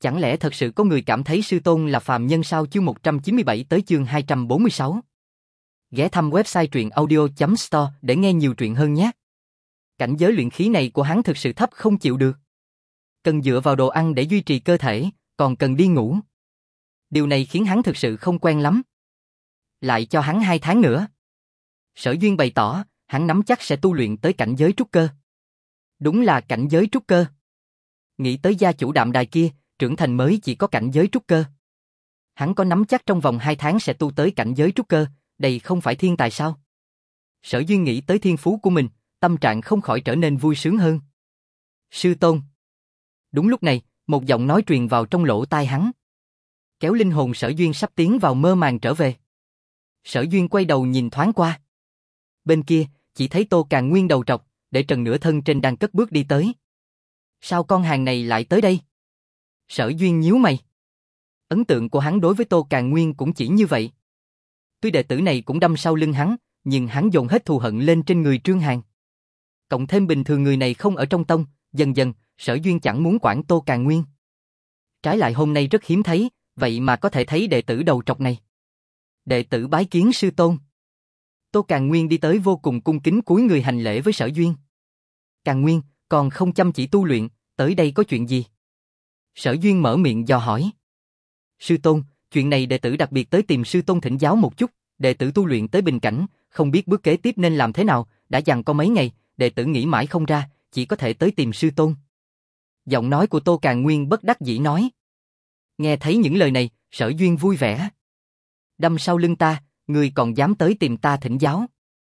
Chẳng lẽ thật sự có người cảm thấy sư tôn là phàm nhân sao? Chương 197 tới chương 246. Ghé thăm website truyện audio.store để nghe nhiều truyện hơn nhé. Cảnh giới luyện khí này của hắn thực sự thấp không chịu được. Cần dựa vào đồ ăn để duy trì cơ thể, còn cần đi ngủ. Điều này khiến hắn thực sự không quen lắm. Lại cho hắn 2 tháng nữa. Sở Duyên bày tỏ, hắn nắm chắc sẽ tu luyện tới cảnh giới trúc cơ. Đúng là cảnh giới trúc cơ. Nghĩ tới gia chủ Đạm Đài kia, trưởng thành mới chỉ có cảnh giới trúc cơ. Hắn có nắm chắc trong vòng 2 tháng sẽ tu tới cảnh giới trúc cơ, đây không phải thiên tài sao? Sở Duyên nghĩ tới thiên phú của mình, tâm trạng không khỏi trở nên vui sướng hơn. Sư tôn. Đúng lúc này, một giọng nói truyền vào trong lỗ tai hắn. Kéo linh hồn Sở Duyên sắp tiến vào mơ màng trở về. Sở Duyên quay đầu nhìn thoáng qua. Bên kia, chỉ thấy Tô Càn Nguyên đầu trọc, để trần nửa thân trên đang cất bước đi tới. Sao con hàng này lại tới đây? Sở Duyên nhíu mày. Ấn tượng của hắn đối với Tô Càn Nguyên cũng chỉ như vậy. Tuy đệ tử này cũng đâm sau lưng hắn, nhưng hắn dồn hết thù hận lên trên người Trương Hàn. Cộng thêm bình thường người này không ở trong tông, dần dần, Sở Duyên chẳng muốn quản Tô Càn Nguyên. Trái lại hôm nay rất hiếm thấy, vậy mà có thể thấy đệ tử đầu trọc này. Đệ tử bái kiến sư tôn. Tô Càn Nguyên đi tới vô cùng cung kính cúi người hành lễ với Sở Duyên. Càn Nguyên, còn không chăm chỉ tu luyện, tới đây có chuyện gì? Sở Duyên mở miệng dò hỏi. Sư tôn, chuyện này đệ tử đặc biệt tới tìm sư tôn thỉnh giáo một chút, đệ tử tu luyện tới bình cảnh, không biết bước kế tiếp nên làm thế nào, đã dằn co mấy ngày, đệ tử nghĩ mãi không ra, chỉ có thể tới tìm sư tôn. Giọng nói của Tô Càn Nguyên bất đắc dĩ nói. Nghe thấy những lời này, Sở Duyên vui vẻ. Đâm sau lưng ta, ngươi còn dám tới tìm ta thỉnh giáo.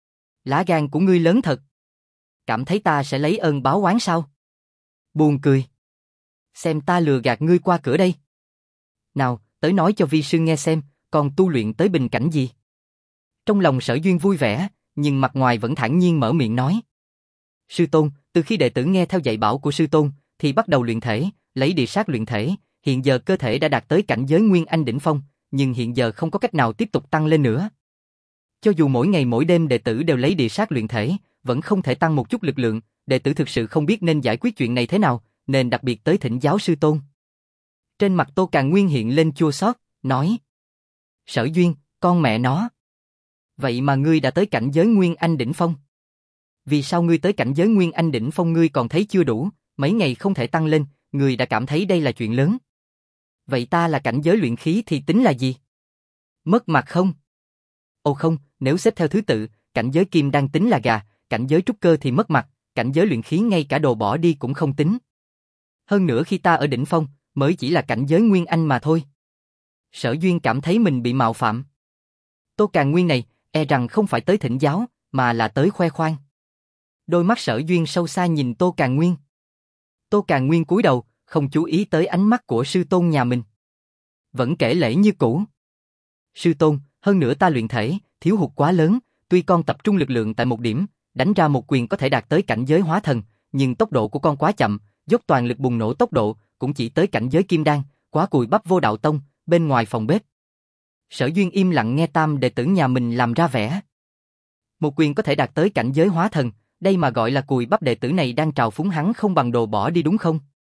Lá gan của ngươi lớn thật. Cảm thấy ta sẽ lấy ơn báo oán sao? Buồn cười. Xem ta lừa gạt ngươi qua cửa đây. Nào, tới nói cho vi sư nghe xem, còn tu luyện tới bình cảnh gì? Trong lòng Sở Duyên vui vẻ, nhưng mặt ngoài vẫn thản nhiên mở miệng nói. Sư tôn, từ khi đệ tử nghe theo dạy bảo của sư tôn, thì bắt đầu luyện thể, lấy địa sát luyện thể, hiện giờ cơ thể đã đạt tới cảnh giới Nguyên Anh đỉnh phong, nhưng hiện giờ không có cách nào tiếp tục tăng lên nữa. Cho dù mỗi ngày mỗi đêm đệ tử đều lấy địa sát luyện thể, vẫn không thể tăng một chút lực lượng, đệ tử thực sự không biết nên giải quyết chuyện này thế nào, nên đặc biệt tới thỉnh giáo sư tôn. Trên mặt Tô Càn Nguyên hiện lên chua xót, nói. Sở Duyên, con mẹ nó. Vậy mà ngươi đã tới cảnh giới Nguyên Anh đỉnh phong. Vì sao ngươi tới cảnh giới Nguyên Anh đỉnh phong ngươi còn thấy chưa đủ, mấy ngày không thể tăng lên, ngươi đã cảm thấy đây là chuyện lớn. Vậy ta là cảnh giới luyện khí thì tính là gì? Mất mặt không? Ồ không, nếu xếp theo thứ tự, cảnh giới kim đan tính là gà, cảnh giới trúc cơ thì mất mặt, cảnh giới luyện khí ngay cả đồ bỏ đi cũng không tính. Hơn nữa khi ta ở đỉnh phong, mới chỉ là cảnh giới Nguyên Anh mà thôi. Sở Duyên cảm thấy mình bị mạo phạm. Tô Càn Nguyên này, e rằng không phải tới thỉnh giáo, mà là tới khoe khoang. Đôi mắt Sở Duyên sâu xa nhìn Tô Càn Nguyên. Tô Càn Nguyên cúi đầu, không chú ý tới ánh mắt của sư tôn nhà mình. Vẫn kể lễ như cũ. Sư tôn, hơn nữa ta luyện thể, thiếu hụt quá lớn, tuy con tập trung lực lượng tại một điểm, đánh ra một quyền có thể đạt tới cảnh giới hóa thần, nhưng tốc độ của con quá chậm, dốc toàn lực bùng nổ tốc độ, cũng chỉ tới cảnh giới kim đan, quá cùi bắp vô đạo tông, bên ngoài phòng bếp. Sở Duyên im lặng nghe tam đệ tử nhà mình làm ra vẻ. Một quyền có thể đạt tới cảnh giới hóa thần, đây mà gọi là cùi bắp, đệ tử này đang trào phúng hắn không bằng đồ bỏ đi đúng không?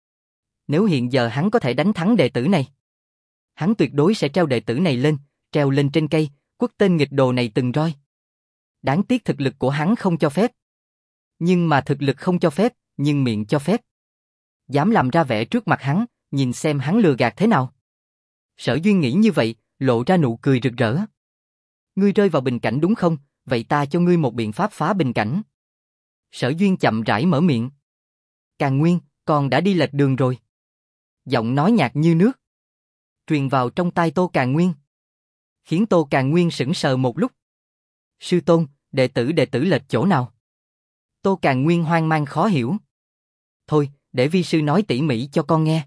Nếu hiện giờ hắn có thể đánh thắng đệ tử này, hắn tuyệt đối sẽ treo đệ tử này lên, treo lên trên cây, quất tên nghịch đồ này từng roi. Đáng tiếc thực lực của hắn không cho phép. Nhưng mà thực lực không cho phép, nhưng miệng cho phép. Dám làm ra vẻ trước mặt hắn, nhìn xem hắn lừa gạt thế nào. Sở Duyên nghĩ như vậy, lộ ra nụ cười rực rỡ. Ngươi rơi vào bình cảnh đúng không? Vậy ta cho ngươi một biện pháp phá bình cảnh. Sở Duyên chậm rãi mở miệng. Càn Nguyên, con đã đi lệch đường rồi. Giọng nói nhạt như nước truyền vào trong tai Tô Càn Nguyên, khiến Tô Càn Nguyên sững sờ một lúc. Sư tôn, đệ tử lệch chỗ nào? Tô Càn Nguyên hoang mang khó hiểu. Thôi, để vi sư nói tỉ mỉ cho con nghe.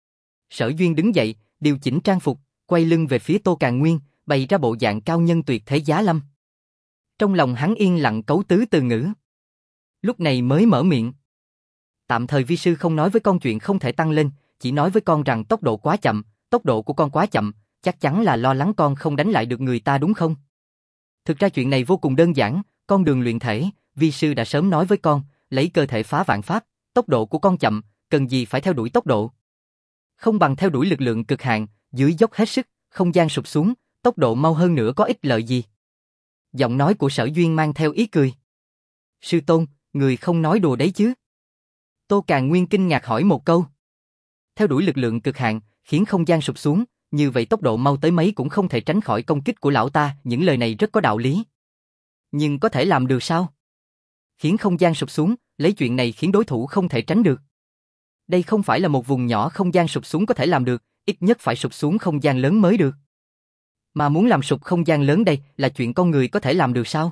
Sở Duyên đứng dậy, điều chỉnh trang phục, quay lưng về phía Tô Càn Nguyên, bày ra bộ dạng cao nhân tuyệt thế giá lâm. Trong lòng hắn yên lặng cấu tứ từ ngữ. Lúc này mới mở miệng. Tạm thời vi sư không nói với con chuyện không thể tăng lên, chỉ nói với con rằng tốc độ quá chậm, tốc độ của con quá chậm, chắc chắn là lo lắng con không đánh lại được người ta đúng không? Thực ra chuyện này vô cùng đơn giản, con đường luyện thể, vi sư đã sớm nói với con, lấy cơ thể phá vạn pháp, tốc độ của con chậm, cần gì phải theo đuổi tốc độ. Không bằng theo đuổi lực lượng cực hạn, dưới dốc hết sức, không gian sụp xuống, tốc độ mau hơn nữa có ích lợi gì. Giọng nói của Sở Duyên mang theo ý cười. Sư tôn, người không nói đùa đấy chứ? Tô Càn Nguyên kinh ngạc hỏi một câu. Theo đuổi lực lượng cực hạn, khiến không gian sụp xuống, như vậy tốc độ mau tới mấy cũng không thể tránh khỏi công kích của lão ta, những lời này rất có đạo lý. Nhưng có thể làm được sao? Khiến không gian sụp xuống, lấy chuyện này khiến đối thủ không thể tránh được. Đây không phải là một vùng nhỏ không gian sụp xuống có thể làm được, ít nhất phải sụp xuống không gian lớn mới được. Mà muốn làm sụp không gian lớn đây là chuyện con người có thể làm được sao?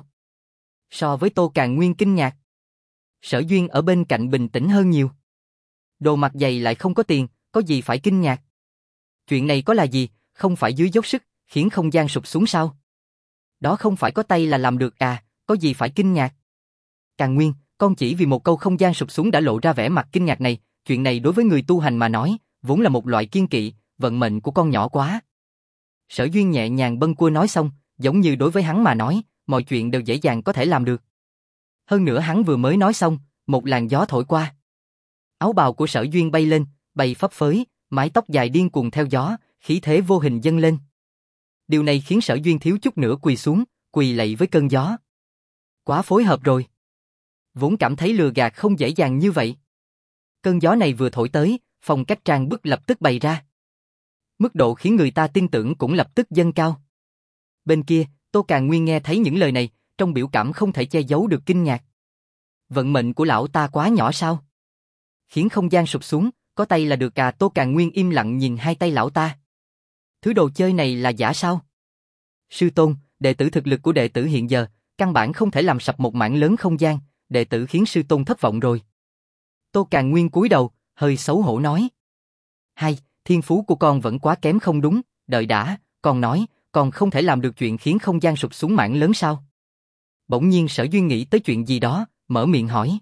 So với Tô Càn Nguyên kinh ngạc, Sở Duyên ở bên cạnh bình tĩnh hơn nhiều. Đồ mặt dày lại không có tiền, có gì phải kinh ngạc? Chuyện này có là gì, không phải dưới dốc sức, khiến không gian sụp xuống sao? Đó không phải có tay là làm được à, có gì phải kinh ngạc? Càn Nguyên, con chỉ vì một câu không gian sụp xuống đã lộ ra vẻ mặt kinh ngạc này, chuyện này đối với người tu hành mà nói, vốn là một loại kiêng kỵ, vận mệnh của con nhỏ quá. Sở Duyên nhẹ nhàng bâng quơ nói xong, giống như đối với hắn mà nói, mọi chuyện đều dễ dàng có thể làm được. Hơn nữa hắn vừa mới nói xong, một làn gió thổi qua. Áo bào của Sở Duyên bay lên, bay phấp phới, mái tóc dài điên cuồng theo gió, khí thế vô hình dâng lên. Điều này khiến Sở Duyên thiếu chút nữa quỳ xuống, quỳ lạy với cơn gió. Quá phối hợp rồi. Vốn cảm thấy lừa gạt không dễ dàng như vậy. Cơn gió này vừa thổi tới, phong cách trang bức lập tức bày ra. Mức độ khiến người ta tin tưởng cũng lập tức dâng cao. Bên kia, Tô Càn Nguyên nghe thấy những lời này, trong biểu cảm không thể che giấu được kinh ngạc. Vận mệnh của lão ta quá nhỏ sao? Khiến không gian sụp xuống, có tay là được à? Tô Càn Nguyên im lặng nhìn hai tay lão ta. Thứ đồ chơi này là giả sao? Sư tôn, đệ tử thực lực của đệ tử hiện giờ, căn bản không thể làm sập một mảng lớn không gian, đệ tử khiến sư tôn thất vọng rồi. Tô Càn Nguyên cúi đầu, hơi xấu hổ nói. Hay, thiên phú của con vẫn quá kém không đúng, đợi đã, con nói, con không thể làm được chuyện khiến không gian sụp xuống mảng lớn sao? Bỗng nhiên Sở Duyên nghĩ tới chuyện gì đó, mở miệng hỏi.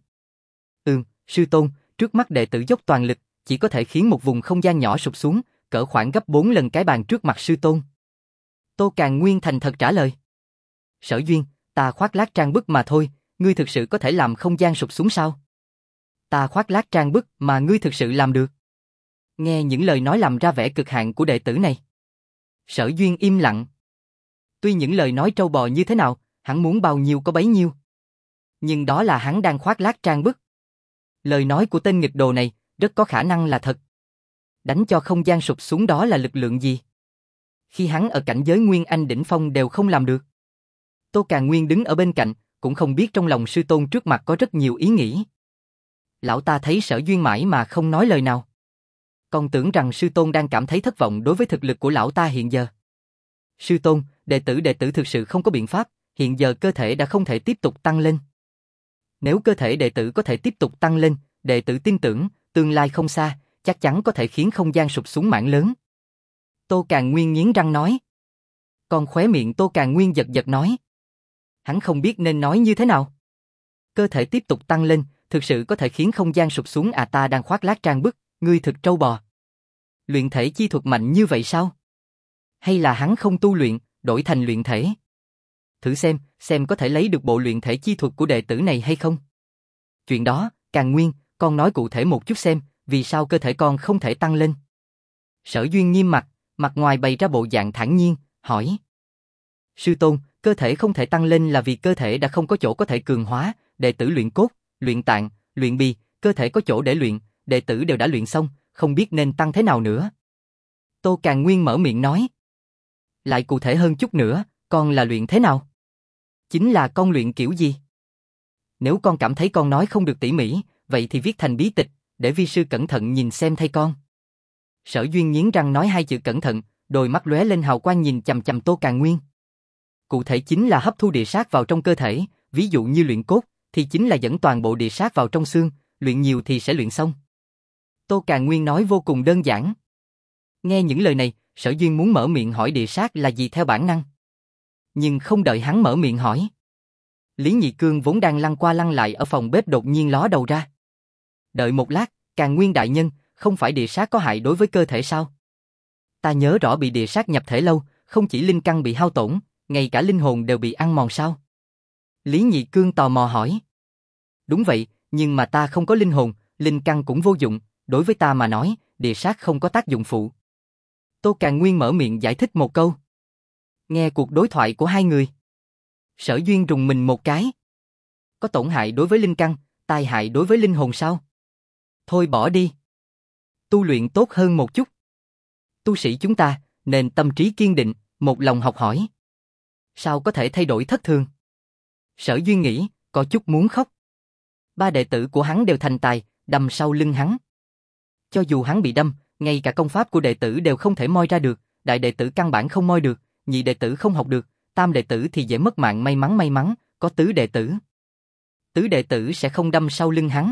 Sư tôn, trước mắt đệ tử dốc toàn lực, chỉ có thể khiến một vùng không gian nhỏ sụp xuống, cỡ khoảng gấp 4 lần cái bàn trước mặt sư tôn. Tô Càn Nguyên thành thật trả lời. Sở Duyên, ta khoác lác trang bức mà thôi, ngươi thực sự có thể làm không gian sụp xuống sao? Ta khoác lác trang bức mà ngươi thực sự làm được. Nghe những lời nói làm ra vẻ cực hạn của đệ tử này. Sở Duyên im lặng. Tuy những lời nói trâu bò như thế nào, hắn muốn bao nhiêu có bấy nhiêu. Nhưng đó là hắn đang khoác lác trang bức. Lời nói của tên nghịch đồ này, rất có khả năng là thật. Đánh cho không gian sụp xuống đó là lực lượng gì? Khi hắn ở cảnh giới Nguyên Anh đỉnh phong đều không làm được. Tô Càn Nguyên đứng ở bên cạnh, cũng không biết trong lòng sư tôn trước mặt có rất nhiều ý nghĩ. Lão ta thấy Sở Duyên mãi mà không nói lời nào. Còn tưởng rằng sư tôn đang cảm thấy thất vọng đối với thực lực của lão ta hiện giờ. Sư tôn, đệ tử thực sự không có biện pháp, hiện giờ cơ thể đã không thể tiếp tục tăng lên. Nếu cơ thể đệ tử có thể tiếp tục tăng lên, đệ tử tin tưởng, tương lai không xa, chắc chắn có thể khiến không gian sụp xuống mảng lớn. Tô Càn Nguyên nghiến răng nói. Còn khóe miệng Tô Càn Nguyên giật giật nói. Hắn không biết nên nói như thế nào. Cơ thể tiếp tục tăng lên, thực sự có thể khiến không gian sụp xuống à? Ta đang khoác lác trang bức, ngươi thực trâu bò. Luyện thể chi thuật mạnh như vậy sao? Hay là hắn không tu luyện, đổi thành luyện thể? Thử xem có thể lấy được bộ luyện thể chi thuật của đệ tử này hay không? Chuyện đó, Càn Nguyên, con nói cụ thể một chút xem, vì sao cơ thể con không thể tăng lên? Sở Duyên nghiêm mặt, mặt ngoài bày ra bộ dạng thản nhiên, hỏi. Sư tôn, cơ thể không thể tăng lên là vì cơ thể đã không có chỗ có thể cường hóa, đệ tử luyện cốt, luyện tạng, luyện bì, cơ thể có chỗ để luyện, đệ tử đều đã luyện xong, không biết nên tăng thế nào nữa. Tô Càn Nguyên mở miệng nói. Lại cụ thể hơn chút nữa, con là luyện thế nào? Chính là con luyện kiểu gì? Nếu con cảm thấy con nói không được tỉ mỉ, vậy thì viết thành bí tịch, để vi sư cẩn thận nhìn xem thay con. Sở Duyên nghiến răng nói hai chữ cẩn thận, đôi mắt lóe lên hào quang nhìn chằm chằm Tô Càn Nguyên. Cụ thể chính là hấp thu địa sát vào trong cơ thể, ví dụ như luyện cốt, thì chính là dẫn toàn bộ địa sát vào trong xương, luyện nhiều thì sẽ luyện xong. Tô Càn Nguyên nói vô cùng đơn giản. Nghe những lời này, Sở Duyên muốn mở miệng hỏi địa sát là gì theo bản năng. Nhưng không đợi hắn mở miệng hỏi. Lý Nhị Cương vốn đang lăn qua lăn lại ở phòng bếp đột nhiên ló đầu ra. Đợi một lát, Càn Nguyên đại nhân, không phải địa sát có hại đối với cơ thể sao? Ta nhớ rõ bị địa sát nhập thể lâu, không chỉ linh căn bị hao tổn, ngay cả linh hồn đều bị ăn mòn sao? Lý Nhị Cương tò mò hỏi. Đúng vậy, nhưng mà ta không có linh hồn, linh căn cũng vô dụng, đối với ta mà nói, địa sát không có tác dụng phụ. Tô Càn Nguyên mở miệng giải thích một câu. Nghe cuộc đối thoại của hai người, Sở Duyên rùng mình một cái. Có tổn hại đối với linh căn, tai hại đối với linh hồn sao? Thôi bỏ đi. Tu luyện tốt hơn một chút. Tu sĩ chúng ta nên tâm trí kiên định, một lòng học hỏi. Sao có thể thay đổi thất thường? Sở Duyên nghĩ, có chút muốn khóc. Ba đệ tử của hắn đều thành tài, đâm sau lưng hắn. Cho dù hắn bị đâm, ngay cả công pháp của đệ tử đều không thể moi ra được, đại đệ tử căn bản không moi được, nhị đệ tử không học được, tam đệ tử thì dễ mất mạng, may mắn, có tứ đệ tử. Tứ đệ tử sẽ không đâm sau lưng hắn.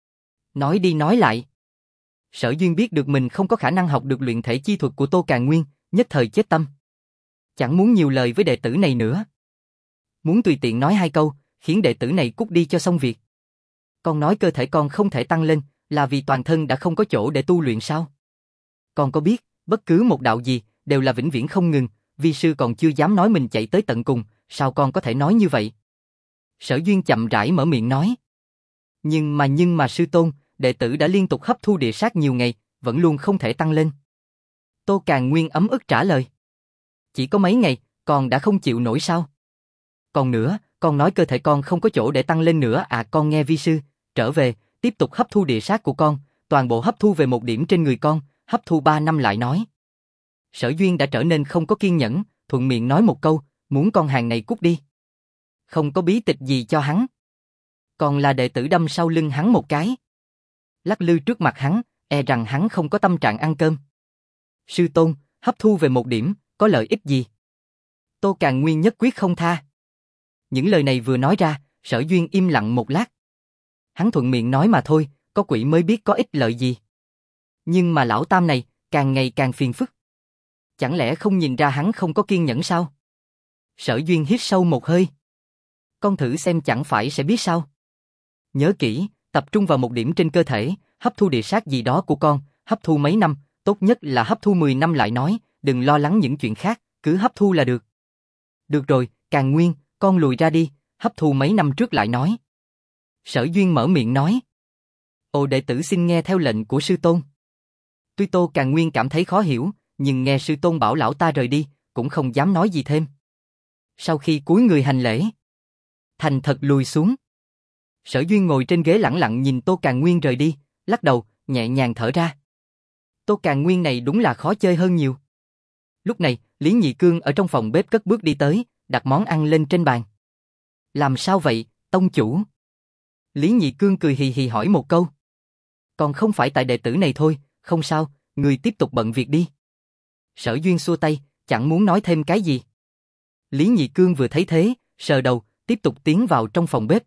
Nói đi nói lại. Sở Duyên biết được mình không có khả năng học được luyện thể chi thuật của Tô Càn Nguyên, nhất thời chết tâm. Chẳng muốn nhiều lời với đệ tử này nữa. Muốn tùy tiện nói hai câu, khiến đệ tử này cút đi cho xong việc. Con nói cơ thể con không thể tăng lên, là vì toàn thân đã không có chỗ để tu luyện sao? Con có biết, bất cứ một đạo gì, đều là vĩnh viễn không ngừng, vi sư còn chưa dám nói mình chạy tới tận cùng, sao con có thể nói như vậy? Sở Duyên chậm rãi mở miệng nói. Nhưng mà sư tôn, đệ tử đã liên tục hấp thu địa sát nhiều ngày, vẫn luôn không thể tăng lên. Tô Càn Nguyên ấm ức trả lời. Chỉ có mấy ngày, con đã không chịu nổi sao? Còn nữa, con nói cơ thể con không có chỗ để tăng lên nữa à? Con nghe vi sư, trở về, tiếp tục hấp thu địa sát của con, toàn bộ hấp thu về một điểm trên người con, hấp thu 3 năm lại nói. Sở Duyên đã trở nên không có kiên nhẫn, thuận miệng nói một câu, muốn con hàng này cút đi. Không có bí tịch gì cho hắn. Còn là đệ tử đâm sau lưng hắn một cái. Lắc lư trước mặt hắn, e rằng hắn không có tâm trạng ăn cơm. Sư tôn, hấp thu về một điểm, có lợi ích gì? Tô Càn Nguyên nhất quyết không tha. Những lời này vừa nói ra, Sở Duyên im lặng một lát. Hắn thuận miệng nói mà thôi, có quỷ mới biết có ích lợi gì. Nhưng mà lão tam này, càng ngày càng phiền phức. Chẳng lẽ không nhìn ra hắn không có kiên nhẫn sao? Sở Duyên hít sâu một hơi. Con thử xem chẳng phải sẽ biết sao. Nhớ kỹ, tập trung vào một điểm trên cơ thể, hấp thu địa sát gì đó của con, hấp thu mấy năm, tốt nhất là hấp thu 10 năm lại nói, đừng lo lắng những chuyện khác, cứ hấp thu là được. Được rồi, Càn Nguyên, con lùi ra đi, hấp thu mấy năm trước lại nói. Sở Duyên mở miệng nói. Ồ, đệ tử xin nghe theo lệnh của sư tôn. Tuy Tô Càn Nguyên cảm thấy khó hiểu, nhưng nghe sư tôn bảo lão ta rời đi, cũng không dám nói gì thêm. Sau khi cúi người hành lễ, thành thật lùi xuống. Sở Duyên ngồi trên ghế lẳng lặng nhìn Tô Càn Nguyên rời đi, lắc đầu, nhẹ nhàng thở ra. Tô Càn Nguyên này đúng là khó chơi hơn nhiều. Lúc này, Lý Nhị Cương ở trong phòng bếp cất bước đi tới, đặt món ăn lên trên bàn. Làm sao vậy, tông chủ? Lý Nhị Cương cười hì hì hỏi một câu. Còn không phải tại đệ tử này thôi, không sao, người tiếp tục bận việc đi. Sở Duyên xua tay, chẳng muốn nói thêm cái gì. Lý Nhị Cương vừa thấy thế, sờ đầu, tiếp tục tiến vào trong phòng bếp.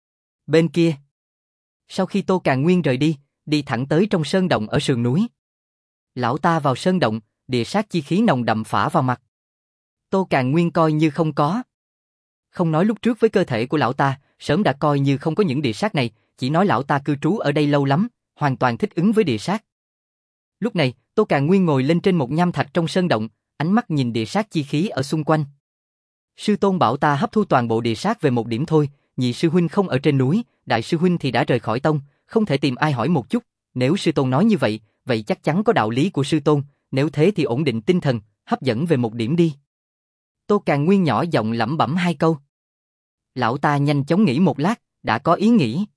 Bên kia, sau khi Tô Càn Nguyên rời đi, đi thẳng tới trong sơn động ở sườn núi. Lão ta vào sơn động, địa sát chi khí nồng đậm phả vào mặt. Tô Càn Nguyên coi như không có. Không nói lúc trước với cơ thể của lão ta, sớm đã coi như không có những địa sát này, chỉ nói lão ta cư trú ở đây lâu lắm, hoàn toàn thích ứng với địa sát. Lúc này, Tô Càn Nguyên ngồi lên trên một nham thạch trong sơn động, ánh mắt nhìn địa sát chi khí ở xung quanh. Sư tôn bảo ta hấp thu toàn bộ địa sát về một điểm thôi, nhị sư huynh không ở trên núi, đại sư huynh thì đã rời khỏi tông, không thể tìm ai hỏi một chút, nếu sư tôn nói như vậy, vậy chắc chắn có đạo lý của sư tôn, nếu thế thì ổn định tinh thần, hấp dẫn về một điểm đi. Tô Càn Nguyên nhỏ giọng lẩm bẩm hai câu. Lão ta nhanh chóng nghĩ một lát, đã có ý nghĩ.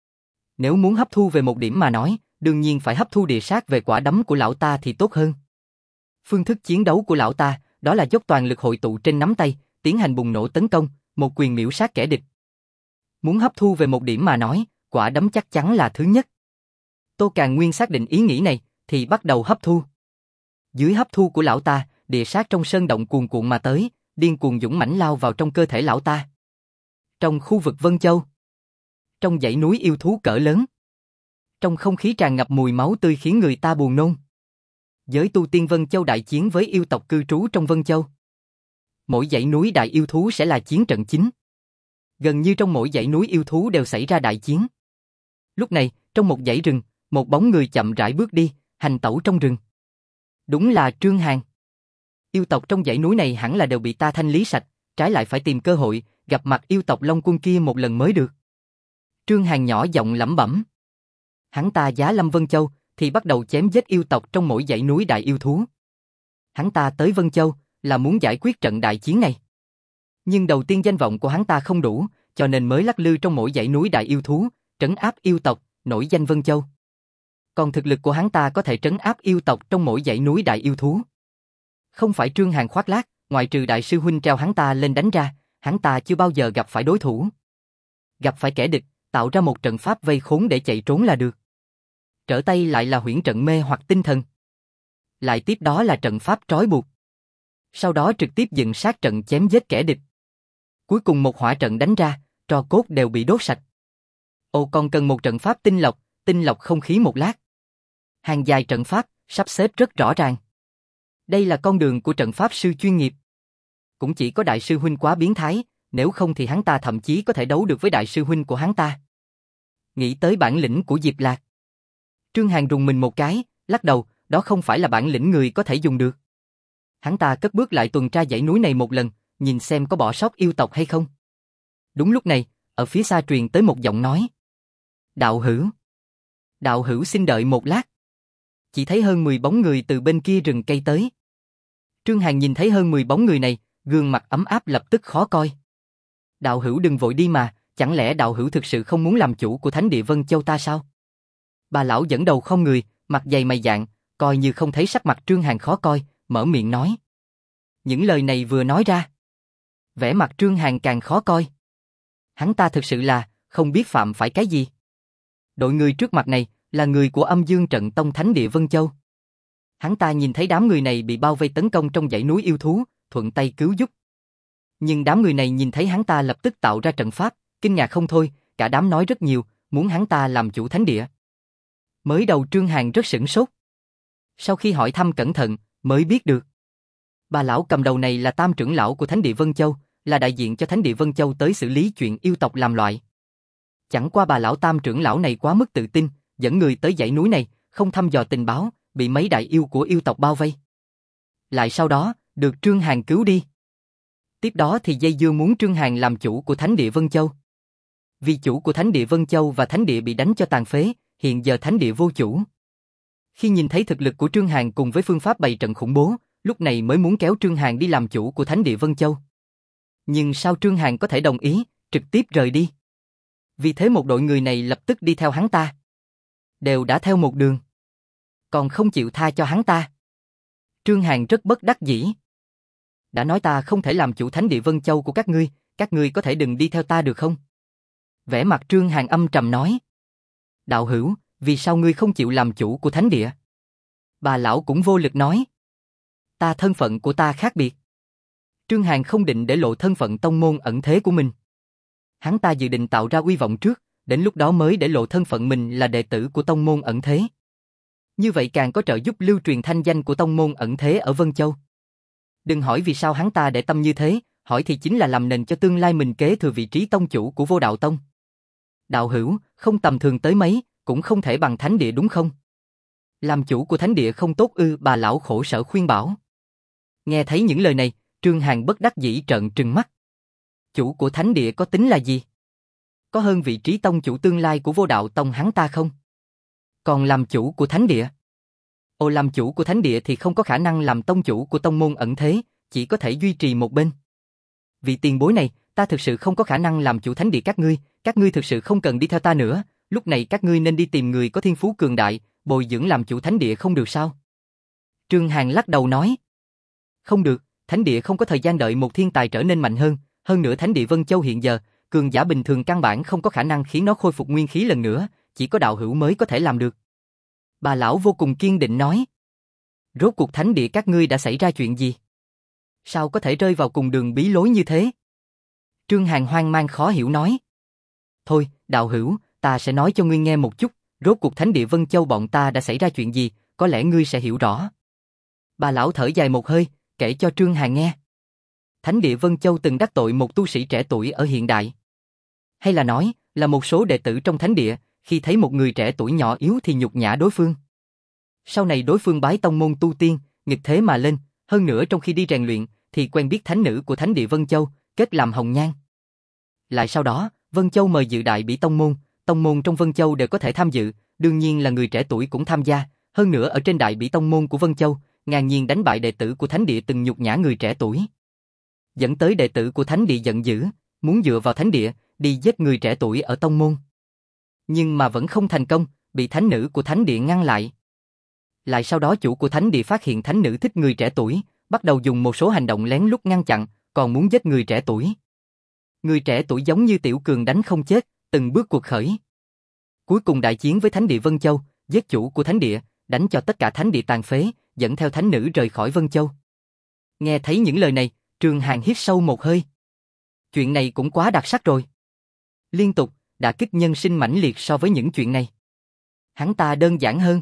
Nếu muốn hấp thu về một điểm mà nói, đương nhiên phải hấp thu địa sát về quả đấm của lão ta thì tốt hơn. Phương thức chiến đấu của lão ta, đó là dốc toàn lực hội tụ trên nắm tay, tiến hành bùng nổ tấn công, một quyền miểu sát kẻ địch. Muốn hấp thu về một điểm mà nói, quả đấm chắc chắn là thứ nhất. Tô Càn Nguyên xác định ý nghĩ này, thì bắt đầu hấp thu. Dưới hấp thu của lão ta, địa sát trong sơn động cuồn cuộn mà tới, điên cuồng dũng mãnh lao vào trong cơ thể lão ta. Trong khu vực Vân Châu, trong dãy núi yêu thú cỡ lớn, trong không khí tràn ngập mùi máu tươi khiến người ta buồn nôn. Giới tu tiên Vân Châu đại chiến với yêu tộc cư trú trong Vân Châu. Mỗi dãy núi đại yêu thú sẽ là chiến trận chính. Gần như trong mỗi dãy núi yêu thú đều xảy ra đại chiến. Lúc này, trong một dãy rừng, một bóng người chậm rãi bước đi, hành tẩu trong rừng. Đúng là Trương Hàn. Yêu tộc trong dãy núi này hẳn là đều bị ta thanh lý sạch, trái lại phải tìm cơ hội, gặp mặt yêu tộc Long Quân kia một lần mới được. Trương Hàn nhỏ giọng lẩm bẩm. Hắn ta giá lâm Vân Châu, thì bắt đầu chém giết yêu tộc trong mỗi dãy núi đại yêu thú. Hắn ta tới Vân Châu là muốn giải quyết trận đại chiến này. Nhưng đầu tiên danh vọng của hắn ta không đủ, cho nên mới lắc lư trong mỗi dãy núi đại yêu thú, trấn áp yêu tộc, nổi danh Vân Châu. Còn thực lực của hắn ta có thể trấn áp yêu tộc trong mỗi dãy núi đại yêu thú. Không phải Trương Hàn khoác lác, ngoại trừ đại sư huynh treo hắn ta lên đánh ra, hắn ta chưa bao giờ gặp phải đối thủ. Gặp phải kẻ địch, tạo ra một trận pháp vây khốn để chạy trốn là được. Trở tay lại là huyễn trận mê hoặc tinh thần. Lại tiếp đó là trận pháp trói buộc. Sau đó trực tiếp dựng sát trận chém giết kẻ địch. Cuối cùng một hỏa trận đánh ra, tro cốt đều bị đốt sạch. Ồ, còn cần một trận pháp tinh lọc không khí một lát. Hàng dài trận pháp, sắp xếp rất rõ ràng. Đây là con đường của trận pháp sư chuyên nghiệp. Cũng chỉ có đại sư huynh quá biến thái, nếu không thì hắn ta thậm chí có thể đấu được với đại sư huynh của hắn ta. Nghĩ tới bản lĩnh của Diệp Lạc, Trương Hàn rùng mình một cái, lắc đầu, đó không phải là bản lĩnh người có thể dùng được. Hắn ta cất bước lại tuần tra dãy núi này một lần, nhìn xem có bỏ sót yêu tộc hay không. Đúng lúc này, ở phía xa truyền tới một giọng nói. Đạo hữu. Đạo hữu xin đợi một lát. Chỉ thấy hơn 10 bóng người từ bên kia rừng cây tới. Trương Hàn nhìn thấy hơn 10 bóng người này, gương mặt ấm áp lập tức khó coi. Đạo hữu đừng vội đi mà, chẳng lẽ đạo hữu thực sự không muốn làm chủ của Thánh Địa Vân Châu ta sao? Bà lão dẫn đầu không người, mặt dày mày dạn, coi như không thấy sắc mặt Trương Hàn khó coi, mở miệng nói. Những lời này vừa nói ra, vẻ mặt Trương Hàn càng khó coi. Hắn ta thực sự là không biết phạm phải cái gì. Đội người trước mặt này là người của Âm Dương Trận Tông Thánh Địa Vân Châu. Hắn ta nhìn thấy đám người này bị bao vây tấn công trong dãy núi yêu thú, thuận tay cứu giúp. Nhưng đám người này nhìn thấy hắn ta lập tức tạo ra trận pháp, kinh ngạc không thôi, cả đám nói rất nhiều, muốn hắn ta làm chủ thánh địa. Mới đầu Trương Hàn rất sửng sốt. Sau khi hỏi thăm cẩn thận, mới biết được. Bà lão cầm đầu này là tam trưởng lão của Thánh Địa Vân Châu, là đại diện cho Thánh Địa Vân Châu tới xử lý chuyện yêu tộc làm loạn. Chẳng qua bà lão tam trưởng lão này quá mức tự tin, dẫn người tới dãy núi này, không thăm dò tình báo, bị mấy đại yêu của yêu tộc bao vây. Lại sau đó, được Trương Hàn cứu đi. Tiếp đó thì dây dưa muốn Trương Hàn làm chủ của Thánh Địa Vân Châu. Vì chủ của Thánh Địa Vân Châu và Thánh Địa bị đánh cho tàn phế, hiện giờ Thánh Địa vô chủ. Khi nhìn thấy thực lực của Trương Hàn cùng với phương pháp bày trận khủng bố, lúc này mới muốn kéo Trương Hàn đi làm chủ của Thánh Địa Vân Châu. Nhưng sao Trương Hàn có thể đồng ý, trực tiếp rời đi? Vì thế một đội người này lập tức đi theo hắn ta. Đều đã theo một đường, còn không chịu tha cho hắn ta. Trương Hàn rất bất đắc dĩ. Đã nói ta không thể làm chủ Thánh Địa Vân Châu của các ngươi có thể đừng đi theo ta được không? Vẻ mặt Trương Hàn âm trầm nói. Đạo hữu, vì sao ngươi không chịu làm chủ của Thánh Địa? Bà lão cũng vô lực nói. Ta thân phận của ta khác biệt. Trương Hàn không định để lộ thân phận tông môn ẩn thế của mình. Hắn ta dự định tạo ra uy vọng trước, đến lúc đó mới để lộ thân phận mình là đệ tử của tông môn ẩn thế. Như vậy càng có trợ giúp lưu truyền thanh danh của tông môn ẩn thế ở Vân Châu. Đừng hỏi vì sao hắn ta để tâm như thế, hỏi thì chính là làm nền cho tương lai mình kế thừa vị trí tông chủ của Vô Đạo Tông. Đạo hữu, không tầm thường tới mấy, cũng không thể bằng Thánh Địa đúng không? Làm chủ của Thánh Địa không tốt ư? Bà lão khổ sở khuyên bảo. Nghe thấy những lời này, Trương Hàn bất đắc dĩ trợn trừng mắt. Chủ của Thánh Địa có tính là gì? Có hơn vị trí tông chủ tương lai của Vô Đạo Tông hắn ta không? Còn làm chủ của Thánh Địa? Ồ, làm chủ của Thánh Địa thì không có khả năng làm tông chủ của tông môn ẩn thế, chỉ có thể duy trì một bên. Vì tiền bối này, ta thực sự không có khả năng làm chủ Thánh Địa các ngươi thực sự không cần đi theo ta nữa, lúc này các ngươi nên đi tìm người có thiên phú cường đại, bồi dưỡng làm chủ Thánh Địa không được sao? Trương Hàn lắc đầu nói. Không được, Thánh Địa không có thời gian đợi một thiên tài trở nên mạnh hơn nữa Thánh Địa Vân Châu hiện giờ, cường giả bình thường căn bản không có khả năng khiến nó khôi phục nguyên khí lần nữa, chỉ có đạo hữu mới có thể làm được. Bà lão vô cùng kiên định nói. Rốt cuộc Thánh Địa các ngươi đã xảy ra chuyện gì? Sao có thể rơi vào cùng đường bí lối như thế? Trương Hàn hoang mang khó hiểu nói. Thôi, đạo hữu, ta sẽ nói cho ngươi nghe một chút, rốt cuộc Thánh Địa Vân Châu bọn ta đã xảy ra chuyện gì, có lẽ ngươi sẽ hiểu rõ. Bà lão thở dài một hơi, kể cho Trương Hàn nghe. Thánh Địa Vân Châu từng đắc tội một tu sĩ trẻ tuổi ở hiện đại. Hay là nói, là một số đệ tử trong Thánh Địa, khi thấy một người trẻ tuổi nhỏ yếu thì nhục nhã đối phương. Sau này đối phương bái tông môn tu tiên, nghịch thế mà lên, hơn nữa trong khi đi rèn luyện, thì quen biết thánh nữ của Thánh Địa Vân Châu, kết làm hồng nhan. Lại sau đó, Vân Châu mời dự đại bỉ tông môn trong Vân Châu đều có thể tham dự, đương nhiên là người trẻ tuổi cũng tham gia, hơn nữa ở trên đại bỉ tông môn của Vân Châu, ngang nhiên đánh bại đệ tử của thánh địa từng nhục nhã người trẻ tuổi. Dẫn tới đệ tử của thánh địa giận dữ, muốn dựa vào thánh địa, đi giết người trẻ tuổi ở tông môn. Nhưng mà vẫn không thành công, bị thánh nữ của thánh địa ngăn lại. Lại sau đó chủ của thánh địa phát hiện thánh nữ thích người trẻ tuổi, bắt đầu dùng một số hành động lén lút ngăn chặn, còn muốn giết người trẻ tuổi. Người trẻ tuổi giống như tiểu cường đánh không chết, từng bước cuộc khởi. Cuối cùng đại chiến với thánh địa Vân Châu, giết chủ của thánh địa, đánh cho tất cả thánh địa tàn phế, dẫn theo thánh nữ rời khỏi Vân Châu. Nghe thấy những lời này, Trương Hàn hít sâu một hơi. Chuyện này cũng quá đặc sắc rồi. Liên tục, đả kích nhân sinh mãnh liệt so với những chuyện này. Hắn ta đơn giản hơn.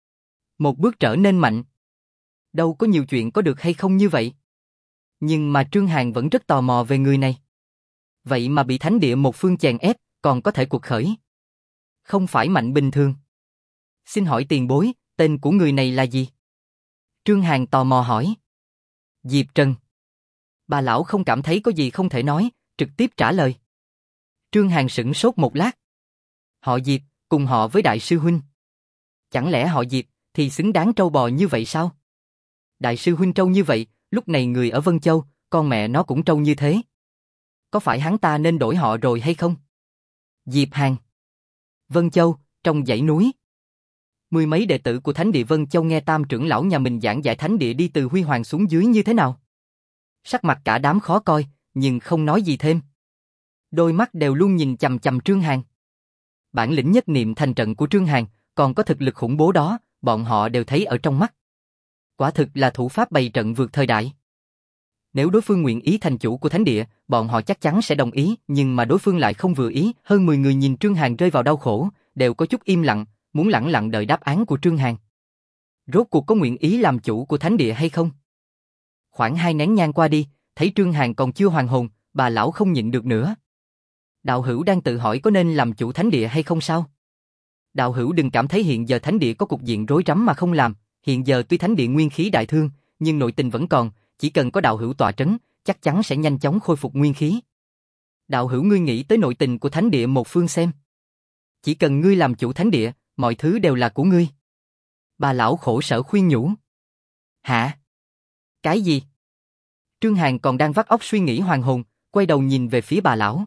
Một bước trở nên mạnh. Đâu có nhiều chuyện có được hay không như vậy. Nhưng mà Trương Hàn vẫn rất tò mò về người này. Vậy mà bị thánh địa một phương chèn ép, còn có thể cuộc khởi. Không phải mạnh bình thường. Xin hỏi tiền bối, tên của người này là gì? Trương Hàn tò mò hỏi. Diệp Trần. Bà lão không cảm thấy có gì không thể nói, trực tiếp trả lời. Trương Hàn sửng sốt một lát. Họ Diệp, cùng họ với đại sư huynh. Chẳng lẽ họ Diệp thì xứng đáng trâu bò như vậy sao? Đại sư huynh trâu như vậy, lúc này người ở Vân Châu, con mẹ nó cũng trâu như thế. Có phải hắn ta nên đổi họ rồi hay không? Diệp Hàn. Vân Châu, trong dãy núi. Mười mấy đệ tử của thánh địa Vân Châu nghe tam trưởng lão nhà mình giảng giải thánh địa đi từ huy hoàng xuống dưới như thế nào. Sắc mặt cả đám khó coi, nhưng không nói gì thêm. Đôi mắt đều luôn nhìn chằm chằm Trương Hàn. Bản lĩnh nhất niệm thành trận của Trương Hàn, còn có thực lực khủng bố đó, bọn họ đều thấy ở trong mắt. Quả thực là thủ pháp bày trận vượt thời đại. Nếu đối phương nguyện ý thành chủ của thánh địa, bọn họ chắc chắn sẽ đồng ý, nhưng mà đối phương lại không vừa ý. Hơn 10 người nhìn Trương Hàn rơi vào đau khổ, đều có chút im lặng, muốn lẳng lặng đợi đáp án của Trương Hàn. Rốt cuộc có nguyện ý làm chủ của thánh địa hay không? Khoảng 2 nén nhang qua đi, thấy Trương Hàn còn chưa hoàn hồn, bà lão không nhịn được nữa. Đạo hữu đang tự hỏi có nên làm chủ thánh địa hay không sao? Đạo hữu đừng cảm thấy hiện giờ thánh địa có cục diện rối rắm mà không làm, hiện giờ tuy thánh địa nguyên khí đại thương, nhưng nội tình vẫn còn, chỉ cần có đạo hữu tọa trấn, chắc chắn sẽ nhanh chóng khôi phục nguyên khí. Đạo hữu ngươi nghĩ tới nội tình của thánh địa một phương xem. Chỉ cần ngươi làm chủ thánh địa, mọi thứ đều là của ngươi. Bà lão khổ sở khuyên nhủ. Hả? Cái gì? Trương Hàn còn đang vắt óc suy nghĩ hoàn hồn, quay đầu nhìn về phía bà lão.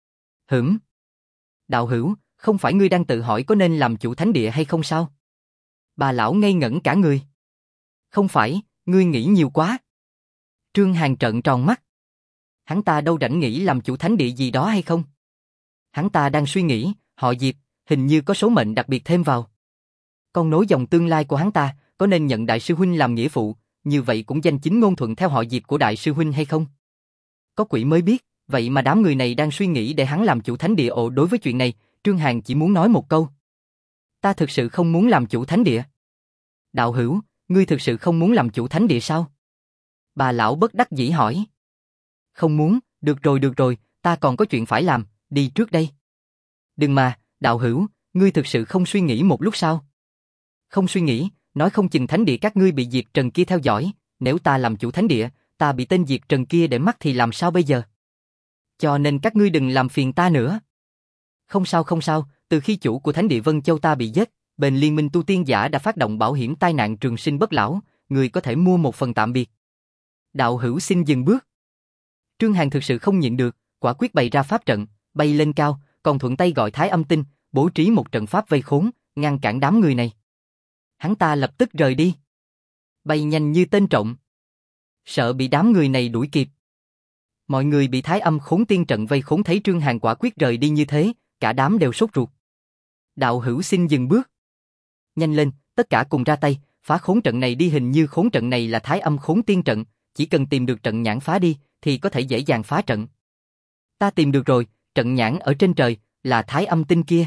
Đạo hữu, không phải ngươi đang tự hỏi có nên làm chủ thánh địa hay không sao? Bà lão ngây ngẩn cả người. Không phải, ngươi nghĩ nhiều quá. Trương Hàn trợn tròn mắt. Hắn ta đâu rảnh nghĩ làm chủ thánh địa gì đó hay không? Hắn ta đang suy nghĩ, họ Diệp, hình như có số mệnh đặc biệt thêm vào. Con nối dòng tương lai của hắn ta, có nên nhận đại sư huynh làm nghĩa phụ, như vậy cũng danh chính ngôn thuận theo họ Diệp của đại sư huynh hay không? Có quỷ mới biết, vậy mà đám người này đang suy nghĩ để hắn làm chủ thánh địa. Đối với chuyện này, Trương Hàn chỉ muốn nói một câu. Ta thực sự không muốn làm chủ thánh địa. Đạo hữu, ngươi thực sự không muốn làm chủ thánh địa sao? Bà lão bất đắc dĩ hỏi. Không muốn, được rồi, ta còn có chuyện phải làm, đi trước đây. Đừng mà, đạo hữu, ngươi thực sự không suy nghĩ một lúc sao? Không suy nghĩ, nói không chừng thánh địa các ngươi bị Diệp Trần kia theo dõi, nếu ta làm chủ thánh địa, ta bị tên Diệp Trần kia để mắt thì làm sao bây giờ? Cho nên các ngươi đừng làm phiền ta nữa. Không sao, từ khi chủ của thánh địa Vân Châu ta bị giết, bên liên minh tu tiên giả đã phát động bảo hiểm tai nạn trường sinh bất lão, người có thể mua một phần tạm biệt. Đạo hữu xin dừng bước. Trương Hàn thực sự không nhịn được, quả quyết bày ra pháp trận, bay lên cao, còn thuận tay gọi Thái Âm Tinh, bố trí một trận pháp vây khốn, ngăn cản đám người này. Hắn ta lập tức rời đi. Bay nhanh như tên trộm. Sợ bị đám người này đuổi kịp. Mọi người bị Thái Âm Khốn Tiên trận vây khốn thấy Trương Hàn quả quyết rời đi như thế, cả đám đều sốt ruột. Đạo hữu xin dừng bước. Nhanh lên, tất cả cùng ra tay, phá khốn trận này đi. Hình như khốn trận này là Thái Âm Khốn Tiên trận, chỉ cần tìm được trận nhãn phá đi, thì có thể dễ dàng phá trận. Ta tìm được rồi, trận nhãn ở trên trời, là Thái Âm Tinh kia.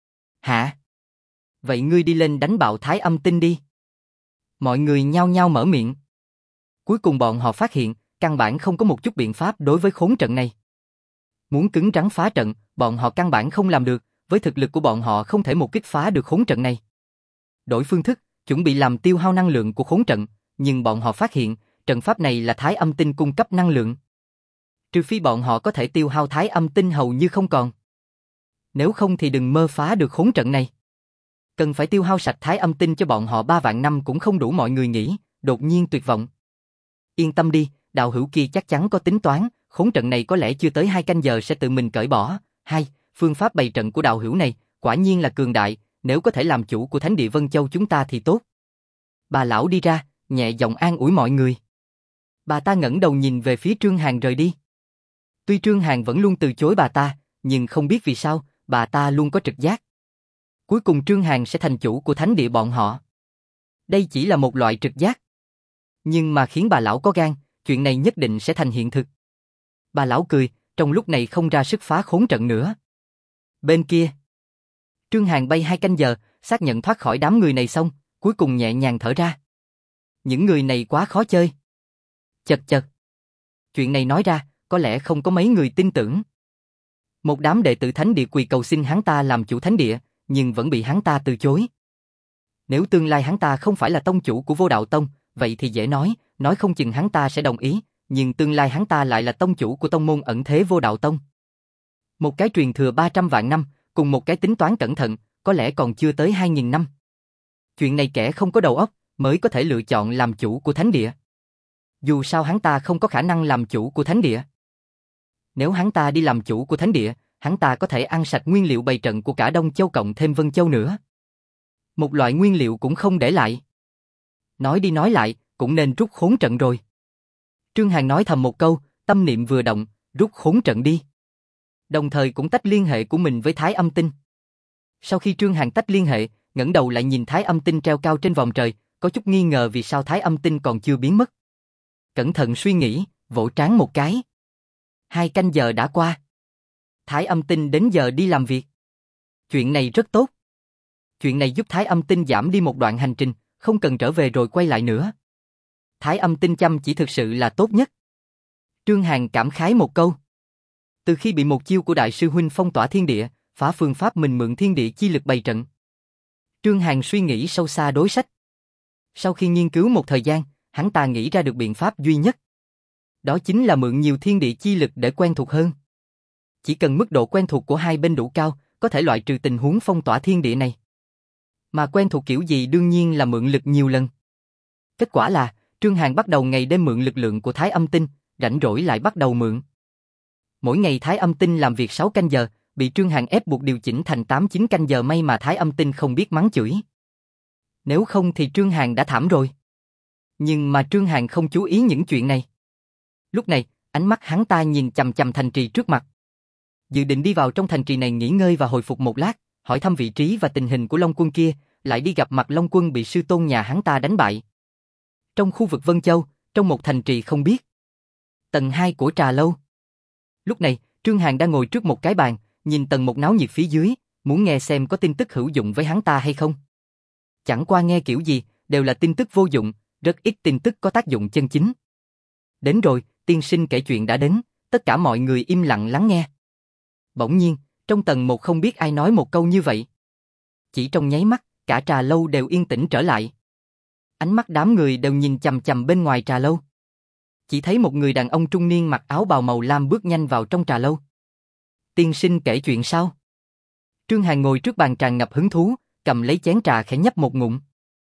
Hả? Vậy ngươi đi lên đánh bạo Thái Âm Tinh đi. Mọi người nhao nhao mở miệng. Cuối cùng bọn họ phát hiện, căn bản không có một chút biện pháp đối với khốn trận này. Muốn cứng rắn phá trận, bọn họ căn bản không làm được, với thực lực của bọn họ không thể một kích phá được khốn trận này. Đổi phương thức, chuẩn bị làm tiêu hao năng lượng của khốn trận, nhưng bọn họ phát hiện, trận pháp này là Thái Âm Tinh cung cấp năng lượng. Trừ phi bọn họ có thể tiêu hao Thái Âm Tinh hầu như không còn. Nếu không thì đừng mơ phá được khốn trận này. Cần phải tiêu hao sạch thái âm tinh cho bọn họ 3 vạn năm cũng không đủ, mọi người nghĩ, đột nhiên tuyệt vọng. Yên tâm đi, đạo hữu kia chắc chắn có tính toán, khốn trận này có lẽ chưa tới 2 canh giờ sẽ tự mình cởi bỏ. Phương pháp bày trận của đạo hữu này, quả nhiên là cường đại, nếu có thể làm chủ của Thánh địa Vân Châu chúng ta thì tốt. Bà lão đi ra, nhẹ giọng an ủi mọi người. Bà ta ngẩng đầu nhìn về phía Trương Hàn rời đi. Tuy Trương Hàn vẫn luôn từ chối bà ta, nhưng không biết vì sao, bà ta luôn có trực giác. Cuối cùng Trương Hàn sẽ thành chủ của Thánh địa bọn họ. Đây chỉ là một loại trực giác. Nhưng mà khiến bà lão có gan, chuyện này nhất định sẽ thành hiện thực. Bà lão cười, trong lúc này không ra sức phá khốn trận nữa. Bên kia, Trương Hàn bay 2 canh giờ, xác nhận thoát khỏi đám người này xong, cuối cùng nhẹ nhàng thở ra. Những người này quá khó chơi. Chật chật. Chuyện này nói ra, có lẽ không có mấy người tin tưởng. Một đám đệ tử Thánh địa quỳ cầu xin hắn ta làm chủ Thánh địa, nhưng vẫn bị hắn ta từ chối. Nếu tương lai hắn ta không phải là tông chủ của Vô Đạo Tông, vậy thì dễ nói không chừng hắn ta sẽ đồng ý, nhưng tương lai hắn ta lại là tông chủ của tông môn ẩn thế Vô Đạo Tông. Một cái truyền thừa 300 vạn năm, cùng một cái tính toán cẩn thận, có lẽ còn chưa tới 2.000 năm. Chuyện này kẻ không có đầu óc, mới có thể lựa chọn làm chủ của Thánh địa. Dù sao hắn ta không có khả năng làm chủ của Thánh địa. Nếu hắn ta đi làm chủ của Thánh địa, hắn ta có thể ăn sạch nguyên liệu bày trận của cả Đông Châu cộng thêm Vân Châu nữa. Một loại nguyên liệu cũng không để lại. Nói đi nói lại, cũng nên rút khốn trận rồi. Trương Hàn nói thầm một câu, tâm niệm vừa động, rút khốn trận đi. Đồng thời cũng tách liên hệ của mình với Thái Âm Tinh. Sau khi Trương Hàn tách liên hệ, ngẩng đầu lại nhìn Thái Âm Tinh treo cao trên vòm trời, có chút nghi ngờ vì sao Thái Âm Tinh còn chưa biến mất. Cẩn thận suy nghĩ, vỗ trán một cái. 2 canh giờ đã qua. Thái Âm Tinh đến giờ đi làm việc. Chuyện này rất tốt. Chuyện này giúp Thái Âm Tinh giảm đi một đoạn hành trình, không cần trở về rồi quay lại nữa. Thái Âm Tinh chăm chỉ thực sự là tốt nhất. Trương Hàn cảm khái một câu. Từ khi bị một chiêu của đại sư huynh phong tỏa thiên địa, phá phương pháp mình mượn thiên địa chi lực bày trận. Trương Hàn suy nghĩ sâu xa đối sách. Sau khi nghiên cứu một thời gian, hắn ta nghĩ ra được biện pháp duy nhất. Đó chính là mượn nhiều thiên địa chi lực để quen thuộc hơn. Chỉ cần mức độ quen thuộc của hai bên đủ cao, có thể loại trừ tình huống phong tỏa thiên địa này. Mà quen thuộc kiểu gì đương nhiên là mượn lực nhiều lần. Kết quả là, Trương Hàn bắt đầu ngày đêm mượn lực lượng của Thái Âm Tinh, rảnh rỗi lại bắt đầu mượn. Mỗi ngày Thái Âm Tinh làm việc 6 canh giờ, bị Trương Hàn ép buộc điều chỉnh thành 8-9 canh giờ, may mà Thái Âm Tinh không biết mắng chửi. Nếu không thì Trương Hàn đã thảm rồi. Nhưng mà Trương Hàn không chú ý những chuyện này. Lúc này, ánh mắt hắn ta nhìn chằm chằm thành trì trước mặt. Dự định đi vào trong thành trì này nghỉ ngơi và hồi phục một lát, hỏi thăm vị trí và tình hình của Long Quân kia, lại đi gặp mặt Long Quân bị sư tôn nhà hắn ta đánh bại. Trong khu vực Vân Châu, trong một thành trì không biết. Tầng 2 của trà lâu. Lúc này, Trương Hàn đang ngồi trước một cái bàn, nhìn tầng 1 náo nhiệt phía dưới, muốn nghe xem có tin tức hữu dụng với hắn ta hay không. Chẳng qua nghe kiểu gì, đều là tin tức vô dụng, rất ít tin tức có tác dụng chân chính. Đến rồi, tiên sinh kể chuyện đã đến, tất cả mọi người im lặng lắng nghe. Bỗng nhiên, trong tầng 1 không biết ai nói một câu như vậy. Chỉ trong nháy mắt, cả trà lâu đều yên tĩnh trở lại. Ánh mắt đám người đều nhìn chằm chằm bên ngoài trà lâu. Chỉ thấy một người đàn ông trung niên mặc áo bào màu lam bước nhanh vào trong trà lâu. Tiên sinh kể chuyện sao? Trương Hàn ngồi trước bàn tràn ngập hứng thú, cầm lấy chén trà khẽ nhấp một ngụm.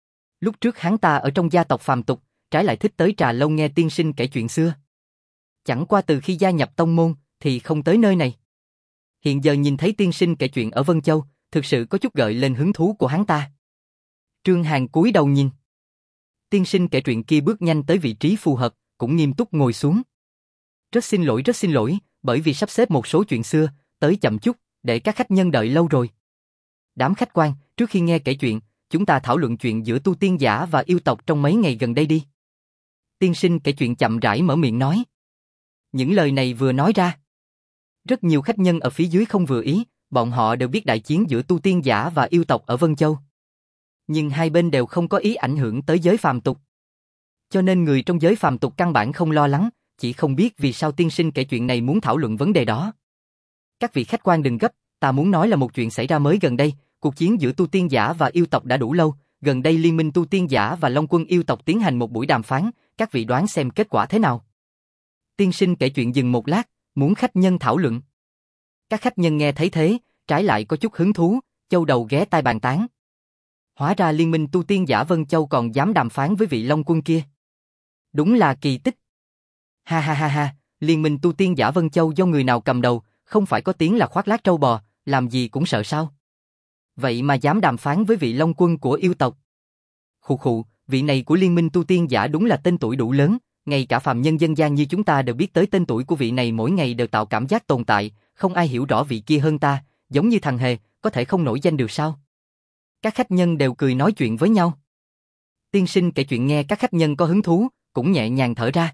Lúc trước hắn ta ở trong gia tộc phàm tục, trái lại thích tới trà lâu nghe tiên sinh kể chuyện xưa. Chẳng qua từ khi gia nhập tông môn, thì không tới nơi này. Hiện giờ nhìn thấy tiên sinh kể chuyện ở Vân Châu, thực sự có chút gợi lên hứng thú của hắn ta. Trương Hàn cúi đầu nhìn. Tiên sinh kể chuyện kia bước nhanh tới vị trí phù hợp, cũng nghiêm túc ngồi xuống. Rất xin lỗi, bởi vì sắp xếp một số chuyện xưa, tới chậm chút, để các khách nhân đợi lâu rồi. Đám khách quan, trước khi nghe kể chuyện, chúng ta thảo luận chuyện giữa tu tiên giả và yêu tộc trong mấy ngày gần đây đi. Tiên sinh kể chuyện chậm rãi mở miệng nói. Những lời này vừa nói ra, rất nhiều khách nhân ở phía dưới không vừa ý, bọn họ đều biết đại chiến giữa tu tiên giả và yêu tộc ở Vân Châu. Nhưng hai bên đều không có ý ảnh hưởng tới giới phàm tục. Cho nên người trong giới phàm tục căn bản không lo lắng, chỉ không biết vì sao tiên sinh kể chuyện này muốn thảo luận vấn đề đó. Các vị khách quan đừng gấp, ta muốn nói là một chuyện xảy ra mới gần đây, cuộc chiến giữa tu tiên giả và yêu tộc đã đủ lâu, gần đây liên minh tu tiên giả và Long Quân yêu tộc tiến hành một buổi đàm phán, các vị đoán xem kết quả thế nào. Tiên sinh kể chuyện dừng một lát, muốn khách nhân thảo luận. Các khách nhân nghe thấy thế, trái lại có chút hứng thú, châu đầu ghé tai bàn tán. Hóa ra liên minh tu tiên giả Vân Châu còn dám đàm phán với vị Long Quân kia. Đúng là kỳ tích. Ha ha ha ha, liên minh tu tiên giả Vân Châu do người nào cầm đầu, không phải có tiếng là khoác lác trâu bò, làm gì cũng sợ sao? Vậy mà dám đàm phán với vị Long Quân của yêu tộc. Khụ khụ, vị này của liên minh tu tiên giả đúng là tên tuổi đủ lớn, ngay cả phàm nhân dân gian như chúng ta đều biết tới tên tuổi của vị này, mỗi ngày đều tạo cảm giác tồn tại, không ai hiểu rõ vị kia hơn ta, giống như thằng hề, có thể không nổi danh được sao? Các khách nhân đều cười nói chuyện với nhau. Tiên sinh kể chuyện nghe các khách nhân có hứng thú, cũng nhẹ nhàng thở ra.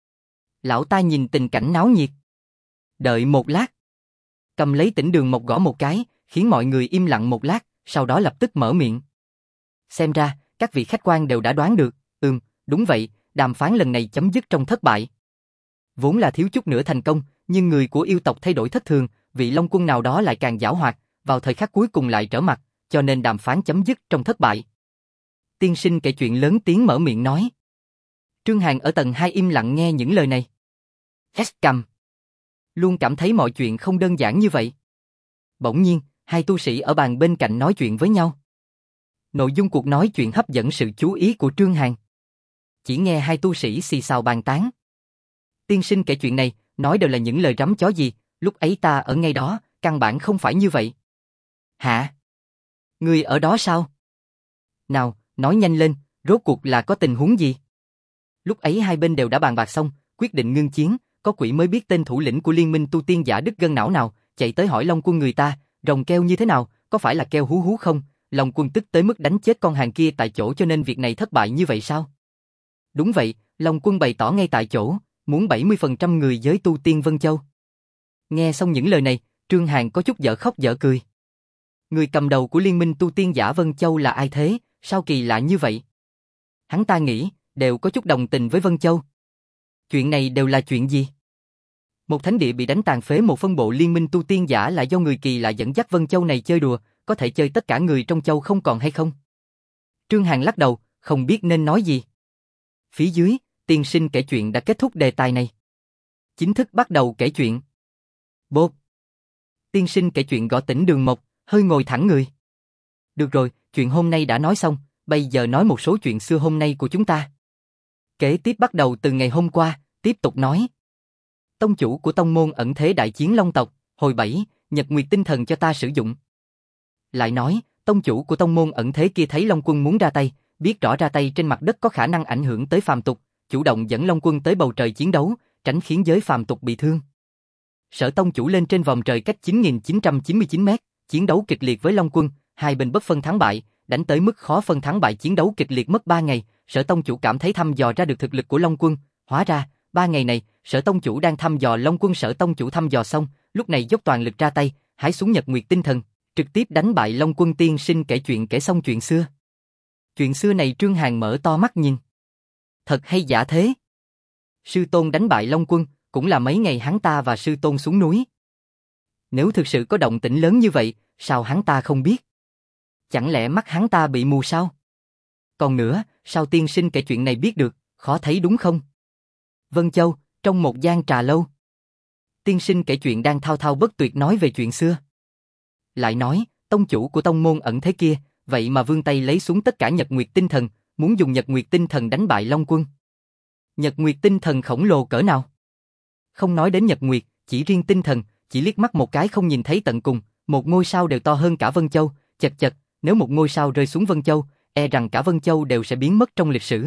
Lão ta nhìn tình cảnh náo nhiệt. Đợi một lát. Cầm lấy Tĩnh Đường Mộc gõ một cái, khiến mọi người im lặng một lát, sau đó lập tức mở miệng. Xem ra, các vị khách quan đều đã đoán được, đúng vậy, đàm phán lần này chấm dứt trong thất bại. Vốn là thiếu chút nữa thành công, nhưng người của yêu tộc thay đổi thất thường, vị Long Quân nào đó lại càng giảo hoạt, vào thời khắc cuối cùng lại trở mặt, cho nên đàm phán chấm dứt trong thất bại. Tiên sinh kể chuyện lớn tiếng mở miệng nói. Trương Hàn ở tầng 2 im lặng nghe những lời này. Cầm. Luôn cảm thấy mọi chuyện không đơn giản như vậy. Bỗng nhiên, hai tu sĩ ở bàn bên cạnh nói chuyện với nhau. Nội dung cuộc nói chuyện hấp dẫn sự chú ý của Trương Hàn. Chỉ nghe hai tu sĩ xì xào bàn tán. Tiên sinh kể chuyện này, nói đều là những lời rắm chó gì, lúc ấy ta ở ngay đó, căn bản không phải như vậy. Hả? Người ở đó sao? Nào, nói nhanh lên, rốt cuộc là có tình huống gì? Lúc ấy hai bên đều đã bàn bạc xong, quyết định ngưng chiến, có quỷ mới biết tên thủ lĩnh của liên minh tu tiên giả đứt gân não nào, chạy tới hỏi Long Quân người ta, rồng keo như thế nào, có phải là keo hú hú không? Long Quân tức tới mức đánh chết con hàng kia tại chỗ, cho nên việc này thất bại như vậy sao? Đúng vậy, Long Quân bày tỏ ngay tại chỗ, muốn 70% người giới tu tiên Vân Châu. Nghe xong những lời này, Trương Hàn có chút dở khóc dở cười. Người cầm đầu của liên minh tu tiên giả Vân Châu là ai thế, sao kỳ lạ như vậy? Hắn ta nghĩ, đều có chút đồng tình với Vân Châu. Chuyện này đều là chuyện gì? Một thánh địa bị đánh tàn phế, một phân bộ liên minh tu tiên giả là do người kỳ lạ dẫn dắt Vân Châu này chơi đùa, có thể chơi tất cả người trong châu không còn hay không? Trương Hàn lắc đầu, không biết nên nói gì. Phía dưới, tiên sinh kể chuyện đã kết thúc đề tài này. Chính thức bắt đầu kể chuyện. Bốp. Tiên sinh kể chuyện gõ Tĩnh Đường Mộc, hơi ngồi thẳng người. Được rồi, chuyện hôm nay đã nói xong, bây giờ nói một số chuyện xưa hôm nay của chúng ta. Kế tiếp bắt đầu từ ngày hôm qua, tiếp tục nói. Tông chủ của tông môn ẩn thế đại chiến Long tộc, hồi 7, Nhật Nguyệt tinh thần cho ta sử dụng. Lại nói, tông chủ của tông môn ẩn thế kia thấy Long Quân muốn ra tay, biết rõ ra tay trên mặt đất có khả năng ảnh hưởng tới phàm tục, chủ động dẫn Long Quân tới bầu trời chiến đấu, tránh khiến giới phàm tục bị thương. Sở tông chủ lên trên vòng trời cách 9.999 mét, chiến đấu kịch liệt với Long Quân, hai bên bất phân thắng bại, đánh tới mức khó phân thắng bại, chiến đấu kịch liệt mất 3 ngày, Sở tông chủ cảm thấy thăm dò ra được thực lực của Long Quân, hóa ra, 3 ngày này, Sở tông chủ đang thăm dò Long Quân. Sở tông chủ thăm dò xong, lúc này dốc toàn lực ra tay, hái xuống Nhật Nguyệt tinh thần, trực tiếp đánh bại Long Quân. Tiên sinh kể chuyện kể xong chuyện xưa. Chuyện xưa này Trương Hàn mở to mắt nhìn. Thật hay giả thế? Sư tôn đánh bại Long Quân, cũng là mấy ngày hắn ta và sư tôn xuống núi. Nếu thực sự có động tĩnh lớn như vậy, sao hắn ta không biết? Chẳng lẽ mắt hắn ta bị mù sao? Còn nữa, sao tiên sinh kể chuyện này biết được, khó thấy đúng không? Vân Châu, trong một gian trà lâu. Tiên sinh kể chuyện đang thao thao bất tuyệt nói về chuyện xưa. Lại nói, tông chủ của tông môn ẩn thế kia, vậy mà vươn tay lấy xuống tất cả Nhật Nguyệt tinh thần, muốn dùng Nhật Nguyệt tinh thần đánh bại Long Quân. Nhật Nguyệt tinh thần khổng lồ cỡ nào? Không nói đến Nhật Nguyệt, chỉ riêng tinh thần, chỉ liếc mắt một cái không nhìn thấy tận cùng, một ngôi sao đều to hơn cả Vân Châu, chật chật, nếu một ngôi sao rơi xuống Vân Châu, e rằng cả Vân Châu đều sẽ biến mất trong lịch sử.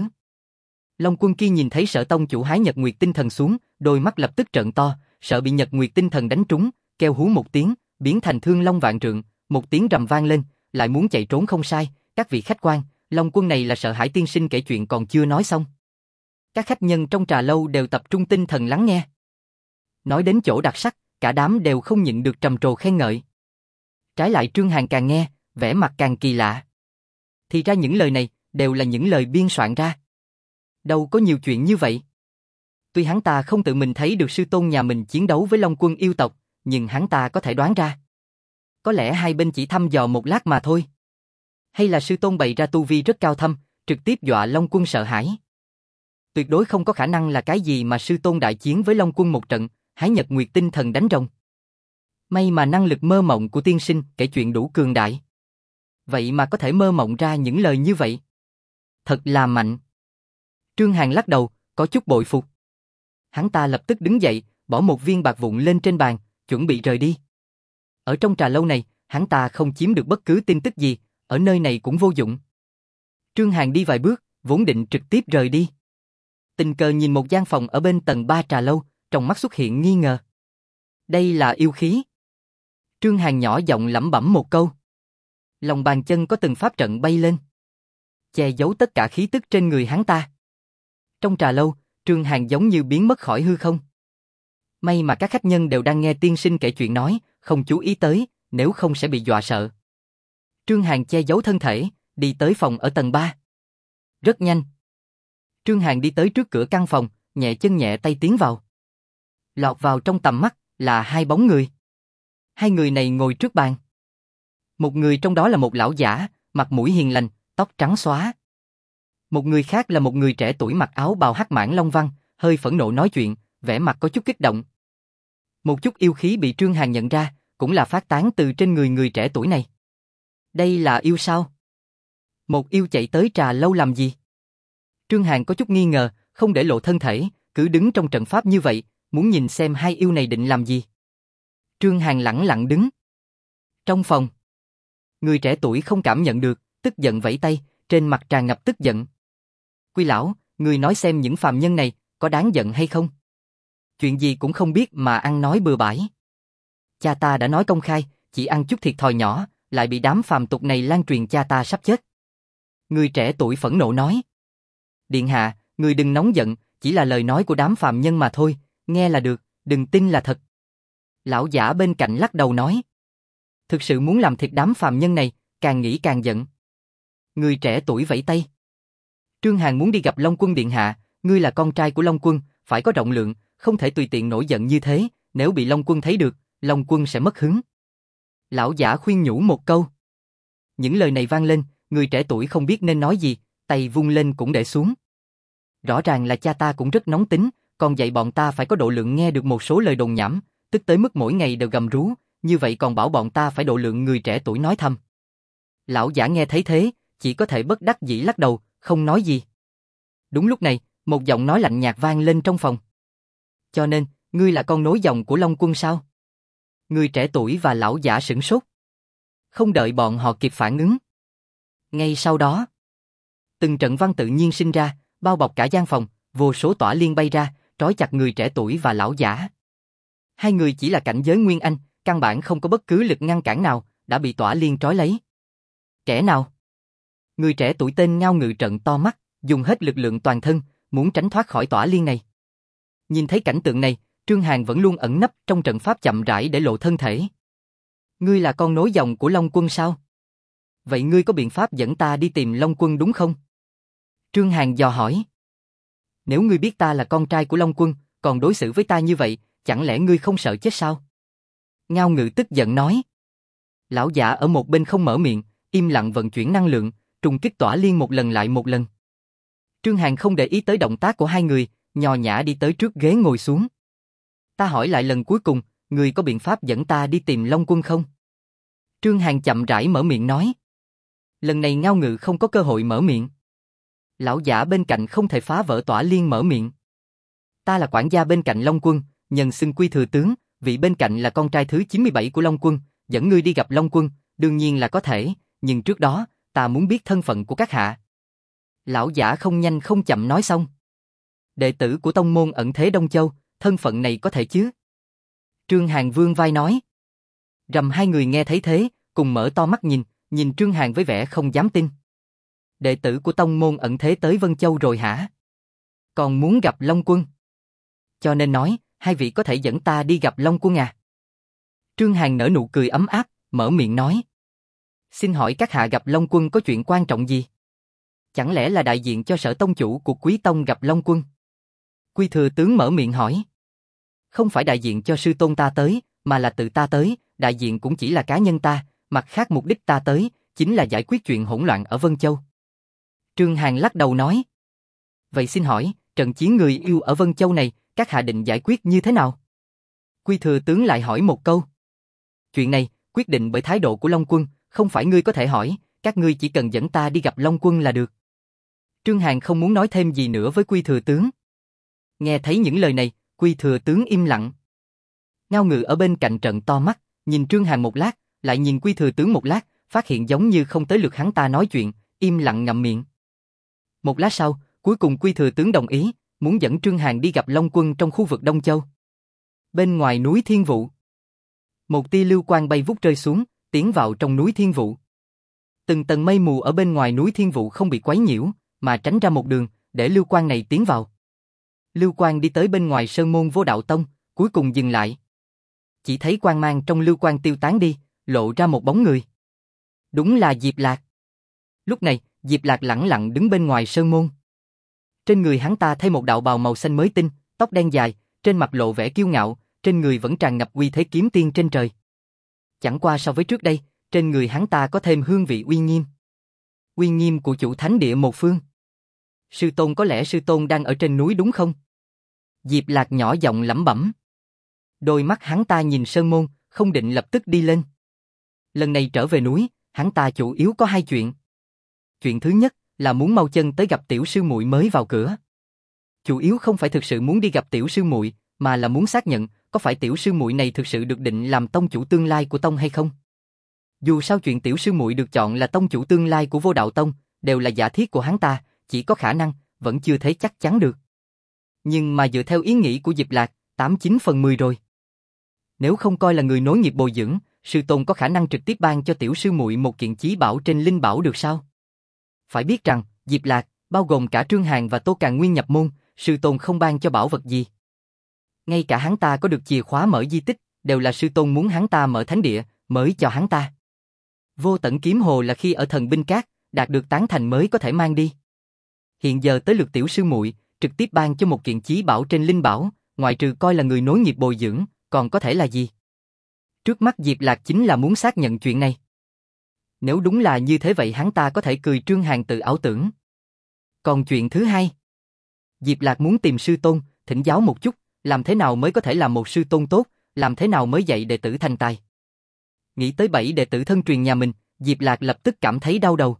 Long Quân kia nhìn thấy Sở tông chủ hái Nhật Nguyệt tinh thần xuống, đôi mắt lập tức trợn to, sợ bị Nhật Nguyệt tinh thần đánh trúng, kêu hú một tiếng, biến thành thương long vạn trượng, một tiếng rầm vang lên, lại muốn chạy trốn không sai. Các vị khách quan, Long Quân này là sợ hãi. Tiên sinh kể chuyện còn chưa nói xong. Các khách nhân trong trà lâu đều tập trung tinh thần lắng nghe. Nói đến chỗ đặc sắc, cả đám đều không nhịn được trầm trồ khen ngợi. Trái lại Trương Hàn càng nghe, vẻ mặt càng kỳ lạ. Thì ra những lời này đều là những lời biên soạn ra. Đâu có nhiều chuyện như vậy. Tuy hắn ta không tự mình thấy được sư tôn nhà mình chiến đấu với Long Quân yêu tộc, nhưng hắn ta có thể đoán ra. Có lẽ hai bên chỉ thăm dò một lát mà thôi. Hay là sư tôn bày ra tu vi rất cao thâm, trực tiếp dọa Long Quân sợ hãi. Tuyệt đối không có khả năng là cái gì mà sư tôn đại chiến với Long Quân một trận, hái Nhật Nguyệt tinh thần đánh rồng. May mà năng lực mơ mộng của tiên sinh kể chuyện đủ cường đại. Vậy mà có thể mơ mộng ra những lời như vậy. Thật là mạnh. Trương Hàn lắc đầu, có chút bội phục. Hắn ta lập tức đứng dậy, bỏ một viên bạc vụn lên trên bàn, chuẩn bị rời đi. Ở trong trà lâu này, hắn ta không chiếm được bất cứ tin tức gì, ở nơi này cũng vô dụng. Trương Hàn đi vài bước, vốn định trực tiếp rời đi. Tình cờ nhìn một gian phòng ở bên tầng 3 trà lâu, trong mắt xuất hiện nghi ngờ. Đây là yêu khí. Trương Hàn nhỏ giọng lẩm bẩm một câu. Lòng bàn chân có từng pháp trận bay lên, che giấu tất cả khí tức trên người hắn ta. Trong trà lâu, Trương Hàn giống như biến mất khỏi hư không. May mà các khách nhân đều đang nghe tiên sinh kể chuyện nói, không chú ý tới, nếu không sẽ bị dọa sợ. Trương Hàn che giấu thân thể, đi tới phòng ở tầng 3. Rất nhanh. Trương Hàn đi tới trước cửa căn phòng, nhẹ chân nhẹ tay tiến vào. Lọt vào trong tầm mắt là hai bóng người. Hai người này ngồi trước bàn. Một người trong đó là một lão giả, mặt mũi hiền lành, tóc trắng xóa. Một người khác là một người trẻ tuổi mặc áo bào hắc mãng long văn, hơi phẫn nộ nói chuyện, vẻ mặt có chút kích động. Một chút yêu khí bị Trương Hàn nhận ra, cũng là phát tán từ trên người trẻ tuổi này. Đây là yêu sao? Một yêu chạy tới trà lâu làm gì? Trương Hàn có chút nghi ngờ, không để lộ thân thể, cứ đứng trong trận pháp như vậy, muốn nhìn xem hai yêu này định làm gì. Trương Hàn lẳng lặng đứng. Trong phòng, người trẻ tuổi không cảm nhận được, tức giận vẫy tay, trên mặt tràn ngập tức giận. Quy lão, người nói xem những phàm nhân này có đáng giận hay không? Chuyện gì cũng không biết mà ăn nói bừa bãi. Cha ta đã nói công khai, chỉ ăn chút thiệt thòi nhỏ, lại bị đám phàm tục này lan truyền cha ta sắp chết. Người trẻ tuổi phẫn nộ nói. Điện hạ, người đừng nóng giận, chỉ là lời nói của đám phàm nhân mà thôi, nghe là được, đừng tin là thật. Lão giả bên cạnh lắc đầu nói. Thực sự muốn làm thịt đám phàm nhân này, càng nghĩ càng giận. Người trẻ tuổi vẫy tay. Trương Hàn muốn đi gặp Long Quân điện hạ, ngươi là con trai của Long Quân, phải có rộng lượng, không thể tùy tiện nổi giận như thế, nếu bị Long Quân thấy được, Long Quân sẽ mất hứng. Lão giả khuyên nhủ một câu. Những lời này vang lên, người trẻ tuổi không biết nên nói gì, tay vung lên cũng để xuống. Rõ ràng là cha ta cũng rất nóng tính, còn dạy bọn ta phải có độ lượng nghe được một số lời đồn nhảm, tức tới mức mỗi ngày đều gầm rú, như vậy còn bảo bọn ta phải độ lượng, người trẻ tuổi nói thầm. Lão giả nghe thấy thế, chỉ có thể bất đắc dĩ lắc đầu, không nói gì. Đúng lúc này, một giọng nói lạnh nhạt vang lên trong phòng. Cho nên, ngươi là con nối dòng của Long Quân sao? Người trẻ tuổi và lão giả sửng sốt. Không đợi bọn họ kịp phản ứng. Ngay sau đó, từng trận văn tự nhiên sinh ra, bao bọc cả gian phòng, vô số tỏa liên bay ra, trói chặt người trẻ tuổi và lão giả. Hai người chỉ là cảnh giới Nguyên Anh, căn bản không có bất cứ lực ngăn cản nào, đã bị tỏa liên trói lấy. Kẻ nào? Người trẻ tuổi tên Ngao Ngự trợn to mắt, dùng hết lực lượng toàn thân, muốn tránh thoát khỏi tỏa liên này. Nhìn thấy cảnh tượng này, Trương Hàn vẫn luôn ẩn nấp trong trận pháp chậm rãi để lộ thân thể. Ngươi là con nối dòng của Long Quân sao? Vậy ngươi có biện pháp dẫn ta đi tìm Long Quân đúng không? Trương Hàn dò hỏi. Nếu ngươi biết ta là con trai của Long Quân, còn đối xử với ta như vậy, chẳng lẽ ngươi không sợ chết sao? Ngao Ngự tức giận nói. Lão giả ở một bên không mở miệng, im lặng vận chuyển năng lượng, trùng kích tỏa liên một lần lại một lần. Trương Hàn không để ý tới động tác của hai người, nhò nhã đi tới trước ghế ngồi xuống. Ta hỏi lại lần cuối cùng, ngươi có biện pháp dẫn ta đi tìm Long Quân không? Trương Hàn chậm rãi mở miệng nói. Lần này Ngao Ngự không có cơ hội mở miệng. Lão giả bên cạnh không thể phá vỡ tỏa liên mở miệng. Ta là quản gia bên cạnh Long Quân, nhân xưng Quy thừa tướng, vị bên cạnh là con trai thứ 97 của Long Quân, dẫn ngươi đi gặp Long Quân, đương nhiên là có thể, nhưng trước đó, ta muốn biết thân phận của các hạ. Lão giả không nhanh không chậm nói xong. Đệ tử của tông môn ẩn thế Đông Châu, thân phận này có thể chứ? Trương Hàn vươn vai nói. Rầm hai người nghe thấy thế, cùng mở to mắt nhìn Trương Hàn với vẻ không dám tin. Đệ tử của tông môn ẩn thế tới Vân Châu rồi hả? Còn muốn gặp Long Quân? Cho nên nói, hai vị có thể dẫn ta đi gặp Long Quân à? Trương Hàn nở nụ cười ấm áp, mở miệng nói. Xin hỏi các hạ gặp Long Quân có chuyện quan trọng gì? Chẳng lẽ là đại diện cho sở tông chủ của Quý Tông gặp Long Quân? Quy thừa tướng mở miệng hỏi. Không phải đại diện cho sư tôn ta tới, mà là tự ta tới, đại diện cũng chỉ là cá nhân ta, mặt khác mục đích ta tới, chính là giải quyết chuyện hỗn loạn ở Vân Châu. Trương Hàn lắc đầu nói. Vậy xin hỏi, trận chiến người yêu ở Vân Châu này, các hạ định giải quyết như thế nào? Quy thừa tướng lại hỏi một câu. Chuyện này, quyết định bởi thái độ của Long Quân, không phải ngươi có thể hỏi, các ngươi chỉ cần dẫn ta đi gặp Long Quân là được. Trương Hàn không muốn nói thêm gì nữa với Quy Thừa Tướng. Nghe thấy những lời này, Quy Thừa Tướng im lặng. Ngao Ngự ở bên cạnh trợn to mắt, nhìn Trương Hàn một lát, lại nhìn Quy Thừa Tướng một lát, phát hiện giống như không tới lượt hắn ta nói chuyện, im lặng ngậm miệng. Một lát sau, cuối cùng Quy Thừa Tướng đồng ý, muốn dẫn Trương Hàn đi gặp Long Quân trong khu vực Đông Châu. Bên ngoài núi Thiên Vụ, một tia lưu quang bay vút rơi xuống, tiến vào trong núi Thiên Vụ. Từng tầng mây mù ở bên ngoài núi Thiên Vụ không bị quấy nhiễu, mà tránh ra một đường, để lưu quang này tiến vào. Lưu quang đi tới bên ngoài sơn môn Vô Đạo Tông, cuối cùng dừng lại. Chỉ thấy quang mang trong lưu quang tiêu tán đi, lộ ra một bóng người. Đúng là Diệp Lạc. Lúc này, Diệp Lạc lẳng lặng đứng bên ngoài sơn môn. Trên người hắn ta thay một đạo bào màu xanh mới tinh, tóc đen dài, trên mặt lộ vẻ kiêu ngạo, trên người vẫn tràn ngập uy thế kiếm tiên trên trời. Chẳng qua so với trước đây, trên người hắn ta có thêm hương vị uy nghiêm. Uy nghiêm của chủ thánh địa một phương. Sư tôn, có lẽ sư tôn đang ở trên núi đúng không? Diệp Lạc nhỏ giọng lẩm bẩm. Đôi mắt hắn ta nhìn sơn môn, không định lập tức đi lên. Lần này trở về núi, hắn ta chủ yếu có hai chuyện. Chuyện thứ nhất là muốn mau chân tới gặp tiểu sư muội mới vào cửa. Chủ yếu không phải thực sự muốn đi gặp tiểu sư muội, mà là muốn xác nhận có phải tiểu sư muội này thực sự được định làm tông chủ tương lai của tông hay không. Dù sao chuyện tiểu sư muội được chọn là tông chủ tương lai của Vô Đạo Tông, đều là giả thiết của hắn ta, chỉ có khả năng, vẫn chưa thấy chắc chắn được. Nhưng mà dựa theo ý nghĩ của Diệp Lạc, 89 phần 10 rồi. Nếu không coi là người nối nghiệp bồi dưỡng, sư tôn có khả năng trực tiếp ban cho tiểu sư muội một kiện chí bảo trên linh bảo được sao? Phải biết rằng, Diệp Lạc, bao gồm cả Trương Hàn và Tô Càn Nguyên nhập môn, sư tôn không ban cho bảo vật gì. Ngay cả hắn ta có được chìa khóa mở di tích, đều là sư tôn muốn hắn ta mở thánh địa, mới cho hắn ta. Vô Tận Kiếm Hồ là khi ở Thần Binh Các, đạt được tán thành mới có thể mang đi. Hiện giờ tới lượt tiểu sư muội, trực tiếp ban cho một kiện chí bảo trên linh bảo, ngoại trừ coi là người nối nghiệp bồi dưỡng, còn có thể là gì? Trước mắt Diệp Lạc chính là muốn xác nhận chuyện này. Nếu đúng là như thế vậy hắn ta có thể cười Trương Hàn tự ảo tưởng. Còn chuyện thứ hai, Diệp Lạc muốn tìm sư tôn, thỉnh giáo một chút, làm thế nào mới có thể làm một sư tôn tốt, làm thế nào mới dạy đệ tử thành tài. Nghĩ tới 7 đệ tử thân truyền nhà mình, Diệp Lạc lập tức cảm thấy đau đầu.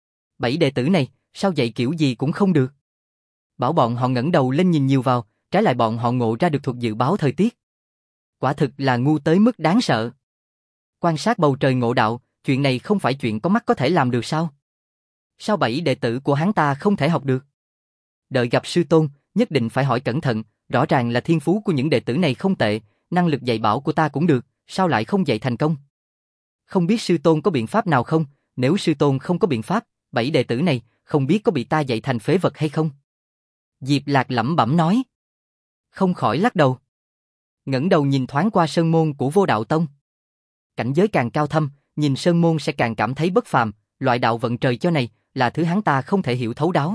7 đệ tử này, sao dạy kiểu gì cũng không được. Bảo bọn họ ngẩng đầu lên nhìn nhiều vào, trái lại bọn họ ngộ ra được thuật dự báo thời tiết. Quả thực là ngu tới mức đáng sợ. Quan sát bầu trời ngộ đạo, chuyện này không phải chuyện có mắt có thể làm được sao? Sao 7 đệ tử của hắn ta không thể học được? Đợi gặp sư tôn, nhất định phải hỏi cẩn thận, rõ ràng là thiên phú của những đệ tử này không tệ, năng lực dạy bảo của ta cũng được, sao lại không dạy thành công? Không biết sư tôn có biện pháp nào không? Nếu sư tôn không có biện pháp, 7 đệ tử này không biết có bị ta dạy thành phế vật hay không? Diệp Lạc lẩm bẩm nói. Không khỏi lắc đầu. Ngẩng đầu nhìn thoáng qua sơn môn của Vô Đạo Tông. Cảnh giới càng cao thâm, nhìn sơn môn sẽ càng cảm thấy bất phàm, loại đạo vận trời cho này là thứ hắn ta không thể hiểu thấu đáo.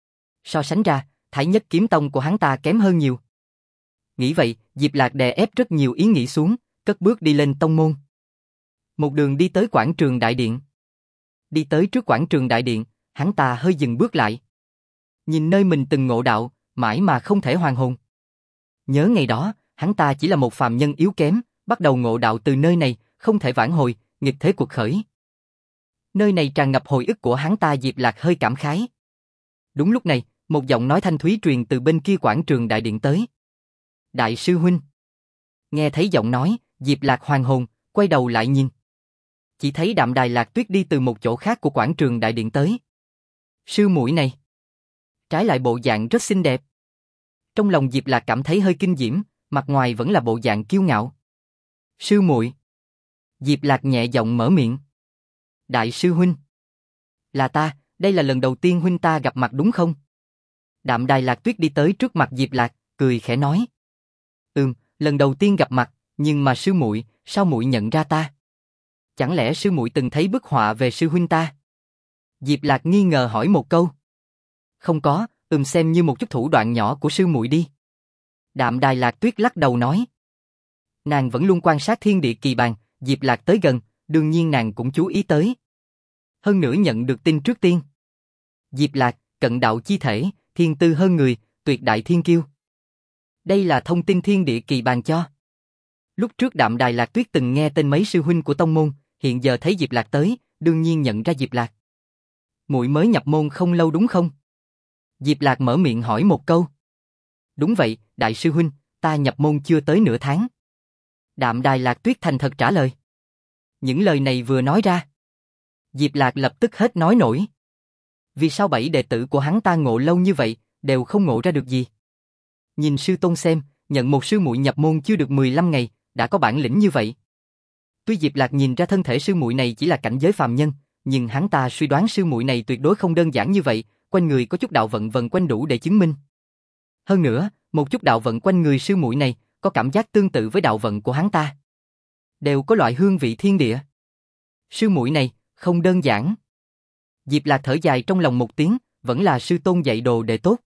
So sánh ra, Thái Nhất Kiếm Tông của hắn ta kém hơn nhiều. Nghĩ vậy, Diệp Lạc đè ép rất nhiều ý nghĩ xuống, cất bước đi lên tông môn. Một đường đi tới quảng trường đại điện. Đi tới trước quảng trường đại điện, hắn ta hơi dừng bước lại. Nhìn nơi mình từng ngộ đạo, mãi mà không thể hoàn hồn. Nhớ ngày đó, hắn ta chỉ là một phàm nhân yếu kém, bắt đầu ngộ đạo từ nơi này, không thể vãn hồi, nghịch thế cuộc khởi. Nơi này tràn ngập hồi ức của hắn ta. Diệp Lạc hơi cảm khái. Đúng lúc này, một giọng nói thanh thúy truyền từ bên kia quảng trường đại điện tới. Đại sư huynh. Nghe thấy giọng nói, Diệp Lạc hoàn hồn, quay đầu lại nhìn. Chỉ thấy Đạm Đài Lạc Tuyết đi từ một chỗ khác của quảng trường đại điện tới. Sư muội này, trái lại bộ dạng rất xinh đẹp. Trong lòng Diệp Lạc cảm thấy hơi kinh diễm, mặt ngoài vẫn là bộ dạng kiêu ngạo. Sư muội. Diệp Lạc nhẹ giọng mở miệng. Đại sư huynh. Là ta, đây là lần đầu tiên huynh ta gặp mặt đúng không? Đạm Đài Lạc Tuyết đi tới trước mặt Diệp Lạc, cười khẽ nói. Lần đầu tiên gặp mặt, nhưng mà sư muội, sao muội nhận ra ta? Chẳng lẽ sư muội từng thấy bức họa về sư huynh ta? Diệp Lạc nghi ngờ hỏi một câu. Không có, xem như một chút thủ đoạn nhỏ của sư muội đi. Đạm Đài Lạc Tuyết lắc đầu nói. Nàng vẫn luôn quan sát thiên địa kỳ bàn, Diệp Lạc tới gần, đương nhiên nàng cũng chú ý tới. Hơn nữa nhận được tin trước tiên. Diệp Lạc, cận đạo chi thể, thiên tư hơn người, tuyệt đại thiên kiêu. Đây là thông tin thiên địa kỳ bàn cho. Lúc trước Đạm Đài Lạc Tuyết từng nghe tên mấy sư huynh của tông môn, hiện giờ thấy Diệp Lạc tới, đương nhiên nhận ra Diệp Lạc. Muội mới nhập môn không lâu đúng không? Diệp Lạc mở miệng hỏi một câu. Đúng vậy, đại sư huynh, ta nhập môn chưa tới nửa tháng. Đạm Đài Lạc Tuyết thành thật trả lời. Những lời này vừa nói ra, Diệp Lạc lập tức hết nói nổi. Vì sao 7 đệ tử của hắn ta ngộ lâu như vậy, đều không ngộ ra được gì? Nhìn sư tôn xem, nhận một sư muội nhập môn chưa được 15 ngày, đã có bản lĩnh như vậy. Tuy Diệp Lạc nhìn ra thân thể sư muội này chỉ là cảnh giới phàm nhân, nhưng hắn ta suy đoán sư muội này tuyệt đối không đơn giản như vậy, quanh người có chút đạo vận vần quanh đủ để chứng minh. Hơn nữa, một chút đạo vận quanh người sư muội này có cảm giác tương tự với đạo vận của hắn ta. Đều có loại hương vị thiên địa. Sư muội này, không đơn giản. Diệp Lạc thở dài trong lòng một tiếng, vẫn là sư tôn dạy đồ đệ tốt.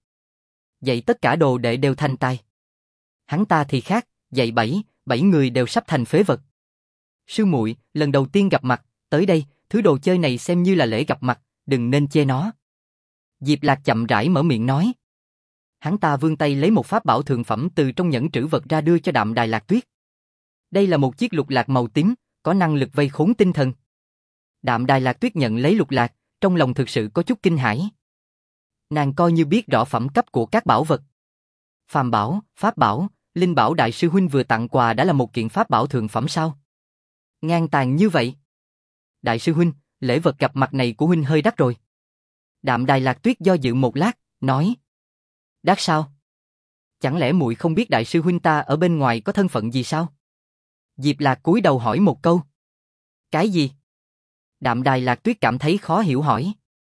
Dạy tất cả đồ đệ đều thành tài. Hắn ta thì khác, dạy 7 người đều sắp thành phế vật. Sư muội, lần đầu tiên gặp mặt, tới đây, thứ đồ chơi này xem như là lễ gặp mặt, đừng nên chê nó. Diệp Lạc chậm rãi mở miệng nói. Hắn ta vươn tay lấy một pháp bảo thượng phẩm từ trong nhẫn trữ vật ra đưa cho Đạm Đài Lạc Tuyết. Đây là một chiếc lục lạc màu tím, có năng lực vây khốn tinh thần. Đạm Đài Lạc Tuyết nhận lấy lục lạc, trong lòng thực sự có chút kinh hãi. Nàng coi như biết rõ phẩm cấp của các bảo vật. Phàm bảo, pháp bảo, linh bảo đại sư huynh vừa tặng quà đã là một kiện pháp bảo thượng phẩm sao? Ngang tàn như vậy. Đại sư huynh, lễ vật gặp mặt này của huynh hơi đắt rồi. Đạm Đài Lạc Tuyết do dự một lát, nói. Đắt sao? Chẳng lẽ muội không biết đại sư huynh ta ở bên ngoài có thân phận gì sao? Diệp Lạc cúi đầu hỏi một câu. Cái gì? Đạm Đài Lạc Tuyết cảm thấy khó hiểu hỏi.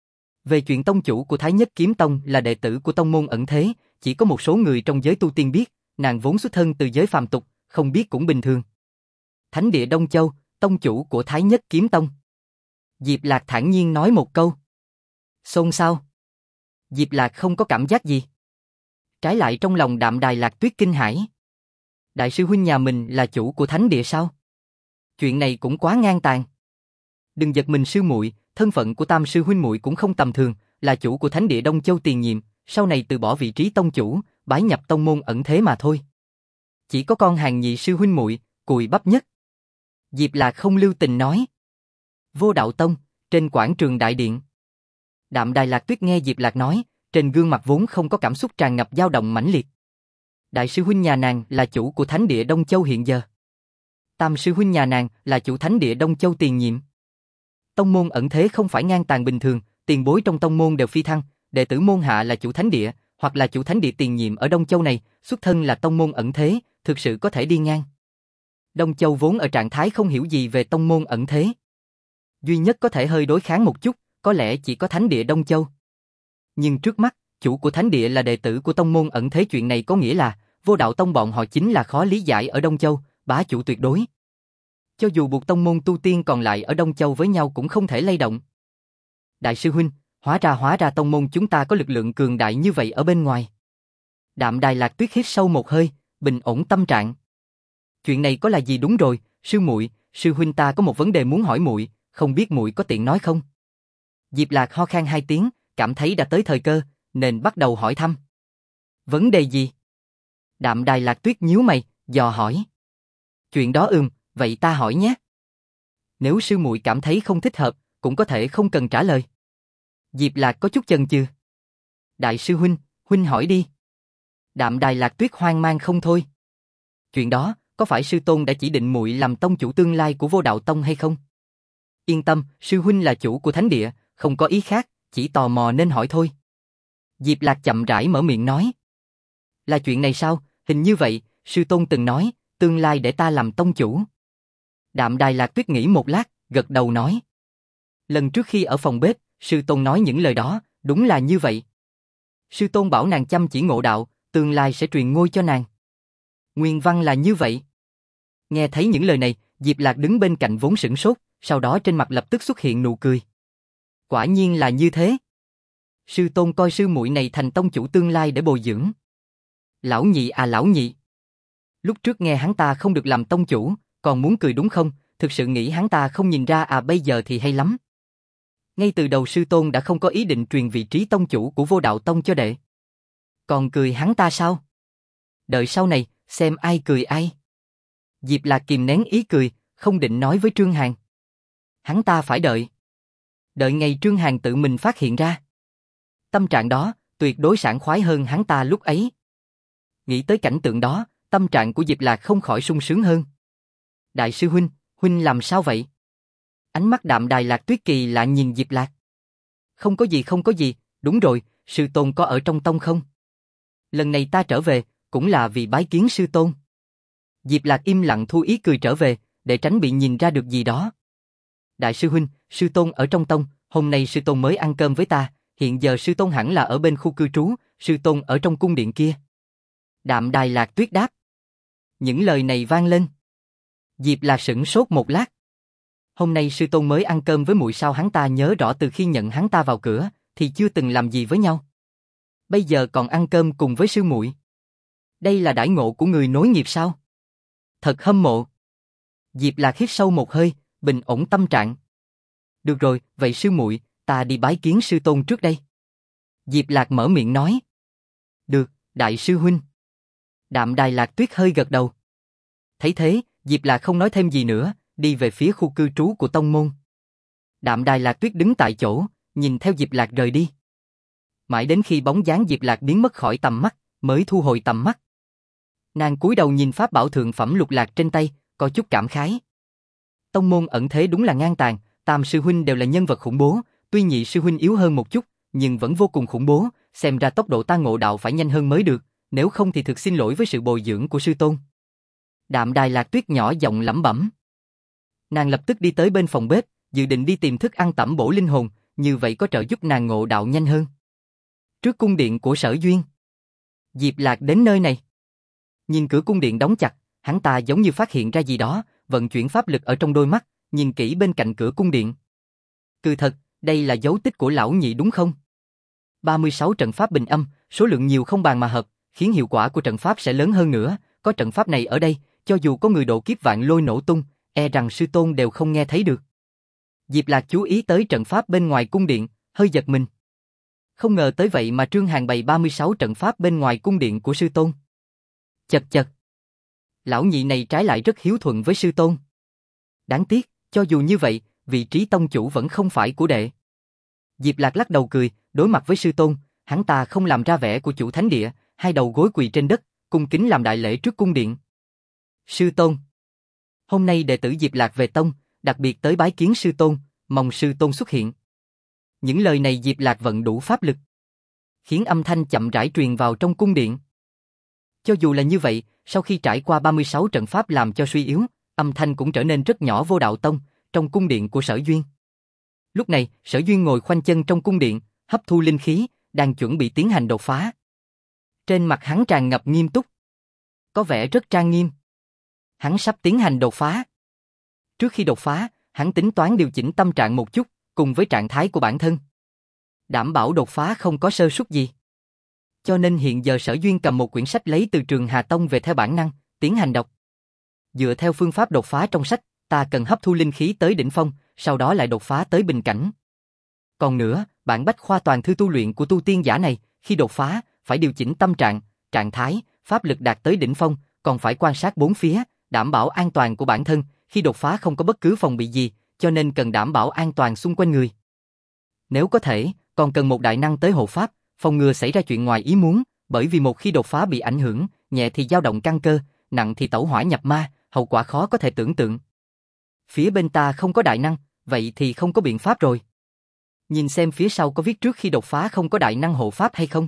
Về chuyện tông chủ của Thái Nhất Kiếm Tông là đệ tử của tông môn ẩn thế, chỉ có một số người trong giới tu tiên biết, nàng vốn xuất thân từ giới phàm tục, không biết cũng bình thường. Thánh địa Đông Châu, tông chủ của Thái Nhất Kiếm Tông. Diệp Lạc thản nhiên nói một câu. Xôn xao. Diệp Lạc không có cảm giác gì. Trái lại trong lòng Đạm Đài Lạc Tuyết kinh hãi. Đại sư huynh nhà mình là chủ của thánh địa sao? Chuyện này cũng quá ngang tàn. Đừng giật mình sư muội, thân phận của tam sư huynh muội cũng không tầm thường, là chủ của thánh địa Đông Châu tiền nhiệm, sau này từ bỏ vị trí tông chủ, bái nhập tông môn ẩn thế mà thôi. Chỉ có con hàng nhị sư huynh muội, cùi bắp nhất. Diệp Lạc không lưu tình nói. Vô Đạo Tông, trên quảng trường đại điện. Đạm Đài Lạc Tuyết nghe Diệp Lạc nói, trên gương mặt vốn không có cảm xúc tràn ngập dao động mãnh liệt. Đại sư huynh nhà nàng là chủ của thánh địa Đông Châu hiện giờ. Tam sư huynh nhà nàng là chủ thánh địa Đông Châu tiền nhiệm. Tông môn ẩn thế không phải ngang tàn bình thường, tiền bối trong tông môn đều phi thăng, đệ tử môn hạ là chủ thánh địa, hoặc là chủ thánh địa tiền nhiệm ở Đông Châu này, xuất thân là tông môn ẩn thế, thực sự có thể đi ngang. Đông Châu vốn ở trạng thái không hiểu gì về tông môn ẩn thế. Duy nhất có thể hơi đối kháng một chút, có lẽ chỉ có thánh địa Đông Châu. Nhưng trước mắt, chủ của thánh địa là đệ tử của tông môn ẩn thế, chuyện này có nghĩa là Vô Đạo Tông bọn họ chính là khó lý giải ở Đông Châu, bá chủ tuyệt đối. Cho dù buộc tông môn tu tiên còn lại ở Đông Châu với nhau cũng không thể lay động. Đại sư huynh, hóa ra tông môn chúng ta có lực lượng cường đại như vậy ở bên ngoài. Đạm Đài Lạc Tuyết hít sâu một hơi, bình ổn tâm trạng. Chuyện này có là gì đúng rồi, sư muội, sư huynh ta có một vấn đề muốn hỏi muội, không biết muội có tiện nói không? Diệp Lạc ho khan 2 tiếng, cảm thấy đã tới thời cơ, nên bắt đầu hỏi thăm. Vấn đề gì? Đạm Đài Lạc Tuyết nhíu mày, dò hỏi. Chuyện đó vậy ta hỏi nhé. Nếu sư muội cảm thấy không thích hợp, cũng có thể không cần trả lời. Diệp Lạc có chút chần chừ. Đại sư huynh hỏi đi. Đạm Đài Lạc Tuyết hoang mang không thôi. Chuyện đó, có phải sư tôn đã chỉ định muội làm tông chủ tương lai của Vô Đạo Tông hay không? Yên tâm, sư huynh là chủ của thánh địa, không có ý khác, chỉ tò mò nên hỏi thôi. Diệp Lạc chậm rãi mở miệng nói. Là chuyện này sao, hình như vậy, sư tôn từng nói, tương lai để ta làm tông chủ. Đạm Đài Lạc Tuyết nghĩ một lát, gật đầu nói. Lần trước khi ở phòng bếp, sư tôn nói những lời đó, đúng là như vậy. Sư tôn bảo nàng chăm chỉ ngộ đạo, tương lai sẽ truyền ngôi cho nàng. Nguyên văn là như vậy. Nghe thấy những lời này, Diệp Lạc đứng bên cạnh vốn sửng sốt, sau đó trên mặt lập tức xuất hiện nụ cười. Quả nhiên là như thế. Sư tôn coi sư muội này thành tông chủ tương lai để bồi dưỡng. Lão nhị à lão nhị. Lúc trước nghe hắn ta không được làm tông chủ, còn muốn cười đúng không, thực sự nghĩ hắn ta không nhìn ra à, bây giờ thì hay lắm. Ngay từ đầu sư tôn đã không có ý định truyền vị trí tông chủ của Vô Đạo Tông cho đệ. Còn cười hắn ta sao? Đợi sau này, xem ai cười ai. Diệp Lạc kìm nén ý cười, không định nói với Trương Hàn. Hắn ta phải đợi. Đợi ngày Trương Hàn tự mình phát hiện ra. Tâm trạng đó, tuyệt đối sảng khoái hơn hắn ta lúc ấy. Nghĩ tới cảnh tượng đó, tâm trạng của Diệp Lạc không khỏi sung sướng hơn. Đại sư huynh, huynh làm sao vậy? Ánh mắt Đạm Đài Lạc Tuyết kỳ lạ nhìn Diệp Lạc. Không có gì không có gì, đúng rồi, sư tôn có ở trong tông không? Lần này ta trở về, cũng là vì bái kiến sư tôn. Diệp Lạc im lặng thu ý cười trở về, để tránh bị nhìn ra được gì đó. Đại sư huynh, sư tôn ở trong tông, hôm nay sư tôn mới ăn cơm với ta, hiện giờ sư tôn hẳn là ở bên khu cư trú, sư tôn ở trong cung điện kia. Đạm Đài Lạc Tuyết đáp. Những lời này vang lên. Diệp Lạc sửng sốt một lát. Hôm nay sư tôn mới ăn cơm với muội sao, hắn ta nhớ rõ từ khi nhận hắn ta vào cửa, thì chưa từng làm gì với nhau. Bây giờ còn ăn cơm cùng với sư muội. Đây là đãi ngộ của người nối nghiệp sao? Thật hâm mộ. Diệp Lạc hít sâu một hơi, bình ổn tâm trạng. Được rồi, vậy sư muội, ta đi bái kiến sư tôn trước đây. Diệp Lạc mở miệng nói. Được, đại sư huynh. Đạm Đài Lạc Tuyết hơi gật đầu. Thấy thế, Diệp Lạc không nói thêm gì nữa, đi về phía khu cư trú của tông môn. Đạm Đài Lạc Tuyết đứng tại chỗ, nhìn theo Diệp Lạc rời đi. Mãi đến khi bóng dáng Diệp Lạc biến mất khỏi tầm mắt, mới thu hồi tầm mắt. Nàng cúi đầu nhìn pháp bảo thượng phẩm lục lạc trên tay, có chút cảm khái. Tông môn ẩn thế đúng là ngang tàn, Tam sư huynh đều là nhân vật khủng bố, tuy nhị sư huynh yếu hơn một chút, nhưng vẫn vô cùng khủng bố, xem ra tốc độ ta ngộ đạo phải nhanh hơn mới được, nếu không thì thực xin lỗi với sự bồi dưỡng của sư tôn. Đạm Đài Lạc Tuyết nhỏ giọng lẩm bẩm. Nàng lập tức đi tới bên phòng bếp, dự định đi tìm thức ăn tẩm bổ linh hồn, như vậy có trợ giúp nàng ngộ đạo nhanh hơn. Trước cung điện của Sở Duyên, Diệp Lạc đến nơi này. Nhìn cửa cung điện đóng chặt, hắn ta giống như phát hiện ra gì đó, vận chuyển pháp lực ở trong đôi mắt, nhìn kỹ bên cạnh cửa cung điện. Cứ thật, đây là dấu tích của lão nhị đúng không? 36 trận pháp bình âm, số lượng nhiều không bàn mà hợp, khiến hiệu quả của trận pháp sẽ lớn hơn nữa, có trận pháp này ở đây, cho dù có người độ kiếp vạn lôi nổ tung, e rằng sư tôn đều không nghe thấy được. Diệp Lạc chú ý tới trận pháp bên ngoài cung điện, hơi giật mình. Không ngờ tới vậy mà Trương Hàn bày 36 trận pháp bên ngoài cung điện của sư tôn. Chật chật. Lão nhị này trái lại rất hiếu thuận với sư tôn. Đáng tiếc, cho dù như vậy, vị trí tông chủ vẫn không phải của đệ. Diệp Lạc lắc đầu cười, đối mặt với sư tôn, hắn ta không làm ra vẻ của chủ thánh địa, hai đầu gối quỳ trên đất, cung kính làm đại lễ trước cung điện. Sư tôn. Hôm nay đệ tử Diệp Lạc về tông, đặc biệt tới bái kiến sư tôn, mong sư tôn xuất hiện. Những lời này Diệp Lạc vận đủ pháp lực, khiến âm thanh chậm rãi truyền vào trong cung điện. Cho dù là như vậy, sau khi trải qua 36 trận pháp làm cho suy yếu, âm thanh cũng trở nên rất nhỏ vô đạo tông, trong cung điện của Sở Duyên. Lúc này, Sở Duyên ngồi khoanh chân trong cung điện, hấp thu linh khí, đang chuẩn bị tiến hành đột phá. Trên mặt hắn tràn ngập nghiêm túc, có vẻ rất trang nghiêm. Hắn sắp tiến hành đột phá. Trước khi đột phá, hắn tính toán điều chỉnh tâm trạng một chút, cùng với trạng thái của bản thân, đảm bảo đột phá không có sơ suất gì. Cho nên hiện giờ Sở Duyên cầm một quyển sách lấy từ Trường Hà Tông về theo bản năng, tiến hành đọc. Dựa theo phương pháp đột phá trong sách, ta cần hấp thu linh khí tới đỉnh phong, sau đó lại đột phá tới bình cảnh. Còn nữa, bản bách khoa toàn thư tu luyện của tu tiên giả này, khi đột phá, phải điều chỉnh tâm trạng, trạng thái, pháp lực đạt tới đỉnh phong, còn phải quan sát bốn phía, đảm bảo an toàn của bản thân, khi đột phá không có bất cứ phòng bị gì, cho nên cần đảm bảo an toàn xung quanh người. Nếu có thể, còn cần một đại năng tới hộ pháp, phòng ngừa xảy ra chuyện ngoài ý muốn, bởi vì một khi đột phá bị ảnh hưởng, nhẹ thì dao động căn cơ, nặng thì tẩu hỏa nhập ma, hậu quả khó có thể tưởng tượng. Phía bên ta không có đại năng, vậy thì không có biện pháp rồi. Nhìn xem phía sau có viết trước khi đột phá không có đại năng hộ pháp hay không?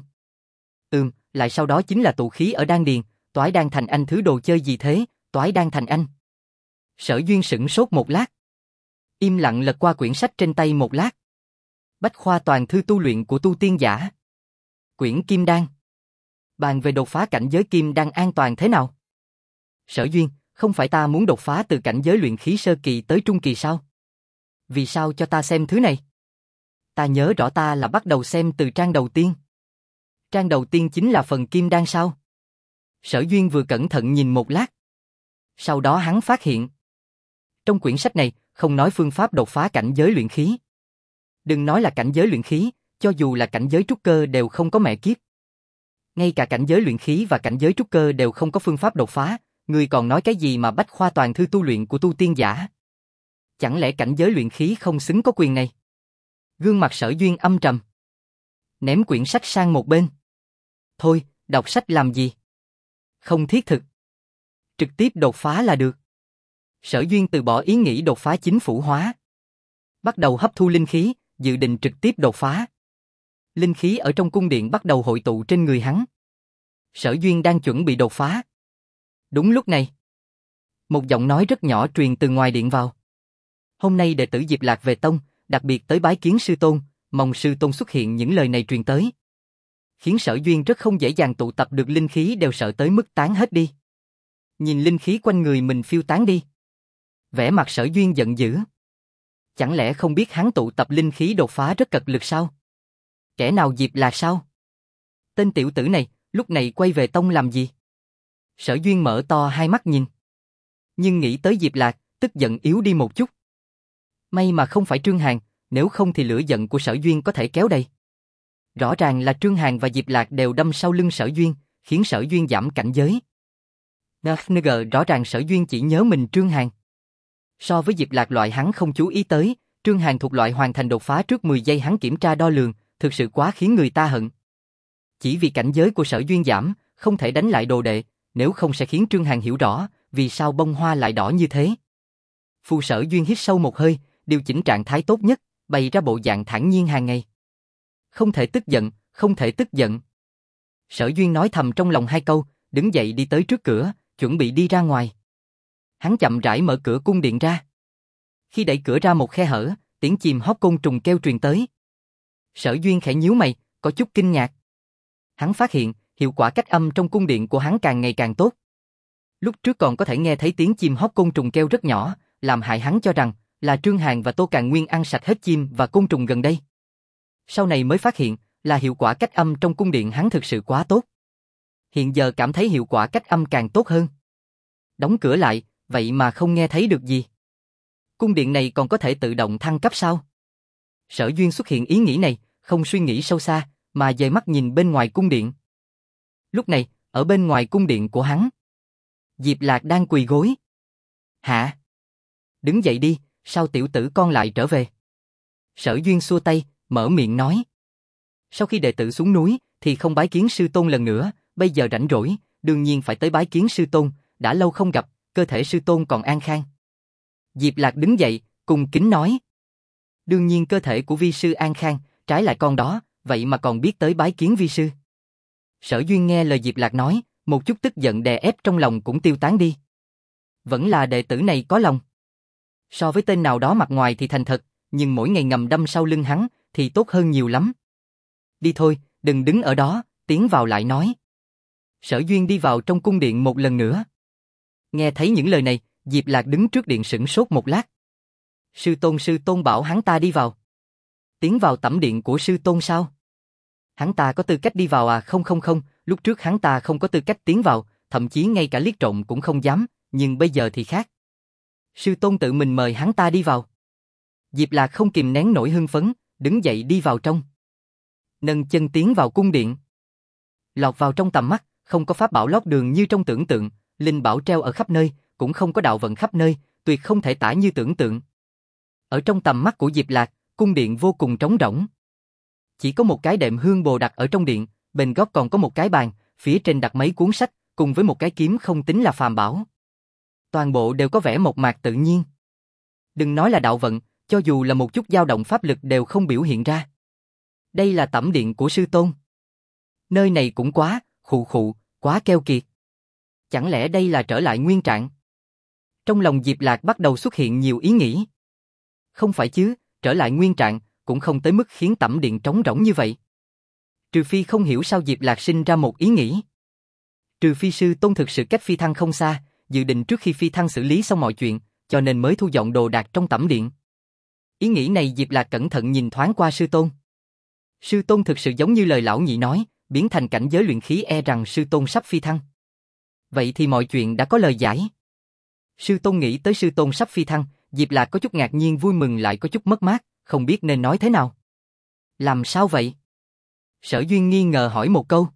Lại sau đó chính là tụ khí ở đan điền, toái đan thành anh, thứ đồ chơi gì thế, toái đan thành anh. Sở Duyên sửng sốt một lát, im lặng lật qua quyển sách trên tay một lát. Bách khoa toàn thư tu luyện của tu tiên giả. Quyển Kim Đan. Bàn về đột phá cảnh giới Kim Đan an toàn thế nào? Sở Duyên, không phải ta muốn đột phá từ cảnh giới luyện khí sơ kỳ tới trung kỳ sao? Vì sao cho ta xem thứ này? Ta nhớ rõ ta là bắt đầu xem từ trang đầu tiên. Trang đầu tiên chính là phần Kim Đan sao? Sở Duyên vừa cẩn thận nhìn một lát. Sau đó hắn phát hiện, trong quyển sách này không nói phương pháp đột phá cảnh giới luyện khí. Đừng nói là cảnh giới luyện khí, cho dù là cảnh giới trúc cơ đều không có mẹ kiếp. Ngay cả cảnh giới luyện khí và cảnh giới trúc cơ đều không có phương pháp đột phá, người còn nói cái gì mà bách khoa toàn thư tu luyện của tu tiên giả? Chẳng lẽ cảnh giới luyện khí không xứng có quyền này? Gương mặt Sở Duyên âm trầm. Ném quyển sách sang một bên. Thôi, đọc sách làm gì? Không thiết thực. Trực tiếp đột phá là được. Sở Duyên từ bỏ ý nghĩ đột phá chính phủ hóa. Bắt đầu hấp thu linh khí, dự định trực tiếp đột phá. Linh khí ở trong cung điện bắt đầu hội tụ trên người hắn. Sở Duyên đang chuẩn bị đột phá. Đúng lúc này, một giọng nói rất nhỏ truyền từ ngoài điện vào. Hôm nay đệ tử Diệp Lạc về tông, đặc biệt tới bái kiến sư tôn, mong sư tôn xuất hiện. Những lời này truyền tới, khiến Sở Duyên rất không dễ dàng tụ tập được linh khí, đều sợ tới mức tán hết đi. Nhìn linh khí quanh người mình phiêu tán đi, vẻ mặt Sở Duyên giận dữ. Chẳng lẽ không biết hắn tụ tập linh khí đột phá rất cật lực sao? Kẻ nào Diệp Lạc sao? Tên tiểu tử này, lúc này quay về tông làm gì? Sở Duyên mở to hai mắt nhìn. Nhưng nghĩ tới Diệp Lạc, tức giận yếu đi một chút. May mà không phải Trương Hàn, nếu không thì lửa giận của Sở Duyên có thể kéo đầy. Rõ ràng là Trương Hàn và Diệp Lạc đều đâm sau lưng Sở Duyên, khiến Sở Duyên giảm cảnh giới. Rõ ràng Sở Duyên chỉ nhớ mình Trương Hàn. So với Diệp Lạc loại hắn không chú ý tới, Trương Hàn thuộc loại hoàn thành đột phá trước 10 giây hắn kiểm tra đo lường, thực sự quá khiến người ta hận. Chỉ vì cảnh giới của Sở Duyên giảm, không thể đánh lại đồ đệ, nếu không sẽ khiến Trương Hàn hiểu rõ vì sao bông hoa lại đỏ như thế. Phù Sở Duyên hít sâu một hơi, điều chỉnh trạng thái tốt nhất, bày ra bộ dạng thản nhiên hàng ngày. Không thể tức giận, không thể tức giận. Sở Duyên nói thầm trong lòng hai câu, đứng dậy đi tới trước cửa, chuẩn bị đi ra ngoài. Hắn chậm rãi mở cửa cung điện ra. Khi đẩy cửa ra một khe hở, tiếng chim hót côn trùng kêu truyền tới. Sở Duyên khẽ nhíu mày, có chút kinh ngạc. Hắn phát hiện, hiệu quả cách âm trong cung điện của hắn càng ngày càng tốt. Lúc trước còn có thể nghe thấy tiếng chim hót côn trùng kêu rất nhỏ, làm hại hắn cho rằng là Trương Hàn và Tô Càn Nguyên ăn sạch hết chim và côn trùng gần đây. Sau này mới phát hiện là hiệu quả cách âm trong cung điện hắn thực sự quá tốt. Hiện giờ cảm thấy hiệu quả cách âm càng tốt hơn. Đóng cửa lại, vậy mà không nghe thấy được gì. Cung điện này còn có thể tự động thăng cấp sao? Sở Duyên xuất hiện ý nghĩ này, không suy nghĩ sâu xa, mà dời mắt nhìn bên ngoài cung điện. Lúc này, ở bên ngoài cung điện của hắn, Diệp Lạc đang quỳ gối. Hả? Đứng dậy đi, sao tiểu tử con lại trở về? Sở Duyên xua tay, mở miệng nói. Sau khi đệ tử xuống núi, thì không bái kiến sư tôn lần nữa, bây giờ rảnh rỗi, đương nhiên phải tới bái kiến sư tôn, đã lâu không gặp, cơ thể sư tôn còn an khang. Diệp Lạc đứng dậy, cung kính nói. Đương nhiên cơ thể của vi sư an khang, trái lại con đó, vậy mà còn biết tới bái kiến vi sư. Sở Duyên nghe lời Diệp Lạc nói, một chút tức giận đè ép trong lòng cũng tiêu tán đi. Vẫn là đệ tử này có lòng. So với tên nào đó mặt ngoài thì thành thật, nhưng mỗi ngày ngầm đâm sau lưng hắn, thì tốt hơn nhiều lắm. Đi thôi, đừng đứng ở đó, tiến vào lại nói. Sở Duyên đi vào trong cung điện một lần nữa. Nghe thấy những lời này, Diệp Lạc đứng trước điện sửng sốt một lát. Sư tôn bảo hắn ta đi vào. Tiến vào tẩm điện của sư tôn sao? Hắn ta có tư cách đi vào à? Không, lúc trước hắn ta không có tư cách tiến vào, thậm chí ngay cả liếc trộm cũng không dám, nhưng bây giờ thì khác. Sư tôn tự mình mời hắn ta đi vào. Diệp Lạc không kìm nén nổi hưng phấn, đứng dậy đi vào trong. Nâng chân tiến vào cung điện. Lọt vào trong tầm mắt, không có pháp bảo lót đường như trong tưởng tượng, linh bảo treo ở khắp nơi, cũng không có đạo vận khắp nơi, tuyệt không thể tả như tưởng tượng. Ở trong tầm mắt của Diệp Lạc, cung điện vô cùng trống rỗng. Chỉ có một cái đệm hương bồ đặt ở trong điện, bên góc còn có một cái bàn, phía trên đặt mấy cuốn sách, cùng với một cái kiếm không tính là phàm bảo. Toàn bộ đều có vẻ mộc mạc tự nhiên. Đừng nói là đạo vận, cho dù là một chút dao động pháp lực đều không biểu hiện ra. Đây là tẩm điện của sư tôn. Nơi này cũng quá, quá keo kiệt. Chẳng lẽ đây là trở lại nguyên trạng? Trong lòng Diệp Lạc bắt đầu xuất hiện nhiều ý nghĩ. Không phải chứ, trở lại nguyên trạng, cũng không tới mức khiến tẩm điện trống rỗng như vậy. Trừ phi không hiểu sao Diệp Lạc sinh ra một ý nghĩ. Trừ phi sư tôn thực sự cách phi thăng không xa, dự định trước khi phi thăng xử lý xong mọi chuyện, cho nên mới thu dọn đồ đạc trong tẩm điện. Ý nghĩ này Diệp Lạc cẩn thận nhìn thoáng qua sư tôn. Sư tôn thực sự giống như lời lão nhị nói, biến thành cảnh giới luyện khí e rằng sư tôn sắp phi thăng. Vậy thì mọi chuyện đã có lời giải. Sư tôn nghĩ tới sư tôn sắp phi thăng, Diệp Lạc có chút ngạc nhiên vui mừng lại có chút mất mát, không biết nên nói thế nào. Làm sao vậy? Sở Duyên nghi ngờ hỏi một câu.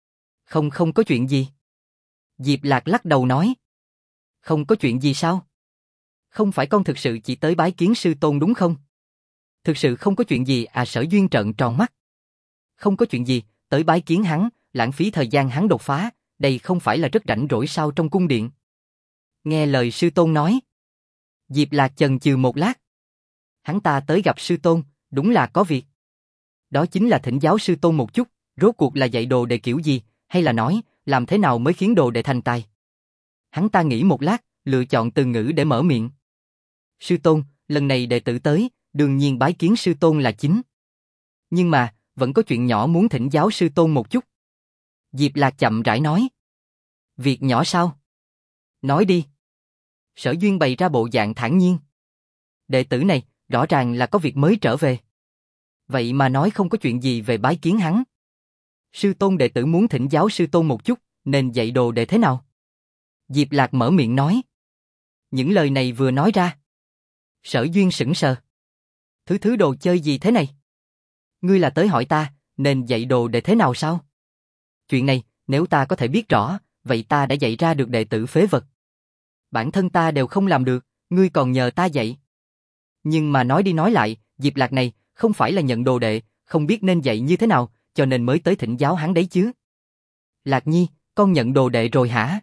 Không có chuyện gì. Diệp Lạc lắc đầu nói. Không có chuyện gì sao? Không phải con thực sự chỉ tới bái kiến sư tôn đúng không? Thực sự không có chuyện gì à? Sở Duyên trợn tròn mắt. Không có chuyện gì, tới bái kiến hắn, lãng phí thời gian hắn đột phá, đây không phải là rất rảnh rỗi sao trong cung điện. Nghe lời sư tôn nói. Diệp Lạc chần chừ một lát. Hắn ta tới gặp sư tôn, đúng là có việc. Đó chính là thỉnh giáo sư tôn một chút, rốt cuộc là dạy đồ đệ kiểu gì, hay là nói, làm thế nào mới khiến đồ đệ thành tài. Hắn ta nghĩ một lát, lựa chọn từ ngữ để mở miệng. Sư tôn, lần này đệ tử tới, đương nhiên bái kiến sư tôn là chính. Nhưng mà, vẫn có chuyện nhỏ muốn thỉnh giáo sư tôn một chút. Diệp Lạc chậm rãi nói. Việc nhỏ sao? Nói đi. Sở Duyên bày ra bộ dạng thản nhiên. Đệ tử này, rõ ràng là có việc mới trở về. Vậy mà nói không có chuyện gì về bái kiến hắn. Sư tôn đệ tử muốn thỉnh giáo sư tôn một chút, nên dạy đồ đệ thế nào? Diệp Lạc mở miệng nói. Những lời này vừa nói ra. Sở Duyên sững sờ. Thứ đồ chơi gì thế này? Ngươi là tới hỏi ta, nên dạy đồ đệ thế nào sao? Chuyện này, nếu ta có thể biết rõ, vậy ta đã dạy ra được đệ tử phế vật. Bản thân ta đều không làm được, ngươi còn nhờ ta dạy. Nhưng mà nói đi nói lại, Diệp Lạc này, không phải là nhận đồ đệ, không biết nên dạy như thế nào, cho nên mới tới thỉnh giáo hắn đấy chứ. Lạc Nhi, con nhận đồ đệ rồi hả?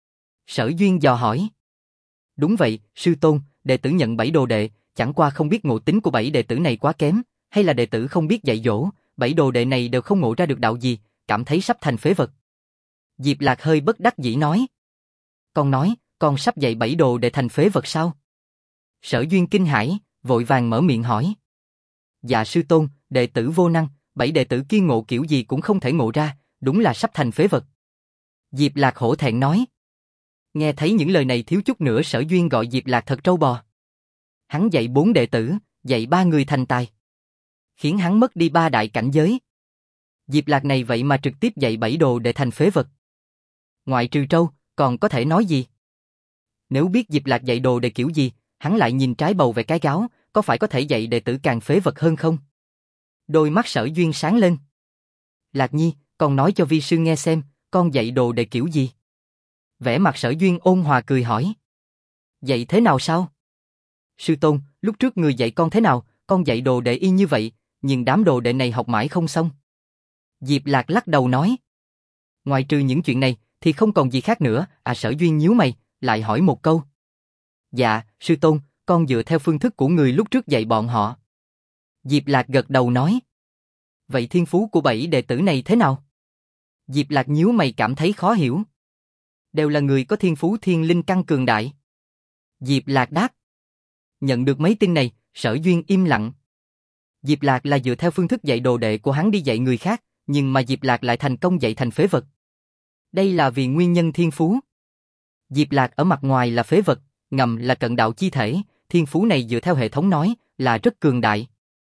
Sở Duyên dò hỏi. Đúng vậy, sư tôn, đệ tử nhận 7 đồ đệ, chẳng qua không biết ngộ tính của 7 đệ tử này quá kém, hay là đệ tử không biết dạy dỗ, 7 đồ đệ này đều không ngộ ra được đạo gì, cảm thấy sắp thành phế vật. Diệp Lạc hơi bất đắc dĩ nói. Con nói, con sắp dạy 7 đồ đệ thành phế vật sao? Sở Duyên kinh hãi, vội vàng mở miệng hỏi. Dạ sư tôn, đệ tử vô năng, 7 đệ tử kia ngộ kiểu gì cũng không thể ngộ ra, đúng là sắp thành phế vật. Diệp Lạc hổ thẹn nói. Nghe thấy những lời này thiếu chút nữa Sở Duyên gọi Diệp Lạc thật trâu bò. Hắn dạy 4 đệ tử, dạy 3 người thành tài. Khiến hắn mất đi 3 đại cảnh giới. Diệp Lạc này vậy mà trực tiếp dạy 7 đồ đệ thành phế vật. Ngoại trừ trâu, còn có thể nói gì? Nếu biết Diệp Lạc dạy đồ đệ kiểu gì, hắn lại nhìn trái bầu về cái gáo, có phải có thể dạy đệ tử càng phế vật hơn không? Đôi mắt Sở Duyên sáng lên. Lạc Nhi, con nói cho vi sư nghe xem, con dạy đồ đệ kiểu gì? Vẻ mặt Sở Duyên ôn hòa cười hỏi. Dạy thế nào sao? Sư tôn, lúc trước người dạy con thế nào, con dạy đồ đệ y như vậy, nhưng đám đồ đệ này học mãi không xong. Diệp Lạc lắc đầu nói. Ngoài trừ những chuyện này, thì không còn gì khác nữa. À, Sở Duyên nhíu mày, lại hỏi một câu. Dạ, sư tôn, con dựa theo phương thức của người lúc trước dạy bọn họ. Diệp Lạc gật đầu nói. Vậy thiên phú của 7 đệ tử này thế nào? Diệp Lạc nhíu mày cảm thấy khó hiểu. Đều là người có thiên phú thiên linh căn cường đại. Diệp Lạc đáp. Nhận được mấy tin này, Sở Duyên im lặng. Diệp Lạc là dựa theo phương thức dạy đồ đệ của hắn đi dạy người khác, nhưng mà Diệp Lạc lại thành công dạy thành phế vật. Đây là vì nguyên nhân thiên phú. Diệp Lạc ở mặt ngoài là phế vật, ngầm là cận đạo chi thể, thiên phú này dựa theo hệ thống nói là rất cường đại.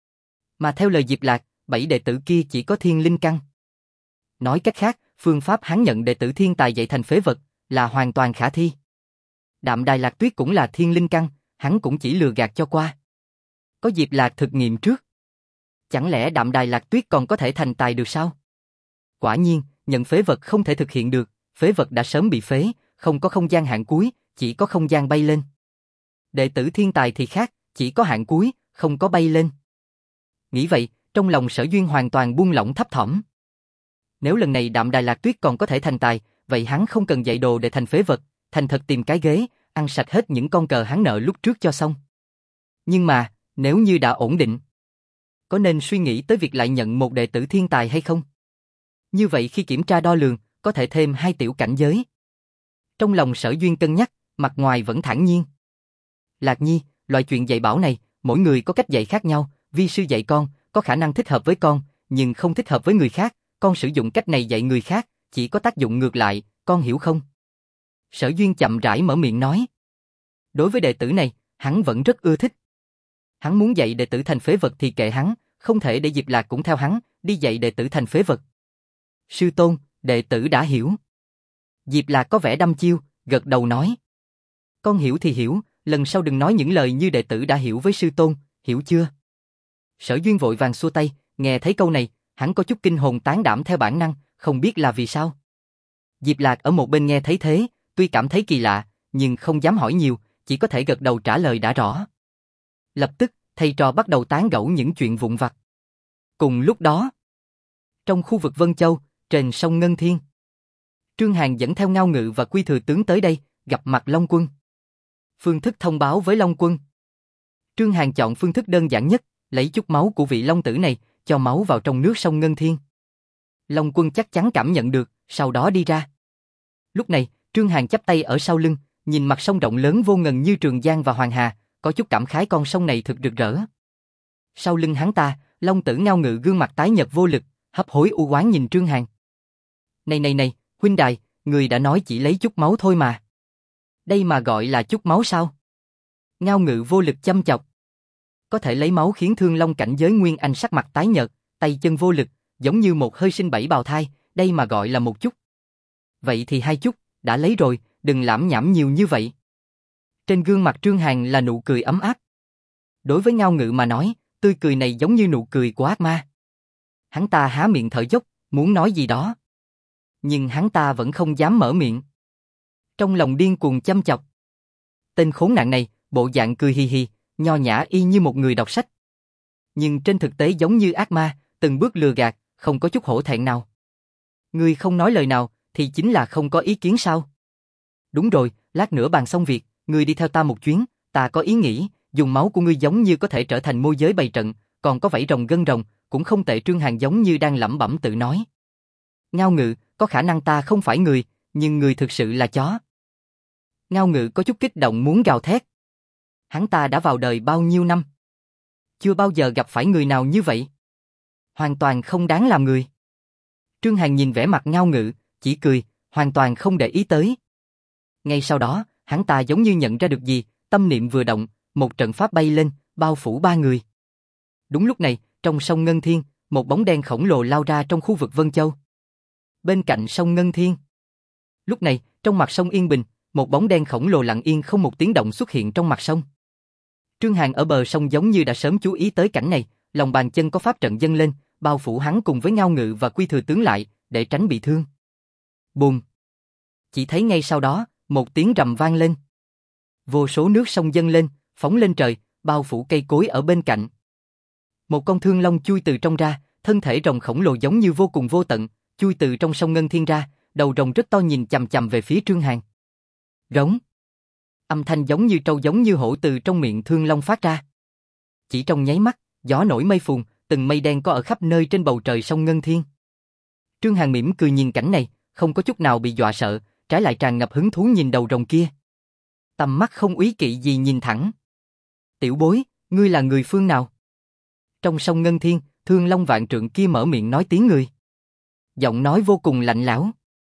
Mà theo lời Diệp Lạc, 7 đệ tử kia chỉ có thiên linh căn. Nói cách khác, phương pháp hắn nhận đệ tử thiên tài dạy thành phế vật là hoàn toàn khả thi. Đạm Đài Lạc Tuyết cũng là thiên linh căn, hắn cũng chỉ lừa gạt cho qua. Có Diệp Lạc thực nghiệm trước. Chẳng lẽ Đạm Đài Lạc Tuyết còn có thể thành tài được sao? Quả nhiên, nhận phế vật không thể thực hiện được, phế vật đã sớm bị phế, không có không gian hạn cuối, chỉ có không gian bay lên. Đệ tử thiên tài thì khác, chỉ có hạn cuối, không có bay lên. Nghĩ vậy, trong lòng Sở Duyên hoàn toàn buông lỏng thấp thỏm. Nếu lần này Đạm Đài Lạc Tuyết còn có thể thành tài, vậy hắn không cần dạy đồ để thành phế vật, thành thật tìm cái ghế, ăn sạch hết những con cờ hắn nợ lúc trước cho xong. Nhưng mà, nếu như đã ổn định, có nên suy nghĩ tới việc lại nhận một đệ tử thiên tài hay không? Như vậy khi kiểm tra đo lường, có thể thêm 2 tiểu cảnh giới. Trong lòng Sở Duyên cân nhắc, mặt ngoài vẫn thản nhiên. Lạc Nhi, loại chuyện dạy bảo này, mỗi người có cách dạy khác nhau, vi sư dạy con, có khả năng thích hợp với con, nhưng không thích hợp với người khác, con sử dụng cách này dạy người khác, chỉ có tác dụng ngược lại, con hiểu không? Sở Duyên chậm rãi mở miệng nói. Đối với đệ tử này, hắn vẫn rất ưa thích. Hắn muốn dạy đệ tử thành phế vật thì kệ hắn, không thể để Diệp Lạc cũng theo hắn, đi dạy đệ tử thành phế vật. Sư tôn, đệ tử đã hiểu. Diệp Lạc có vẻ đăm chiêu, gật đầu nói. Con hiểu thì hiểu, lần sau đừng nói những lời như đệ tử đã hiểu với sư tôn, hiểu chưa? Sở Duyên vội vàng xua tay, nghe thấy câu này, hắn có chút kinh hồn tán đảm theo bản năng, không biết là vì sao. Diệp Lạc ở một bên nghe thấy thế, tuy cảm thấy kỳ lạ, nhưng không dám hỏi nhiều, chỉ có thể gật đầu trả lời đã rõ. Lập tức, thầy trò bắt đầu tán gẫu những chuyện vụn vặt. Cùng lúc đó, trong khu vực Vân Châu, trên sông Ngân Thiên, Trương Hàn dẫn theo Ngao Ngự và Quy Thừa Tướng tới đây, gặp mặt Long Quân. Phương thức thông báo với Long Quân. Trương Hàn chọn phương thức đơn giản nhất, lấy chút máu của vị Long tử này, cho máu vào trong nước sông Ngân Thiên. Long Quân chắc chắn cảm nhận được, sau đó đi ra. Lúc này, Trương Hàn chắp tay ở sau lưng, nhìn mặt sông rộng lớn vô ngần như Trường Giang và Hoàng Hà, có chút cảm khái con sông này thực rực rỡ. Sau lưng hắn ta, Long tử Ngao Ngự gương mặt tái nhợt vô lực, hấp hối u oán nhìn Trương Hàn. Này, huynh đài, người đã nói chỉ lấy chút máu thôi mà. Đây mà gọi là chút máu sao? Ngao Ngự vô lực chăm chọc. Có thể lấy máu khiến Thương Long cảnh giới Nguyên Anh sắc mặt tái nhợt, tay chân vô lực, giống như một hơi sinh 7 bào thai, đây mà gọi là một chút. Vậy thì 2 chút, đã lấy rồi, đừng lảm nhảm nhiều như vậy. Trên gương mặt Trương Hàn là nụ cười ấm áp. Đối với Ngao Ngự mà nói, tươi cười này giống như nụ cười của ác ma. Hắn ta há miệng thở dốc, muốn nói gì đó. Nhưng hắn ta vẫn không dám mở miệng. Trong lòng điên cuồng chăm chọc. Tên khốn nạn này, bộ dạng cười hì hì, nho nhã y như một người đọc sách. Nhưng trên thực tế giống như ác ma, từng bước lừa gạt, không có chút hổ thẹn nào. Ngươi không nói lời nào, thì chính là không có ý kiến sao? Đúng rồi, lát nữa bàn xong việc, ngươi đi theo ta một chuyến, ta có ý nghĩ, dùng máu của ngươi giống như có thể trở thành môi giới bày trận, còn có vảy rồng gân rồng, cũng không tệ. Trương Hàn giống như đang lẩm bẩm tự nói. Ngao Ngự, có khả năng ta không phải người, nhưng người thực sự là chó. Ngao Ngự có chút kích động muốn gào thét. Hắn ta đã vào đời bao nhiêu năm? Chưa bao giờ gặp phải người nào như vậy. Hoàn toàn không đáng làm người. Trương Hàn nhìn vẻ mặt Ngao Ngự, chỉ cười, hoàn toàn không để ý tới. Ngay sau đó, hắn ta giống như nhận ra được gì, tâm niệm vừa động, một trận pháp bay lên, bao phủ 3 người. Đúng lúc này, trong sông Ngân Thiên, một bóng đen khổng lồ lao ra trong khu vực Vân Châu. Bên cạnh sông Ngân Thiên. Lúc này, trong mặt sông yên bình, một bóng đen khổng lồ lặng yên không một tiếng động xuất hiện trong mặt sông. Trương Hàn ở bờ sông giống như đã sớm chú ý tới cảnh này, lòng bàn chân có pháp trận dâng lên, bao phủ hắn cùng với Ngao Ngự và Quy Thừa Tướng lại, để tránh bị thương. Bùm! Chỉ thấy ngay sau đó, một tiếng rầm vang lên. Vô số nước sông dâng lên, phóng lên trời, bao phủ cây cối ở bên cạnh. Một con thương long chui từ trong ra, thân thể rồng khổng lồ giống như vô cùng vô tận, chui từ trong sông Ngân Thiên ra, đầu rồng rất to nhìn chằm chằm về phía Trương Hàn. Rống! Âm thanh giống như trâu giống như hổ từ trong miệng thương long phát ra. Chỉ trong nháy mắt, gió nổi mây phùn, từng mây đen có ở khắp nơi trên bầu trời sông Ngân Thiên. Trương Hàn mỉm cười nhìn cảnh này, không có chút nào bị dọa sợ, trái lại tràn ngập hứng thú nhìn đầu rồng kia. Tầm mắt không úy kỵ gì nhìn thẳng. Tiểu bối, ngươi là người phương nào? Trong sông Ngân Thiên, Thương Long vạn trượng kia mở miệng nói tiếng người. Giọng nói vô cùng lạnh lẽo.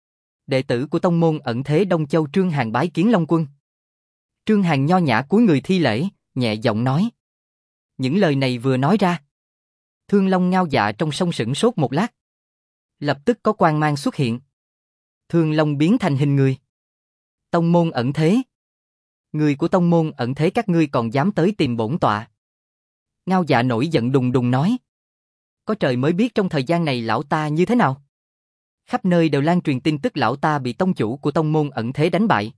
Đệ tử của tông môn Ẩn Thế Đông Châu Trương Hàn bái kiến Long Quân. Trương Hàn nho nhã cúi người thi lễ, nhẹ giọng nói. Những lời này vừa nói ra, Thương Long ngao dạ trong sông sửng sốt một lát. Lập tức có quang mang xuất hiện. Thương Long biến thành hình người. Tông môn Ẩn Thế. Người của tông môn Ẩn Thế các ngươi còn dám tới tìm bổn tọa. Ngao dạ nổi giận đùng đùng nói. Có trời mới biết trong thời gian này lão ta như thế nào. Khắp nơi đều lan truyền tin tức lão ta bị tông chủ của tông môn Ẩn Thế đánh bại.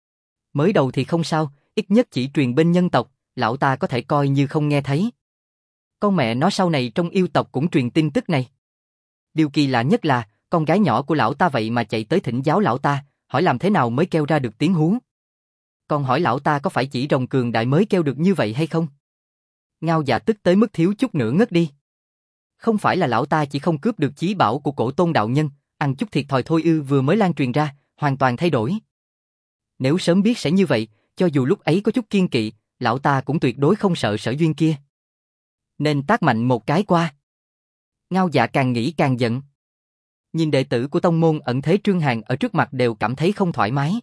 Mới đầu thì không sao, ít nhất chỉ truyền bên nhân tộc, lão ta có thể coi như không nghe thấy. Con mẹ nó sau này trong yêu tộc cũng truyền tin tức này. Điều kỳ lạ nhất là, con gái nhỏ của lão ta vậy mà chạy tới thỉnh giáo lão ta, hỏi làm thế nào mới kêu ra được tiếng hú. Còn hỏi lão ta có phải chỉ rồng cường đại mới kêu được như vậy hay không? Ngao dạ tức tới mức thiếu chút nữa ngất đi. Không phải là lão ta chỉ không cướp được chí bảo của Cổ Tôn đạo nhân, ăn chút thiệt thòi thôi ư, vừa mới lan truyền ra, hoàn toàn thay đổi. Nếu sớm biết sẽ như vậy, cho dù lúc ấy có chút kiên kỵ, lão ta cũng tuyệt đối không sợ Sở Duyên kia. Nên tát mạnh một cái qua. Ngao dạ càng nghĩ càng giận. Nhìn đệ tử của tông môn Ẩn Thế Trương Hàn ở trước mặt đều cảm thấy không thoải mái.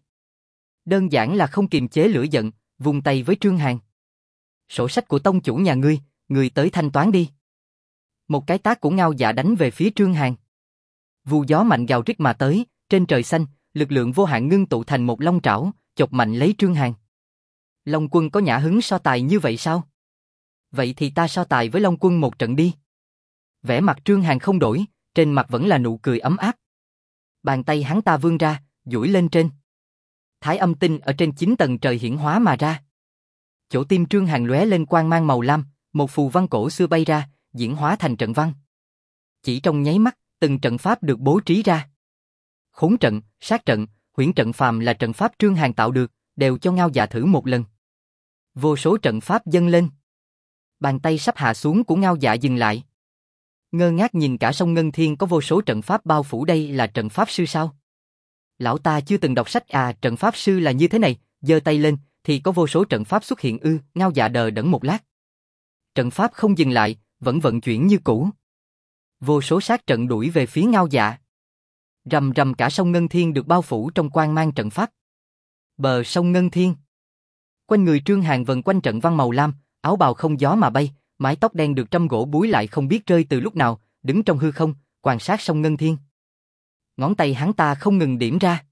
Đơn giản là không kiềm chế lửa giận, vung tay với Trương Hàn. Sổ sách của tông chủ nhà ngươi tới thanh toán đi. Một cái tát của Ngao dạ đánh về phía Trương Hàn. Vù gió mạnh gào rít mà tới, trên trời xanh, lực lượng vô hạn ngưng tụ thành một long trảo, chộp mạnh lấy Trương Hàn. Long Quân có nhã hứng so tài như vậy sao? Vậy thì ta so tài với Long Quân một trận đi. Vẻ mặt Trương Hàn không đổi, trên mặt vẫn là nụ cười ấm áp. Bàn tay hắn ta vươn ra, duỗi lên trên. Thái âm tinh ở trên 9 tầng trời hiển hóa mà ra. Chỗ tim Trương Hàn lóe lên quang mang màu lam, Một phù văn cổ xưa bay ra, diễn hóa thành trận văn. Chỉ trong nháy mắt, từng trận pháp được bố trí ra. Khốn trận, sát trận, huyễn trận phàm là trận pháp Trương Hàn tạo được, đều cho Ngao Dạ thử một lần. Vô số trận pháp dâng lên. Bàn tay sắp hạ xuống của Ngao Dạ dừng lại. Ngơ ngác nhìn cả sông Ngân Thiên có vô số trận pháp bao phủ, đây là trận pháp sư sao? Lão ta chưa từng đọc sách à, trận pháp sư là như thế này, giơ tay lên, thì có vô số trận pháp xuất hiện ư? Ngao Dạ đờ đẫn một lát. Trận pháp không dừng lại, vẫn vận chuyển như cũ. Vô số sát trận đuổi về phía Ngao Dạ. Rầm rầm cả sông Ngân Thiên được bao phủ trong quang mang trận pháp. Bờ sông Ngân Thiên. Quanh người Trương Hàn vần quanh trận văn màu lam, áo bào không gió mà bay, mái tóc đen được trăm gỗ búi lại không biết rơi từ lúc nào, đứng trong hư không, quan sát sông Ngân Thiên. Ngón tay hắn ta không ngừng điểm ra.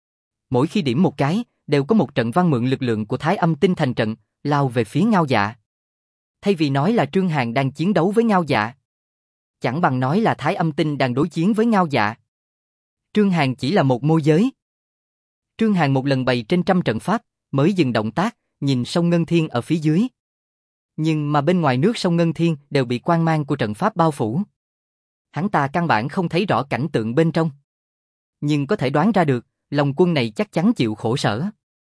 Mỗi khi điểm một cái, đều có một trận văn mượn lực lượng của Thái Âm Tinh thành trận, lao về phía Ngao Dạ. Thay vì nói là Trương Hàn đang chiến đấu với Ngao Dạ, chẳng bằng nói là Thái Âm Tinh đang đối chiến với Ngao Dạ. Trương Hàn chỉ là một môi giới. Trương Hàn một lần bày trên trăm trận pháp, mới dừng động tác, nhìn sông Ngân Thiên ở phía dưới. Nhưng mà bên ngoài nước sông Ngân Thiên đều bị quang mang của trận pháp bao phủ. Hắn ta căn bản không thấy rõ cảnh tượng bên trong. Nhưng có thể đoán ra được, Long Quân này chắc chắn chịu khổ sở.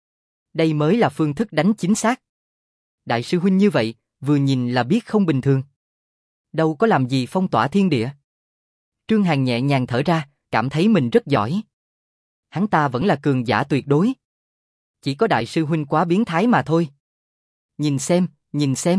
Đây mới là phương thức đánh chính xác. Đại sư huynh như vậy, vừa nhìn là biết không bình thường. Đâu có làm gì phong tỏa thiên địa. Trương Hàn nhẹ nhàng thở ra, cảm thấy mình rất giỏi. Hắn ta vẫn là cường giả tuyệt đối. Chỉ có đại sư huynh quá biến thái mà thôi. Nhìn xem, nhìn xem.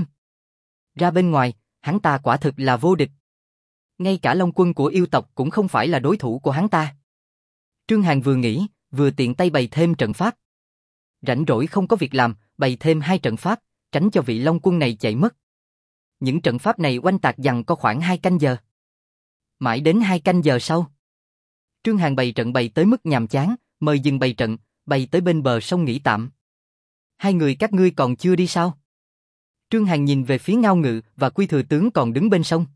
Ra bên ngoài, hắn ta quả thực là vô địch. Ngay cả Long Quân của yêu tộc cũng không phải là đối thủ của hắn ta. Trương Hàn vừa nghĩ, vừa tiện tay bày thêm trận pháp. Rảnh rỗi không có việc làm, bày thêm 2 trận pháp, tránh cho vị Long Quân này chạy mất. Những trận pháp này oanh tạc dằng có khoảng 2 canh giờ. Mãi đến 2 canh giờ sau, Trương Hàn bày trận bày tới mức nhàm chán, mời dừng bày trận, bày tới bên bờ sông nghỉ tạm. Hai người các ngươi còn chưa đi sao? Trương Hàn nhìn về phía Ngao Ngự và Quy Thừa Tướng còn đứng bên sông.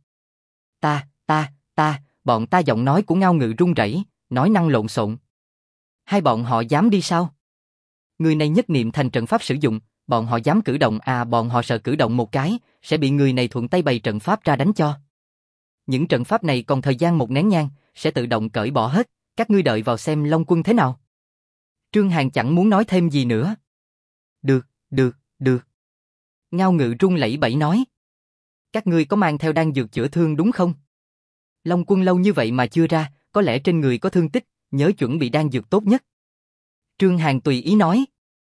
Bọn ta giọng nói của Ngao Ngự run rẩy, nói năng lộn xộn. Hai bọn họ dám đi sao? Người này nhất niệm thành trận pháp sử dụng, bọn họ dám cử động à, bọn họ sợ cử động một cái, sẽ bị người này thuận tay bày trận pháp ra đánh cho. Những trận pháp này còn thời gian 1 nén nhang, sẽ tự động cởi bỏ hết, các ngươi đợi vào xem Long Quân thế nào. Trương Hàn chẳng muốn nói thêm gì nữa. Được. Ngao Ngự run lẩy bẩy nói. Các ngươi có mang theo đan dược chữa thương đúng không? Long Quân lâu như vậy mà chưa ra, có lẽ trên người có thương tích, nhớ chuẩn bị đan dược tốt nhất. Trương Hàn tùy ý nói.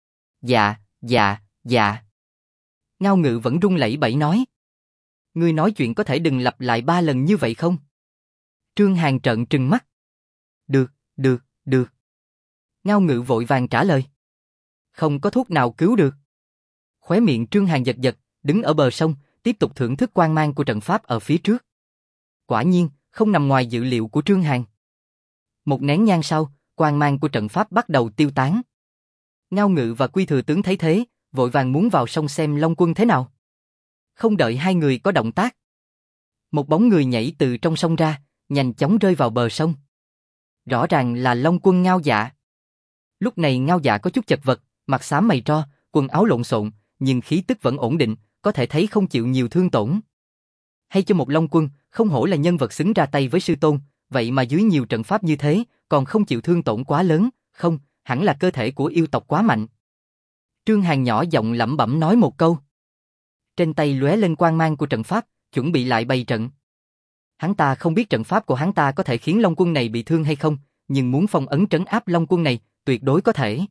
Dạ. Ngao Ngự vẫn run lẩy bẩy nói. Ngươi nói chuyện có thể đừng lặp lại 3 lần như vậy không? Trương Hàn trợn trừng mắt. Được. Ngao Ngự vội vàng trả lời. Không có thuốc nào cứu được. Khóe miệng Trương Hàn giật, đứng ở bờ sông, tiếp tục thưởng thức quang mang của trận pháp ở phía trước. Quả nhiên, không nằm ngoài dự liệu của Trương Hàn. 1 nén nhang sau, quang mang của trận pháp bắt đầu tiêu tán. Ngao Ngự và Quy Thừa Tướng thấy thế, vội vàng muốn vào sông xem Long Quân thế nào. Không đợi hai người có động tác, một bóng người nhảy từ trong sông ra, nhanh chóng rơi vào bờ sông. Rõ ràng là Long Quân Ngao Dạ. Lúc này Ngao Dạ có chút chật vật, mặt xám mày tro, quần áo lộn xộn, nhưng khí tức vẫn ổn định, có thể thấy không chịu nhiều thương tổn. Hay cho một Long Quân, không hổ là nhân vật xứng ra tay với sư tôn, vậy mà dưới nhiều trận pháp như thế, còn không chịu thương tổn quá lớn, không, hẳn là cơ thể của yêu tộc quá mạnh. Trương Hàn nhỏ giọng lẩm bẩm nói một câu. Trên tay lóe lên quang mang của trận pháp, chuẩn bị lại bày trận. Hắn ta không biết trận pháp của hắn ta có thể khiến Long Quân này bị thương hay không, nhưng muốn phong ấn trấn áp Long Quân này, tuyệt đối có thể.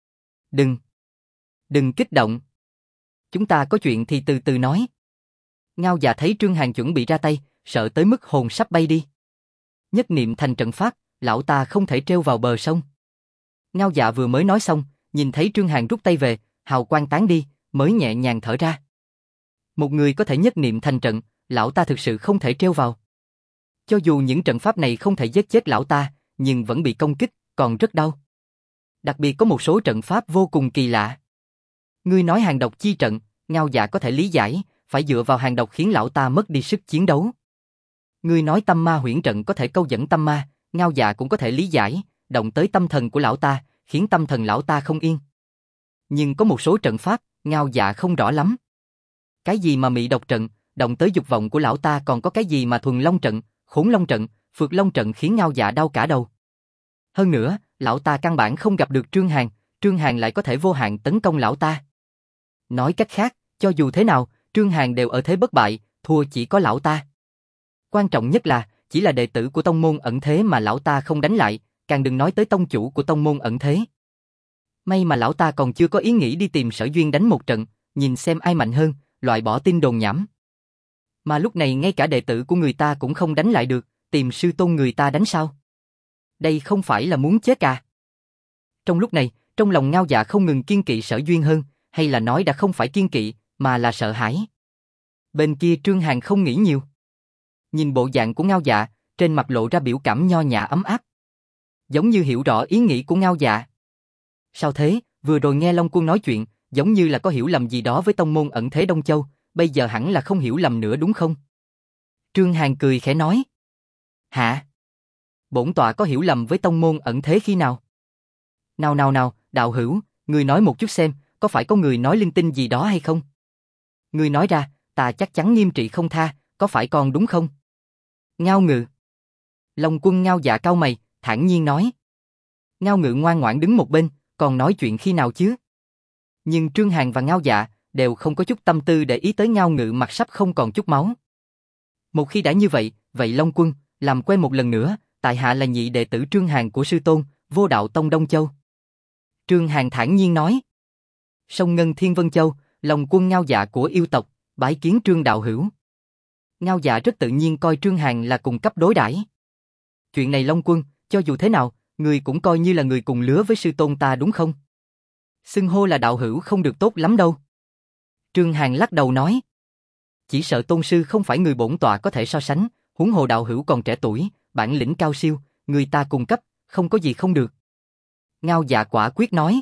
Đừng kích động. Chúng ta có chuyện thì từ từ nói. Ngao Dạ thấy Trương Hàn chuẩn bị ra tay, sợ tới mức hồn sắp bay đi. Nhất niệm thành trận pháp, lão ta không thể treo vào bờ sông. Ngao Dạ vừa mới nói xong, nhìn thấy Trương Hàn rút tay về, hào quang tán đi, mới nhẹ nhàng thở ra. Một người có thể nhất niệm thành trận, lão ta thực sự không thể treo vào. Cho dù những trận pháp này không thể giết chết lão ta, nhưng vẫn bị công kích, còn rất đau. Đặc biệt có một số trận pháp vô cùng kỳ lạ. Ngươi nói hàng độc chi trận, Ngao Dạ có thể lý giải, phải dựa vào hàng độc khiến lão ta mất đi sức chiến đấu. Ngươi nói tâm ma huyễn trận có thể câu dẫn tâm ma, Ngao Dạ cũng có thể lý giải, động tới tâm thần của lão ta, khiến tâm thần lão ta không yên. Nhưng có một số trận pháp, Ngao Dạ không rõ lắm. Cái gì mà mị độc trận, động tới dục vọng của lão ta còn có cái gì mà thuần long trận, khốn long trận, phược long trận khiến Ngao Dạ đau cả đầu. Hơn nữa, lão ta căn bản không gặp được Trương Hàn lại có thể vô hạn tấn công lão ta. Nói cách khác, cho dù thế nào, Trương Hàn đều ở thế bất bại, thua chỉ có lão ta. Quan trọng nhất là, chỉ là đệ tử của tông môn ẩn thế mà lão ta không đánh lại, càng đừng nói tới tông chủ của tông môn ẩn thế. May mà lão ta còn chưa có ý nghĩ đi tìm Sở Duyên đánh một trận, nhìn xem ai mạnh hơn, loại bỏ tin đồn nhảm. Mà lúc này ngay cả đệ tử của người ta cũng không đánh lại được, tìm sư tôn người ta đánh sao? Đây không phải là muốn chết à? Trong lúc này, trong lòng Ngao Dạ không ngừng kiêng kỵ Sở Duyên hơn, hay là nói đã không phải kiêng kỵ, mà là sợ hãi. Bên kia Trương Hàn không nghĩ nhiều. Nhìn bộ dạng của Ngao Dạ, trên mặt lộ ra biểu cảm nho nhã ấm áp. Giống như hiểu rõ ý nghĩ của Ngao Dạ. Sao thế, vừa rồi nghe Long Quân nói chuyện, giống như là có hiểu lầm gì đó với tông môn ẩn thế Đông Châu, bây giờ hẳn là không hiểu lầm nữa đúng không? Trương Hàn cười khẽ nói. Hả? Bổn tọa có hiểu lầm với tông môn ẩn thế khi nào? Nào, đạo hữu, người nói một chút xem, có phải có người nói linh tinh gì đó hay không? Người nói ra, ta chắc chắn nghiêm trị không tha, có phải con đúng không? Ngao Ngự. Long Quân Ngao Dạ cau mày, thản nhiên nói. Ngao Ngự ngoan ngoãn đứng một bên, còn nói chuyện khi nào chứ? Nhưng Trương Hàn và Ngao Dạ đều không có chút tâm tư để ý tới Ngao Ngự mặt sắp không còn chút máu. Một khi đã như vậy, vậy Long Quân, làm quen một lần nữa, tại hạ là nhị đệ tử Trương Hàn của sư tôn, Vô Đạo Tông Đông Châu. Trương Hàn thản nhiên nói. Sông Ngân Thiên Vân Châu, Long Quân Ngao Dạ của yêu tộc, bái kiến Trương đạo hữu. Ngao Dạ rất tự nhiên coi Trương Hàn là cùng cấp đối đãi. Chuyện này Long Quân, cho dù thế nào, người cũng coi như là người cùng lứa với sư tôn ta đúng không? Xưng hô là đạo hữu không được tốt lắm đâu. Trương Hàn lắc đầu nói. Chỉ sợ tôn sư không phải người bổn tọa có thể so sánh, huống hồ đạo hữu còn trẻ tuổi, bản lĩnh cao siêu, người ta cùng cấp, không có gì không được. Ngao Dạ quả quyết nói.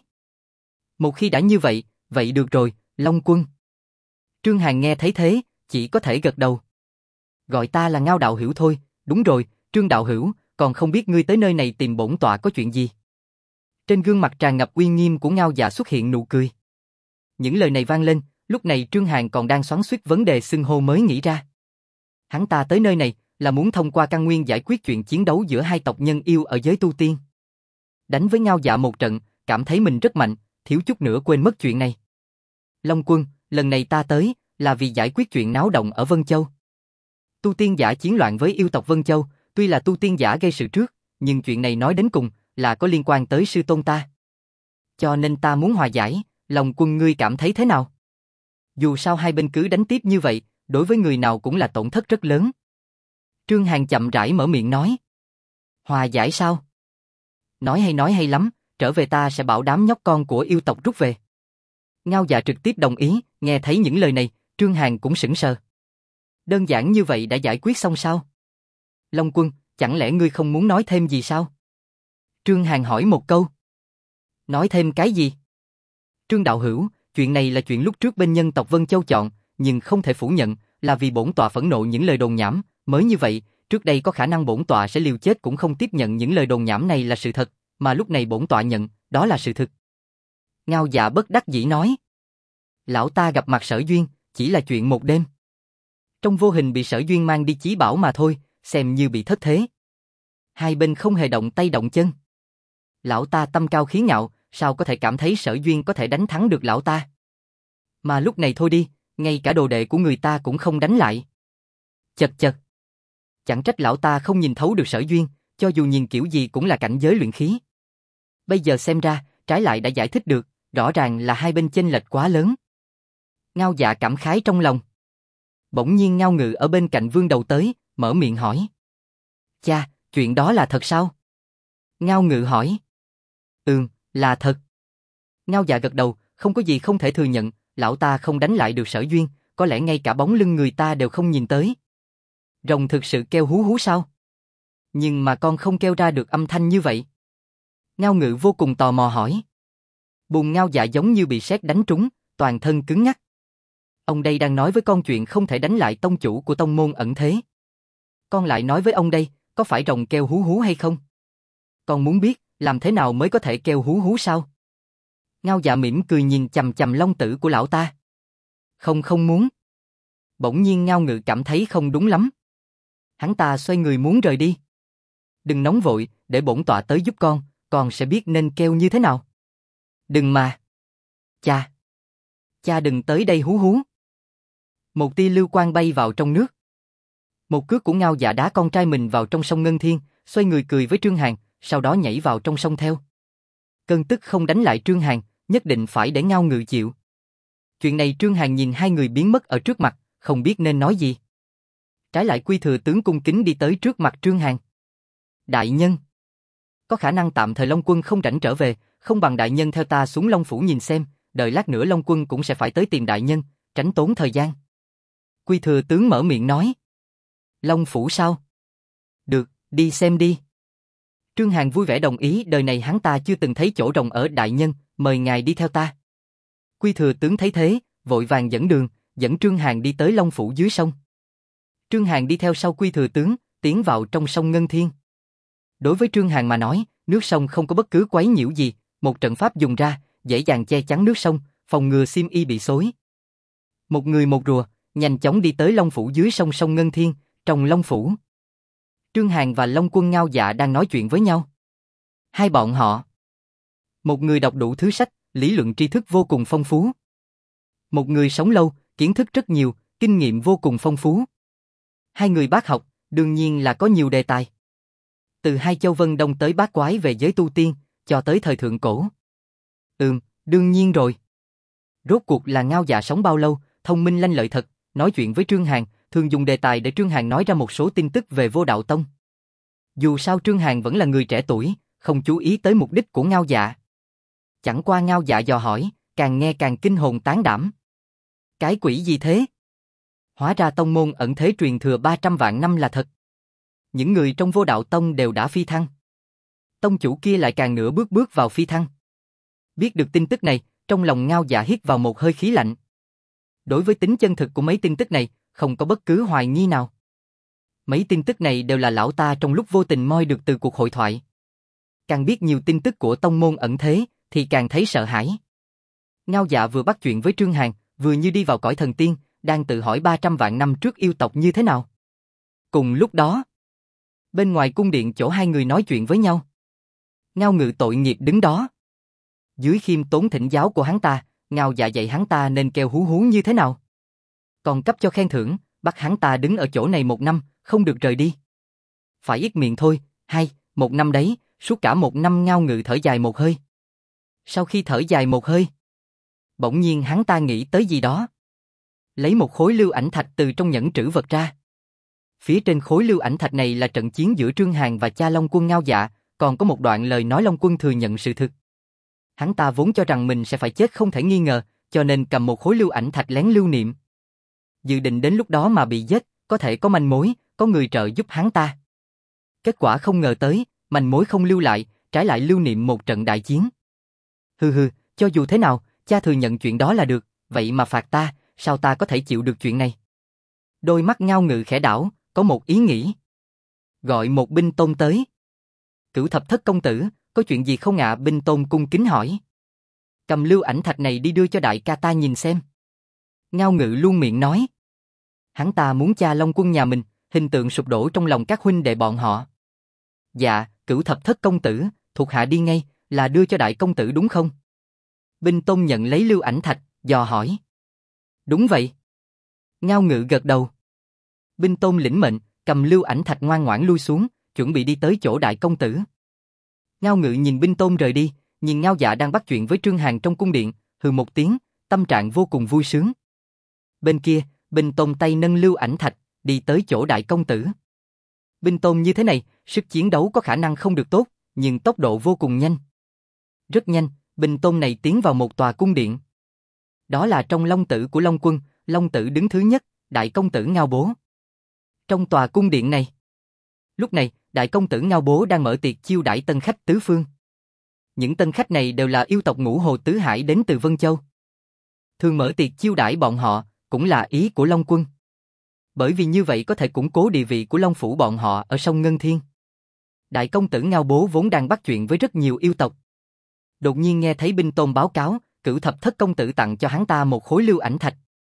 Một khi đã như vậy, vậy được rồi, Long Quân. Trương Hàn nghe thấy thế, chỉ có thể gật đầu. Gọi ta là Ngao đạo hữu thôi, đúng rồi, Trương đạo hữu, còn không biết ngươi tới nơi này tìm bổn tọa có chuyện gì. Trên gương mặt tràn ngập uy nghiêm của Ngao Dạ xuất hiện nụ cười. Những lời này vang lên, lúc này Trương Hàn còn đang xoắn xuýt vấn đề xưng hô mới nghĩ ra. Hắn ta tới nơi này là muốn thông qua căn nguyên giải quyết chuyện chiến đấu giữa hai tộc nhân yêu ở giới tu tiên. Đánh với Ngao Dạ một trận, cảm thấy mình rất mạnh, thiếu chút nữa quên mất chuyện này. Long Quân, lần này ta tới là vì giải quyết chuyện náo động ở Vân Châu. Tu tiên giả chiến loạn với yêu tộc Vân Châu, tuy là tu tiên giả gây sự trước, nhưng chuyện này nói đến cùng là có liên quan tới sư tôn ta. Cho nên ta muốn hòa giải, Long Quân ngươi cảm thấy thế nào? Dù sao hai bên cứ đánh tiếp như vậy, đối với người nào cũng là tổn thất rất lớn. Trương Hàn chậm rãi mở miệng nói. Hòa giải sao? Nói hay lắm, trở về ta sẽ bảo đám nhóc con của yêu tộc rút về. Ngao Dạ trực tiếp đồng ý, nghe thấy những lời này, Trương Hàn cũng sững sờ. Đơn giản như vậy đã giải quyết xong sao? Long Quân, chẳng lẽ ngươi không muốn nói thêm gì sao? Trương Hàn hỏi một câu. Nói thêm cái gì? Trương đạo hữu, chuyện này là chuyện lúc trước bên nhân tộc Vân Châu chọn, nhưng không thể phủ nhận, là vì bổn tọa phẫn nộ những lời đồn nhảm, mới như vậy, trước đây có khả năng bổn tọa sẽ liều chết cũng không tiếp nhận những lời đồn nhảm này là sự thật, mà lúc này bổn tọa nhận, đó là sự thực. Ngao Dạ bất đắc dĩ nói. Lão ta gặp mặt Sở Duyên, chỉ là chuyện một đêm. Trong vô hình bị Sở Duyên mang đi chí bảo mà thôi, xem như bị thất thế. Hai bên không hề động tay động chân. Lão ta tâm cao khí ngạo, sao có thể cảm thấy Sở Duyên có thể đánh thắng được lão ta? Mà lúc này thôi đi, ngay cả đồ đệ của người ta cũng không đánh lại. Chật chật. Chẳng trách lão ta không nhìn thấu được Sở Duyên, cho dù nhìn kiểu gì cũng là cảnh giới luyện khí. Bây giờ xem ra, trái lại đã giải thích được, rõ ràng là hai bên chênh lệch quá lớn. Ngao Dạ cảm khái trong lòng. Bỗng nhiên Ngao Ngự ở bên cạnh Vương Đầu tới, mở miệng hỏi. Cha, chuyện đó là thật sao? Ngao Ngự hỏi. Là thật. Ngao Dạ gật đầu, không có gì không thể thừa nhận, lão ta không đánh lại được Sở Duyên, có lẽ ngay cả bóng lưng người ta đều không nhìn tới. Rồng thực sự kêu hú hú sao? Nhưng mà con không kêu ra được âm thanh như vậy. Ngao Ngự vô cùng tò mò hỏi. Bùn Ngao Dạ giống như bị sét đánh trúng, toàn thân cứng ngắc. Ông đây đang nói với con chuyện không thể đánh lại tông chủ của tông môn ẩn thế. Con lại nói với ông đây, có phải rồng kêu hú hú hay không? Con muốn biết, làm thế nào mới có thể kêu hú hú sao? Ngao Dạ mỉm cười nhìn chằm chằm long tử của lão ta. Không muốn. Bỗng nhiên Ngao Ngự cảm thấy không đúng lắm. Hắn ta xoay người muốn rời đi. Đừng nóng vội, để bổn tọa tới giúp con sẽ biết nên kêu như thế nào. Đừng mà. Cha đừng tới đây hú hú. Một tia lưu quang bay vào trong nước. Một cước của Ngao Dạ đá con trai mình vào trong sông Ngân Thiên, xoay người cười với Trương Hàn, sau đó nhảy vào trong sông theo. Cơn tức không đánh lại Trương Hàn, nhất định phải để Ngao Ngự chịu. Chuyện này Trương Hàn nhìn hai người biến mất ở trước mặt, không biết nên nói gì. Trái lại Quy Thừa tướng cung kính đi tới trước mặt Trương Hàn. Đại nhân, có khả năng tạm thời Long Quân không rảnh trở về, không bằng đại nhân theo ta xuống Long Phủ nhìn xem, đợi lát nữa Long Quân cũng sẽ phải tới tìm đại nhân, tránh tốn thời gian. Quy Thừa tướng mở miệng nói. Long Phủ sao? Được, đi xem đi. Trương Hàn vui vẻ đồng ý, đời này hắn ta chưa từng thấy chỗ rồng ở đại nhân, mời ngài đi theo ta. Quy Thừa tướng thấy thế, vội vàng dẫn đường, dẫn Trương Hàn đi tới Long Phủ dưới sông. Trương Hàn đi theo sau Quy Thừa tướng, tiến vào trong sông Ngân Thiên. Đối với Trương Hàn mà nói, nước sông không có bất cứ quấy nhiễu gì, một trận pháp dùng ra, dễ dàng che chắn nước sông, phòng ngừa xiêm y bị xối. Một người một rùa, nhanh chóng đi tới Long Phủ dưới sông sông Ngân Thiên, trong Long Phủ. Trương Hàn và Long Quân Ngao Dạ đang nói chuyện với nhau. Hai bọn họ. Một người đọc đủ thứ sách, lý luận tri thức vô cùng phong phú. Một người sống lâu, kiến thức rất nhiều, kinh nghiệm vô cùng phong phú. Hai người bác học, đương nhiên là có nhiều đề tài. Từ hai châu Vân Đông tới bát quái về giới tu tiên, cho tới thời thượng cổ. Đương nhiên rồi. Rốt cuộc là Ngao Dạ sống bao lâu, thông minh lanh lợi thật, nói chuyện với Trương Hàn, thường dùng đề tài để Trương Hàn nói ra một số tin tức về Vô Đạo Tông. Dù sao Trương Hàn vẫn là người trẻ tuổi, không chú ý tới mục đích của Ngao Dạ. Chẳng qua Ngao Dạ dò hỏi, càng nghe càng kinh hồn tán đảm. Cái quỷ gì thế? Hóa ra tông môn ẩn thế truyền thừa 300 vạn năm là thật. Những người trong Vô Đạo Tông đều đã phi thăng. Tông chủ kia lại càng nửa bước vào phi thăng. Biết được tin tức này, trong lòng Ngao Dạ hít vào một hơi khí lạnh. Đối với tính chân thực của mấy tin tức này, không có bất cứ hoài nghi nào. Mấy tin tức này đều là lão ta trong lúc vô tình moi được từ cuộc hội thoại. Càng biết nhiều tin tức của tông môn ẩn thế, thì càng thấy sợ hãi. Ngao Dạ vừa bắt chuyện với Trương Hàn, vừa như đi vào cõi thần tiên, đang tự hỏi 300 vạn năm trước yêu tộc như thế nào. Cùng lúc đó, bên ngoài cung điện chỗ hai người nói chuyện với nhau. Ngao Ngự tội nghiệp đứng đó. Dưới khiêm tốn thỉnh giáo của hắn ta, Ngao Dạ dạy hắn ta nên kêu hú hú như thế nào. Còn cấp cho khen thưởng, bắt hắn ta đứng ở chỗ này 1 năm, không được rời đi. Phải ít miệng thôi, 1 năm đấy, suốt cả 1 năm Ngao Ngự thở dài một hơi. Sau khi thở dài một hơi, bỗng nhiên hắn ta nghĩ tới gì đó. Lấy một khối lưu ảnh thạch từ trong nhẫn trữ vật ra. Phía trên khối lưu ảnh thạch này là trận chiến giữa Trương Hàn và cha Long Quân Ngao Dạ, còn có một đoạn lời nói Long Quân thừa nhận sự thực. Hắn ta vốn cho rằng mình sẽ phải chết không thể nghi ngờ, cho nên cầm một khối lưu ảnh thạch lén lưu niệm. Dự định đến lúc đó mà bị giết, có thể có manh mối, có người trợ giúp hắn ta. Kết quả không ngờ tới, manh mối không lưu lại, trái lại lưu niệm một trận đại chiến. Cho dù thế nào, cha thừa nhận chuyện đó là được, vậy mà phạt ta, sao ta có thể chịu được chuyện này? Đôi mắt Ngao Ngự khẽ đảo, có một ý nghĩ. Gọi một binh tôn tới. Cửu Thập Thất công tử, có chuyện gì không ạ? Binh tôn cung kính hỏi. Cầm lưu ảnh thạch này đi đưa cho đại ca ta nhìn xem. Ngao Ngự luôn miệng nói. Hắn ta muốn cha Long Quân nhà mình, hình tượng sụp đổ trong lòng các huynh đệ bọn họ. Dạ, Cửu Thập Thất công tử, thuộc hạ đi ngay, là đưa cho đại công tử đúng không? Binh tôn nhận lấy lưu ảnh thạch, dò hỏi. Đúng vậy. Ngao Ngự gật đầu. Binh tôn lĩnh mệnh, cầm lưu ảnh thạch ngoan ngoãn lui xuống, chuẩn bị đi tới chỗ đại công tử. Ngao Ngự nhìn binh tôn rời đi, nhìn Ngao Dạ đang bắt chuyện với Trương Hàn trong cung điện, hừ một tiếng, tâm trạng vô cùng vui sướng. Bên kia, binh tôn tay nâng lưu ảnh thạch, đi tới chỗ đại công tử. Binh tôn như thế này, sức chiến đấu có khả năng không được tốt, nhưng tốc độ vô cùng nhanh. Rất nhanh, binh tôn này tiến vào một tòa cung điện. Đó là trong Long Tử của Long Quân, Long Tử đứng thứ nhất, đại công tử Ngao Bố. Trong tòa cung điện này, lúc này, đại công tử Ngao Bố đang mở tiệc chiêu đãi tân khách tứ phương. Những tân khách này đều là yêu tộc Ngũ Hồ Tứ Hải đến từ Vân Châu. Thường mở tiệc chiêu đãi bọn họ, cũng là ý của Long Quân. Bởi vì như vậy có thể củng cố địa vị của Long Phủ bọn họ ở sông Ngân Thiên. Đại công tử Ngao Bố vốn đang bắt chuyện với rất nhiều yêu tộc. Đột nhiên nghe thấy binh tôn báo cáo, Cửu Thập Thất công tử tặng cho hắn ta một khối lưu ảnh thạch.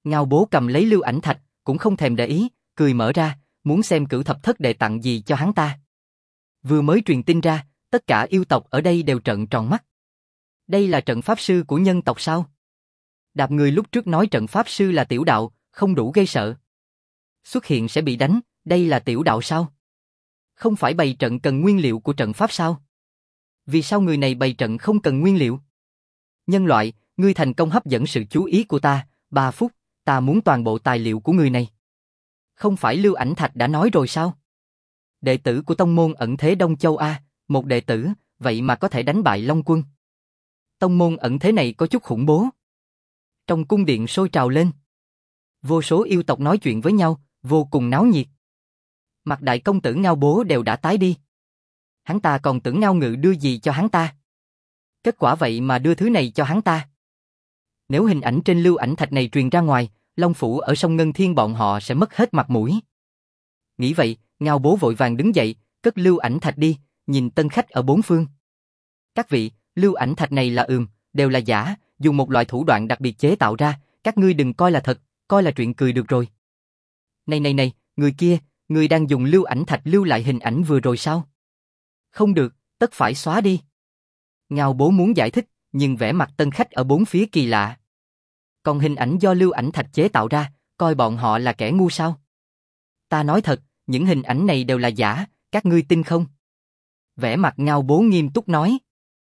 Ngao Bố cầm lấy lưu ảnh thạch, cũng không thèm để ý, cười mở ra, muốn xem Cửu Thập Thất Đệ tặng gì cho hắn ta. Vừa mới truyền tin ra, tất cả yêu tộc ở đây đều trợn tròn mắt. Đây là trận pháp sư của nhân tộc sao? Đạp người lúc trước nói trận pháp sư là tiểu đạo, không đủ gây sợ. Xuất hiện sẽ bị đánh, đây là tiểu đạo sao? Không phải bày trận cần nguyên liệu của trận pháp sao? Vì sao người này bày trận không cần nguyên liệu? Nhân loại, ngươi thành công hấp dẫn sự chú ý của ta, 3 phút, ta muốn toàn bộ tài liệu của người này. Không phải Lưu Ảnh Thạch đã nói rồi sao? Đệ tử của tông môn ẩn thế Đông Châu A, một đệ tử, vậy mà có thể đánh bại Long Quân. Tông môn ẩn thế này có chút khủng bố. Trong cung điện sôi trào lên. Vô số yêu tộc nói chuyện với nhau, vô cùng náo nhiệt. Mặt đại công tử Ngao Bố đều đã tái đi. Hắn ta còn tưởng Ngao Ngự đưa gì cho hắn ta. Kết quả vậy mà đưa thứ này cho hắn ta. Nếu hình ảnh trên lưu ảnh thạch này truyền ra ngoài, Long Phủ ở sông Ngân Thiên bọn họ sẽ mất hết mặt mũi. Nghĩ vậy, Ngao Bố vội vàng đứng dậy, cất lưu ảnh thạch đi, nhìn tân khách ở bốn phương. Các vị, lưu ảnh thạch này là đều là giả, dùng một loại thủ đoạn đặc biệt chế tạo ra, các ngươi đừng coi là thật, coi là chuyện cười được rồi. Này, người kia, người đang dùng lưu ảnh thạch lưu lại hình ảnh vừa rồi sao? Không được, tất phải xóa đi. Ngao Bố muốn giải thích, nhưng vẻ mặt tân khách ở bốn phía kỳ lạ. Còn hình ảnh do lưu ảnh thạch chế tạo ra, coi bọn họ là kẻ ngu sao? Ta nói thật, những hình ảnh này đều là giả, các ngươi tin không? Vẻ mặt Ngao Bố nghiêm túc nói.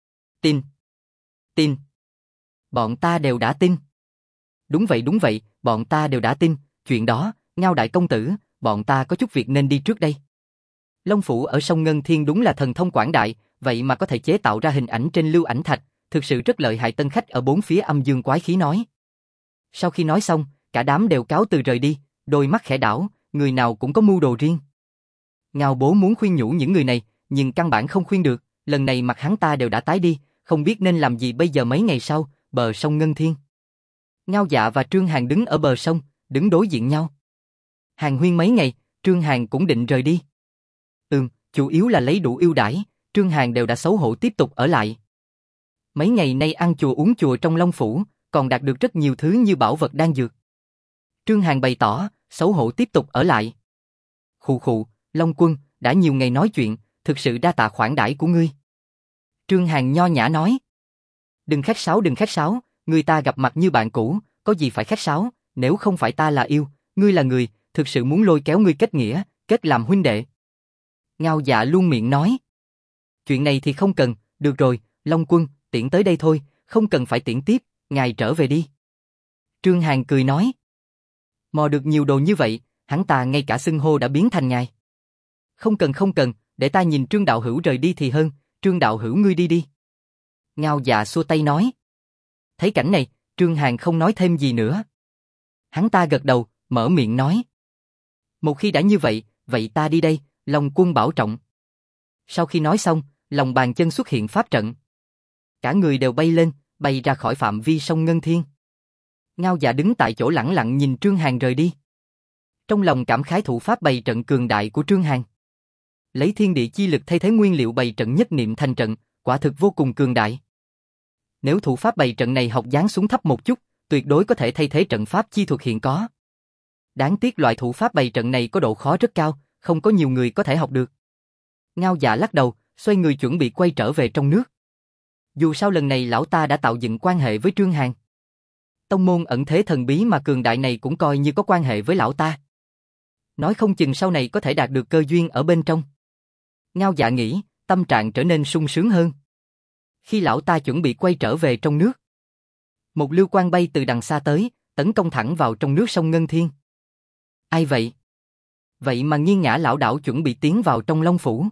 Tin. Bọn ta đều đã tin. Đúng vậy, bọn ta đều đã tin, chuyện đó, Ngao đại công tử, bọn ta có chút việc nên đi trước đây. Long Phủ ở sông Ngân Thiên đúng là thần thông quảng đại, vậy mà có thể chế tạo ra hình ảnh trên lưu ảnh thạch, thực sự rất lợi hại, tân khách ở bốn phía âm dương quái khí nói. Sau khi nói xong, cả đám đều cáo từ rời đi, đôi mắt khẽ đảo, người nào cũng có mưu đồ riêng. Ngao Bố muốn khuyên nhủ những người này, nhưng căn bản không khuyên được, lần này mặt hắn ta đều đã tái đi, không biết nên làm gì bây giờ. Mấy ngày sau, bờ sông Ngân Thiên. Ngao Dạ và Trương Hàn đứng ở bờ sông, đứng đối diện nhau. Hàn huyên mấy ngày, Trương Hàn cũng định rời đi. Chủ yếu là lấy đủ ưu đãi, Trương Hàn đều đã xấu hổ tiếp tục ở lại. Mấy ngày nay ăn chùa uống chùa trong Long Phủ, còn đạt được rất nhiều thứ như bảo vật đan dược. Trương Hàn bày tỏ, xấu hổ tiếp tục ở lại. Khụ, Long Quân, đã nhiều ngày nói chuyện, thực sự đa tạ khoản đãi của ngươi. Trương Hàn nho nhã nói. Đừng khách sáo, người ta gặp mặt như bạn cũ, có gì phải khách sáo, nếu không phải ta là yêu, ngươi là người, thực sự muốn lôi kéo ngươi kết nghĩa, kết làm huynh đệ. Ngao Dạ luôn miệng nói. Chuyện này thì không cần, được rồi, Long Quân, tiễn tới đây thôi, không cần phải tiễn tiếp, ngài trở về đi. Trương Hàn cười nói. Mò được nhiều đồ như vậy, hắn ta ngay cả xưng hô đã biến thành ngài. Không cần, để ta nhìn Trương đạo hữu rời đi thì hơn, Trương đạo hữu ngươi đi đi. Ngao Dạ xua tay nói. Thấy cảnh này, Trương Hàn không nói thêm gì nữa. Hắn ta gật đầu, mở miệng nói. Một khi đã như vậy, vậy ta đi đây, Long Quân bảo trọng. Sau khi nói xong, lòng bàn chân xuất hiện pháp trận. Cả người đều bay lên, bay ra khỏi phạm vi sông Ngân Thiên. Ngao Dạ đứng tại chỗ lẳng lặng nhìn Trương Hàn rời đi. Trong lòng cảm khái thủ pháp bày trận cường đại của Trương Hàn. Lấy thiên địa chi lực thay thế nguyên liệu bày trận nhất niệm thành trận, quả thực vô cùng cường đại. Nếu thủ pháp bày trận này học dáng xuống thấp một chút, tuyệt đối có thể thay thế trận pháp chi thuật hiện có. Đáng tiếc loại thủ pháp bày trận này có độ khó rất cao, không có nhiều người có thể học được. Ngao Dạ lắc đầu, xoay người chuẩn bị quay trở về trong nước. Dù sao lần này lão ta đã tạo dựng quan hệ với Trương Hàn. Tông môn ẩn thế thần bí mà cường đại này cũng coi như có quan hệ với lão ta. Nói không chừng sau này có thể đạt được cơ duyên ở bên trong. Ngao Dạ nghĩ, tâm trạng trở nên sung sướng hơn. Khi lão ta chuẩn bị quay trở về trong nước, một lưu quang bay từ đằng xa tới, tấn công thẳng vào trong nước sông Ngân Thiên. Ai vậy? Vậy mà nghiêng ngã lảo đảo chuẩn bị tiến vào trong Long Phủ.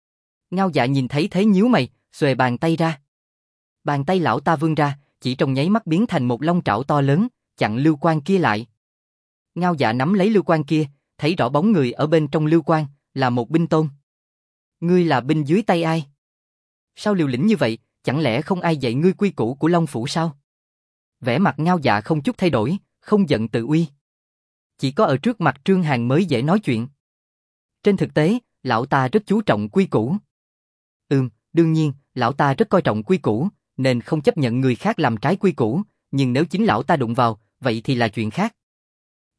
Ngao Dạ nhìn thấy thế nhíu mày, xuề bàn tay ra. Bàn tay lão ta vươn ra, chỉ trong nháy mắt biến thành một long trảo to lớn, chặn lưu quang kia lại. Ngao Dạ nắm lấy lưu quang kia, thấy rõ bóng người ở bên trong lưu quang, là một binh tôn. Ngươi là binh dưới tay ai? Sao liều lĩnh như vậy, chẳng lẽ không ai dạy ngươi quy củ của Long Phủ sao? Vẻ mặt Ngao Dạ không chút thay đổi, không giận tự uy. Chỉ có ở trước mặt Trương Hàn mới dễ nói chuyện. Trên thực tế, lão ta rất chú trọng quy củ. Đương nhiên, lão ta rất coi trọng quy củ, nên không chấp nhận người khác làm trái quy củ, nhưng nếu chính lão ta đụng vào, vậy thì là chuyện khác.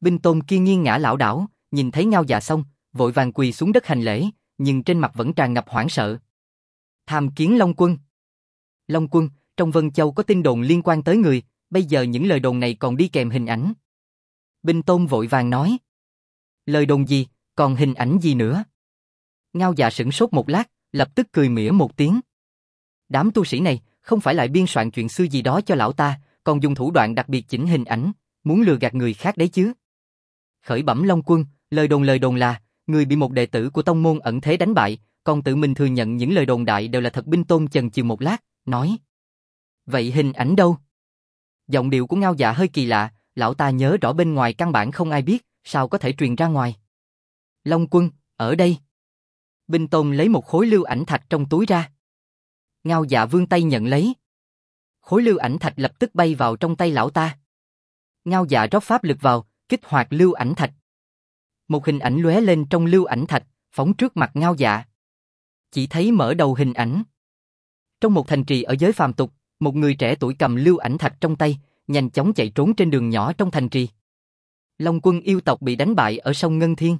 Binh tôn kia nghiêng ngã lảo đảo, nhìn thấy Ngao Dạ xong, vội vàng quỳ xuống đất hành lễ, nhưng trên mặt vẫn tràn ngập hoảng sợ. Tham kiến Long Quân. Long Quân, trong Vân Châu có tin đồn liên quan tới người, bây giờ những lời đồn này còn đi kèm hình ảnh. Binh tôn vội vàng nói. Lời đồn gì, còn hình ảnh gì nữa? Ngao Dạ sửng sốt một lát, lập tức cười mỉa một tiếng. Đám tu sĩ này, không phải lại biên soạn chuyện xưa gì đó cho lão ta, còn dùng thủ đoạn đặc biệt chỉnh hình ảnh, muốn lừa gạt người khác đấy chứ. Khởi bẩm Long Quân, lời đồn là, người bị một đệ tử của tông môn ẩn thế đánh bại, còn tự mình thừa nhận những lời đồn đại đều là thật. Binh tôn chần chừ một lát, nói. Vậy hình ảnh đâu? Giọng điệu của Ngao Dạ hơi kỳ lạ, lão ta nhớ rõ bên ngoài căn bản không ai biết, sao có thể truyền ra ngoài. Long Quân, ở đây. Binh tôn lấy một khối lưu ảnh thạch trong túi ra. Ngao Dạ vươn tay nhận lấy. Khối lưu ảnh thạch lập tức bay vào trong tay lão ta. Ngao Dạ rót pháp lực vào, kích hoạt lưu ảnh thạch. Một hình ảnh lóe lên trong lưu ảnh thạch, phóng trước mặt Ngao Dạ. Chỉ thấy mở đầu hình ảnh. Trong một thành trì ở giới phàm tục, một người trẻ tuổi cầm lưu ảnh thạch trong tay, nhanh chóng chạy trốn trên đường nhỏ trong thành trì. Long Quân yêu tộc bị đánh bại ở sông Ngân Thiên.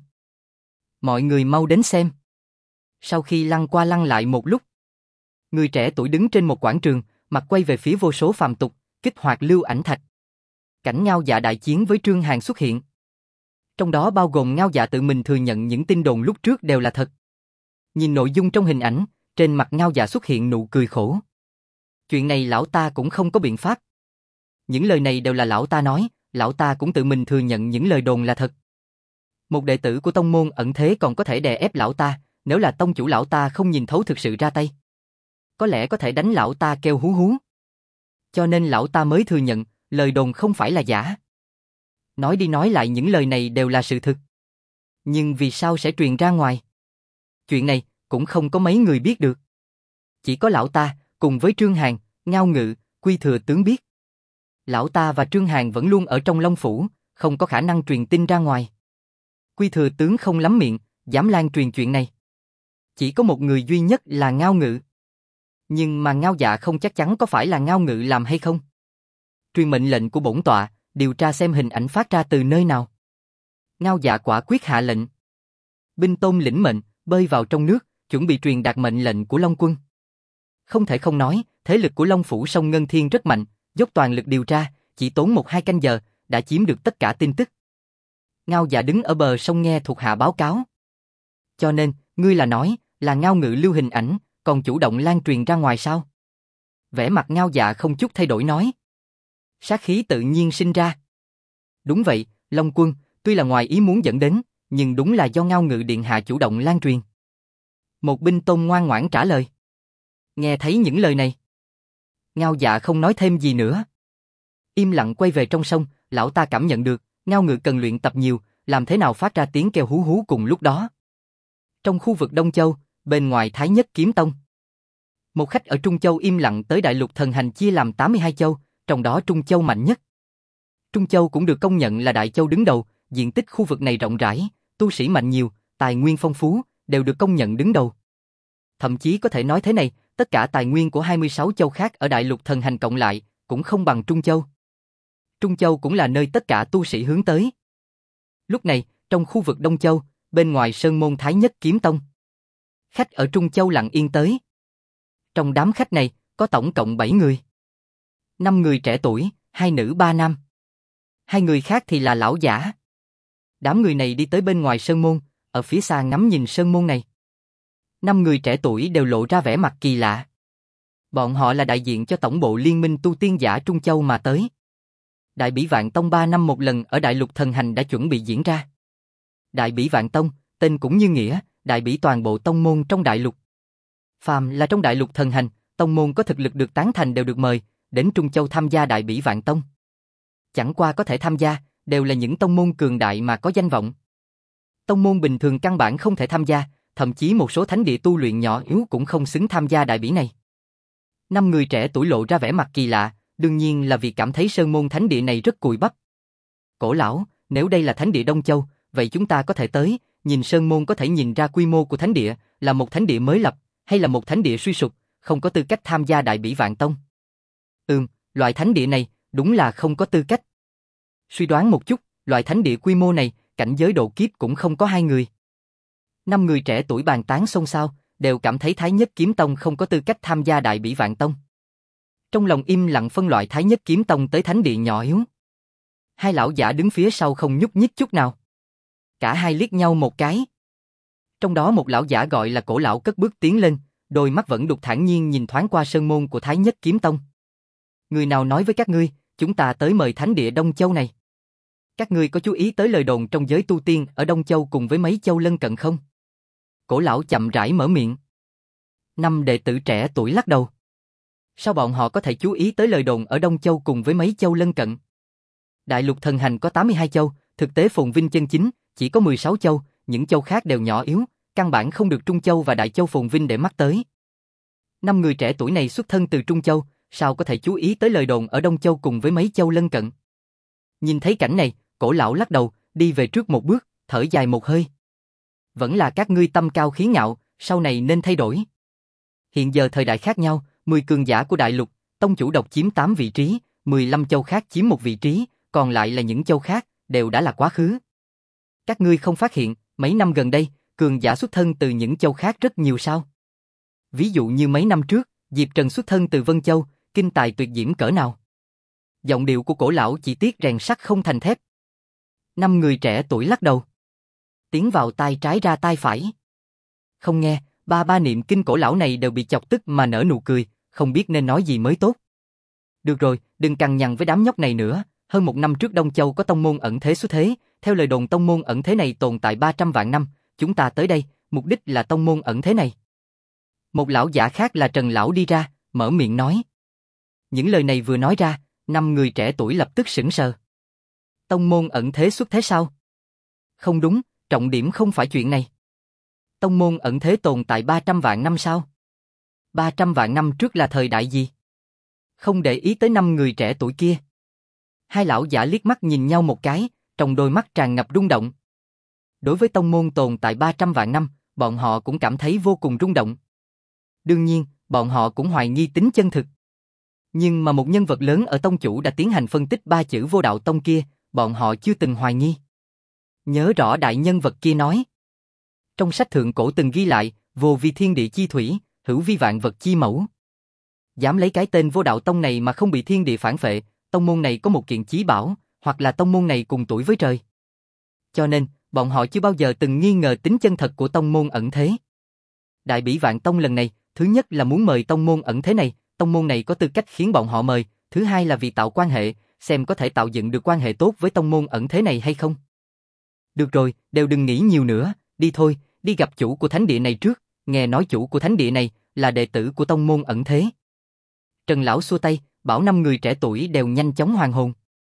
Mọi người mau đến xem. Sau khi lăn qua lăn lại một lúc, người trẻ tuổi đứng trên một quảng trường, mặt quay về phía vô số phàm tục, kích hoạt lưu ảnh thạch. Cảnh Ngao Dạ đại chiến với Trương Hàn xuất hiện. Trong đó bao gồm Ngao Dạ tự mình thừa nhận những tin đồn lúc trước đều là thật. Nhìn nội dung trong hình ảnh, trên mặt Ngao Dạ xuất hiện nụ cười khổ. Chuyện này lão ta cũng không có biện pháp. Những lời này đều là lão ta nói, lão ta cũng tự mình thừa nhận những lời đồn là thật. Một đệ tử của tông môn ẩn thế còn có thể đè ép lão ta, nếu là tông chủ lão ta không nhìn thấu thực sự ra tay, có lẽ có thể đánh lão ta kêu hú hú. Cho nên lão ta mới thừa nhận, lời đồn không phải là giả. Nói đi nói lại những lời này đều là sự thực. Nhưng vì sao sẽ truyền ra ngoài? Chuyện này cũng không có mấy người biết được. Chỉ có lão ta, cùng với Trương Hàn, Ngao Ngự, Quy Thừa Tướng biết. Lão ta và Trương Hàn vẫn luôn ở trong Long Phủ, không có khả năng truyền tin ra ngoài. Quy Thừa Tướng không lắm miệng, dám lan truyền chuyện này. Chỉ có một người duy nhất là Ngao Ngự. Nhưng mà Ngao Dạ không chắc chắn có phải là Ngao Ngự làm hay không. Truyền mệnh lệnh của bổn tọa, điều tra xem hình ảnh phát ra từ nơi nào. Ngao Dạ quả quyết hạ lệnh. Binh tôn lĩnh mệnh, bơi vào trong nước, chuẩn bị truyền đạt mệnh lệnh của Long Quân. Không thể không nói, thế lực của Long Phủ sông Ngân Thiên rất mạnh, dốc toàn lực điều tra, chỉ tốn 1-2 canh giờ, đã chiếm được tất cả tin tức. Ngao Dạ đứng ở bờ sông nghe thuộc hạ báo cáo. Cho nên, ngươi là nói, là Ngao Ngự lưu hình ảnh, còn chủ động lan truyền ra ngoài sao? Vẻ mặt Ngao Dạ không chút thay đổi nói. Sát khí tự nhiên sinh ra. Đúng vậy, Long Quân, tuy là ngoài ý muốn dẫn đến, nhưng đúng là do Ngao Ngự điện hạ chủ động lan truyền. Một binh tôn ngoan ngoãn trả lời. Nghe thấy những lời này, Ngao Dạ không nói thêm gì nữa. Im lặng quay về trong sông, lão ta cảm nhận được, Ngao Ngự cần luyện tập nhiều, làm thế nào phát ra tiếng kêu hú hú cùng lúc đó. Trong khu vực Đông Châu, bên ngoài Thái Nhất Kiếm Tông, một khách ở Trung Châu im lặng tới Đại Lục Thần Hành chia làm 82 châu, trong đó Trung Châu mạnh nhất. Trung Châu cũng được công nhận là Đại Châu đứng đầu, diện tích khu vực này rộng rãi, tu sĩ mạnh nhiều, tài nguyên phong phú, đều được công nhận đứng đầu. Thậm chí có thể nói thế này, tất cả tài nguyên của 26 châu khác ở Đại Lục Thần Hành cộng lại, cũng không bằng Trung Châu. Trung Châu cũng là nơi tất cả tu sĩ hướng tới. Lúc này, trong khu vực Đông Châu, bên ngoài Sơn Môn Thái Nhất Kiếm Tông, khách ở Trung Châu lặng yên tới. Trong đám khách này, có tổng cộng 7 người. 5 người trẻ tuổi, 2 nữ 3 nam. 2 người khác thì là lão giả. Đám người này đi tới bên ngoài Sơn Môn, ở phía xa ngắm nhìn Sơn Môn này. 5 người trẻ tuổi đều lộ ra vẻ mặt kỳ lạ. Bọn họ là đại diện cho tổng bộ Liên minh tu tiên giả Trung Châu mà tới. Đại Bỉ Vạn Tông 3 năm một lần ở Đại Lục Thần Hành đã chuẩn bị diễn ra. Đại Bỉ Vạn Tông, tên cũng như nghĩa, đại bỉ toàn bộ tông môn trong đại lục. Phàm là trong Đại Lục Thần Hành, tông môn có thực lực được tán thành đều được mời đến Trung Châu tham gia Đại Bỉ Vạn Tông. Chẳng qua có thể tham gia, đều là những tông môn cường đại mà có danh vọng. Tông môn bình thường căn bản không thể tham gia, thậm chí một số thánh địa tu luyện nhỏ yếu cũng không xứng tham gia đại bỉ này. 5 người trẻ tuổi lộ ra vẻ mặt kỳ lạ, đương nhiên là vì cảm thấy Sơn Môn thánh địa này rất cùi bắp. Cổ lão, nếu đây là thánh địa Đông Châu, vậy chúng ta có thể tới, nhìn Sơn Môn có thể nhìn ra quy mô của thánh địa, là một thánh địa mới lập, hay là một thánh địa suy sụp, không có tư cách tham gia Đại Bỉ Vạn Tông. Loại thánh địa này, đúng là không có tư cách. Suy đoán một chút, Loại thánh địa quy mô này, cảnh giới độ kiếp cũng không có 2 người. 5 người trẻ tuổi bàn tán xôn xao, đều cảm thấy Thái Nhất Kiếm Tông không có tư cách tham gia Đại Bỉ Vạn Tông. Trong lòng im lặng phân loại Thái Nhất Kiếm Tông tới thánh địa nhỏ yếu. Hai lão giả đứng phía sau không nhúc nhích chút nào. Cả hai liếc nhau một cái. Trong đó một lão giả gọi là Cổ lão cất bước tiến lên, đôi mắt vẫn đục thản nhiên nhìn thoáng qua sơn môn của Thái Nhất Kiếm Tông. Người nào nói với các ngươi, chúng ta tới mời thánh địa Đông Châu này? Các ngươi có chú ý tới lời đồn trong giới tu tiên ở Đông Châu cùng với mấy châu lân cận không? Cổ lão chậm rãi mở miệng. 5 đệ tử trẻ tuổi lắc đầu. Sao bọn họ có thể chú ý tới lời đồn ở Đông Châu cùng với mấy châu lân cận? Đại lục thần hành có 82 châu, thực tế phồn vinh chân chính, chỉ có 16 châu, những châu khác đều nhỏ yếu, căn bản không được Trung Châu và Đại Châu phồn vinh để mắt tới. 5 người trẻ tuổi này xuất thân từ Trung Châu, sao có thể chú ý tới lời đồn ở Đông Châu cùng với mấy châu lân cận? Nhìn thấy cảnh này, Cổ lão lắc đầu, đi về trước một bước, thở dài một hơi. Vẫn là các ngươi tâm cao khí ngạo, sau này nên thay đổi. Hiện giờ thời đại khác nhau, 10 cường giả của đại lục, tông chủ độc chiếm 8 vị trí, 15 châu khác chiếm 1 vị trí, còn lại là những châu khác, đều đã là quá khứ. Các ngươi không phát hiện, mấy năm gần đây, cường giả xuất thân từ những châu khác rất nhiều sao? Ví dụ như mấy năm trước, Diệp Trần xuất thân từ Vân Châu, kinh tài tuyệt diễm cỡ nào? Giọng điệu của Cổ lão chỉ tiếc rèn sắt không thành thép. 5 người trẻ tuổi lắc đầu. Tiến vào tai trái ra tai phải. Không nghe, ba niệm kinh Cổ lão này đều bị chọc tức mà nở nụ cười, không biết nên nói gì mới tốt. Được rồi, đừng cằn nhằn với đám nhóc này nữa. Hơn 1 năm trước Đông Châu có tông môn ẩn thế xuất thế, theo lời đồn tông môn ẩn thế này tồn tại 300 vạn năm, chúng ta tới đây, mục đích là tông môn ẩn thế này. Một lão giả khác là Trần Lão đi ra, mở miệng nói. Những lời này vừa nói ra, 5 người trẻ tuổi lập tức sững sờ. Tông môn ẩn thế xuất thế sao? Không đúng, trọng điểm không phải chuyện này. Tông môn ẩn thế tồn tại 300 vạn năm sao? 300 vạn năm trước là thời đại gì? Không để ý tới 5 người trẻ tuổi kia. Hai lão giả liếc mắt nhìn nhau một cái, trong đôi mắt tràn ngập rung động. Đối với tông môn tồn tại 300 vạn năm, bọn họ cũng cảm thấy vô cùng rung động. Đương nhiên, bọn họ cũng hoài nghi tính chân thực. Nhưng mà một nhân vật lớn ở tông chủ đã tiến hành phân tích 3 chữ Vô Đạo Tông kia, bọn họ chưa từng hoài nghi. Nhớ rõ đại nhân vật kia nói. Trong sách thượng cổ từng ghi lại, vô vi thiên địa chi thủy, hữu vi vạn vật chi mẫu. Dám lấy cái tên Vô Đạo Tông này mà không bị thiên địa phản phệ, tông môn này có một kiện chí bảo, hoặc là tông môn này cùng tuổi với trời. Cho nên, bọn họ chưa bao giờ từng nghi ngờ tính chân thật của tông môn ẩn thế. Đại Bỉ Vạn Tông lần này, thứ nhất là muốn mời tông môn ẩn thế này, tông môn này có tư cách khiến bọn họ mời, thứ hai là vì tạo quan hệ, xem có thể tạo dựng được quan hệ tốt với tông môn ẩn thế này hay không. Được rồi, đều đừng nghĩ nhiều nữa, đi thôi, đi gặp chủ của thánh địa này trước, nghe nói chủ của thánh địa này là đệ tử của tông môn ẩn thế. Trần Lão xua tay, bảo 5 người trẻ tuổi đều nhanh chóng hoàn hồn.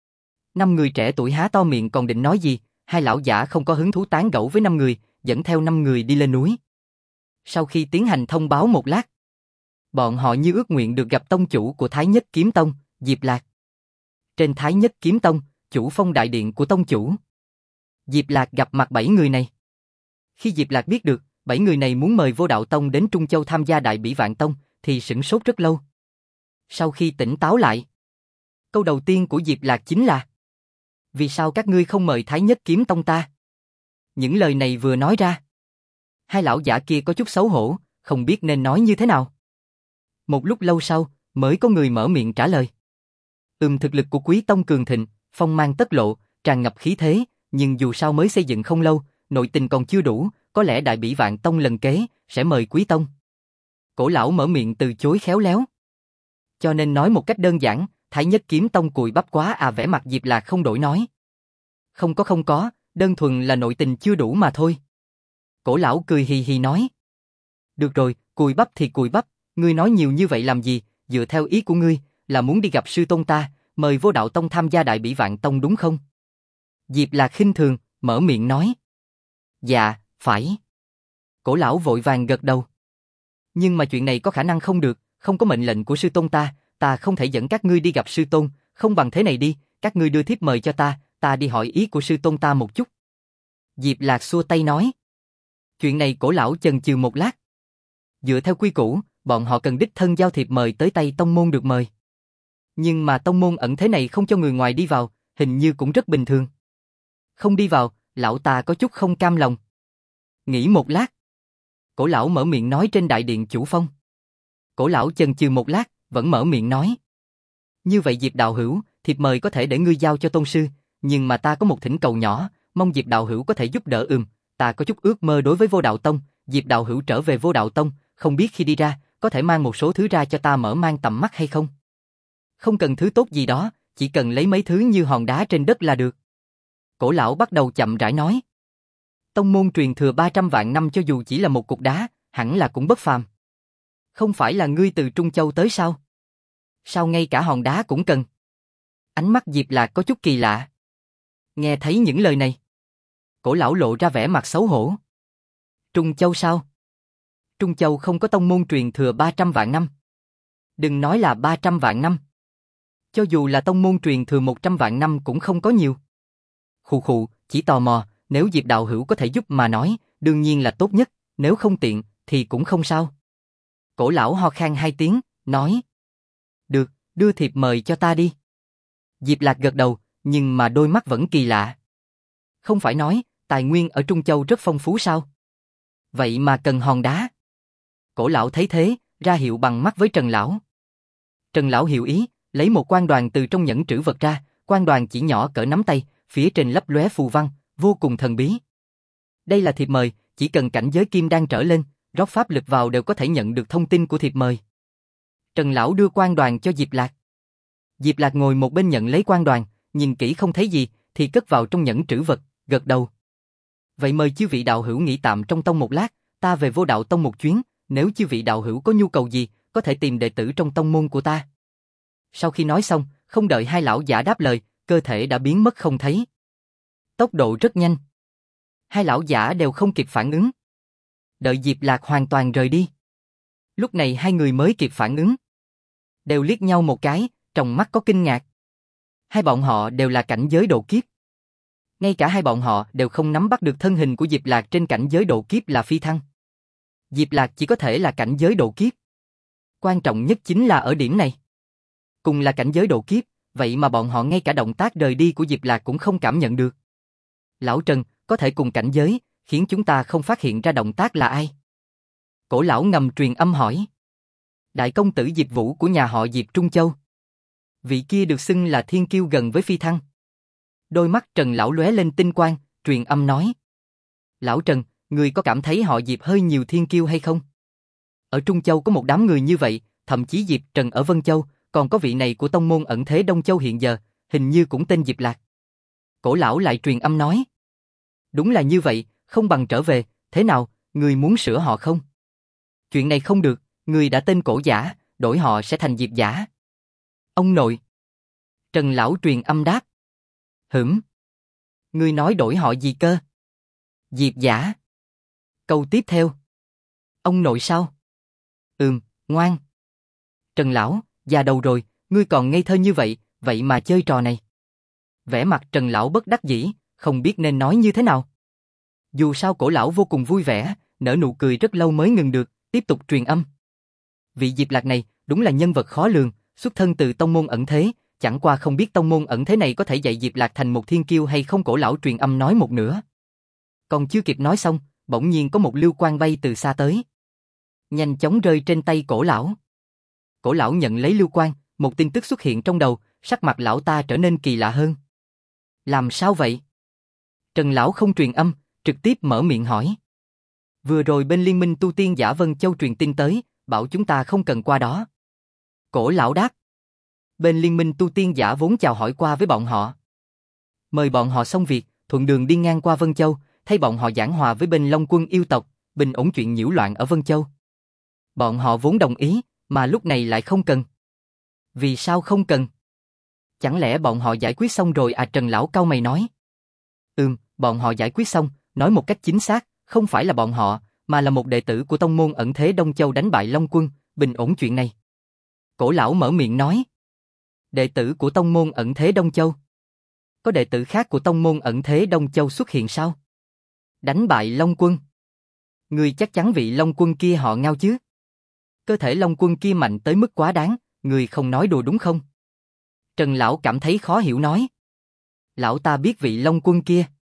5 người trẻ tuổi há to miệng còn định nói gì, hai lão giả không có hứng thú tán gẫu với 5 người, dẫn theo 5 người đi lên núi. Sau khi tiến hành thông báo một lát, bọn họ như ước nguyện được gặp tông chủ của Thái Nhất Kiếm Tông, Diệp Lạc. Trên Thái Nhất Kiếm Tông, chủ phong đại điện của tông chủ. Diệp Lạc gặp mặt 7 người này. Khi Diệp Lạc biết được, 7 người này muốn mời Vô Đạo Tông đến Trung Châu tham gia Đại Bỉ Vạn Tông, thì sửng sốt rất lâu. Sau khi tỉnh táo lại, câu đầu tiên của Diệp Lạc chính là: vì sao các ngươi không mời Thái Nhất Kiếm Tông ta? Những lời này vừa nói ra, hai lão giả kia có chút xấu hổ, không biết nên nói như thế nào. Một lúc lâu sau, mới có người mở miệng trả lời. Thực lực của Quý Tông cường thịnh, phong mang tất lộ, tràn ngập khí thế, nhưng dù sao mới xây dựng không lâu, nội tình còn chưa đủ, có lẽ Đại Bỉ Vạn Tông lần kế sẽ mời Quý Tông. Cổ lão mở miệng từ chối khéo léo. Cho nên nói một cách đơn giản, Thái Nhất Kiếm Tông cùi bắp quá à, vẻ mặt Diệp Lạc không đổi nói. Không có, đơn thuần là nội tình chưa đủ mà thôi. Cổ lão cười hì hì nói. Được rồi, cùi bắp thì cùi bắp, ngươi nói nhiều như vậy làm gì, dựa theo ý của ngươi, là muốn đi gặp sư tôn ta, mời Vô Đạo Tông tham gia Đại Bỉ Vạn Tông đúng không? Diệp Lạc khinh thường, mở miệng nói. Dạ, phải. Cổ lão vội vàng gật đầu. Nhưng mà chuyện này có khả năng không được, không có mệnh lệnh của sư tôn ta không thể dẫn các ngươi đi gặp sư tôn, không bằng thế này đi, các ngươi đưa thiếp mời cho ta đi hỏi ý của sư tôn ta một chút. Diệp Lạc xua tay nói. Chuyện này cổ lão chần chừ một lát. Dựa theo quy củ, bọn họ cần đích thân giao thiệp mời tới tay tông môn được mời. Nhưng mà tông môn ẩn thế này không cho người ngoài đi vào, hình như cũng rất bình thường. Không đi vào, lão ta có chút không cam lòng. Nghĩ một lát. Cổ lão mở miệng nói trên đại điện chủ phong. Cổ lão chần chừ một lát, vẫn mở miệng nói. Như vậy Diệp đạo hữu, thiệp mời có thể để ngươi giao cho tôn sư, nhưng mà ta có một thỉnh cầu nhỏ, mong Diệp đạo hữu có thể giúp đỡ. Ta có chút ước mơ đối với Vô Đạo Tông, Diệp đạo hữu trở về Vô Đạo Tông, không biết khi đi ra, có thể mang một số thứ ra cho ta mở mang tầm mắt hay không? Không cần thứ tốt gì đó, chỉ cần lấy mấy thứ như hòn đá trên đất là được. Cổ lão bắt đầu chậm rãi nói. Tông môn truyền thừa 300 vạn năm cho dù chỉ là một cục đá, hẳn là cũng bất phàm. Không phải là ngươi từ Trung Châu tới sao? Sao ngay cả hòn đá cũng cần? Ánh mắt Diệp Lạc có chút kỳ lạ. Nghe thấy những lời này, cổ lão lộ ra vẻ mặt xấu hổ. Trung Châu sao? Trung Châu không có tông môn truyền thừa 300 vạn năm. Đừng nói là 300 vạn năm. Cho dù là tông môn truyền thừa 100 vạn năm cũng không có nhiều. Khụ khụ, chỉ tò mò, nếu Diệp đạo hữu có thể giúp mà nói, đương nhiên là tốt nhất, nếu không tiện, thì cũng không sao. Cổ lão ho khan 2 tiếng, nói. Được, đưa thiệp mời cho ta đi. Diệp Lạc gật đầu, nhưng mà đôi mắt vẫn kỳ lạ. Không phải nói, tài nguyên ở Trung Châu rất phong phú sao? Vậy mà cần hòn đá. Cổ lão thấy thế, ra hiệu bằng mắt với Trần lão. Trần lão hiểu ý, lấy một quan đoàn từ trong nhẫn trữ vật ra, quan đoàn chỉ nhỏ cỡ nắm tay, phía trên lấp lóe phù văn, vô cùng thần bí. Đây là thiệp mời, chỉ cần cảnh giới kim đan trở lên, rót pháp lực vào đều có thể nhận được thông tin của thiệp mời. Trần lão đưa quan đoàn cho Diệp Lạc. Diệp Lạc ngồi một bên nhận lấy quan đoàn, nhìn kỹ không thấy gì, thì cất vào trong nhẫn trữ vật, gật đầu. Vậy mời chư vị đạo hữu nghỉ tạm trong tông một lát, ta về Vô Đạo Tông một chuyến, nếu chư vị đạo hữu có nhu cầu gì, có thể tìm đệ tử trong tông môn của ta. Sau khi nói xong, không đợi hai lão giả đáp lời, cơ thể đã biến mất không thấy. Tốc độ rất nhanh. Hai lão giả đều không kịp phản ứng. Đợi Diệp Lạc hoàn toàn rời đi. Lúc này hai người mới kịp phản ứng. Đều liếc nhau một cái, trong mắt có kinh ngạc. Hai bọn họ đều là cảnh giới độ kiếp. Ngay cả hai bọn họ đều không nắm bắt được thân hình của Diệp Lạc trên cảnh giới độ kiếp là phi thăng. Diệp Lạc chỉ có thể là cảnh giới độ kiếp. Quan trọng nhất chính là ở điểm này. Cùng là cảnh giới độ kiếp, vậy mà bọn họ ngay cả động tác rời đi của Diệp Lạc cũng không cảm nhận được. Lão Trần, có thể cùng cảnh giới, khiến chúng ta không phát hiện ra động tác là ai? Cổ lão ngầm truyền âm hỏi. Đại công tử Diệp Vũ của nhà họ Diệp Trung Châu. Vị kia được xưng là thiên kiêu gần với phi thăng. Đôi mắt Trần lão lóe lên tinh quang, truyền âm nói. Lão Trần, người có cảm thấy họ Diệp hơi nhiều thiên kiêu hay không? Ở Trung Châu có một đám người như vậy, thậm chí Diệp Trần ở Vân Châu, còn có vị này của tông môn ẩn thế Đông Châu hiện giờ, hình như cũng tên Diệp Lạc. Cổ lão lại truyền âm nói. Đúng là như vậy, không bằng trở về, thế nào, người muốn sửa họ không? Chuyện này không được, người đã tên Cổ giả, đổi họ sẽ thành Diệp giả. Ông nội. Trần lão truyền âm đáp. Người nói đổi họ gì cơ? Diệp giả. Câu tiếp theo. Ông nội sao? Ngoan. Trần lão, già đầu rồi, ngươi còn ngây thơ như vậy, vậy mà chơi trò này. Vẻ mặt Trần lão bất đắc dĩ, không biết nên nói như thế nào. Dù sao Cổ lão vô cùng vui vẻ, nở nụ cười rất lâu mới ngừng được, tiếp tục truyền âm. Vị Diệp Lạc này, đúng là nhân vật khó lường, xuất thân từ tông môn ẩn thế, chẳng qua không biết tông môn ẩn thế này có thể dạy Diệp Lạc thành một thiên kiêu hay không. Cổ lão truyền âm nói một nửa. Còn chưa kịp nói xong, bỗng nhiên có một lưu quang bay từ xa tới. Nhanh chóng rơi trên tay Cổ lão. Cổ lão nhận lấy lưu quang, một tin tức xuất hiện trong đầu, sắc mặt lão ta trở nên kỳ lạ hơn. Làm sao vậy? Trần lão không truyền âm, trực tiếp mở miệng hỏi. Vừa rồi bên Liên minh tu tiên giả Vân Châu truyền tin tới, bảo chúng ta không cần qua đó. Cổ lão đáp. Bên Liên minh tu tiên giả vốn chào hỏi qua với bọn họ. Mời bọn họ xong việc, thuận đường đi ngang qua Vân Châu, thay bọn họ giảng hòa với bên Long quân yêu tộc, bình ổn chuyện nhiễu loạn ở Vân Châu. Bọn họ vốn đồng ý, mà lúc này lại không cần. Vì sao không cần? Chẳng lẽ bọn họ giải quyết xong rồi à? Trần lão cau mày nói. Bọn họ giải quyết xong, nói một cách chính xác, không phải là bọn họ, mà là một đệ tử của tông môn ẩn thế Đông Châu đánh bại Long quân, bình ổn chuyện này. Cổ lão mở miệng nói. Đệ tử của tông môn ẩn thế Đông Châu? Có đệ tử khác của tông môn ẩn thế Đông Châu xuất hiện sao? Đánh bại Long quân? Người chắc chắn vị Long quân kia họ Ngao chứ? Cơ thể Long quân kia mạnh tới mức quá đáng, người không nói đùa đúng không? Trần lão cảm thấy khó hiểu nói. Lão ta biết vị Long quân kia.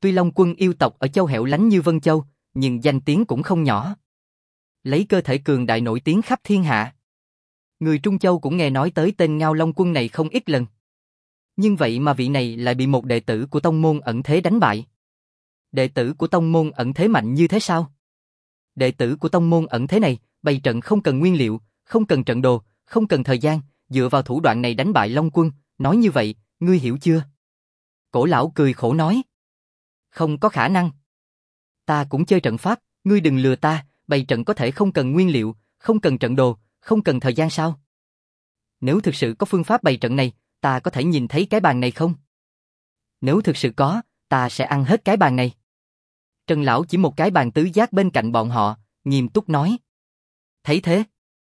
Tuy Long Quân yêu tộc ở châu hẻo lánh như Vân Châu, nhưng danh tiếng cũng không nhỏ. Lấy cơ thể cường đại nổi tiếng khắp thiên hạ. Người Trung Châu cũng nghe nói tới tên Ngao Long Quân này không ít lần. Nhưng vậy mà vị này lại bị một đệ tử của tông môn ẩn thế đánh bại. Đệ tử của tông môn ẩn thế mạnh như thế sao? Đệ tử của tông môn ẩn thế này, bày trận không cần nguyên liệu, không cần trận đồ, không cần thời gian, dựa vào thủ đoạn này đánh bại Long Quân, nói như vậy, ngươi hiểu chưa? Cổ lão cười khổ nói. Không có khả năng. Ta cũng chơi trận pháp, ngươi đừng lừa ta, bày trận có thể không cần nguyên liệu, không cần trận đồ, không cần thời gian sao? Nếu thực sự có phương pháp bày trận này, ta có thể nhìn thấy cái bàn này không? Nếu thực sự có, ta sẽ ăn hết cái bàn này. Trần lão chỉ một cái bàn tứ giác bên cạnh bọn họ, nghiêm túc nói. Thấy thế,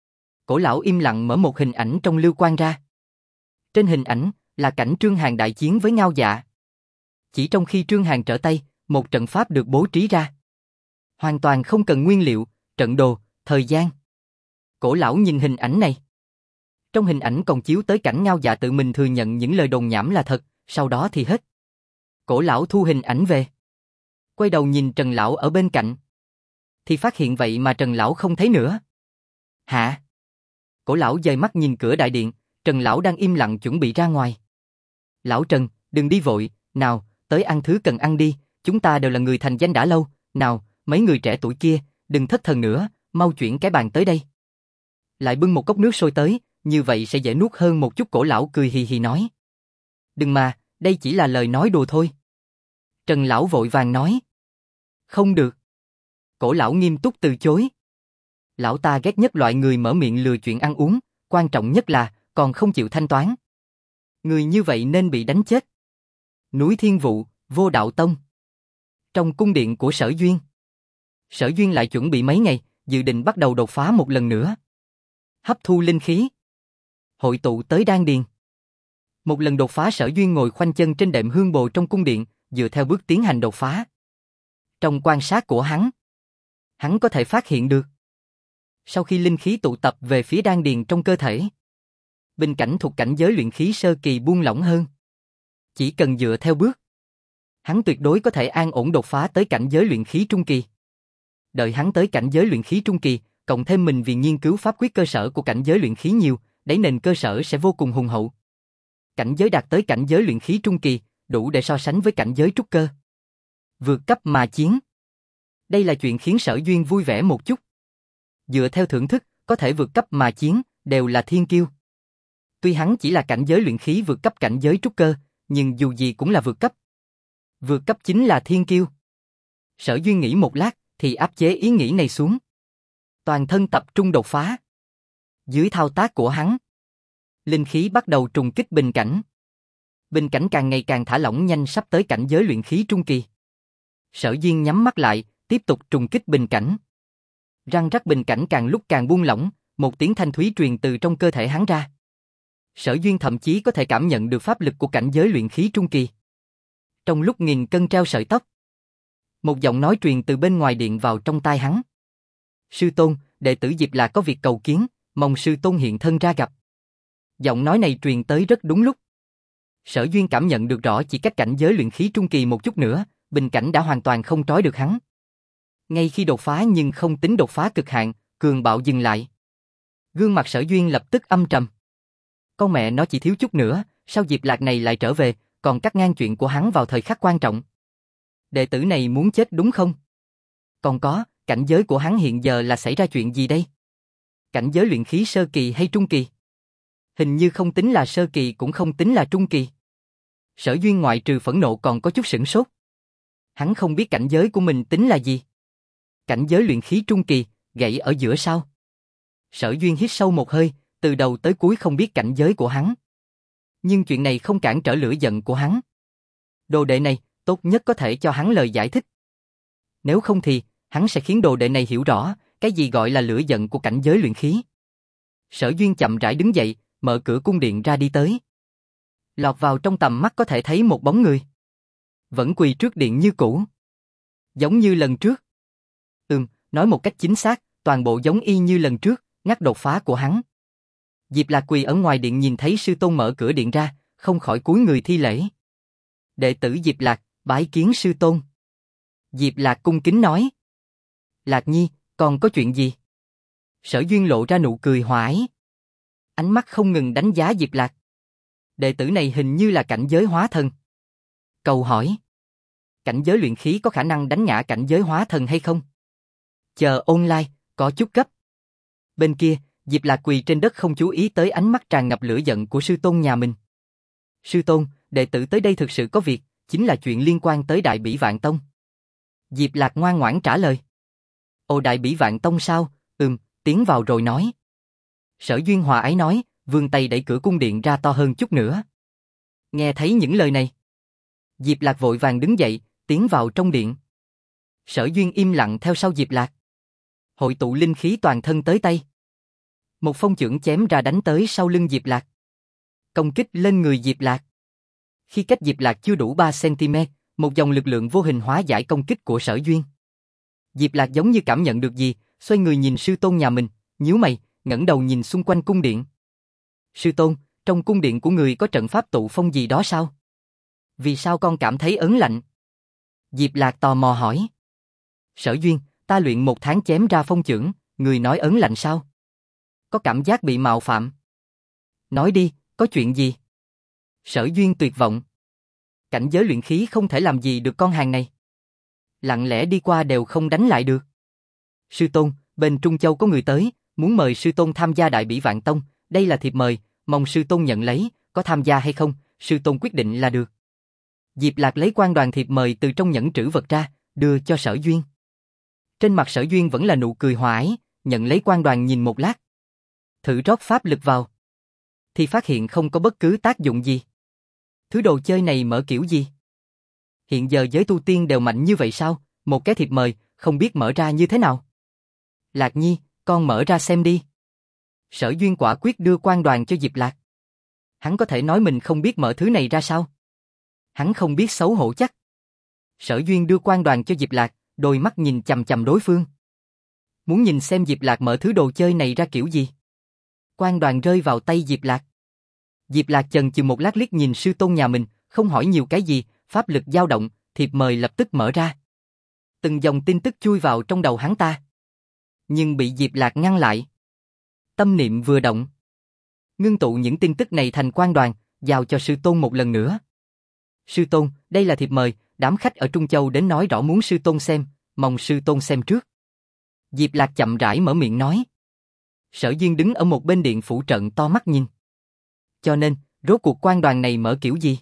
cổ lão im lặng mở một hình ảnh trong lưu quan ra. Trên hình ảnh là cảnh Trương Hàn đại chiến với Ngao Dạ. Chỉ trong khi Trương Hàn trở tay, một trận pháp được bố trí ra. Hoàn toàn không cần nguyên liệu, trận đồ, thời gian. Cổ lão nhìn hình ảnh này. Trong hình ảnh còn chiếu tới cảnh Ngao Dạ tự mình thừa nhận những lời đồn nhảm là thật, sau đó thì hết. Cổ lão thu hình ảnh về. Quay đầu nhìn Trần lão ở bên cạnh. Thì phát hiện vậy mà Trần lão không thấy nữa. Hả? Cổ lão dời mắt nhìn cửa đại điện, Trần lão đang im lặng chuẩn bị ra ngoài. Lão Trần, đừng đi vội, nào, tới ăn thứ cần ăn đi, chúng ta đều là người thành danh đã lâu, nào, mấy người trẻ tuổi kia, đừng thất thần nữa, mau chuyển cái bàn tới đây. Lại bưng một cốc nước sôi tới, như vậy sẽ dễ nuốt hơn một chút. Cổ lão cười hì hì nói. Đừng mà, đây chỉ là lời nói đùa thôi. Trần lão vội vàng nói. Không được. Cổ lão nghiêm túc từ chối. Lão ta ghét nhất loại người mở miệng lừa chuyện ăn uống, quan trọng nhất là còn không chịu thanh toán. Người như vậy nên bị đánh chết. Núi Thiên Vụ, Vô Đạo Tông. Trong cung điện của Sở Duyên. Sở Duyên lại chuẩn bị mấy ngày, dự định bắt đầu đột phá một lần nữa. Hấp thu linh khí. Hội tụ tới đan điền. Một lần đột phá, Sở Duyên ngồi khoanh chân trên đệm hương bồ trong cung điện, dựa theo bước tiến hành đột phá. Trong quan sát của hắn có thể phát hiện được. Sau khi linh khí tụ tập về phía đan điền trong cơ thể, bình cảnh thuộc cảnh giới luyện khí sơ kỳ buông lỏng hơn. Chỉ cần dựa theo bước, hắn tuyệt đối có thể an ổn đột phá tới cảnh giới luyện khí trung kỳ. Đợi hắn tới cảnh giới luyện khí trung kỳ, cộng thêm mình vì nghiên cứu pháp quyết cơ sở của cảnh giới luyện khí nhiều, đáy nền cơ sở sẽ vô cùng hùng hậu. Cảnh giới đạt tới cảnh giới luyện khí trung kỳ, đủ để so sánh với cảnh giới trúc cơ. Vượt cấp mà chiến. Đây là chuyện khiến Sở Duyên vui vẻ một chút. Dựa theo thưởng thức, có thể vượt cấp mà chiến, đều là thiên kiêu. Tuy hắn chỉ là cảnh giới luyện khí vượt cấp cảnh giới trúc cơ, nhưng dù gì cũng là vượt cấp. Vượt cấp chính là thiên kiêu. Sở Duyên nghĩ một lát, thì áp chế ý nghĩ này xuống. Toàn thân tập trung đột phá. Dưới thao tác của hắn, linh khí bắt đầu trùng kích bình cảnh. Bình cảnh càng ngày càng thả lỏng, nhanh sắp tới cảnh giới luyện khí trung kỳ. Sở Duyên nhắm mắt lại, tiếp tục trùng kích bình cảnh. Răng rắc, bình cảnh càng lúc càng buông lỏng, một tiếng thanh thúy truyền từ trong cơ thể hắn ra. Sở Duyên thậm chí có thể cảm nhận được pháp lực của cảnh giới luyện khí trung kỳ. Trong lúc nghìn cân treo sợi tóc, một giọng nói truyền từ bên ngoài điện vào trong tai hắn. Sư tôn, đệ tử Diệp Lạc có việc cầu kiến, mong sư tôn hiện thân ra gặp. Giọng nói này truyền tới rất đúng lúc. Sở Duyên cảm nhận được rõ chỉ cách cảnh giới luyện khí trung kỳ một chút nữa, bình cảnh đã hoàn toàn không trói được hắn. Ngay khi đột phá nhưng không tính đột phá cực hạn, cường bạo dừng lại. Gương mặt Sở Duyên lập tức âm trầm. Con mẹ nó chỉ thiếu chút nữa, sao Diệp Lạc này lại trở về, còn cắt ngang chuyện của hắn vào thời khắc quan trọng. Đệ tử này muốn chết đúng không? Còn có, cảnh giới của hắn hiện giờ là xảy ra chuyện gì đây? Cảnh giới luyện khí sơ kỳ hay trung kỳ? Hình như không tính là sơ kỳ cũng không tính là trung kỳ. Sở Duyên ngoại trừ phẫn nộ còn có chút sửng sốt. Hắn không biết cảnh giới của mình tính là gì. Cảnh giới luyện khí trung kỳ, gãy ở giữa sao? Sở Duyên hít sâu một hơi, từ đầu tới cuối không biết cảnh giới của hắn. Nhưng chuyện này không cản trở lửa giận của hắn. Đồ đệ này, tốt nhất có thể cho hắn lời giải thích. Nếu không thì, hắn sẽ khiến đồ đệ này hiểu rõ, cái gì gọi là lửa giận của cảnh giới luyện khí. Sở Duyên chậm rãi đứng dậy, mở cửa cung điện ra đi tới. Lọt vào trong tầm mắt có thể thấy một bóng người. Vẫn quỳ trước điện như cũ. Giống như lần trước. Nói một cách chính xác, toàn bộ giống y như lần trước, ngắt đột phá của hắn. Diệp Lạc quỳ ở ngoài điện nhìn thấy sư tôn mở cửa điện ra, không khỏi cúi người thi lễ. Đệ tử Diệp Lạc, Bái kiến sư tôn. Diệp Lạc cung kính nói. Lạc Nhi, còn có chuyện gì? Sở Duyên lộ ra nụ cười hòa ái. Ánh mắt không ngừng đánh giá Diệp Lạc. Đệ tử này hình như là cảnh giới hóa thần. Cầu hỏi. Cảnh giới luyện khí có khả năng đánh ngã cảnh giới hóa thần hay không? Chờ online, có chút gấp. Bên kia, Diệp Lạc quỳ trên đất không chú ý tới ánh mắt tràn ngập lửa giận của sư tôn nhà mình. Sư tôn, đệ tử tới đây thực sự có việc, chính là chuyện liên quan tới Đại Bỉ Vạn Tông. Diệp Lạc ngoan ngoãn trả lời. Ồ, Đại Bỉ Vạn Tông sao? Tiến vào rồi nói. Sở Duyên hòa ái nói, vươn tay đẩy cửa cung điện ra to hơn chút nữa. Nghe thấy những lời này, Diệp Lạc vội vàng đứng dậy, tiến vào trong điện. Sở Duyên im lặng theo sau Diệp Lạc. Hội tụ linh khí toàn thân tới tay. Một phong chưởng chém ra đánh tới sau lưng Diệp Lạc. Công kích lên người Diệp Lạc. Khi cách Diệp Lạc chưa đủ 3 cm, một dòng lực lượng vô hình hóa giải công kích của Sở Duyên. Diệp Lạc giống như cảm nhận được gì, xoay người nhìn sư tôn nhà mình, nhíu mày, ngẩng đầu nhìn xung quanh cung điện. Sư tôn, trong cung điện của người có trận pháp tụ phong gì đó sao? Vì sao con cảm thấy ớn lạnh? Diệp Lạc tò mò hỏi. Sở Duyên, ta luyện 1 tháng chém ra phong chưởng, người nói ớn lạnh sao? Có cảm giác bị mạo phạm. Nói đi, có chuyện gì? Sở Duyên tuyệt vọng. Cảnh giới luyện khí không thể làm gì được con hàng này. Lặng lẽ đi qua đều không đánh lại được. Sư tôn, bên Trung Châu có người tới, muốn mời sư tôn tham gia Đại Bỉ Vạn Tông, đây là thiệp mời, mong sư tôn nhận lấy, có tham gia hay không, sư tôn quyết định là được. Diệp Lạc lấy quan đoàn thiệp mời từ trong nhẫn trữ vật ra, đưa cho Sở Duyên. Trên mặt Sở Duyên vẫn là nụ cười hòa ái, nhận lấy quan đoàn nhìn một lát. Thử rót pháp lực vào. Thì phát hiện không có bất cứ tác dụng gì. Thứ đồ chơi này mở kiểu gì? Hiện giờ giới tu tiên đều mạnh như vậy sao? Một cái thiệp mời, không biết mở ra như thế nào. Lạc Nhi, con mở ra xem đi. Sở Duyên quả quyết đưa quan đoàn cho Diệp Lạc. Hắn có thể nói mình không biết mở thứ này ra sao? Hắn không biết xấu hổ chắc. Sở Duyên đưa quan đoàn cho Diệp Lạc, đôi mắt nhìn chằm chằm đối phương. Muốn nhìn xem Diệp Lạc mở thứ đồ chơi này ra kiểu gì. Quan đoàn rơi vào tay Diệp Lạc. Diệp Lạc chần chừ một lát liếc nhìn sư tôn nhà mình, không hỏi nhiều cái gì, pháp lực dao động, thiệp mời lập tức mở ra. Từng dòng tin tức chui vào trong đầu hắn ta. Nhưng bị Diệp Lạc ngăn lại. Tâm niệm vừa động. Ngưng tụ những tin tức này thành quan đoàn, giao cho sư tôn một lần nữa. Sư tôn, đây là thiệp mời, đám khách ở Trung Châu đến nói rõ muốn sư tôn xem, mong sư tôn xem trước. Diệp Lạc chậm rãi mở miệng nói. Sở Duyên đứng ở một bên điện phủ trận to mắt nhìn. Cho nên, rốt cuộc quan đoàn này mở kiểu gì?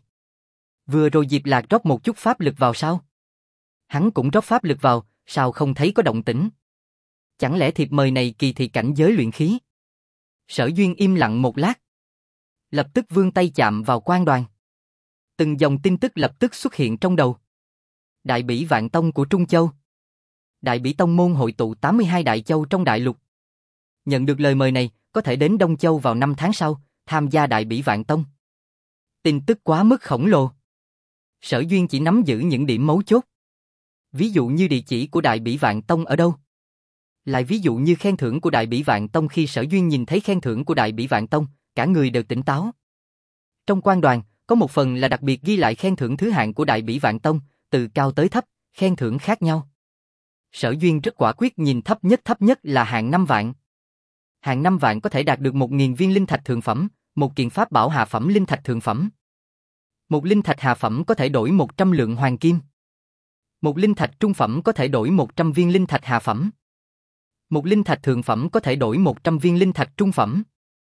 Vừa rồi Diệp Lạc rót một chút pháp lực vào sao? Hắn cũng rót pháp lực vào, sao không thấy có động tĩnh? Chẳng lẽ thiệp mời này kỳ thị cảnh giới luyện khí? Sở Duyên im lặng một lát. Lập tức vươn tay chạm vào quan đoàn. Từng dòng tin tức lập tức xuất hiện trong đầu. Đại Bỉ Vạn Tông của Trung Châu. Đại Bỉ Tông môn hội tụ 82 đại châu trong đại lục. Nhận được lời mời này, có thể đến Đông Châu vào 5 tháng sau, tham gia Đại Bỉ Vạn Tông. Tin tức quá mức khổng lồ. Sở Duyên chỉ nắm giữ những điểm mấu chốt. Ví dụ như địa chỉ của Đại Bỉ Vạn Tông ở đâu. Lại ví dụ như khen thưởng của Đại Bỉ Vạn Tông. Khi Sở Duyên nhìn thấy khen thưởng của Đại Bỉ Vạn Tông, cả người đều tỉnh táo. Trong quan đoàn, có một phần là đặc biệt ghi lại khen thưởng thứ hạng của Đại Bỉ Vạn Tông, từ cao tới thấp, khen thưởng khác nhau. Sở Duyên rất quả quyết nhìn thấp nhất là hạng 5 vạn. Hạng 5 vạn có thể đạt được 1.000 viên linh thạch thượng phẩm, một kiện pháp bảo hạ phẩm linh thạch thượng phẩm. Một linh thạch hạ phẩm có thể đổi 100 lượng hoàng kim. Một linh thạch trung phẩm có thể đổi 100 viên linh thạch hạ phẩm. Một linh thạch thượng phẩm có thể đổi 100 viên linh thạch trung phẩm.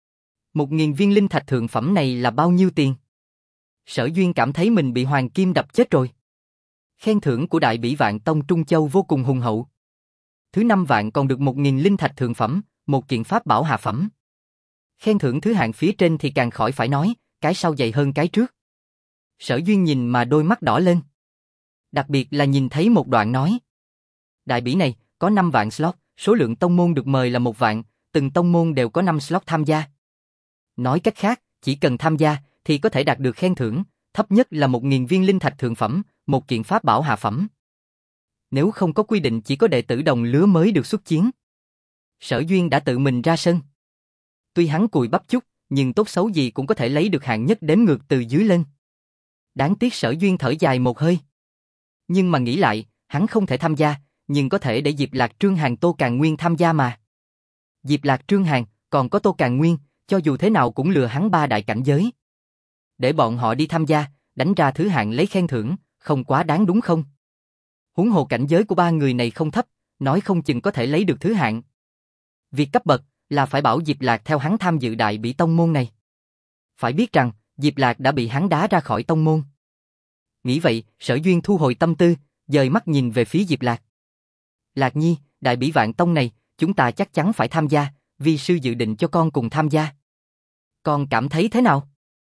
1.000 viên linh thạch thượng phẩm này là bao nhiêu tiền? Sở Duyên cảm thấy mình bị hoàng kim đập chết rồi. Khen thưởng của Đại Bỉ Vạn Tông Trung Châu vô cùng hùng hậu. Thứ 5 vạn còn được 1.000 linh thạch thượng phẩm, một kiện pháp bảo hạ phẩm. Khen thưởng thứ hạng phía trên thì càng khỏi phải nói, cái sau dày hơn cái trước. Sở Duyên nhìn mà đôi mắt đỏ lên. Đặc biệt là nhìn thấy một đoạn nói. Đại Bỉ này, có 5 vạn slot, số lượng tông môn được mời là 1 vạn, từng tông môn đều có 5 slot tham gia. Nói cách khác, chỉ cần tham gia, thì có thể đạt được khen thưởng, thấp nhất là 1.000 viên linh thạch thượng phẩm, một kiện pháp bảo hạ phẩm. Nếu không có quy định chỉ có đệ tử đồng lứa mới được xuất chiến. Sở Duyên đã tự mình ra sân. Tuy hắn cùi bắp chút, nhưng tốt xấu gì cũng có thể lấy được hạng nhất đếm ngược từ dưới lên. Đáng tiếc Sở Duyên thở dài một hơi. Nhưng mà nghĩ lại, hắn không thể tham gia, nhưng có thể để Diệp Lạc, Trương Hàn, Tô Càn Nguyên tham gia mà. Diệp Lạc, Trương Hàn, còn có Tô Càn Nguyên, cho dù thế nào cũng lừa hắn 3 đại cảnh giới. Để bọn họ đi tham gia, đánh ra thứ hạng lấy khen thưởng, không quá đáng đúng không? Huống hồ cảnh giới của 3 người này không thấp, nói không chừng có thể lấy được thứ hạng. Việc cấp bậc là phải bảo Diệp Lạc theo hắn tham dự Đại Bỉ tông môn này. Phải biết rằng, Diệp Lạc đã bị hắn đá ra khỏi tông môn. Nghĩ vậy, Sở Duyên thu hồi tâm tư, dời mắt nhìn về phía Diệp Lạc. Lạc Nhi, Đại Bỉ Vạn Tông này, chúng ta chắc chắn phải tham gia, vi sư dự định cho con cùng tham gia. Con cảm thấy thế nào?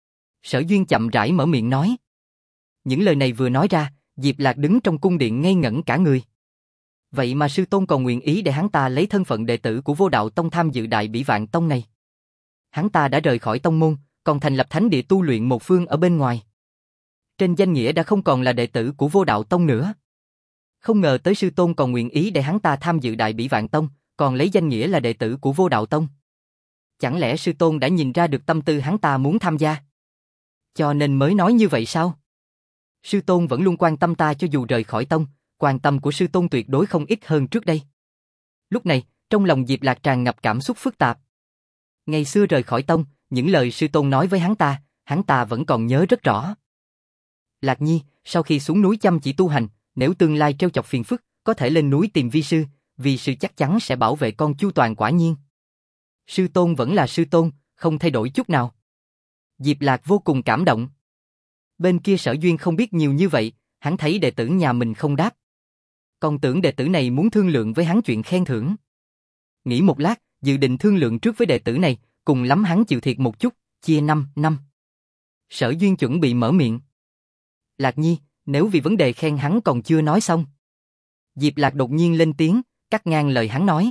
Sở Duyên chậm rãi mở miệng nói. Những lời này vừa nói ra, Diệp Lạc đứng trong cung điện ngây ngẩn cả người. Vậy mà sư tôn còn nguyện ý để hắn ta lấy thân phận đệ tử của Vô Đạo Tông tham dự Đại Bỉ Vạn Tông này. Hắn ta đã rời khỏi tông môn, còn thành lập thánh địa tu luyện một phương ở bên ngoài. Trên danh nghĩa đã không còn là đệ tử của Vô Đạo Tông nữa. Không ngờ tới sư tôn còn nguyện ý để hắn ta tham dự Đại Bỉ Vạn Tông, còn lấy danh nghĩa là đệ tử của Vô Đạo Tông. Chẳng lẽ sư tôn đã nhìn ra được tâm tư hắn ta muốn tham gia? Cho nên mới nói như vậy sao? Sư tôn vẫn luôn quan tâm ta cho dù rời khỏi tông, quan tâm của sư tôn tuyệt đối không ít hơn trước đây. Lúc này, trong lòng Diệp Lạc tràn ngập cảm xúc phức tạp. Ngày xưa rời khỏi tông, những lời sư tôn nói với hắn ta vẫn còn nhớ rất rõ. Lạc Nhi, sau khi xuống núi chăm chỉ tu hành, nếu tương lai trêu chọc phiền phức, có thể lên núi tìm vi sư chắc chắn sẽ bảo vệ con chu toàn quả nhiên. Sư tôn vẫn là sư tôn, không thay đổi chút nào. Diệp Lạc vô cùng cảm động. Bên kia Sở Duyên không biết nhiều như vậy, hắn thấy đệ tử nhà mình không đáp. Còn tưởng đệ tử này muốn thương lượng với hắn chuyện khen thưởng. Nghĩ một lát, dự định thương lượng trước với đệ tử này, cùng lắm hắn chịu thiệt một chút, chia 5 năm. Sở Duyên chuẩn bị mở miệng. Lạc Nhi, nếu vì vấn đề khen hắn còn chưa nói xong. Diệp Lạc đột nhiên lên tiếng, cắt ngang lời hắn nói.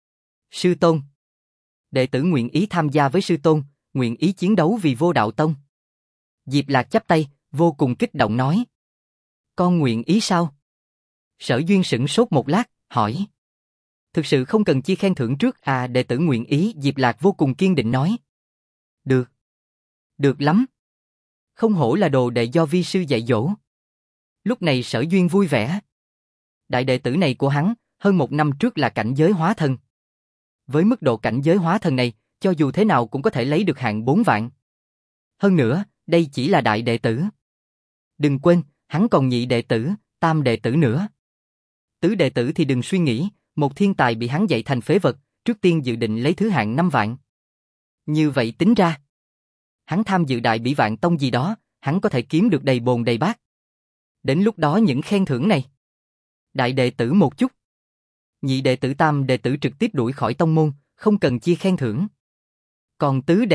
Sư tôn. Đệ tử nguyện ý tham gia với sư tôn, nguyện ý chiến đấu vì Vô Đạo Tông. Diệp Lạc chắp tay, vô cùng kích động nói. Con nguyện ý sao? Sở Duyên sửng sốt một lát, hỏi. Thực sự không cần chia khen thưởng trước à? Đệ tử nguyện ý. Diệp Lạc vô cùng kiên định nói. Được. Được lắm. Không hổ là đồ đệ do vi sư dạy dỗ. Lúc này Sở Duyên vui vẻ. Đại đệ tử này của hắn, hơn 1 năm trước là cảnh giới hóa thần. Với mức độ cảnh giới hóa thần này, cho dù thế nào cũng có thể lấy được hạng 4 vạn. Hơn nữa, đây chỉ là đại đệ tử. Đừng quên, hắn còn nhị đệ tử, tam đệ tử nữa. Tứ đệ tử thì đừng suy nghĩ, một thiên tài bị hắn dạy thành phế vật, trước tiên dự định lấy thứ hạng 5 vạn. Như vậy tính ra, hắn tham dự Đại Bỉ Vạn Tông gì đó, hắn có thể kiếm được đầy bồn đầy bát. Đến lúc đó những khen thưởng này, đại đệ tử một chút, nhị đệ tử tam đệ tử trực tiếp đuổi khỏi tông môn, không cần chia khen thưởng. Còn tứ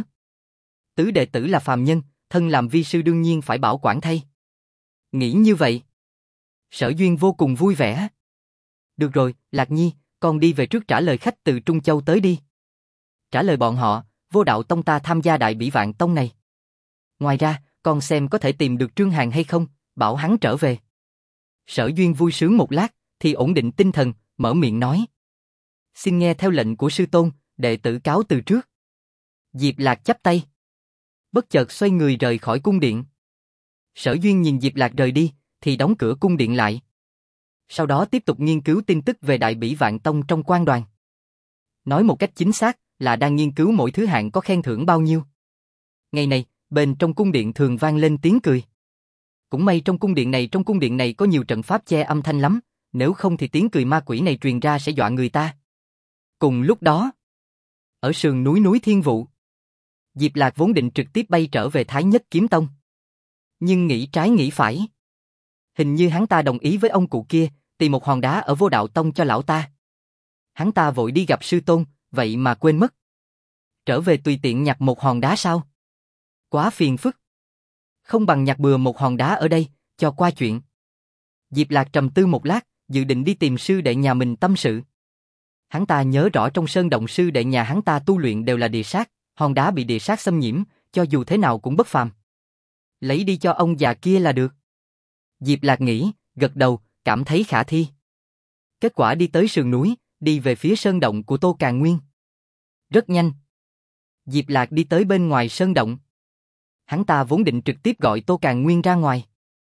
đệ tử là phàm nhân, thân làm vi sư đương nhiên phải bảo quản thay. Nghĩ như vậy, Sở Duyên vô cùng vui vẻ. Được rồi, Lạc Nhi, con đi về trước trả lời khách từ Trung Châu tới đi. Trả lời bọn họ, Vô Đạo Tông ta tham gia Đại Bỉ Vạn Tông này. Ngoài ra, con xem có thể tìm được Trương Hàn hay không, bảo hắn trở về. Sở Duyên vui sướng một lát, thì ổn định tinh thần, mở miệng nói. Xin nghe theo lệnh của sư tôn, đệ tử cáo từ trước. Diệp Lạc chắp tay. Bất chợt xoay người rời khỏi cung điện. Sở Duyên nhìn Diệp Lạc rời đi, thì đóng cửa cung điện lại. Sau đó tiếp tục nghiên cứu tin tức về Đại Bỉ Vạn Tông trong quan đoàn. Nói một cách chính xác là đang nghiên cứu mỗi thứ hạng có khen thưởng bao nhiêu. Ngày này, bên trong cung điện thường vang lên tiếng cười. Cũng may trong cung điện này có nhiều trận pháp che âm thanh lắm, nếu không thì tiếng cười ma quỷ này truyền ra sẽ dọa người ta. Cùng lúc đó, ở sườn núi Thiên Vụ, Diệp Lạc vốn định trực tiếp bay trở về Thái Nhất Kiếm Tông. Nhưng nghĩ trái nghĩ phải. Hình như hắn ta đồng ý với ông cụ kia, tìm một hòn đá ở Vô Đạo Tông cho lão ta. Hắn ta vội đi gặp sư tôn, vậy mà quên mất. Trở về tùy tiện nhặt một hòn đá sao? Quá phiền phức. Không bằng nhặt bừa một hòn đá ở đây, cho qua chuyện. Diệp Lạc trầm tư một lát, dự định đi tìm sư đệ nhà mình tâm sự. Hắn ta nhớ rõ trong sơn động sư đệ nhà hắn ta tu luyện đều là địa sát, hòn đá bị địa sát xâm nhiễm, cho dù thế nào cũng bất phàm. Lấy đi cho ông già kia là được. Diệp Lạc nghĩ, gật đầu, cảm thấy khả thi. Kết quả đi tới sườn núi, đi về phía sơn động của Tô Càn Nguyên. Rất nhanh, Diệp Lạc đi tới bên ngoài sơn động. Hắn ta vốn định trực tiếp gọi Tô Càn Nguyên ra ngoài.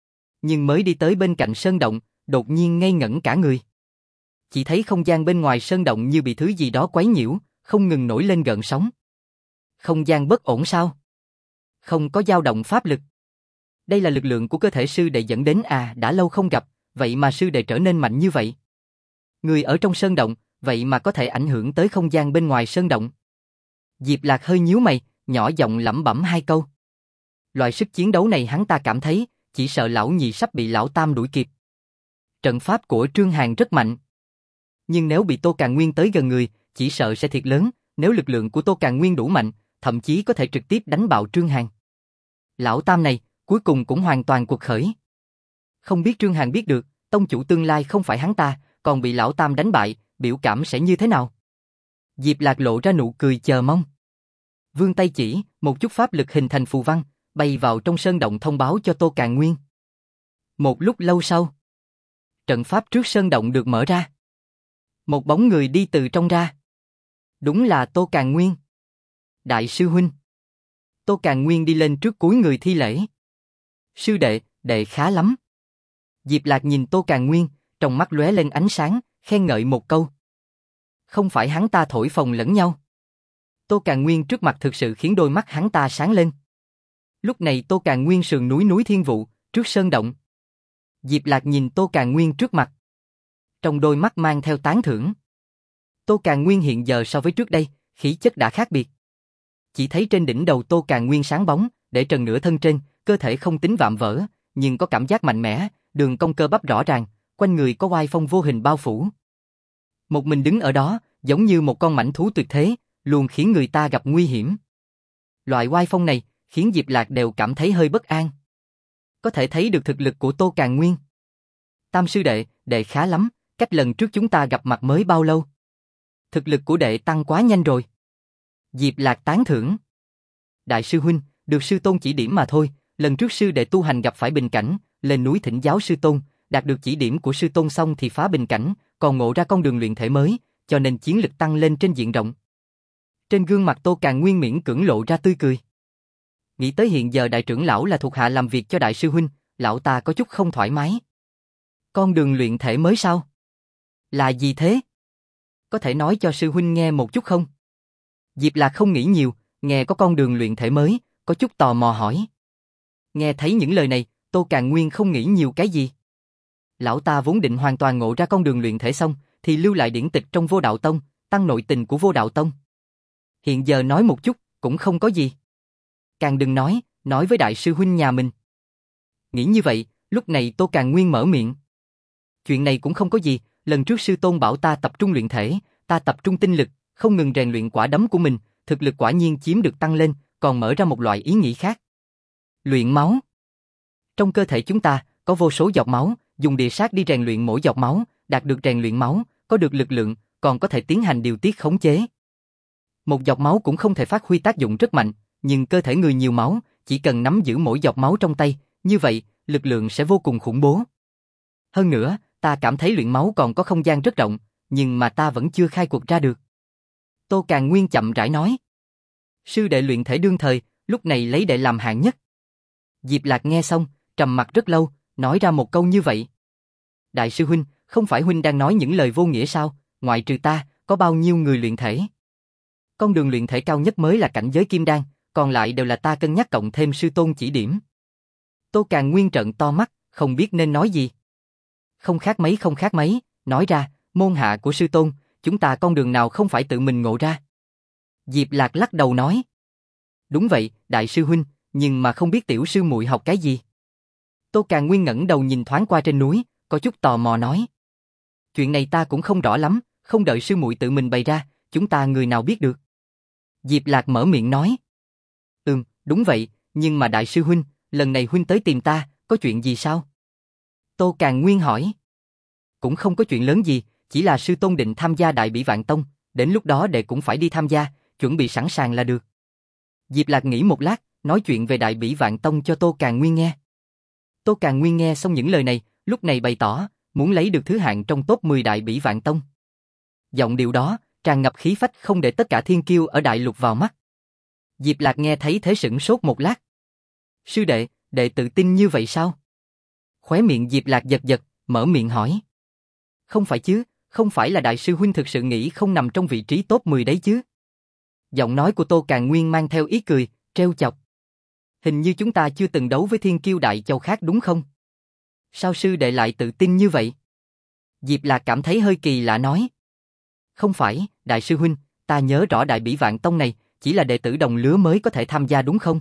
nhưng mới đi tới bên cạnh sơn động, đột nhiên ngây ngẩn cả người. Chỉ thấy không gian bên ngoài sơn động như bị thứ gì đó quấy nhiễu, không ngừng nổi lên gợn sóng. Không gian bất ổn sao? Không có dao động pháp lực. Đây là lực lượng của cơ thể sư đệ dẫn đến đã lâu không gặp, vậy mà sư đệ trở nên mạnh như vậy. Người ở trong sơn động, vậy mà có thể ảnh hưởng tới không gian bên ngoài sơn động. Diệp Lạc hơi nhíu mày, nhỏ giọng lẩm bẩm hai câu. Loại sức chiến đấu này hắn ta cảm thấy, chỉ sợ lão nhị sắp bị lão tam đuổi kịp. Trận pháp của Trương Hàn rất mạnh. Nhưng nếu bị Tô Càn Nguyên tới gần người, chỉ sợ sẽ thiệt lớn, nếu lực lượng của Tô Càn Nguyên đủ mạnh, thậm chí có thể trực tiếp đánh bạo Trương Hàn. Lão tam này, cuối cùng cũng hoàn toàn cuộc khởi. Không biết Trương Hàn biết được, tông chủ tương lai không phải hắn ta, còn bị lão tam đánh bại, biểu cảm sẽ như thế nào? Diệp Lạc lộ ra nụ cười chờ mong. Vươn tay chỉ, một chút pháp lực hình thành phù văn, bay vào trong sơn động thông báo cho Tô Càn Nguyên. Một lúc lâu sau, trận pháp trước sơn động được mở ra. Một bóng người đi từ trong ra. Đúng là Tô Càn Nguyên. Đại sư huynh. Tô Càn Nguyên đi lên trước cúi người thi lễ. Sư đệ, đệ khá lắm. Diệp Lạc nhìn Tô Càn Nguyên, trong mắt lóe lên ánh sáng, khen ngợi một câu. Không phải hắn ta thổi phồng lẫn nhau. Tô Càn Nguyên trước mặt thực sự khiến đôi mắt hắn ta sáng lên. Lúc này Tô Càn Nguyên sườn núi Thiên Vụ, trước sơn động. Diệp Lạc nhìn Tô Càn Nguyên trước mặt. Trong đôi mắt mang theo tán thưởng. Tô Càn Nguyên hiện giờ so với trước đây, khí chất đã khác biệt. Chỉ thấy trên đỉnh đầu Tô Càn Nguyên sáng bóng, để trần nửa thân trên, cơ thể không tính vạm vỡ, nhưng có cảm giác mạnh mẽ, đường cong cơ bắp rõ ràng, quanh người có oai phong vô hình bao phủ. Một mình đứng ở đó, giống như một con mãnh thú tuyệt thế, luôn khiến người ta gặp nguy hiểm. Loại oai phong này, khiến Diệp Lạc đều cảm thấy hơi bất an. Có thể thấy được thực lực của Tô Càn Nguyên. Tam sư đệ, đệ khá lắm, cách lần trước chúng ta gặp mặt mới bao lâu? Thực lực của đệ tăng quá nhanh rồi. Diệp Lạc tán thưởng. Đại sư huynh, được sư tôn chỉ điểm mà thôi, lần trước sư đệ tu hành gặp phải bình cảnh, lên núi thỉnh giáo sư tôn, đạt được chỉ điểm của sư tôn xong thì phá bình cảnh, còn ngộ ra con đường luyện thể mới, cho nên chiến lực tăng lên trên diện rộng. Trên gương mặt Tô Càn Nguyên miễn cưỡng lộ ra tươi cười. Nghĩ tới hiện giờ đại trưởng lão là thuộc hạ làm việc cho đại sư huynh, lão ta có chút không thoải mái. Con đường luyện thể mới sao? Là gì thế? Có thể nói cho sư huynh nghe một chút không? Diệp Lạc không nghĩ nhiều, nghe có con đường luyện thể mới, có chút tò mò hỏi. Nghe thấy những lời này, Tô Càn Nguyên không nghĩ nhiều cái gì. Lão ta vốn định hoàn toàn ngộ ra con đường luyện thể xong, thì lưu lại điển tịch trong Vô Đạo Tông, tăng nội tình của Vô Đạo Tông. Hiện giờ nói một chút, cũng không có gì. Càng đừng nói với đại sư huynh nhà mình. Nghĩ như vậy, lúc này Tô Càn Nguyên mở miệng. Chuyện này cũng không có gì, lần trước sư tôn bảo ta tập trung luyện thể, ta tập trung tinh lực, không ngừng rèn luyện quả đấm của mình, thực lực quả nhiên chiếm được tăng lên, còn mở ra một loại ý nghĩ khác. Luyện máu. Trong cơ thể chúng ta, có vô số giọt máu, dùng địa sát đi rèn luyện mỗi giọt máu, đạt được rèn luyện máu, có được lực lượng, còn có thể tiến hành điều tiết khống chế. Một giọt máu cũng không thể phát huy tác dụng rất mạnh, nhưng cơ thể người nhiều máu, chỉ cần nắm giữ mỗi giọt máu trong tay, như vậy, lực lượng sẽ vô cùng khủng bố. Hơn nữa, ta cảm thấy luyện máu còn có không gian rất rộng, nhưng mà ta vẫn chưa khai quật ra được. Tô Càn Nguyên chậm rãi nói. Sư đệ luyện thể đương thời, lúc này lấy đệ làm hạng nhất. Diệp Lạc nghe xong, trầm mặt rất lâu, nói ra một câu như vậy. Đại sư huynh, không phải huynh đang nói những lời vô nghĩa sao, ngoại trừ ta, có bao nhiêu người luyện thể? Con đường luyện thể cao nhất mới là cảnh giới kim đan, còn lại đều là ta cân nhắc cộng thêm sư tôn chỉ điểm. Tô Càn Nguyên trợn to mắt, không biết nên nói gì. Không khác mấy, nói ra, môn hạ của sư tôn, chúng ta con đường nào không phải tự mình ngộ ra. Diệp Lạc lắc đầu nói. Đúng vậy, đại sư huynh, nhưng mà không biết tiểu sư muội học cái gì. Tô Càn Nguyên ngẩng đầu nhìn thoáng qua trên núi, có chút tò mò nói. Chuyện này ta cũng không rõ lắm, không đợi sư muội tự mình bày ra, chúng ta người nào biết được. Diệp Lạc mở miệng nói. Đúng vậy, nhưng mà đại sư huynh, lần này huynh tới tìm ta, có chuyện gì sao? Tô Càn Nguyên hỏi. Cũng không có chuyện lớn gì, chỉ là sư tôn định tham gia Đại Bỉ Vạn Tông, đến lúc đó đệ cũng phải đi tham gia, chuẩn bị sẵn sàng là được. Diệp Lạc nghĩ một lát, nói chuyện về Đại Bỉ Vạn Tông cho Tô Càn Nguyên nghe. Tô Càn Nguyên nghe xong những lời này, lúc này bày tỏ, muốn lấy được thứ hạng trong top 10 Đại Bỉ Vạn Tông. Giọng điệu đó, tràn ngập khí phách không để tất cả thiên kiêu ở đại lục vào mắt. Diệp Lạc nghe thấy thế sửng sốt một lát. Sư đệ, đệ tự tin như vậy sao? Khóe miệng Diệp Lạc giật giật, mở miệng hỏi. Không phải chứ, không phải là đại sư huynh thực sự nghĩ không nằm trong vị trí top 10 đấy chứ? Giọng nói của Tô Càn Nguyên mang theo ý cười, trêu chọc. Hình như chúng ta chưa từng đấu với thiên kiêu đại châu khác đúng không? Sao sư đệ lại tự tin như vậy? Diệp Lạc cảm thấy hơi kỳ lạ nói. Không phải, đại sư huynh, ta nhớ rõ Đại Bỉ Vạn Tông này, chỉ là đệ tử đồng lứa mới có thể tham gia đúng không?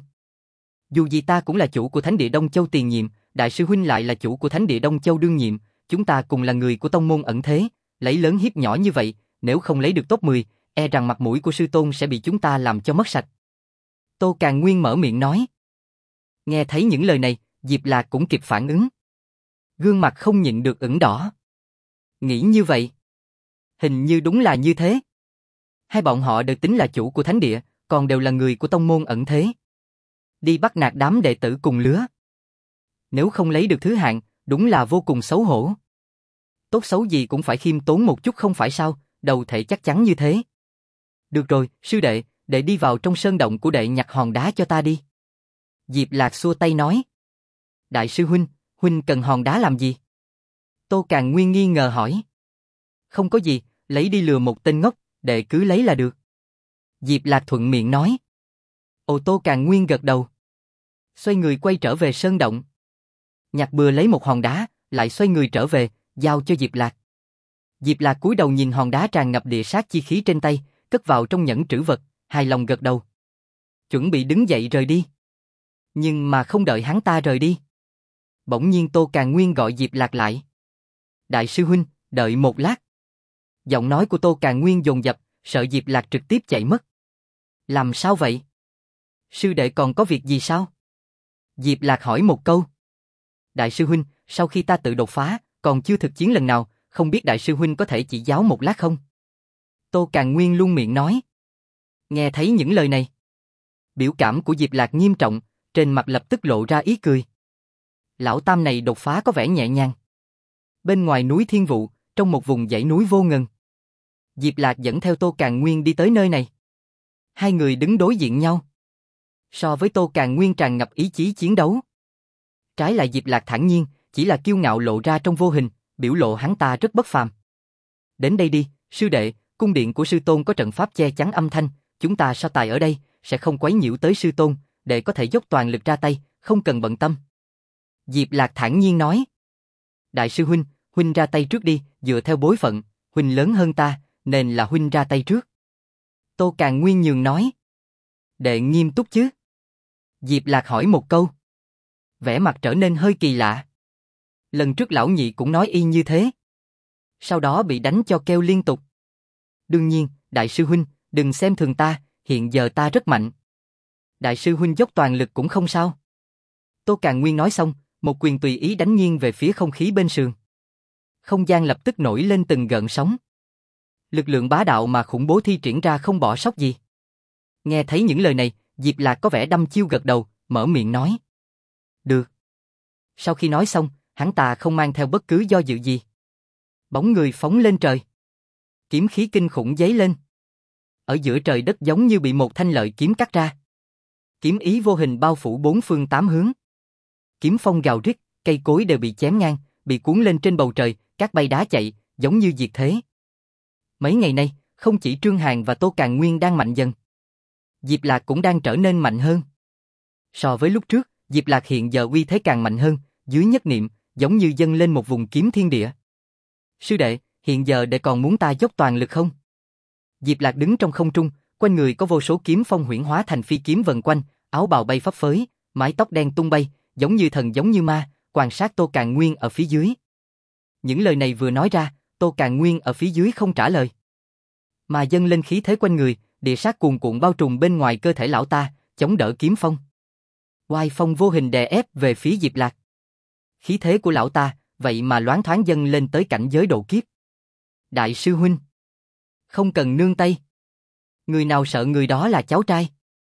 Dù gì ta cũng là chủ của Thánh địa Đông Châu tiền nhiệm, đại sư huynh lại là chủ của Thánh địa Đông Châu đương nhiệm, chúng ta cùng là người của tông môn ẩn thế, lấy lớn hiếp nhỏ như vậy, nếu không lấy được top 10, e rằng mặt mũi của sư tôn sẽ bị chúng ta làm cho mất sạch. Tô Càn Nguyên mở miệng nói. Nghe thấy những lời này, Diệp Lạc cũng kịp phản ứng. Gương mặt không nhịn được ửng đỏ. Nghĩ như vậy. Hình như đúng là như thế. Hai bọn họ đều tính là chủ của thánh địa, còn đều là người của tông môn ẩn thế. Đi bắt nạt đám đệ tử cùng lứa. Nếu không lấy được thứ hạng, đúng là vô cùng xấu hổ. Tốt xấu gì cũng phải khiêm tốn một chút không phải sao, đầu thể chắc chắn như thế. Được rồi, sư đệ, đệ đi vào trong sơn động của đệ nhặt hòn đá cho ta đi. Diệp Lạc xua tay nói. Đại sư huynh, huynh cần hòn đá làm gì? Tô Càn Nguyên nghi ngờ hỏi. Không có gì, lấy đi lừa một tên ngốc, đệ cứ lấy là được. Diệp Lạc thuận miệng nói. Ô Tô Càn Nguyên gật đầu. Xoay người quay trở về sơn động. Nhặt bừa lấy một hòn đá, lại xoay người trở về, giao cho Diệp Lạc. Diệp Lạc cúi đầu nhìn hòn đá tràn ngập địa sát chi khí trên tay, cất vào trong nhẫn trữ vật, hài lòng gật đầu. Chuẩn bị đứng dậy rời đi. Nhưng mà không đợi hắn ta rời đi. Bỗng nhiên Tô Càn Nguyên gọi Diệp Lạc lại. Đại sư huynh, đợi một lát. Giọng nói của Tô Càn Nguyên dồn dập, sợ Diệp Lạc trực tiếp chạy mất. Làm sao vậy? Sư đệ còn có việc gì sao? Diệp Lạc hỏi một câu. Đại sư huynh, sau khi ta tự đột phá, còn chưa thực chiến lần nào, không biết đại sư huynh có thể chỉ giáo một lát không? Tô Càn Nguyên luôn miệng nói. Nghe thấy những lời này, biểu cảm của Diệp Lạc nghiêm trọng, trên mặt lập tức lộ ra ý cười. Lão tam này đột phá có vẻ nhẹ nhàng. Bên ngoài núi Thiên Vụ, trong một vùng dãy núi vô ngần, Diệp Lạc dẫn theo Tô Càn Nguyên đi tới nơi này. Hai người đứng đối diện nhau. So với Tô Càn Nguyên tràn ngập ý chí chiến đấu, trái lại Diệp Lạc thản nhiên, chỉ là kiêu ngạo lộ ra trong vô hình, biểu lộ hắn ta rất bất phàm. Đến đây đi, sư đệ, cung điện của sư tôn có trận pháp che chắn âm thanh, chúng ta so tài ở đây, sẽ không quấy nhiễu tới sư tôn, để có thể dốc toàn lực ra tay, không cần bận tâm. Diệp Lạc thản nhiên nói. Đại sư huynh, huynh ra tay trước đi, dựa theo bối phận, huynh lớn hơn ta, nên là huynh ra tay trước. Tô Càn Nguyên nhường nói. Đệ nghiêm túc chứ? Diệp Lạc hỏi một câu. Vẻ mặt trở nên hơi kỳ lạ. Lần trước lão nhị cũng nói y như thế. Sau đó bị đánh cho kêu liên tục. Đương nhiên, đại sư huynh, đừng xem thường ta, hiện giờ ta rất mạnh. Đại sư huynh dốc toàn lực cũng không sao. Tô Càn Nguyên nói xong, một quyền tùy ý đánh nghiêng về phía không khí bên sườn. Không gian lập tức nổi lên từng gợn sóng. Lực lượng bá đạo mà khủng bố thi triển ra không bỏ sót gì. Nghe thấy những lời này, Diệp Lạc có vẻ đăm chiêu gật đầu, mở miệng nói. Được. Sau khi nói xong, hắn ta không mang theo bất cứ do dự gì. Bóng người phóng lên trời. Kiếm khí kinh khủng giấy lên. Ở giữa trời đất giống như bị một thanh lợi kiếm cắt ra. Kiếm ý vô hình bao phủ bốn phương tám hướng. Kiếm phong gào rít, cây cối đều bị chém ngang, bị cuốn lên trên bầu trời, cát bay đá chạy, giống như diệt thế. Mấy ngày nay, không chỉ Trương Hàn và Tô Càn Nguyên đang mạnh dần, Diệp Lạc cũng đang trở nên mạnh hơn. So với lúc trước, Diệp Lạc hiện giờ uy thế càng mạnh hơn, dưới nhất niệm, giống như dâng lên một vùng kiếm thiên địa. Sư đệ, hiện giờ đệ còn muốn ta dốc toàn lực không? Diệp Lạc đứng trong không trung, quanh người có vô số kiếm phong huyễn hóa thành phi kiếm vần quanh, áo bào bay phấp phới, mái tóc đen tung bay, giống như thần giống như ma, quan sát Tô Càn Nguyên ở phía dưới. Những lời này vừa nói ra, Tô Càn Nguyên ở phía dưới không trả lời, mà dâng lên khí thế quanh người, địa sát cuồn cuộn bao trùm bên ngoài cơ thể lão ta, chống đỡ kiếm phong. Oai phong vô hình đè ép về phía Diệp Lạc. Khí thế của lão ta, vậy mà loáng thoáng dâng lên tới cảnh giới độ kiếp. Đại sư huynh, không cần nương tay. Người nào sợ người đó là cháu trai.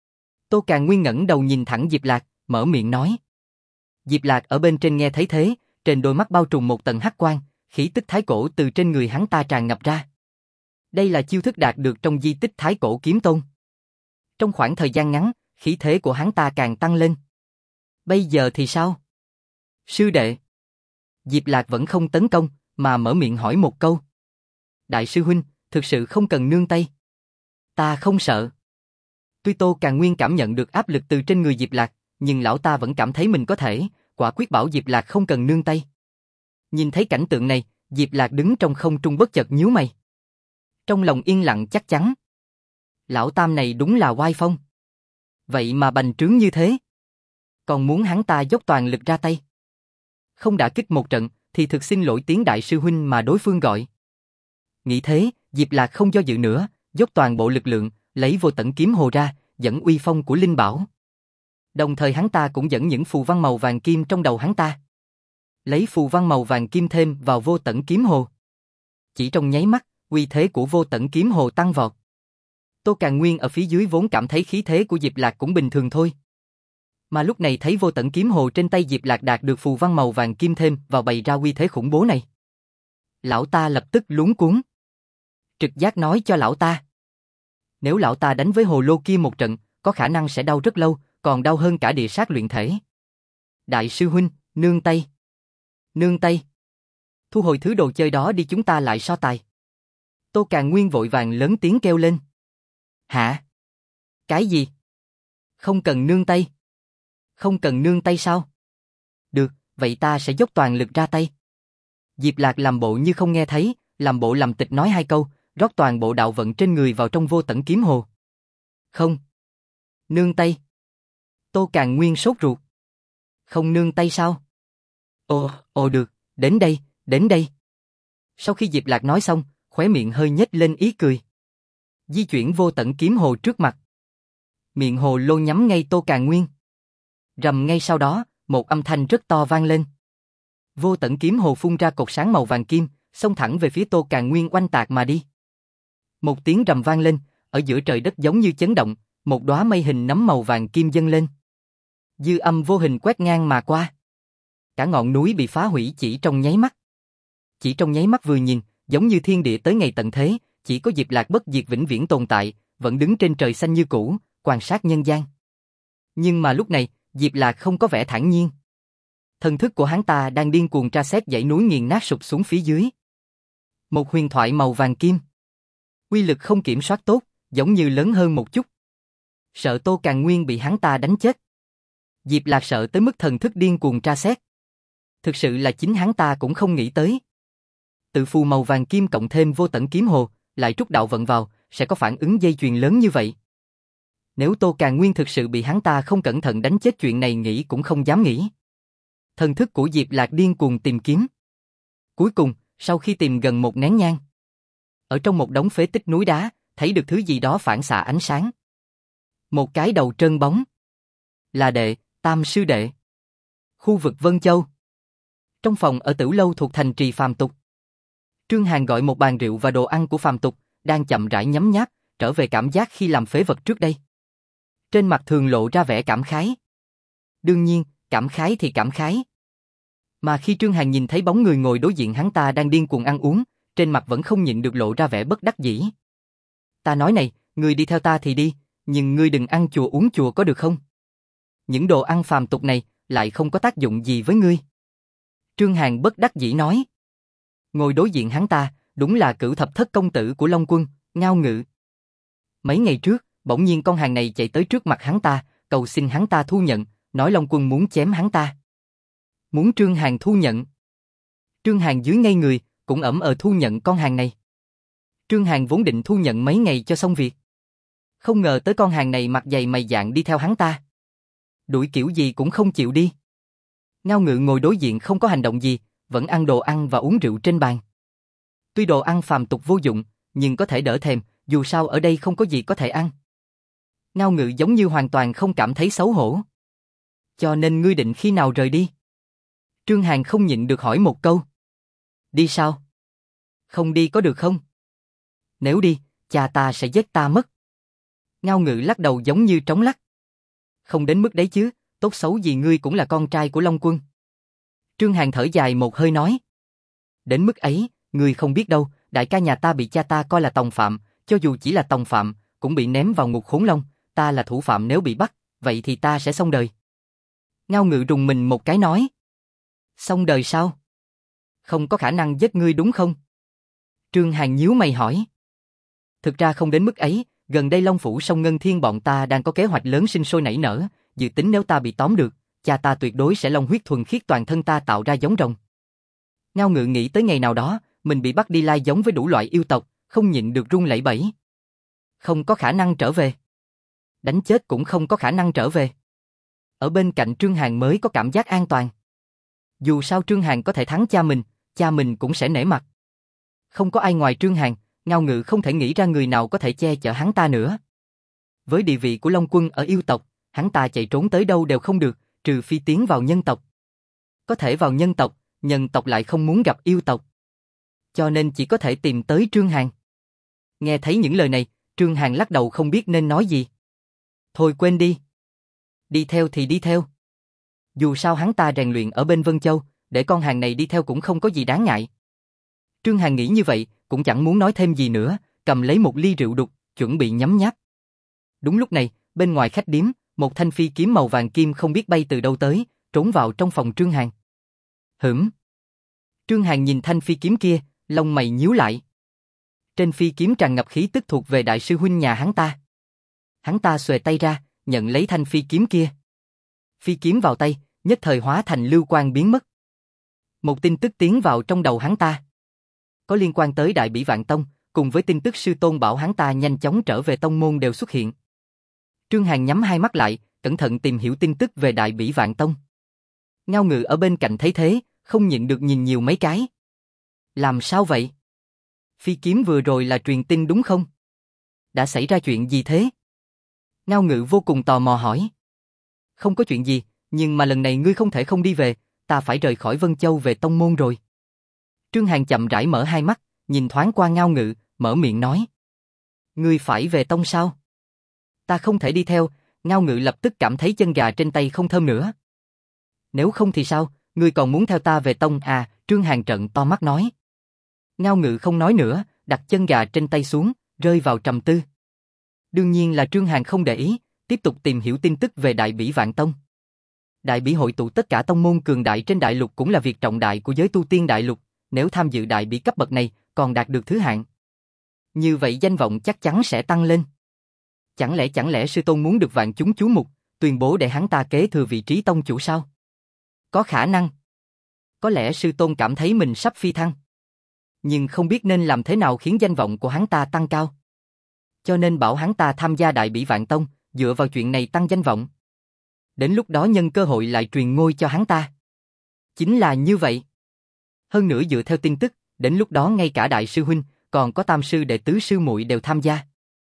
Tô Càn Nguyên ngẩng đầu nhìn thẳng Diệp Lạc, mở miệng nói. Diệp Lạc ở bên trên nghe thấy thế, trên đôi mắt bao trùm một tầng hắc quang, khí tức thái cổ từ trên người hắn ta tràn ngập ra. Đây là chiêu thức đạt được trong di tích Thái Cổ Kiếm Tôn. Trong khoảng thời gian ngắn, khí thế của hắn ta càng tăng lên. Bây giờ thì sao? Sư đệ. Diệp Lạc vẫn không tấn công, mà mở miệng hỏi một câu. Đại sư huynh, thực sự không cần nương tay. Ta không sợ. Tuy Tô Càn Nguyên cảm nhận được áp lực từ trên người Diệp Lạc, nhưng lão ta vẫn cảm thấy mình có thể, quả quyết bảo Diệp Lạc không cần nương tay. Nhìn thấy cảnh tượng này, Diệp Lạc đứng trong không trung bất chợt nhíu mày. Trong lòng yên lặng chắc chắn. Lão Tam này đúng là oai phong. Vậy mà bành trướng như thế. Còn muốn hắn ta dốc toàn lực ra tay. Không đả kích một trận, thì thực xin lỗi tiếng đại sư huynh mà đối phương gọi. Nghĩ thế, Diệp Lạc không do dự nữa, dốc toàn bộ lực lượng, lấy vô tận kiếm hồ ra, dẫn uy phong của linh bảo. Đồng thời hắn ta cũng dẫn những phù văn màu vàng kim trong đầu hắn ta. Lấy phù văn màu vàng kim thêm vào vô tận kiếm hồ. Chỉ trong nháy mắt, uy thế của vô tận kiếm hồ tăng vọt. Tô Càn Nguyên ở phía dưới vốn cảm thấy khí thế của Diệp Lạc cũng bình thường thôi. Mà lúc này thấy vô tận kiếm hồ trên tay Diệp Lạc đạt được phù văn màu vàng kim thêm vào bày ra uy thế khủng bố này. Lão ta lập tức luống cuống. Trực giác nói cho lão ta. Nếu lão ta đánh với hồ lô kia một trận, có khả năng sẽ đau rất lâu, còn đau hơn cả địa sát luyện thể. Đại sư huynh, nương tay. Nương tay. Thu hồi thứ đồ chơi đó đi, chúng ta lại so tài. Tô Càn Nguyên vội vàng lớn tiếng kêu lên. Hả? Cái gì? Không cần nương tay. Không cần nương tay sao? Được, vậy ta sẽ dốc toàn lực ra tay. Diệp Lạc làm bộ như không nghe thấy, làm bộ làm tịch nói hai câu, rót toàn bộ đạo vận trên người vào trong vô tận kiếm hồ. Không. Nương tay. Tô Càn Nguyên sốt ruột. Không nương tay sao? Ồ được, đến đây, đến đây. Sau khi Diệp Lạc nói xong, khóe miệng hơi nhếch lên ý cười. Di chuyển vô tận kiếm hồ trước mặt. Miệng hồ lô nhắm ngay Tô Càn Nguyên. Rầm, ngay sau đó, một âm thanh rất to vang lên. Vô tận kiếm hồ phun ra cột sáng màu vàng kim, xông thẳng về phía Tô Càn Nguyên oanh tạc mà đi. Một tiếng rầm vang lên, ở giữa trời đất giống như chấn động, một đóa mây hình nấm màu vàng kim dâng lên. Dư âm vô hình quét ngang mà qua. Cả ngọn núi bị phá hủy chỉ trong nháy mắt. Chỉ trong nháy mắt vừa nhìn, giống như thiên địa tới ngày tận thế, chỉ có Diệp Lạc bất diệt vĩnh viễn tồn tại, vẫn đứng trên trời xanh như cũ, quan sát nhân gian. Nhưng mà lúc này, Diệp Lạc không có vẻ thản nhiên. Thần thức của hắn ta đang điên cuồng tra xét dãy núi nghiền nát sụp xuống phía dưới. Một huyền thoại màu vàng kim. Uy lực không kiểm soát tốt, giống như lớn hơn một chút. Sợ Tô Càn Nguyên bị hắn ta đánh chết. Diệp Lạc sợ tới mức thần thức điên cuồng tra xét. Thực sự là chính hắn ta cũng không nghĩ tới. Tự phù màu vàng kim cộng thêm vô tận kiếm hồ, lại trút đạo vận vào, sẽ có phản ứng dây chuyền lớn như vậy. Nếu Tô Càn Nguyên thực sự bị hắn ta không cẩn thận đánh chết, chuyện này nghĩ cũng không dám nghĩ. Thần thức của Diệp Lạc điên cuồng tìm kiếm. Cuối cùng, sau khi tìm gần một nén nhang, ở trong một đống phế tích núi đá, thấy được thứ gì đó phản xạ ánh sáng. Một cái đầu trơn bóng. Là Tam sư đệ. Khu vực Vân Châu. Trong phòng ở Tử Lâu thuộc thành trì Phàm Tục. Trương Hàn gọi một bàn rượu và đồ ăn của Phàm Tục, đang chậm rãi nhấm nháp, trở về cảm giác khi làm phế vật trước đây. Trên mặt thường lộ ra vẻ cảm khái. Đương nhiên, cảm khái thì cảm khái. Mà khi Trương Hàn nhìn thấy bóng người ngồi đối diện hắn ta đang điên cuồng ăn uống, trên mặt vẫn không nhịn được lộ ra vẻ bất đắc dĩ. Ta nói này, ngươi đi theo ta thì đi, nhưng ngươi đừng ăn chùa uống chùa có được không? Những đồ ăn phàm tục này lại không có tác dụng gì với ngươi. Trương Hàn bất đắc dĩ nói. Ngồi đối diện hắn ta, đúng là Cửu Thập Thất công tử của Long Quân, Ngao Ngự. Mấy ngày trước, bỗng nhiên con hàng này chạy tới trước mặt hắn ta, cầu xin hắn ta thu nhận, nói Long Quân muốn chém hắn ta. Muốn Trương Hàn thu nhận. Trương Hàn dưới ngay người, cũng thu nhận con hàng này. Trương Hàn vốn định thu nhận mấy ngày cho xong việc. Không ngờ tới con hàng này mặt dày mày dạn đi theo hắn ta. Đuổi kiểu gì cũng không chịu đi. Ngao Ngự ngồi đối diện không có hành động gì, vẫn ăn đồ ăn và uống rượu trên bàn. Tuy đồ ăn phàm tục vô dụng, nhưng có thể đỡ thèm, dù sao ở đây không có gì có thể ăn. Ngao Ngự giống như hoàn toàn không cảm thấy xấu hổ. Cho nên ngươi định khi nào rời đi? Trương Hàn không nhịn được hỏi một câu. Đi sao? Không đi có được không? Nếu đi, cha ta sẽ giết ta mất. Ngao Ngự lắc đầu giống như trống lắc. Không đến mức đấy chứ, tốt xấu gì ngươi cũng là con trai của Long Quân. Trương Hàn thở dài một hơi nói. Đến mức ấy, ngươi không biết đâu, đại ca nhà ta bị cha ta coi là tòng phạm, cho dù chỉ là tòng phạm, cũng bị ném vào ngục khốn long, ta là thủ phạm, nếu bị bắt, vậy thì ta sẽ xong đời. Ngao Ngự rùng mình một cái nói. Xong đời sao? Không có khả năng giết ngươi đúng không? Trương Hàn nhíu mày hỏi. Thực ra không đến mức ấy, gần đây Long Phủ Sông Ngân Thiên bọn ta đang có kế hoạch lớn sinh sôi nảy nở, dự tính nếu ta bị tóm được, cha ta tuyệt đối sẽ long huyết thuần khiết toàn thân ta tạo ra giống rồng. Ngao Ngự nghĩ tới ngày nào đó, mình bị bắt đi lai giống với đủ loại yêu tộc, không nhịn được run lẩy bẩy. Không có khả năng trở về. Đánh chết cũng không có khả năng trở về. Ở bên cạnh Trương Hàn mới có cảm giác an toàn. Dù sao Trương Hàn có thể thắng cha mình cũng sẽ nể mặt. Không có ai ngoài Trương Hàn, Ngao Ngự không thể nghĩ ra người nào có thể che chở hắn ta nữa. Với địa vị của Long Quân ở yêu tộc, hắn ta chạy trốn tới đâu đều không được, trừ phi tiến vào nhân tộc. Có thể vào nhân tộc lại không muốn gặp yêu tộc. Cho nên chỉ có thể tìm tới Trương Hàn. Nghe thấy những lời này, Trương Hàn lắc đầu không biết nên nói gì. Thôi quên đi. Đi theo thì đi theo. Dù sao hắn ta rèn luyện ở bên Vân Châu, để con hàng này đi theo cũng không có gì đáng ngại. Trương Hàn nghĩ như vậy, cũng chẳng muốn nói thêm gì nữa, cầm lấy một ly rượu đục, chuẩn bị nhấm nháp. Đúng lúc này, bên ngoài khách điếm, một thanh phi kiếm màu vàng kim không biết bay từ đâu tới, trốn vào trong phòng Trương Hàn. Hửm. Trương Hàn nhìn thanh phi kiếm kia, lông mày nhíu lại. Trên phi kiếm tràn ngập khí tức thuộc về đại sư huynh nhà hắn ta. Hắn ta xuề tay ra, nhận lấy thanh phi kiếm kia. Phi kiếm vào tay, nhất thời hóa thành lưu quang biến mất. Một tin tức tiến vào trong đầu hắn ta. Có liên quan tới Đại Bỉ Vạn Tông, cùng với tin tức sư tôn bảo hắn ta nhanh chóng trở về tông môn đều xuất hiện. Trương Hàn nhắm hai mắt lại, cẩn thận tìm hiểu tin tức về Đại Bỉ Vạn Tông. Ngao Ngự ở bên cạnh thấy thế, không nhịn được nhìn nhiều mấy cái. Làm sao vậy? Phi kiếm vừa rồi là truyền tin đúng không? Đã xảy ra chuyện gì thế? Ngao Ngự vô cùng tò mò hỏi. Không có chuyện gì, nhưng mà lần này ngươi không thể không đi về, ta phải rời khỏi Vân Châu về tông môn rồi. Trương Hàn chậm rãi mở hai mắt, nhìn thoáng qua Ngao Ngự, mở miệng nói. Ngươi phải về tông sao? Ta không thể đi theo, Ngao Ngự lập tức cảm thấy chân gà trên tay không thơm nữa. Nếu không thì sao, ngươi còn muốn theo ta về tông à? Trương Hàn trợn to mắt nói. Ngao Ngự không nói nữa, đặt chân gà trên tay xuống, rơi vào trầm tư. Đương nhiên là Trương Hàn không để ý, tiếp tục tìm hiểu tin tức về Đại Bỉ Vạn Tông. Đại Bỉ hội tụ tất cả tông môn cường đại trên đại lục cũng là việc trọng đại của giới tu tiên đại lục, nếu tham dự Đại Bỉ cấp bậc này, còn đạt được thứ hạng. Như vậy danh vọng chắc chắn sẽ tăng lên. Chẳng lẽ sư tôn muốn được vạn chúng chú mục, tuyên bố để hắn ta kế thừa vị trí tông chủ sao? Có khả năng. Có lẽ sư tôn cảm thấy mình sắp phi thăng. Nhưng không biết nên làm thế nào khiến danh vọng của hắn ta tăng cao. Cho nên bảo hắn ta tham gia Đại Bỉ Vạn Tông, dựa vào chuyện này tăng danh vọng. Đến lúc đó nhân cơ hội lại truyền ngôi cho hắn ta. Chính là như vậy. Hơn nữa dựa theo tin tức, đến lúc đó ngay cả đại sư huynh, còn có tam sư đệ tứ sư muội đều tham gia.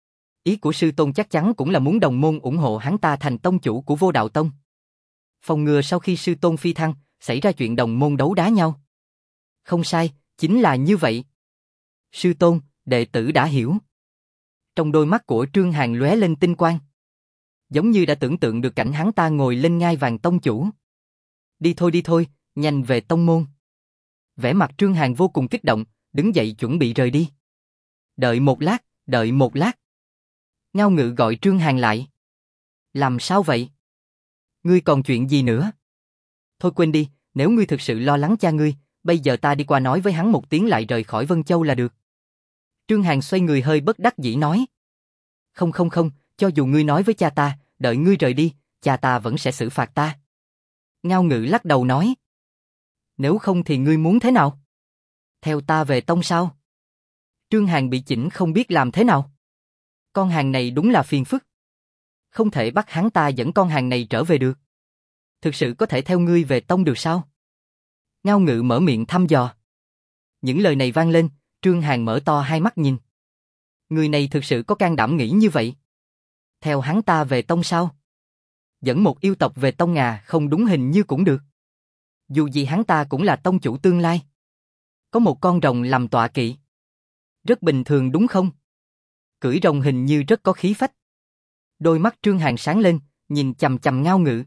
Ý của sư tôn chắc chắn cũng là muốn đồng môn ủng hộ hắn ta thành tông chủ của Vô Đạo Tông. Phòng ngừa sau khi sư tôn phi thăng, xảy ra chuyện đồng môn đấu đá nhau. Không sai, chính là như vậy. Sư tôn, đệ tử đã hiểu. Trong đôi mắt của Trương Hàn lóe lên tinh quang. Giống như đã tưởng tượng được cảnh hắn ta ngồi lên ngai vàng tông chủ. Đi thôi, nhanh về tông môn. Vẻ mặt Trương Hàn vô cùng kích động, đứng dậy chuẩn bị rời đi. Đợi một lát. Ngao Ngự gọi Trương Hàn lại. Làm sao vậy? Ngươi còn chuyện gì nữa? Thôi quên đi, nếu ngươi thực sự lo lắng cha ngươi, bây giờ ta đi qua nói với hắn một tiếng lại rời khỏi Vân Châu là được. Trương Hàn xoay người hơi bất đắc dĩ nói. Không, cho dù ngươi nói với cha ta, đợi ngươi rời đi, cha ta vẫn sẽ xử phạt ta. Ngao Ngự lắc đầu nói. Nếu không thì ngươi muốn thế nào? Theo ta về tông sao? Trương Hàn bị chỉnh không biết làm thế nào. Con hàng này đúng là phiền phức. Không thể bắt hắn ta dẫn con hàng này trở về được. Thực sự có thể theo ngươi về tông được sao? Ngao Ngự mở miệng thăm dò. Những lời này vang lên, Trương Hàn mở to hai mắt nhìn. Người này thực sự có can đảm nghĩ như vậy. Theo hắn ta về tông sao? Dẫn một yêu tộc về tông không đúng hình như cũng được. Dù gì hắn ta cũng là tông chủ tương lai. Có một con rồng làm tọa kỵ. Rất bình thường đúng không? Cưỡi rồng hình như rất có khí phách. Đôi mắt Trương Hàn sáng lên, nhìn chằm chằm Ngao Ngự.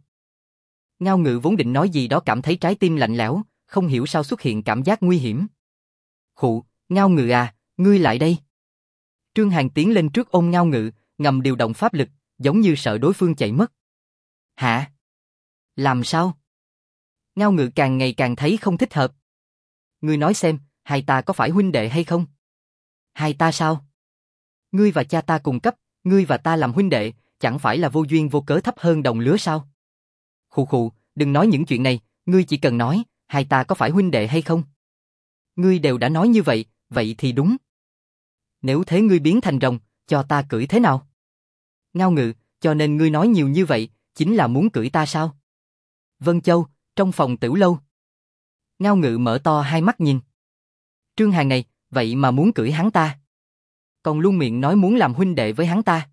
Ngao Ngự vốn định nói gì đó cảm thấy trái tim lạnh lẽo, không hiểu sao xuất hiện cảm giác nguy hiểm. Khụ, Ngao Ngự à, ngươi lại đây. Trương Hàn tiến lên trước ôm Ngao Ngự, ngầm điều động pháp lực, giống như sợ đối phương chạy mất. Hả? Làm sao? Ngao Ngự càng ngày càng thấy không thích hợp. Ngươi nói xem, hai ta có phải huynh đệ hay không? Hai ta sao? Ngươi và cha ta cùng cấp, ngươi và ta làm huynh đệ, chẳng phải là vô duyên vô cớ thấp hơn đồng lứa sao? Khụ khụ, đừng nói những chuyện này, ngươi chỉ cần nói, hai ta có phải huynh đệ hay không? Ngươi đều đã nói như vậy, vậy thì đúng. Nếu thế ngươi biến thành rồng, cho ta cưỡi thế nào? Ngao Ngự, cho nên ngươi nói nhiều như vậy, chính là muốn cưỡi ta sao? Vân Châu, trong phòng tiểu lâu. Ngao Ngự mở to hai mắt nhìn. Trương Hàn này, vậy mà muốn cưỡi hắn ta. Còn luôn miệng nói muốn làm huynh đệ với hắn ta.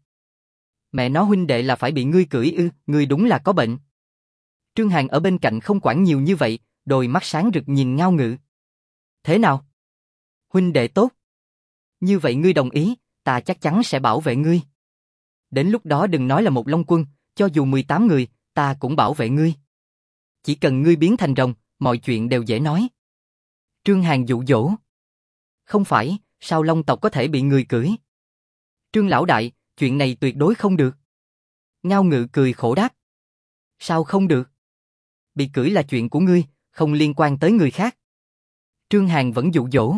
Mẹ nó huynh đệ là phải bị ngươi cưỡi ư, ngươi đúng là có bệnh. Trương Hàn ở bên cạnh không quản nhiều như vậy, đôi mắt sáng rực nhìn Ngao Ngự. Thế nào? Huynh đệ tốt. Như vậy ngươi đồng ý, ta chắc chắn sẽ bảo vệ ngươi. Đến lúc đó đừng nói là một Long Quân, cho dù 18 người, ta cũng bảo vệ ngươi. Chỉ cần ngươi biến thành rồng, mọi chuyện đều dễ nói. Trương Hàn dụ dỗ. Không phải, sao Long tộc có thể bị người cưỡi? Trương lão đại, chuyện này tuyệt đối không được. Ngao Ngự cười khổ đáp. Sao không được? Bị cưỡi là chuyện của ngươi, không liên quan tới người khác. Trương Hàn vẫn dụ dỗ.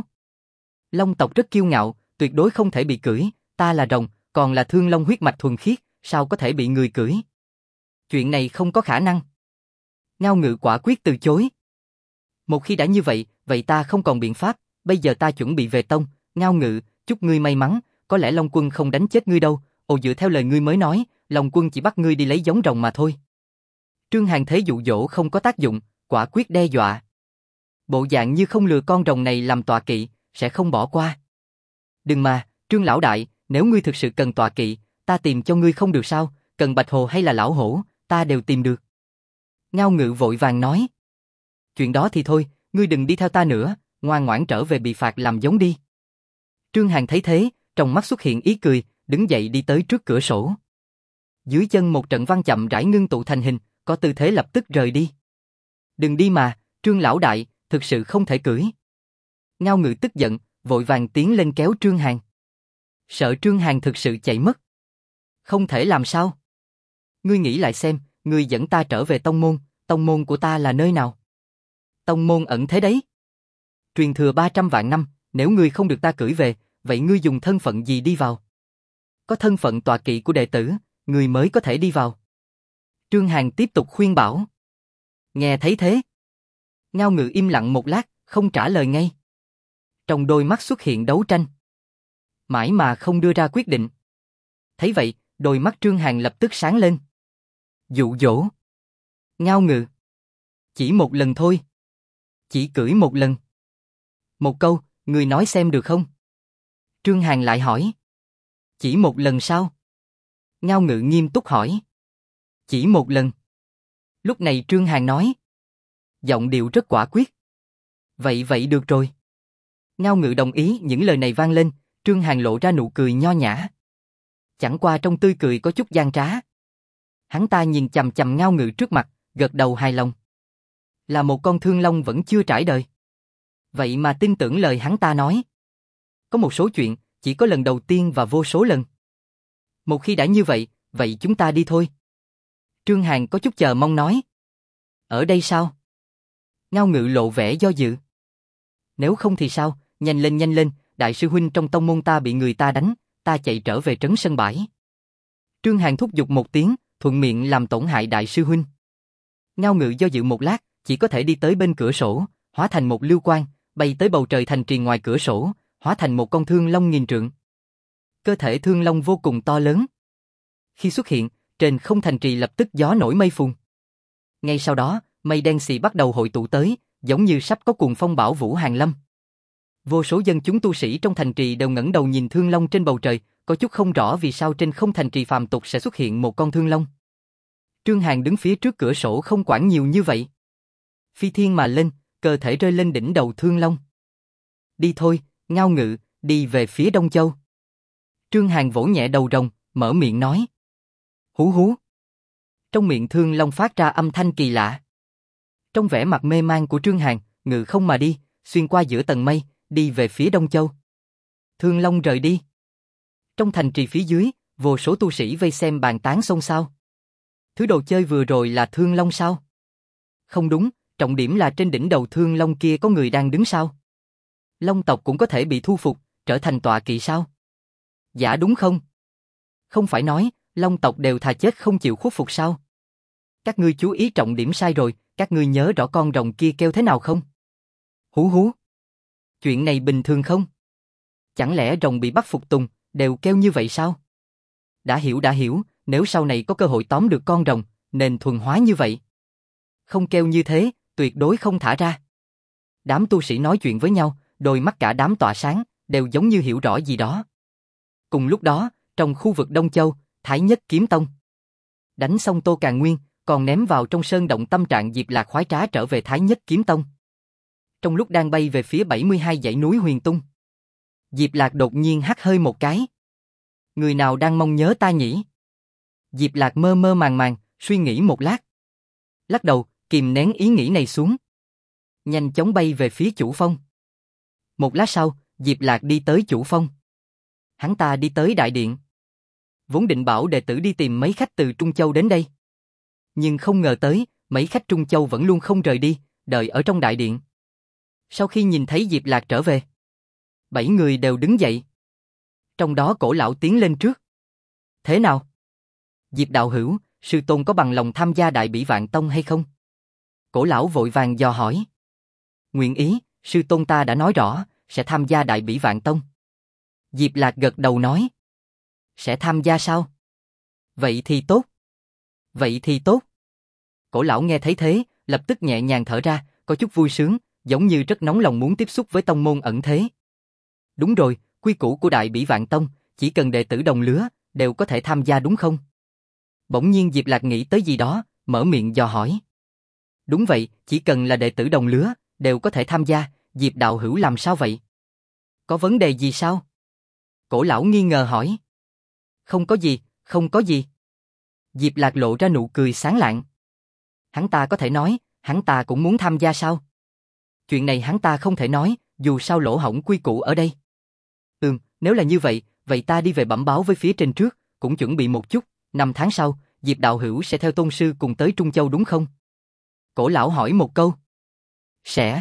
Long tộc rất kiêu ngạo, tuyệt đối không thể bị cưỡi, ta là rồng, còn là thương long huyết mạch thuần khiết, sao có thể bị người cưỡi? Chuyện này không có khả năng. Ngao Ngự quả quyết từ chối. Một khi đã như vậy, vậy ta không còn biện pháp, bây giờ ta chuẩn bị về tông, Ngao Ngự, chúc ngươi may mắn, có lẽ Long Quân không đánh chết ngươi đâu, ồ dựa theo lời ngươi mới nói, Long Quân chỉ bắt ngươi đi lấy giống rồng mà thôi. Trương Hàn thấy dụ dỗ không có tác dụng, quả quyết đe dọa. Bộ dạng như không lừa con rồng này làm tọa kỵ, sẽ không bỏ qua. Đừng mà, Trương lão đại, nếu ngươi thực sự cần tọa kỵ, ta tìm cho ngươi không được sao, cần bạch hồ hay là lão hổ, ta đều tìm được. Ngao Ngự vội vàng nói. Chuyện đó thì thôi, ngươi đừng đi theo ta nữa, ngoan ngoãn trở về bị phạt làm giống đi. Trương Hàn thấy thế, trong mắt xuất hiện ý cười, đứng dậy đi tới trước cửa sổ. Dưới chân một trận văn chậm rãi ngưng tụ thành hình, có tư thế lập tức rời đi. Đừng đi mà, Trương lão đại, thực sự không thể cưỡi. Ngao Ngự tức giận, vội vàng tiến lên kéo Trương Hàn. Sợ Trương Hàn thực sự chạy mất. Không thể làm sao? Ngươi nghĩ lại xem, ngươi dẫn ta trở về tông môn của ta là nơi nào? Tông môn ẩn thế đấy. Truyền thừa 300 vạn năm, nếu ngươi không được ta cưỡi về, vậy ngươi dùng thân phận gì đi vào? Có thân phận tọa kỵ của đệ tử, ngươi mới có thể đi vào. Trương Hàn tiếp tục khuyên bảo. Nghe thấy thế. Ngao Ngự im lặng một lát, không trả lời ngay. Trong đôi mắt xuất hiện đấu tranh. Mãi mà không đưa ra quyết định. Thấy vậy, đôi mắt Trương Hàn lập tức sáng lên. Dụ dỗ. Ngao Ngự. Chỉ một lần thôi. Chỉ cưỡi một lần. Một câu, ngươi nói xem được không? Trương Hàn lại hỏi. Chỉ một lần sao? Ngao Ngự nghiêm túc hỏi. Chỉ một lần. Lúc này Trương Hàn nói. Giọng điệu rất quả quyết. Vậy được rồi. Ngao Ngự đồng ý, những lời này vang lên, Trương Hàn lộ ra nụ cười nho nhã. Chẳng qua trong tươi cười có chút gian trá. Hắn ta nhìn chằm chằm Ngao Ngự trước mặt, gật đầu hài lòng. Là một con thương long vẫn chưa trải đời. Vậy mà tin tưởng lời hắn ta nói. Có một số chuyện, chỉ có lần đầu tiên và vô số lần. Một khi đã như vậy, vậy chúng ta đi thôi. Trương Hàn có chút chờ mong nói. Ở đây sao? Ngao Ngự lộ vẻ do dự. Nếu không thì sao, nhanh lên, đại sư huynh trong tông môn ta bị người ta đánh, ta chạy trở về trấn sân bãi. Trương Hàn thúc giục một tiếng, thuận miệng làm tổn hại đại sư huynh. Ngao Ngự do dự một lát, chỉ có thể đi tới bên cửa sổ, hóa thành một lưu quang, bay tới bầu trời thành trì ngoài cửa sổ, hóa thành một con thương long nghìn trượng. Cơ thể thương long vô cùng to lớn. Khi xuất hiện, trên không thành trì lập tức gió nổi mây phun. Ngay sau đó, mây đen xì bắt đầu hội tụ tới, giống như sắp có cuồng phong bão vũ hàng lâm. Vô số dân chúng tu sĩ trong thành trì đều ngẩng đầu nhìn thương long trên bầu trời, có chút không rõ vì sao trên không thành trì phàm tục sẽ xuất hiện một con thương long. Trương Hàn đứng phía trước cửa sổ không quản nhiều như vậy. Phi thiên mà lên, cơ thể rơi lên đỉnh đầu thương long. Đi thôi, Ngao Ngự, đi về phía Đông Châu. Trương Hàn vỗ nhẹ đầu rồng, mở miệng nói. Hú hú. Trong miệng thương long phát ra âm thanh kỳ lạ. Trong vẻ mặt mê man của Trương Hàn, ngự không mà đi, xuyên qua giữa tầng mây, đi về phía Đông Châu. Thương long rời đi. Trong thành trì phía dưới, vô số tu sĩ vây xem bàn tán xôn xao. Thứ đồ chơi vừa rồi là thương long sao? Không đúng, Trọng điểm là trên đỉnh đầu Thương Long kia có người đang đứng sao? Long tộc cũng có thể bị thu phục, trở thành tọa kỵ sao? Giả đúng không? Không phải nói, Long tộc đều thà chết không chịu khuất phục sao? Các ngươi chú ý trọng điểm sai rồi, các ngươi nhớ rõ con rồng kia kêu thế nào không? Hú hú. Chuyện này bình thường không? Chẳng lẽ rồng bị bắt phục tùng, đều kêu như vậy sao? Đã hiểu, nếu sau này có cơ hội tóm được con rồng, nên thuần hóa như vậy. Không kêu như thế, tuyệt đối không thả ra. Đám tu sĩ nói chuyện với nhau, đôi mắt cả đám tỏa sáng, đều giống như hiểu rõ gì đó. Cùng lúc đó, trong khu vực Đông Châu, Thái Nhất Kiếm Tông. Đánh xong Tô Càn Nguyên, còn ném vào trong sơn động tâm trạng Diệp Lạc khoái trá trở về Thái Nhất Kiếm Tông. Trong lúc đang bay về phía 72 dãy núi Huyền Tung, Diệp Lạc đột nhiên hắt hơi một cái. Người nào đang mong nhớ ta nhỉ? Diệp Lạc mơ mơ màng màng, suy nghĩ một lát. Lắc đầu, kìm nén ý nghĩ này xuống. Nhanh chóng bay về phía chủ phong. Một lát sau, Diệp Lạc đi tới chủ phong. Hắn ta đi tới đại điện. Vốn định bảo đệ tử đi tìm mấy khách từ Trung Châu đến đây. Nhưng không ngờ tới, mấy khách Trung Châu vẫn luôn không rời đi, đợi ở trong đại điện. Sau khi nhìn thấy Diệp Lạc trở về, 7 người đều đứng dậy. Trong đó Cổ lão tiến lên trước. Thế nào? Diệp đạo hữu, sư tôn có bằng lòng tham gia Đại Bỉ Vạn Tông hay không? Cổ lão vội vàng dò hỏi. Nguyện ý, sư tôn ta đã nói rõ, sẽ tham gia Đại Bỉ Vạn Tông. Diệp Lạc gật đầu nói. Sẽ tham gia sao? Vậy thì tốt. Vậy thì tốt. Cổ lão nghe thấy thế, lập tức nhẹ nhàng thở ra, có chút vui sướng, giống như rất nóng lòng muốn tiếp xúc với tông môn ẩn thế. Đúng rồi, quy củ của Đại Bỉ Vạn Tông, chỉ cần đệ tử đồng lứa, đều có thể tham gia đúng không? Bỗng nhiên Diệp Lạc nghĩ tới gì đó, mở miệng dò hỏi. Đúng vậy, chỉ cần là đệ tử đồng lứa, đều có thể tham gia, Diệp đạo hữu làm sao vậy? Có vấn đề gì sao? Cổ lão nghi ngờ hỏi. Không có gì, không có gì. Diệp Lạc lộ ra nụ cười sáng lạng. Hắn ta có thể nói, hắn ta cũng muốn tham gia sao? Chuyện này hắn ta không thể nói, dù sao lỗ hổng quy củ ở đây. Nếu là như vậy, vậy ta đi về bẩm báo với phía trên trước, cũng chuẩn bị một chút, 5 tháng sau, Diệp đạo hữu sẽ theo tôn sư cùng tới Trung Châu đúng không? Cổ lão hỏi một câu. Sẽ.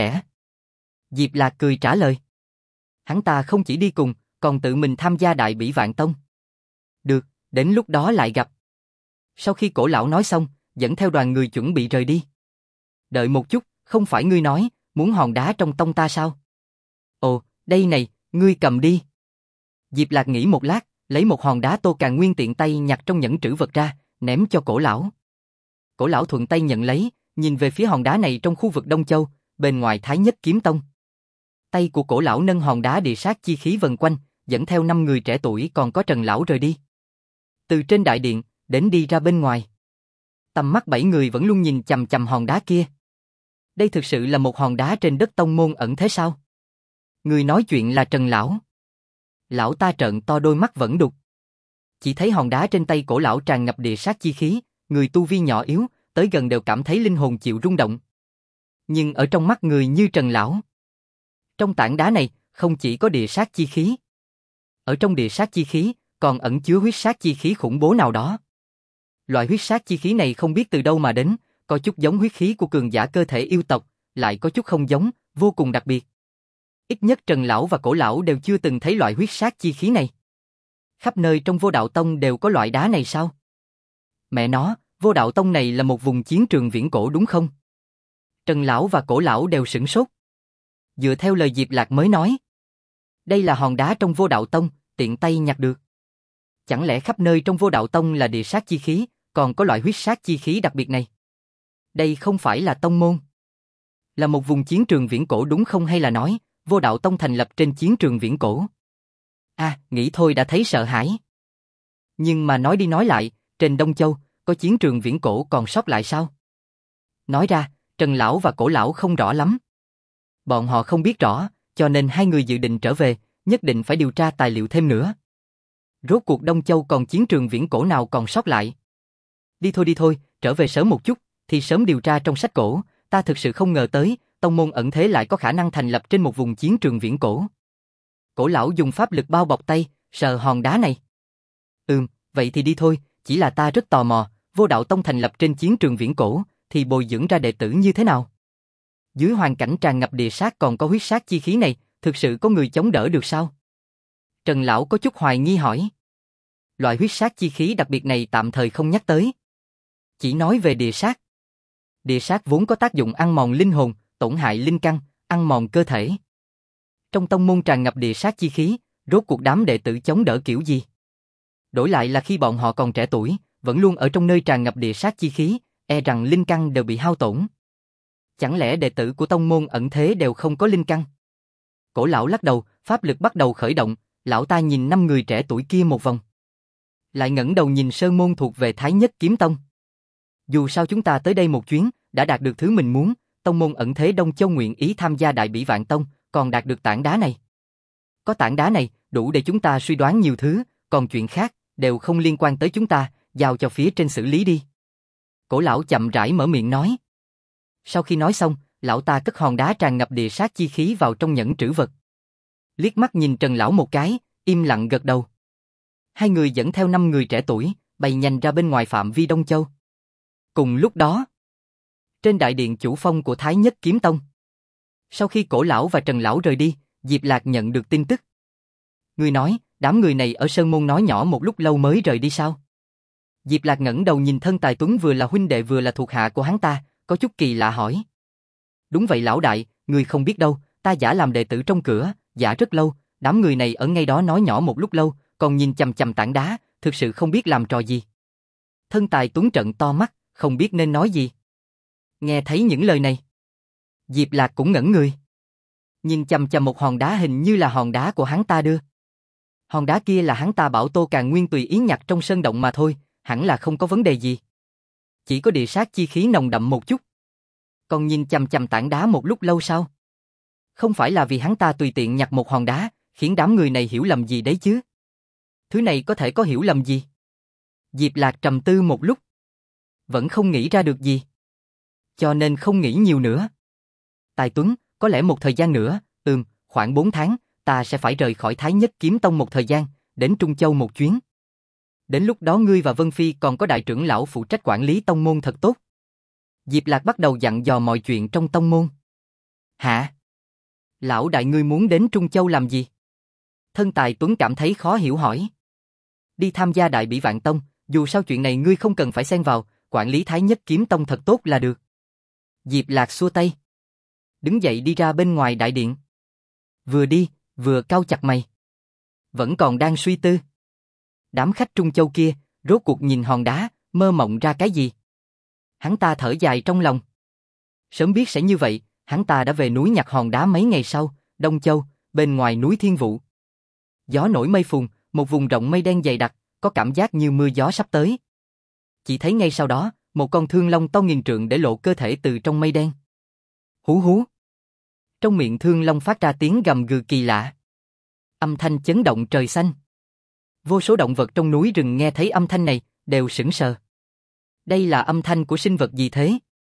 Diệp Lạc cười trả lời. Hắn ta không chỉ đi cùng, còn tự mình tham gia Đại Bỉ Vạn Tông. Được, đến lúc đó lại gặp. Sau khi cổ lão nói xong, dẫn theo đoàn người chuẩn bị rời đi. Đợi một chút, không phải ngươi nói, muốn hòn đá trong tông ta sao? Ồ, đây này, ngươi cầm đi. Diệp Lạc nghĩ một lát, lấy một hòn đá Tô Càn Nguyên tiện tay nhặt trong nhẫn trữ vật ra, ném cho cổ lão. Cổ lão thuận tay nhận lấy, nhìn về phía hòn đá này trong khu vực Đông Châu, bên ngoài Thái Nhất Kiếm Tông. Tay của cổ lão nâng hòn đá địa sát chi khí vần quanh, dẫn theo 5 người trẻ tuổi còn có Trần lão rời đi. Từ trên đại điện, đến đi ra bên ngoài. Tầm mắt 7 người vẫn luôn nhìn chằm chằm hòn đá kia. Đây thực sự là một hòn đá trên đất tông môn ẩn thế sao? Người nói chuyện là Trần lão. Lão ta trợn to đôi mắt vẫn đục. Chỉ thấy hòn đá trên tay cổ lão tràn ngập địa sát chi khí, người tu vi nhỏ yếu, tới gần đều cảm thấy linh hồn chịu rung động. Nhưng ở trong mắt người như Trần lão, trong tảng đá này không chỉ có địa sát chi khí. Ở trong địa sát chi khí còn ẩn chứa huyết sát chi khí khủng bố nào đó. Loại huyết sát chi khí này không biết từ đâu mà đến, có chút giống huyết khí của cường giả cơ thể yêu tộc, lại có chút không giống, vô cùng đặc biệt. Ít nhất Trần lão và Cổ lão đều chưa từng thấy loại huyết sát chi khí này. Khắp nơi trong Vô Đạo Tông đều có loại đá này sao? Mẹ nó, Vô Đạo Tông này là một vùng chiến trường viễn cổ đúng không? Trần lão và Cổ lão đều sửng sốt. Dựa theo lời Diệp Lạc mới nói, đây là hòn đá trong Vô Đạo Tông, tiện tay nhặt được. Chẳng lẽ khắp nơi trong Vô Đạo Tông là địa sát chi khí, còn có loại huyết sát chi khí đặc biệt này? Đây không phải là tông môn, là một vùng chiến trường viễn cổ đúng không, hay là nói Vô Đạo Tông thành lập trên chiến trường viễn cổ? Nghĩ thôi đã thấy sợ hãi. Nhưng mà nói đi nói lại, trên Đông Châu có chiến trường viễn cổ còn sót lại sao? Nói ra, Trần lão và Cổ lão không rõ lắm. Bọn họ không biết rõ, cho nên hai người dự định trở về, nhất định phải điều tra tài liệu thêm nữa. Rốt cuộc Đông Châu còn chiến trường viễn cổ nào còn sót lại? Đi thôi, trở về sớm một chút, thì sớm điều tra trong sách cổ, ta thực sự không ngờ tới, tông môn ẩn thế lại có khả năng thành lập trên một vùng chiến trường viễn cổ. Cổ lão dùng pháp lực bao bọc tay, sờ hòn đá này. Vậy thì đi thôi, chỉ là ta rất tò mò, Vô Đạo Tông thành lập trên chiến trường viễn cổ, thì bồi dưỡng ra đệ tử như thế nào? Dưới hoàn cảnh tràn ngập địa sát còn có huyết sát chi khí này, thực sự có người chống đỡ được sao? Trần lão có chút hoài nghi hỏi. Loại huyết sát chi khí đặc biệt này tạm thời không nhắc tới. Chỉ nói về địa sát. Địa sát vốn có tác dụng ăn mòn linh hồn, tổn hại linh căn, ăn mòn cơ thể. Trong tông môn tràn ngập địa sát chi khí, rốt cuộc đám đệ tử chống đỡ kiểu gì? Đổi lại là khi bọn họ còn trẻ tuổi, vẫn luôn ở trong nơi tràn ngập địa sát chi khí, e rằng linh căn đều bị hao tổn. Chẳng lẽ đệ tử của tông môn ẩn thế đều không có linh căn? Cổ lão lắc đầu, pháp lực bắt đầu khởi động, lão ta nhìn 5 người trẻ tuổi kia một vòng. Lại ngẩng đầu nhìn sơn môn thuộc về Thái Nhất Kiếm Tông. Dù sao chúng ta tới đây một chuyến, đã đạt được thứ mình muốn, tông môn ẩn thế Đông Châu nguyện ý tham gia Đại Bỉ Vạn Tông, còn đạt được tảng đá này. Có tảng đá này, đủ để chúng ta suy đoán nhiều thứ, còn chuyện khác, đều không liên quan tới chúng ta, giao cho phía trên xử lý đi. Cổ lão chậm rãi mở miệng nói. Sau khi nói xong, lão ta cất hòn đá tràn ngập địa sát chi khí vào trong nhẫn trữ vật. Liếc mắt nhìn Trần lão một cái, im lặng gật đầu. Hai người dẫn theo 5 người trẻ tuổi, bay nhanh ra bên ngoài phạm vi Đông Châu. Cùng lúc đó, trên đại điện chủ phong của Thái Nhất Kiếm Tông. Sau khi cổ lão và Trần lão rời đi, Diệp Lạc nhận được tin tức. Người nói, đám người này ở Sơn Môn nói nhỏ một lúc lâu mới rời đi sao? Diệp Lạc ngẩng đầu nhìn thân tài tuấn vừa là huynh đệ vừa là thuộc hạ của hắn ta, có chút kỳ lạ hỏi. Đúng vậy lão đại, người không biết đâu, ta giả làm đệ tử trong cửa, giả rất lâu, đám người này ở ngay đó nói nhỏ một lúc lâu, còn nhìn chằm chằm tảng đá, thực sự không biết làm trò gì. Thân tài tuấn trợn to mắt, không biết nên nói gì. Nghe thấy những lời này, Diệp Lạc cũng ngẩn người. Nhìn chằm chằm một hòn đá hình như là hòn đá của hắn ta đưa. Hòn đá kia là hắn ta bảo Tô Càn Nguyên tùy ý nhặt trong sơn động mà thôi, hẳn là không có vấn đề gì. Chỉ có địa sát chi khí nồng đậm một chút. Còn nhìn chằm chằm tảng đá một lúc lâu sao? Không phải là vì hắn ta tùy tiện nhặt một hòn đá, khiến đám người này hiểu lầm gì đấy chứ? Thứ này có thể có hiểu lầm gì? Diệp Lạc trầm tư một lúc. Vẫn không nghĩ ra được gì. Cho nên không nghĩ nhiều nữa. Tài Tuấn, có lẽ một thời gian nữa, khoảng 4 tháng, ta sẽ phải rời khỏi Thái Nhất Kiếm Tông một thời gian, đến Trung Châu một chuyến. Đến lúc đó ngươi và Vân Phi còn có đại trưởng lão phụ trách quản lý tông môn thật tốt. Diệp Lạc bắt đầu dặn dò mọi chuyện trong tông môn. Hả? Lão đại ngươi muốn đến Trung Châu làm gì? Thân tài Tuấn cảm thấy khó hiểu hỏi. Đi tham gia Đại Bỉ Vạn Tông, dù sao chuyện này ngươi không cần phải xen vào, quản lý Thái Nhất Kiếm Tông thật tốt là được. Diệp Lạc xua tay. Đứng dậy đi ra bên ngoài đại điện. Vừa đi, vừa cau chặt mày. Vẫn còn đang suy tư. Đám khách Trung Châu kia, rốt cuộc nhìn hòn đá, mơ mộng ra cái gì? Hắn ta thở dài trong lòng. Sớm biết sẽ như vậy, hắn ta đã về núi nhặt hòn đá mấy ngày sau, Đông Châu, bên ngoài núi Thiên Vũ. Gió nổi mây phùn, một vùng rộng mây đen dày đặc, có cảm giác như mưa gió sắp tới. Chỉ thấy ngay sau đó, một con thương long to nghìn trượng để lộ cơ thể từ trong mây đen. Hú hú. Trong miệng thương long phát ra tiếng gầm gừ kỳ lạ. Âm thanh chấn động trời xanh. Vô số động vật trong núi rừng nghe thấy âm thanh này, đều sững sờ. Đây là âm thanh của sinh vật gì thế?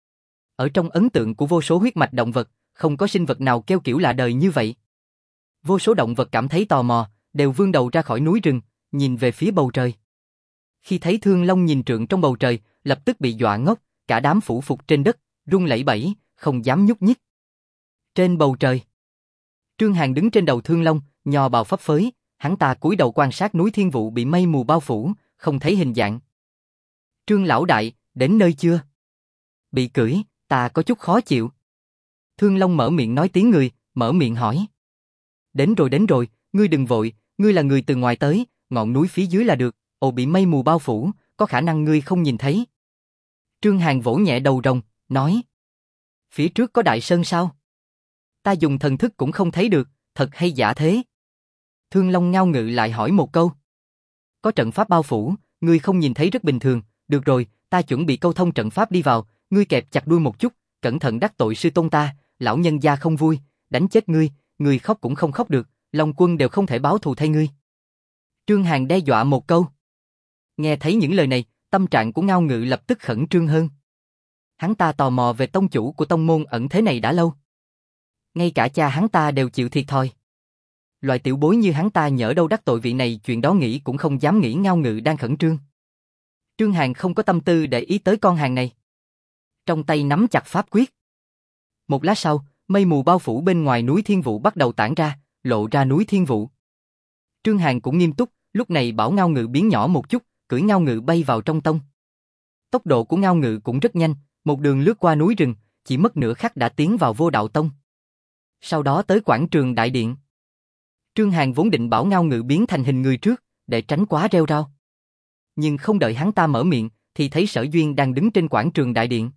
Ở trong ấn tượng của vô số huyết mạch động vật, không có sinh vật nào kêu kiểu lạ đời như vậy. Vô số động vật cảm thấy tò mò, đều vươn đầu ra khỏi núi rừng, nhìn về phía bầu trời. Khi thấy thương long nghìn trượng trong bầu trời, lập tức bị dọa ngốc, cả đám phủ phục trên đất, run lẩy bẩy, không dám nhúc nhích. Trên bầu trời, Trương Hàn đứng trên đầu thương long, nhò bào phấp phới, hắn ta cúi đầu quan sát núi Thiên Vũ bị mây mù bao phủ, không thấy hình dạng. Trương lão đại, đến nơi chưa? Bị cưỡi, ta có chút khó chịu. Thương Long mở miệng nói tiếng người, mở miệng hỏi. Đến rồi, ngươi đừng vội, ngươi là người từ ngoài tới, ngọn núi phía dưới là được, bị mây mù bao phủ, có khả năng ngươi không nhìn thấy. Trương Hàn vỗ nhẹ đầu rồng, nói. Phía trước có đại sơn sao? Ta dùng thần thức cũng không thấy được, thật hay giả thế? Thương Long ngao ngự lại hỏi một câu. Có trận pháp bao phủ, ngươi không nhìn thấy rất bình thường, được rồi, ta chuẩn bị câu thông trận pháp đi vào, ngươi kẹp chặt đuôi một chút, cẩn thận đắc tội sư tôn ta, lão nhân gia không vui, đánh chết ngươi, ngươi khóc cũng không khóc được, Long Quân đều không thể báo thù thay ngươi. Trương Hàn đe dọa một câu. Nghe thấy những lời này, tâm trạng của Ngao Ngự lập tức khẩn trương hơn. Hắn ta tò mò về tông chủ của tông môn ẩn thế này đã lâu. Ngay cả cha hắn ta đều chịu thiệt thòi. Loại tiểu bối như hắn ta nhỡ đâu đắc tội vị này, chuyện đó nghĩ cũng không dám nghĩ. Ngao Ngự đang khẩn trương. Trương Hàn không có tâm tư để ý tới con hàng này. trong tay nắm chặt pháp quyết. Một lát sau, mây mù bao phủ bên ngoài núi Thiên Vũ bắt đầu tản ra, lộ ra núi Thiên Vũ. Trương Hàn cũng nghiêm túc, lúc này bảo Ngao Ngự biến nhỏ một chút, cưỡi Ngao Ngự bay vào trong tông. Tốc độ của Ngao Ngự cũng rất nhanh, một đường lướt qua núi rừng, chỉ mất nửa khắc đã tiến vào Vô Đạo Tông. Sau đó tới quảng trường đại điện. Trương Hàn vốn định bảo Ngao Ngự biến thành hình người trước, để tránh quá rêu rao. Nhưng không đợi hắn ta mở miệng, thì thấy Sở Duyên đang đứng trên quảng trường đại điện.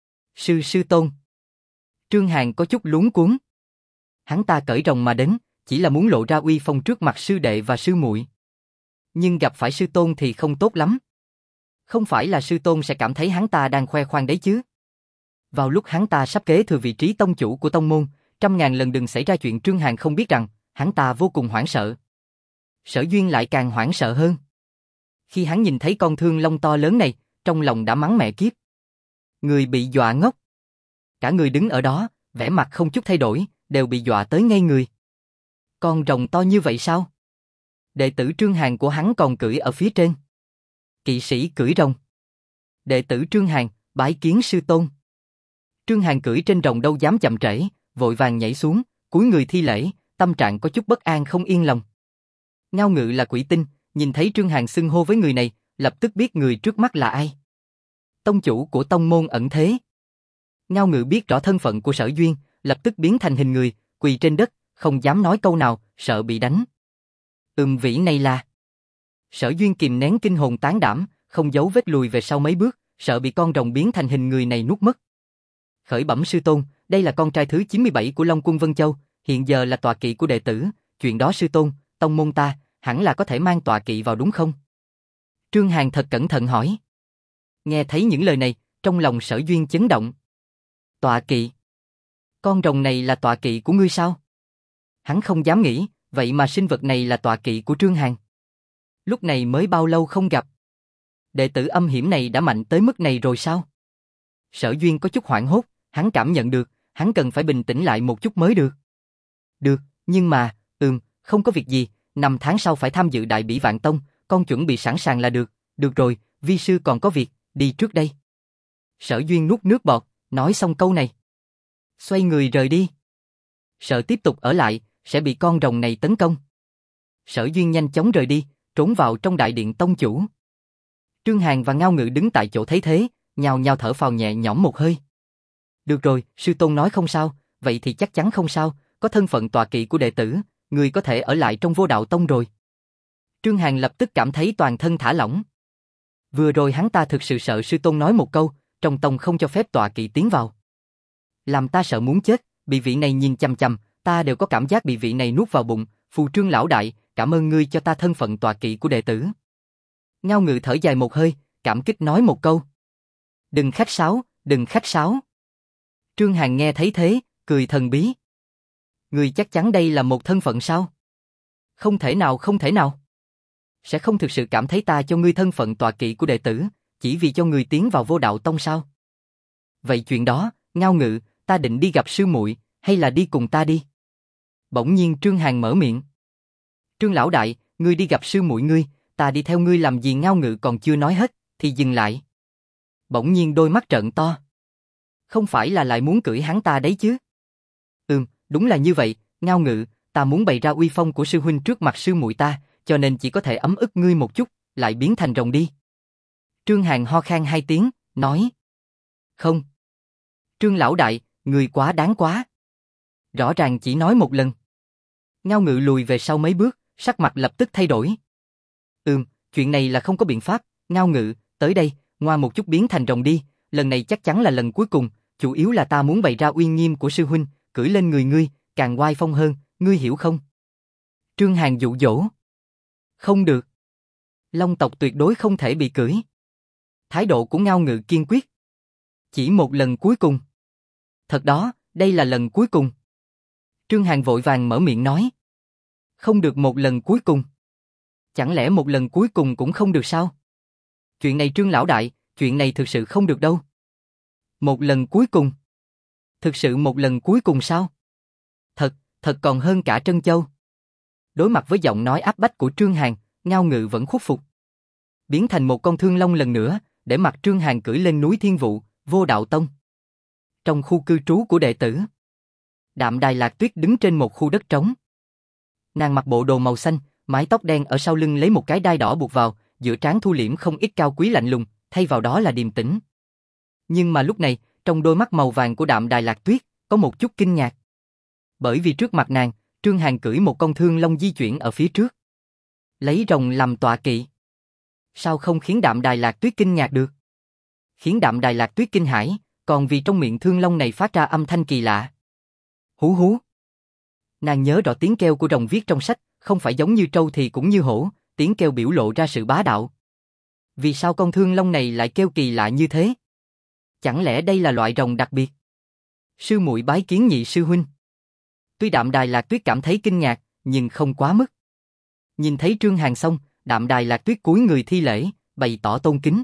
Sư tôn. Trương Hàn có chút luống cuống. Hắn ta cởi rồng mà đến, chỉ là muốn lộ ra uy phong trước mặt sư đệ và sư muội. Nhưng gặp phải sư tôn thì không tốt lắm. Không phải là sư tôn sẽ cảm thấy hắn ta đang khoe khoang đấy chứ. Vào lúc hắn ta sắp kế thừa vị trí tông chủ của tông môn, 100.000 lần đừng xảy ra chuyện Trương Hàn không biết rằng, hắn ta vô cùng hoảng sợ. Sở Duyên lại càng hoảng sợ hơn. Khi hắn nhìn thấy con thương long to lớn này, trong lòng đã mắng mẹ kiếp. Người bị dọa ngốc. Cả người đứng ở đó, vẻ mặt không chút thay đổi, đều bị dọa tới ngây người. Con rồng to như vậy sao? Đệ tử Trương Hàn của hắn còn cưỡi ở phía trên. Kỵ sĩ cưỡi rồng. Đệ tử Trương Hàn, bái kiến sư tôn. Trương Hàn cưỡi trên rồng đâu dám chậm trễ, vội vàng nhảy xuống, cúi người thi lễ, tâm trạng có chút bất an không yên lòng. Ngao Ngự là quỷ tinh, nhìn thấy Trương Hàn xưng hô với người này, lập tức biết người trước mắt là ai. Tông chủ của tông môn ẩn thế. Ngao Ngự biết rõ thân phận của Sở Duyên, lập tức biến thành hình người, quỳ trên đất, không dám nói câu nào, sợ bị đánh. Vị này là... Sở Duyên kìm nén kinh hồn tán đảm, không giấu vết lùi về sau mấy bước, sợ bị con rồng biến thành hình người này nuốt mất. Khởi bẩm sư tôn, đây là con trai thứ 97 của Long Quân Vân Châu, hiện giờ là tọa kỵ của đệ tử, chuyện đó sư tôn, tông môn ta, hẳn là có thể mang tọa kỵ vào đúng không? Trương Hàn thật cẩn thận hỏi. Nghe thấy những lời này, trong lòng Sở Duyên chấn động. Tọa kỵ? Con rồng này là tọa kỵ của ngươi sao? Hắn không dám nghĩ, vậy mà sinh vật này là tọa kỵ của Trương Hàn. Lúc này mới bao lâu không gặp. Đệ tử âm hiểm này đã mạnh tới mức này rồi sao? Sở Duyên có chút hoảng hốt, hắn cảm nhận được, hắn cần phải bình tĩnh lại một chút mới được. Được, nhưng mà, không có việc gì, 5 tháng sau phải tham dự Đại Bỉ Vạn Tông, con chuẩn bị sẵn sàng là được, được rồi, vi sư còn có việc, đi trước đây. Sở Duyên nuốt nước bọt, nói xong câu này. Xoay người rời đi. Sợ tiếp tục ở lại, sẽ bị con rồng này tấn công. Sở Duyên nhanh chóng rời đi, trốn vào trong đại điện tông chủ. Trương Hàn và Ngao Ngự đứng tại chỗ thấy thế, nhao nhao thở phào nhẹ nhõm một hơi. Được rồi, sư tôn nói không sao, vậy thì chắc chắn không sao, có thân phận tọa kỵ của đệ tử, người có thể ở lại trong Vô Đạo Tông rồi. Trương Hàn lập tức cảm thấy toàn thân thả lỏng. Vừa rồi hắn ta thực sự sợ sư tôn nói một câu, trong tông không cho phép tọa kỵ tiến vào. Làm ta sợ muốn chết, bị vị này nhìn chằm chằm, ta đều có cảm giác bị vị này nuốt vào bụng. Phù Trương lão đại, cảm ơn ngươi cho ta thân phận tọa kỵ của đệ tử. Ngao Ngự thở dài một hơi, cảm kích nói một câu. Đừng khách sáo, đừng khách sáo. Trương Hàn nghe thấy thế, cười thần bí. Ngươi chắc chắn đây là một thân phận sao? Không thể nào, không thể nào. Sẽ không thực sự cảm thấy ta cho ngươi thân phận tọa kỵ của đệ tử, chỉ vì cho ngươi tiến vào Vô Đạo Tông sao? Vậy chuyện đó, Ngao Ngự, ta định đi gặp sư muội, hay là đi cùng ta đi? Bỗng nhiên Trương Hàn mở miệng. Trương lão đại, ngươi đi gặp sư muội ngươi, ta đi theo ngươi làm gì? Ngao Ngự còn chưa nói hết, thì dừng lại. Bỗng nhiên đôi mắt trợn to. Không phải là lại muốn cưỡi hắn ta đấy chứ? Đúng là như vậy, Ngao Ngự, ta muốn bày ra uy phong của sư huynh trước mặt sư muội ta, cho nên chỉ có thể ấm ức ngươi một chút, lại biến thành rồng đi. Trương Hàn ho khan 2 tiếng, nói. Không. Trương lão đại, ngươi quá đáng quá. Rõ ràng chỉ nói một lần. Ngao Ngự lùi về sau mấy bước, sắc mặt lập tức thay đổi. Chuyện này là không có biện pháp, Ngao Ngự, tới đây, ngoa một chút biến thành rồng đi, lần này chắc chắn là lần cuối cùng, chủ yếu là ta muốn bày ra uy nghiêm của sư huynh, cưỡi lên người ngươi, càng oai phong hơn, ngươi hiểu không? Trương Hàn dụ dỗ. Không được. Long tộc tuyệt đối không thể bị cưỡi. Thái độ của Ngao Ngự kiên quyết. Chỉ một lần cuối cùng. Thật đó, đây là lần cuối cùng. Trương Hàn vội vàng mở miệng nói. Không được một lần cuối cùng. Chẳng lẽ một lần cuối cùng cũng không được sao? Chuyện này Trương lão đại, chuyện này thực sự không được đâu. Một lần cuối cùng. Thực sự một lần cuối cùng sao? Thật còn hơn cả trân châu. Đối mặt với giọng nói áp bách của Trương Hàn, Ngao Ngự vẫn khuất phục. Biến thành một con thương long lần nữa, để mặc Trương Hàn cưỡi lên núi Thiên Vũ, Vô Đạo Tông. Trong khu cư trú của đệ tử, Đạm Đài Lạc Tuyết đứng trên một khu đất trống. Nàng mặc bộ đồ màu xanh, mái tóc đen ở sau lưng lấy một cái đai đỏ buộc vào, giữa trán thu liễm không ít cao quý lạnh lùng, thay vào đó là điềm tĩnh. Nhưng mà lúc này, trong đôi mắt màu vàng của Đạm Đài Lạc Tuyết, có một chút kinh ngạc. Bởi vì trước mặt nàng, Trương Hàn cưỡi một con thương long di chuyển ở phía trước. Lấy rồng làm tọa kỵ. Sao không khiến Đạm Đài Lạc Tuyết kinh ngạc được? Khiến Đạm Đài Lạc Tuyết kinh hãi, còn vì trong miệng thương long này phát ra âm thanh kỳ lạ. Hú hú. Nàng nhớ rõ tiếng kêu của rồng viết trong sách, không phải giống như trâu thì cũng như hổ, tiếng kêu biểu lộ ra sự bá đạo. Vì sao con thương long này lại kêu kỳ lạ như thế? Chẳng lẽ đây là loại rồng đặc biệt? Sư muội bái kiến nhị sư huynh. Tuy Đạm Đài Lạc Tuyết cảm thấy kinh ngạc, nhưng không quá mức. Nhìn thấy Trương Hàn xong, Đạm Đài Lạc Tuyết cúi người thi lễ, bày tỏ tôn kính.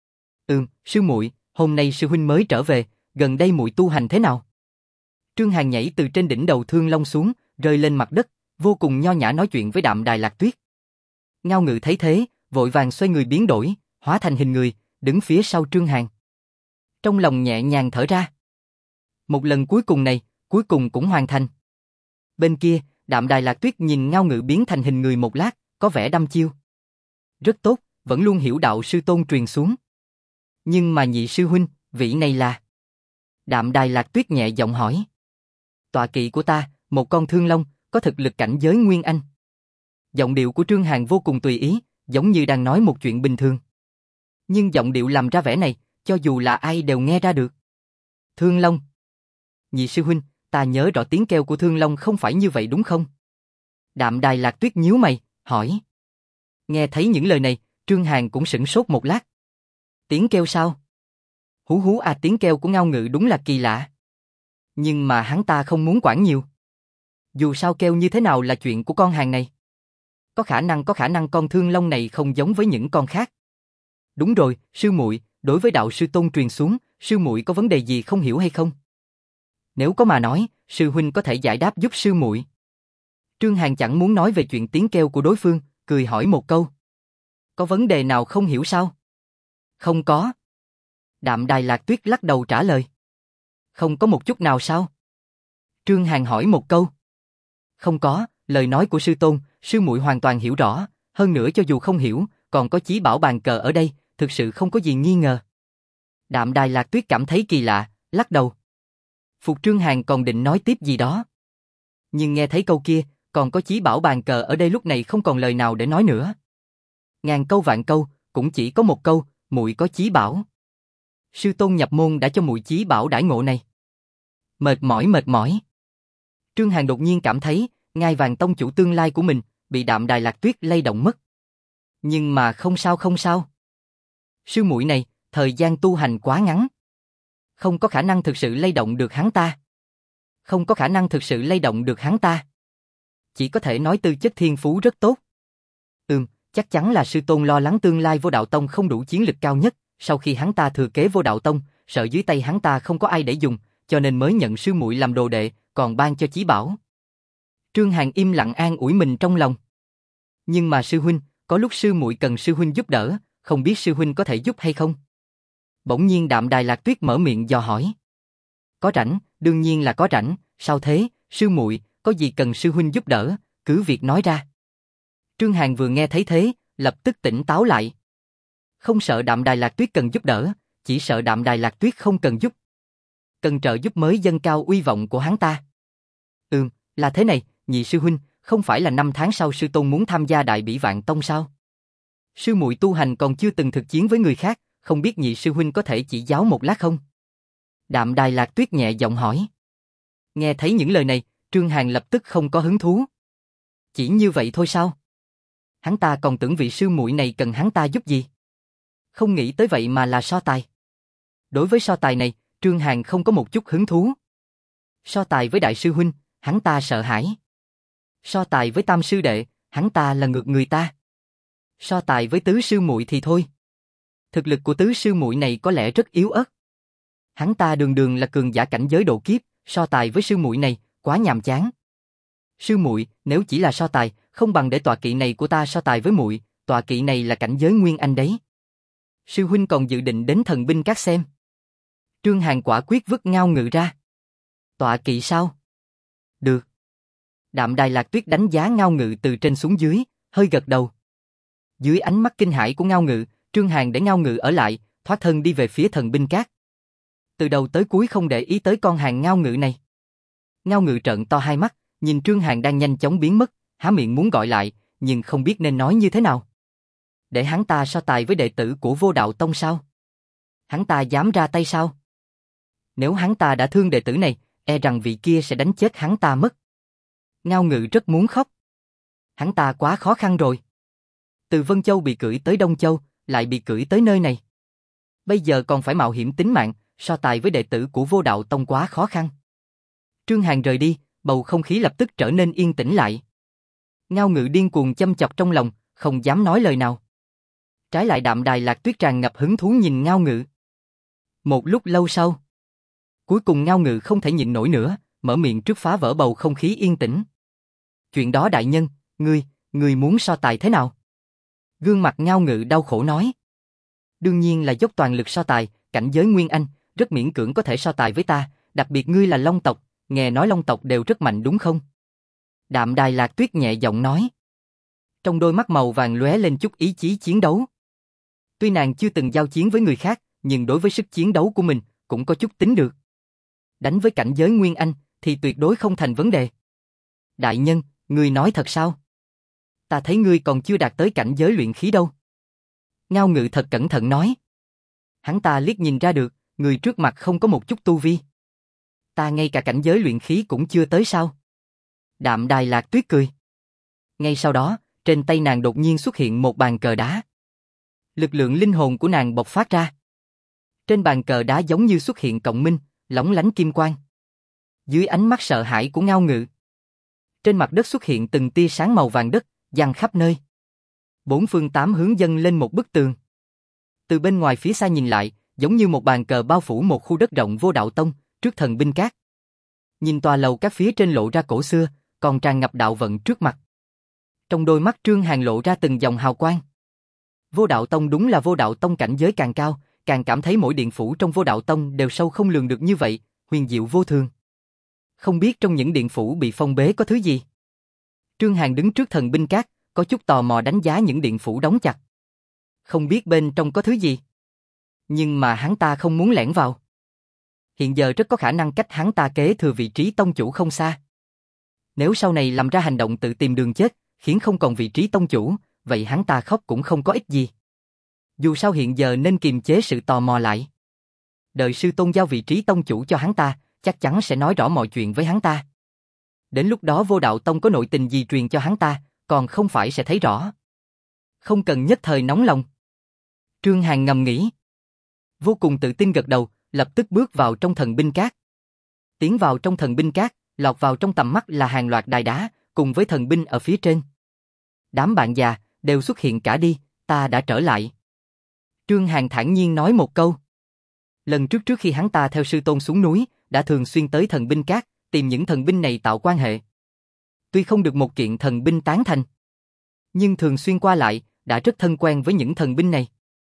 Sư muội, hôm nay sư huynh mới trở về, gần đây muội tu hành thế nào? Trương Hàn nhảy từ trên đỉnh đầu thương long xuống, rơi lên mặt đất, vô cùng nho nhã nói chuyện với Đạm Đài Lạc Tuyết. Ngao Ngự thấy thế, vội vàng xoay người biến đổi, hóa thành hình người, đứng phía sau Trương Hàn. Trong lòng nhẹ nhàng thở ra. Một lần cuối cùng này, cuối cùng cũng hoàn thành. Bên kia, Đạm Đài Lạc Tuyết nhìn Ngao Ngự biến thành hình người một lát, có vẻ đăm chiêu. Rất tốt, vẫn luôn hiểu đạo sư tôn truyền xuống. Nhưng mà nhị sư huynh, vị này là... Đạm Đài Lạc Tuyết nhẹ giọng hỏi. Tọa kỵ của ta, một con thương long, có thực lực cảnh giới Nguyên Anh. Giọng điệu của Trương Hàn vô cùng tùy ý, giống như đang nói một chuyện bình thường. Nhưng giọng điệu làm ra vẻ này, cho dù là ai đều nghe ra được. Thương long. Nhị sư huynh, ta nhớ rõ tiếng kêu của thương long không phải như vậy đúng không? Đạm Đài Lạc Tuyết nhíu mày, hỏi. Nghe thấy những lời này, Trương Hàn cũng sửng sốt một lát. Tiếng kêu sao? Hú hú à, tiếng kêu của Ngao Ngự đúng là kỳ lạ. Nhưng mà hắn ta không muốn quản nhiều. Dù sao kêu như thế nào là chuyện của con hàng này. Có khả năng con thương long này không giống với những con khác. Đúng rồi, sư muội, đối với đạo sư tôn truyền xuống, sư muội có vấn đề gì không hiểu hay không? Nếu có mà nói, sư huynh có thể giải đáp giúp sư muội. Trương Hàn chẳng muốn nói về chuyện tiếng kêu của đối phương, cười hỏi một câu. Có vấn đề nào không hiểu sao? Không có. Đạm Đài Lạc Tuyết lắc đầu trả lời. Không có một chút nào sao? Trương Hàn hỏi một câu. Không có, lời nói của sư tôn, sư muội hoàn toàn hiểu rõ, hơn nữa cho dù không hiểu, còn có chí bảo bàn cờ ở đây, thực sự không có gì nghi ngờ. Đạm Đài Lạc Tuyết cảm thấy kỳ lạ, lắc đầu. Phục Trương Hàn còn định nói tiếp gì đó. Nhưng nghe thấy câu kia, còn có chí bảo bàn cờ ở đây lúc này không còn lời nào để nói nữa. Ngàn câu vạn câu, cũng chỉ có một câu, muội có chí bảo. Sư tôn nhập môn đã cho muội chí bảo đãi ngộ này. Mệt mỏi. Trương Hàn đột nhiên cảm thấy, ngai vàng tông chủ tương lai của mình, bị Đạm Đài Lạc Tuyết lay động mất. Nhưng mà không sao. Sư muội này, thời gian tu hành quá ngắn. Không có khả năng thực sự lay động được hắn ta. Chỉ có thể nói tư chất thiên phú rất tốt. Chắc chắn là sư tôn lo lắng tương lai Vô Đạo Tông không đủ chiến lực cao nhất, sau khi hắn ta thừa kế Vô Đạo Tông, sợ dưới tay hắn ta không có ai để dùng, cho nên mới nhận sư muội làm đồ đệ, còn ban cho chí bảo. Trương Hàn im lặng an ủi mình trong lòng. Nhưng mà sư huynh, có lúc sư muội cần sư huynh giúp đỡ, không biết sư huynh có thể giúp hay không? Bỗng nhiên Đạm Đài Lạc Tuyết mở miệng dò hỏi. Có rảnh, đương nhiên là có rảnh, sao thế, sư muội, có gì cần sư huynh giúp đỡ, cứ việc nói ra. Trương Hàn vừa nghe thấy thế, lập tức tỉnh táo lại. Không sợ Đạm Đài Lạc Tuyết cần giúp đỡ, chỉ sợ Đạm Đài Lạc Tuyết không cần giúp. Cần trợ giúp mới dâng cao uy vọng của hắn ta. Là thế này, nhị sư huynh, không phải là 5 tháng sau sư tôn muốn tham gia Đại Bỉ Vạn Tông sao? Sư muội tu hành còn chưa từng thực chiến với người khác, không biết nhị sư huynh có thể chỉ giáo một lát không? Đạm Đài Lạc Tuyết nhẹ giọng hỏi. Nghe thấy những lời này, Trương Hàn lập tức không có hứng thú. Chỉ như vậy thôi sao? Hắn ta còn tưởng vị sư muội này cần hắn ta giúp gì? Không nghĩ tới vậy mà là so tài. Đối với so tài này, Trương Hàn không có một chút hứng thú. So tài với đại sư huynh, hắn ta sợ hãi. So tài với tam sư đệ, hắn ta là ngược người ta. So tài với tứ sư muội thì thôi. Thực lực của tứ sư muội này có lẽ rất yếu ớt. Hắn ta đường là cường giả cảnh giới độ kiếp, so tài với sư muội này, quá nhàm chán. Sư muội, nếu chỉ là so tài, không bằng để tọa kỵ này của ta so tài với muội, tọa kỵ này là cảnh giới Nguyên Anh đấy. Sư huynh còn dự định đến Thần Binh Các xem. Trương Hàn quả quyết vứt Ngao Ngự ra. Tọa kỵ sao? Được. Đạm Đài Lạc Tuyết đánh giá Ngao Ngự từ trên xuống dưới, hơi gật đầu. Dưới ánh mắt kinh hãi của Ngao Ngự, Trương Hàn để Ngao Ngự ở lại, thoát thân đi về phía thần binh cát. Từ đầu tới cuối không để ý tới con hàng Ngao Ngự này. Ngao Ngự trợn to hai mắt, nhìn Trương Hàn đang nhanh chóng biến mất, há miệng muốn gọi lại, nhưng không biết nên nói như thế nào. Để hắn ta so tài với đệ tử của Vô Đạo Tông sao? Hắn ta dám ra tay sao? Nếu hắn ta đã thương đệ tử này, e rằng vị kia sẽ đánh chết hắn ta mất. Ngao Ngự rất muốn khóc. Hắn ta quá khó khăn rồi. Từ Vân Châu bị cưỡi tới Đông Châu, lại bị cưỡi tới nơi này. Bây giờ còn phải mạo hiểm tính mạng, so tài với đệ tử của Vô Đạo Tông quá khó khăn. Trương Hàn rời đi, bầu không khí lập tức trở nên yên tĩnh lại. Ngao Ngự điên cuồng châm chọc trong lòng, không dám nói lời nào. Trái lại Đạm Đài Lạc Tuyết tràn ngập hứng thú nhìn Ngao Ngự. Một lúc lâu sau, cuối cùng Ngao Ngự không thể nhịn nổi nữa, mở miệng trước phá vỡ bầu không khí yên tĩnh. Chuyện đó đại nhân, ngươi muốn so tài thế nào? Gương mặt Ngao Ngự đau khổ nói. Đương nhiên là dốc toàn lực so tài, cảnh giới Nguyên Anh, rất miễn cưỡng có thể so tài với ta, đặc biệt ngươi là Long tộc, nghe nói Long tộc đều rất mạnh đúng không? Đạm Đài Lạc Tuyết nhẹ giọng nói. Trong đôi mắt màu vàng lóe lên chút ý chí chiến đấu. Tuy nàng chưa từng giao chiến với người khác, nhưng đối với sức chiến đấu của mình, cũng có chút tính được. Đánh với cảnh giới Nguyên Anh, thì tuyệt đối không thành vấn đề. Đại nhân, ngươi nói thật sao? Ta thấy ngươi còn chưa đạt tới cảnh giới luyện khí đâu. Ngao Ngự thật cẩn thận nói. Hắn ta liếc nhìn ra được, người trước mặt không có một chút tu vi. Ta ngay cả cảnh giới luyện khí cũng chưa tới sao? Đạm Đài Lạc Tuyết cười. Ngay sau đó, trên tay nàng đột nhiên xuất hiện một bàn cờ đá. Lực lượng linh hồn của nàng bộc phát ra. Trên bàn cờ đá giống như xuất hiện cộng minh, lóng lánh kim quang. Dưới ánh mắt sợ hãi của Ngao Ngự, trên mặt đất xuất hiện từng tia sáng màu vàng đất, giăng khắp nơi. Bốn phương tám hướng dâng lên một bức tường. Từ bên ngoài phía xa nhìn lại, giống như một bàn cờ bao phủ một khu đất rộng Vô Đạo Tông, trước thần binh cát. Nhìn tòa lầu các phía trên lộ ra cổ xưa, còn tràn ngập đạo vận trước mặt. Trong đôi mắt Trương Hàn lộ ra từng dòng hào quang. Vô Đạo Tông đúng là Vô Đạo Tông, cảnh giới càng cao, càng cảm thấy mỗi điện phủ trong Vô Đạo Tông đều sâu không lường được như vậy, huyền diệu vô thường. Không biết trong những điện phủ bị phong bế có thứ gì? Trương Hàn đứng trước thần binh cát, có chút tò mò đánh giá những điện phủ đóng chặt. Không biết bên trong có thứ gì. Nhưng mà hắn ta không muốn lẻn vào. Hiện giờ rất có khả năng cách hắn ta kế thừa vị trí tông chủ không xa. Nếu sau này làm ra hành động tự tìm đường chết, khiến không còn vị trí tông chủ, vậy hắn ta khóc cũng không có ích gì. Dù sao hiện giờ nên kiềm chế sự tò mò lại. Đợi sư tôn giao vị trí tông chủ cho hắn ta, chắc chắn sẽ nói rõ mọi chuyện với hắn ta. Đến lúc đó Vô Đạo Tông có nội tình gì truyền cho hắn ta, còn không phải sẽ thấy rõ. Không cần nhất thời nóng lòng. Trương Hàn ngầm nghĩ. Vô cùng tự tin gật đầu, lập tức bước vào trong thần binh cát. Tiến vào trong thần binh cát, lọt vào trong tầm mắt là hàng loạt đài đá, cùng với thần binh ở phía trên. Đám bạn già, đều xuất hiện cả đi, ta đã trở lại. Trương Hàn thản nhiên nói một câu. Lần trước khi hắn ta theo sư tôn xuống núi, đã thường xuyên tới thần binh cát, tìm những thần binh này tạo quan hệ. Tuy không được một kiện thần binh tán thành, nhưng thường xuyên qua lại, đã rất thân quen với những thần binh này.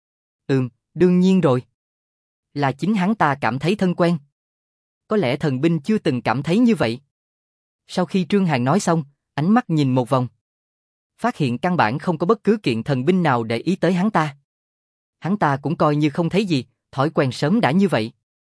Đương nhiên rồi. Là chính hắn ta cảm thấy thân quen. Có lẽ thần binh chưa từng cảm thấy như vậy. Sau khi Trương Hàn nói xong, ánh mắt nhìn một vòng. Phát hiện căn bản không có bất cứ kiện thần binh nào để ý tới hắn ta. Hắn ta cũng coi như không thấy gì, thói quen sớm đã như vậy.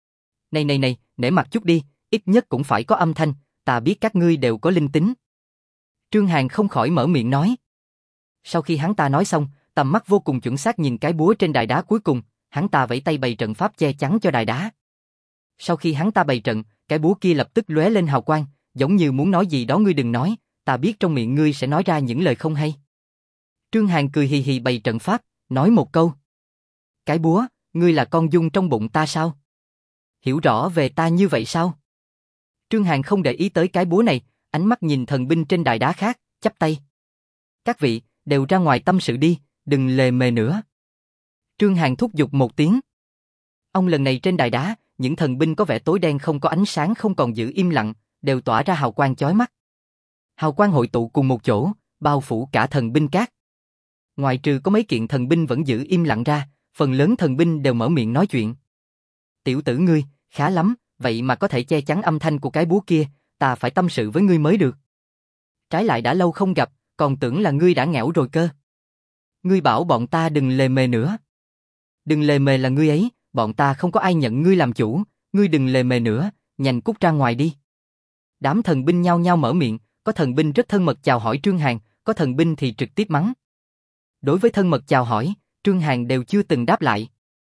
Này, nể mặt chút đi, ít nhất cũng phải có âm thanh, ta biết các ngươi đều có linh tính. Trương Hàn không khỏi mở miệng nói. Sau khi hắn ta nói xong, tầm mắt vô cùng chuẩn xác nhìn cái búa trên đài đá cuối cùng, hắn ta vẫy tay bày trận pháp che chắn cho đài đá. Sau khi hắn ta bày trận, cái búa kia lập tức lóe lên hào quang, giống như muốn nói gì đó, ngươi đừng nói, ta biết trong miệng ngươi sẽ nói ra những lời không hay. Trương Hàn cười hì hì bày trận pháp, nói một câu. Cái búa, ngươi là con dung trong bụng ta sao? Hiểu rõ về ta như vậy sao? Trương Hàn không để ý tới cái búa này, ánh mắt nhìn thần binh trên đài đá khác, chắp tay. Các vị, đều ra ngoài tâm sự đi, đừng lề mề nữa. Trương Hàn thúc giục một tiếng. Ông lần này trên đài đá, những thần binh có vẻ tối đen không có ánh sáng không còn giữ im lặng, đều tỏa ra hào quang chói mắt. Hào quang hội tụ cùng một chỗ, bao phủ cả thần binh cát. Ngoài trừ có mấy kiện thần binh vẫn giữ im lặng ra, phần lớn thần binh đều mở miệng nói chuyện. Tiểu tử ngươi, khá lắm, vậy mà có thể che chắn âm thanh của cái búa kia, ta phải tâm sự với ngươi mới được. Trái lại đã lâu không gặp, còn tưởng là ngươi đã nghẽo rồi cơ. Ngươi bảo bọn ta đừng lề mề nữa. Đừng lề mề là ngươi ấy, bọn ta không có ai nhận ngươi làm chủ, ngươi đừng lề mề nữa, nhanh cút ra ngoài đi. Đám thần binh nhao nhao mở miệng, có thần binh rất thân mật chào hỏi Trương Hàn, có thần binh thì trực tiếp mắng. Đối với thân mật chào hỏi, Trương Hàn đều chưa từng đáp lại.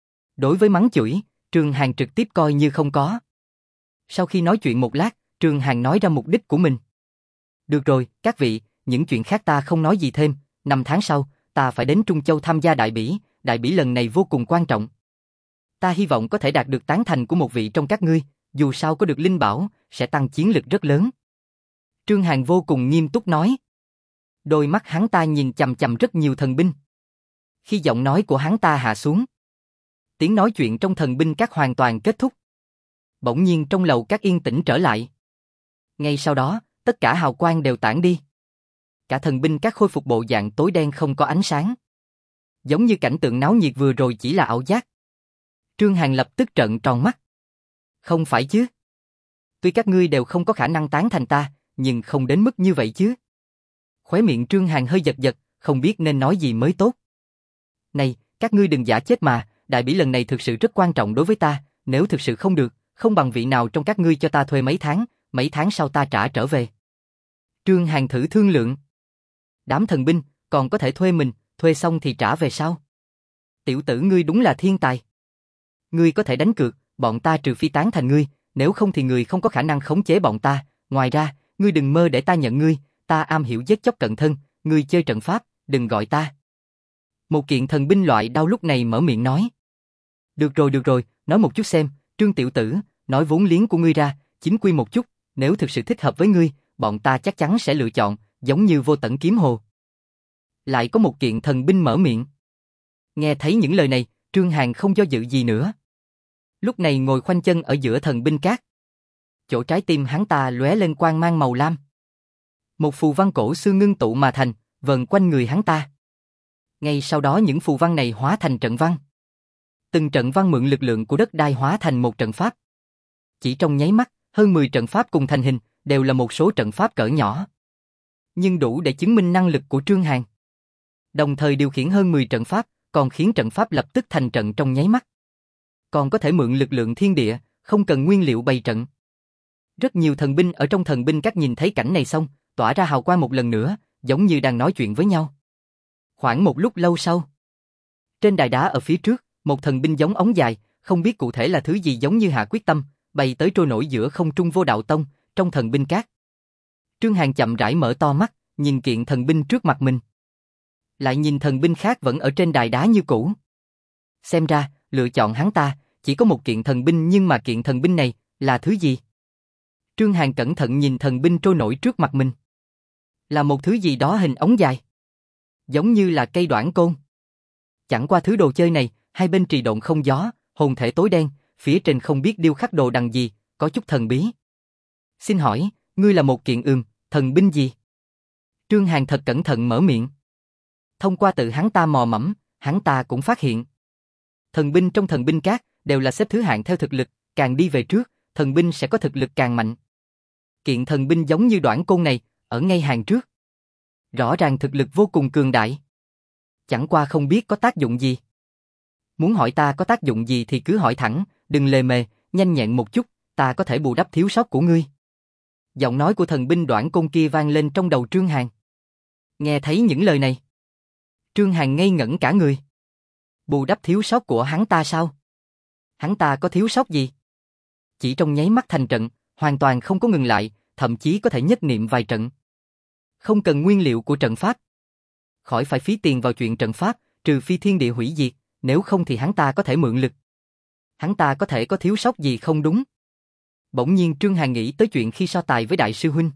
Đối với mắng chửi, Trương Hàn trực tiếp coi như không có. Sau khi nói chuyện một lát, Trương Hàn nói ra mục đích của mình. Được rồi, các vị, những chuyện khác ta không nói gì thêm, 5 tháng sau, ta phải đến Trung Châu tham gia đại bỉ lần này vô cùng quan trọng. Ta hy vọng có thể đạt được tán thành của một vị trong các ngươi, dù sao có được linh bảo, sẽ tăng chiến lực rất lớn. Trương Hàn vô cùng nghiêm túc nói. Đôi mắt hắn ta nhìn chằm chằm rất nhiều thần binh. Khi giọng nói của hắn ta hạ xuống, tiếng nói chuyện trong thần binh các hoàn toàn kết thúc. Bỗng nhiên trong lầu các yên tĩnh trở lại. Ngay sau đó, tất cả hào quang đều tản đi. Cả thần binh các khôi phục bộ dạng tối đen không có ánh sáng. Giống như cảnh tượng náo nhiệt vừa rồi chỉ là ảo giác. Trương Hàn lập tức trợn tròn mắt. Không phải chứ? Tuy các ngươi đều không có khả năng tán thành ta, nhưng không đến mức như vậy chứ. Khóe miệng Trương Hàn hơi giật giật, không biết nên nói gì mới tốt. Này, các ngươi đừng giả chết mà, đại bỉ lần này thực sự rất quan trọng đối với ta, nếu thực sự không được, không bằng vị nào trong các ngươi cho ta thuê mấy tháng sau ta trả trở về. Trương Hàn thử thương lượng. Đám thần binh, còn có thể thuê mình, thuê xong thì trả về sau. Tiểu tử ngươi đúng là thiên tài. Ngươi có thể đánh cược, bọn ta trừ phi tán thành ngươi, nếu không thì ngươi không có khả năng khống chế bọn ta, ngoài ra, ngươi đừng mơ để ta nhận ngươi, ta am hiểu giết chóc cận thân, ngươi chơi trận pháp, đừng gọi ta. Một kiện thần binh loại đao lúc này mở miệng nói. Được rồi, nói một chút xem, Trương tiểu tử, nói vốn liếng của ngươi ra, chính quy một chút, nếu thực sự thích hợp với ngươi, bọn ta chắc chắn sẽ lựa chọn, giống như Vô Tận Kiếm Hồ. Lại có một kiện thần binh mở miệng. Nghe thấy những lời này, Trương Hàn không do dự gì nữa. Lúc này ngồi khoanh chân ở giữa thần binh cát. Chỗ trái tim hắn ta lóe lên quang mang màu lam. Một phù văn cổ xưa ngưng tụ mà thành, vần quanh người hắn ta. Ngay sau đó những phù văn này hóa thành trận văn. Từng trận văn mượn lực lượng của đất đai hóa thành một trận pháp. Chỉ trong nháy mắt, hơn 10 trận pháp cùng thành hình, đều là một số trận pháp cỡ nhỏ. Nhưng đủ để chứng minh năng lực của Trương Hàn. Đồng thời điều khiển hơn 10 trận pháp, còn khiến trận pháp lập tức thành trận trong nháy mắt. Còn có thể mượn lực lượng thiên địa, không cần nguyên liệu bày trận. Rất nhiều thần binh ở trong thần binh các nhìn thấy cảnh này xong, tỏa ra hào quang một lần nữa, giống như đang nói chuyện với nhau. Khoảng một lúc lâu sau, trên đài đá ở phía trước, một thần binh giống ống dài, không biết cụ thể là thứ gì giống như hạ quyết tâm, bay tới trôi nổi giữa không trung Vô Đạo Tông, trong thần binh cát. Trương Hàn chậm rãi mở to mắt, nhìn kiện thần binh trước mặt mình. Lại nhìn thần binh khác vẫn ở trên đài đá như cũ. Xem ra, lựa chọn hắn ta, chỉ có một kiện thần binh nhưng mà kiện thần binh này, là thứ gì? Trương Hàn cẩn thận nhìn thần binh trôi nổi trước mặt mình. Là một thứ gì đó hình ống dài. Giống như là cây đoản côn. Chẳng qua thứ đồ chơi này, hai bên trì độn không gió, hồn thể tối đen, phía trên không biết điêu khắc đồ đằng gì, có chút thần bí. Xin hỏi, ngươi là một kiện thần binh gì? Trương Hàn thật cẩn thận mở miệng. Thông qua tự hắn ta mò mẫm, hắn ta cũng phát hiện. Thần binh trong thần binh cát, đều là xếp thứ hạng theo thực lực, càng đi về trước, thần binh sẽ có thực lực càng mạnh. Kiện thần binh giống như đoản côn này, ở ngay hàng trước. Rõ ràng thực lực vô cùng cường đại. Chẳng qua không biết có tác dụng gì. Muốn hỏi ta có tác dụng gì thì cứ hỏi thẳng, đừng lề mề, nhanh nhẹn một chút, ta có thể bù đắp thiếu sót của ngươi. Giọng nói của thần binh đoản côn kia vang lên trong đầu Trương Hàn. Nghe thấy những lời này, Trương Hàn ngây ngẩn cả người. Bù đắp thiếu sót của hắn ta sao? Hắn ta có thiếu sót gì? Chỉ trong nháy mắt thành trận, hoàn toàn không có ngừng lại, thậm chí có thể nhất niệm vài trận. Không cần nguyên liệu của trận pháp. Khỏi phải phí tiền vào chuyện trận pháp, trừ phi thiên địa hủy diệt, nếu không thì hắn ta có thể mượn lực. Hắn ta có thể có thiếu sót gì không đúng? Bỗng nhiên Trương Hàn nghĩ tới chuyện khi so tài với đại sư huynh.